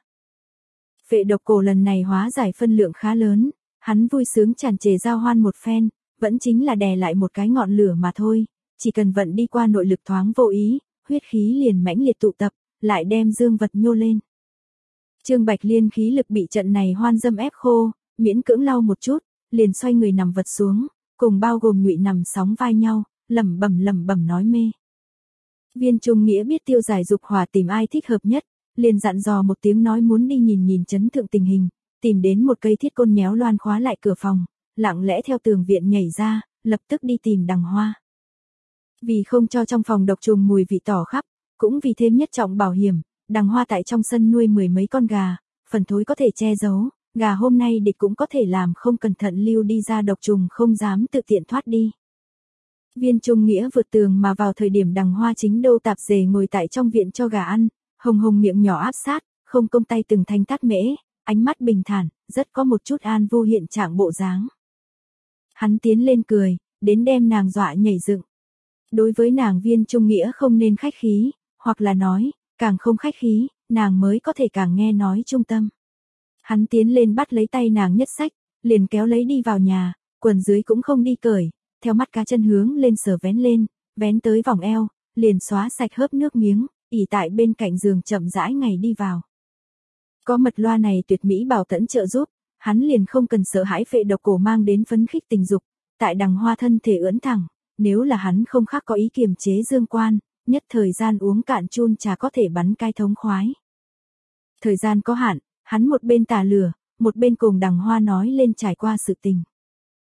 Phệ độc cổ lần này hóa giải phân lượng khá lớn, hắn vui sướng tràn trề giao hoan một phen, vẫn chính là đè lại một cái ngọn lửa mà thôi, chỉ cần vận đi qua nội lực thoáng vô ý, huyết khí liền mãnh liệt tụ tập, lại đem dương vật nhô lên. Trương Bạch Liên khí lực bị trận này hoan dâm ép khô, miễn cưỡng lau một chút, liền xoay người nằm vật xuống, cùng bao gồm Nhụy nằm sóng vai nhau, lẩm bẩm lẩm bẩm nói mê. Viên Trung Nghĩa biết tiêu giải dục hỏa tìm ai thích hợp nhất, liền dặn dò một tiếng nói muốn đi nhìn nhìn chấn thượng tình hình, tìm đến một cây thiết côn nhéo loan khóa lại cửa phòng, lặng lẽ theo tường viện nhảy ra, lập tức đi tìm Đằng Hoa. Vì không cho trong phòng độc trùng mùi vị tỏ khắp, cũng vì thêm nhất trọng bảo hiểm, Đằng Hoa tại trong sân nuôi mười mấy con gà, phần thối có thể che giấu, gà hôm nay địch cũng có thể làm không cẩn thận lưu đi ra độc trùng không dám tự tiện thoát đi. Viên Trung Nghĩa vượt tường mà vào thời điểm Đằng Hoa chính đâu tạp dề ngồi tại trong viện cho gà ăn, hồng hồng miệng nhỏ áp sát, không công tay từng thanh tát mễ, ánh mắt bình thản, rất có một chút an vô hiện trạng bộ dáng. Hắn tiến lên cười, đến đem nàng dọa nhảy dựng. Đối với nàng Viên Trung Nghĩa không nên khách khí, hoặc là nói, càng không khách khí, nàng mới có thể càng nghe nói trung tâm. Hắn tiến lên bắt lấy tay nàng nhất sách, liền kéo lấy đi vào nhà, quần dưới cũng không đi cởi, theo mắt cá chân hướng lên sờ vén lên, vén tới vòng eo, liền xóa sạch hớp nước miếng, ỉ tại bên cạnh giường chậm rãi ngày đi vào. Có mật loa này tuyệt mỹ bảo tẫn trợ giúp, hắn liền không cần sợ hãi phệ độc cổ mang đến phấn khích tình dục, tại Đằng Hoa thân thể ưỡn thẳng, nếu là hắn không khác có ý kiềm chế dương quan, nhất thời gian uống cạn chun trà có thể bắn cai thống khoái. Thời gian có hạn, hắn một bên tà lửa, một bên cùng Đằng Hoa nói lên trải qua sự tình.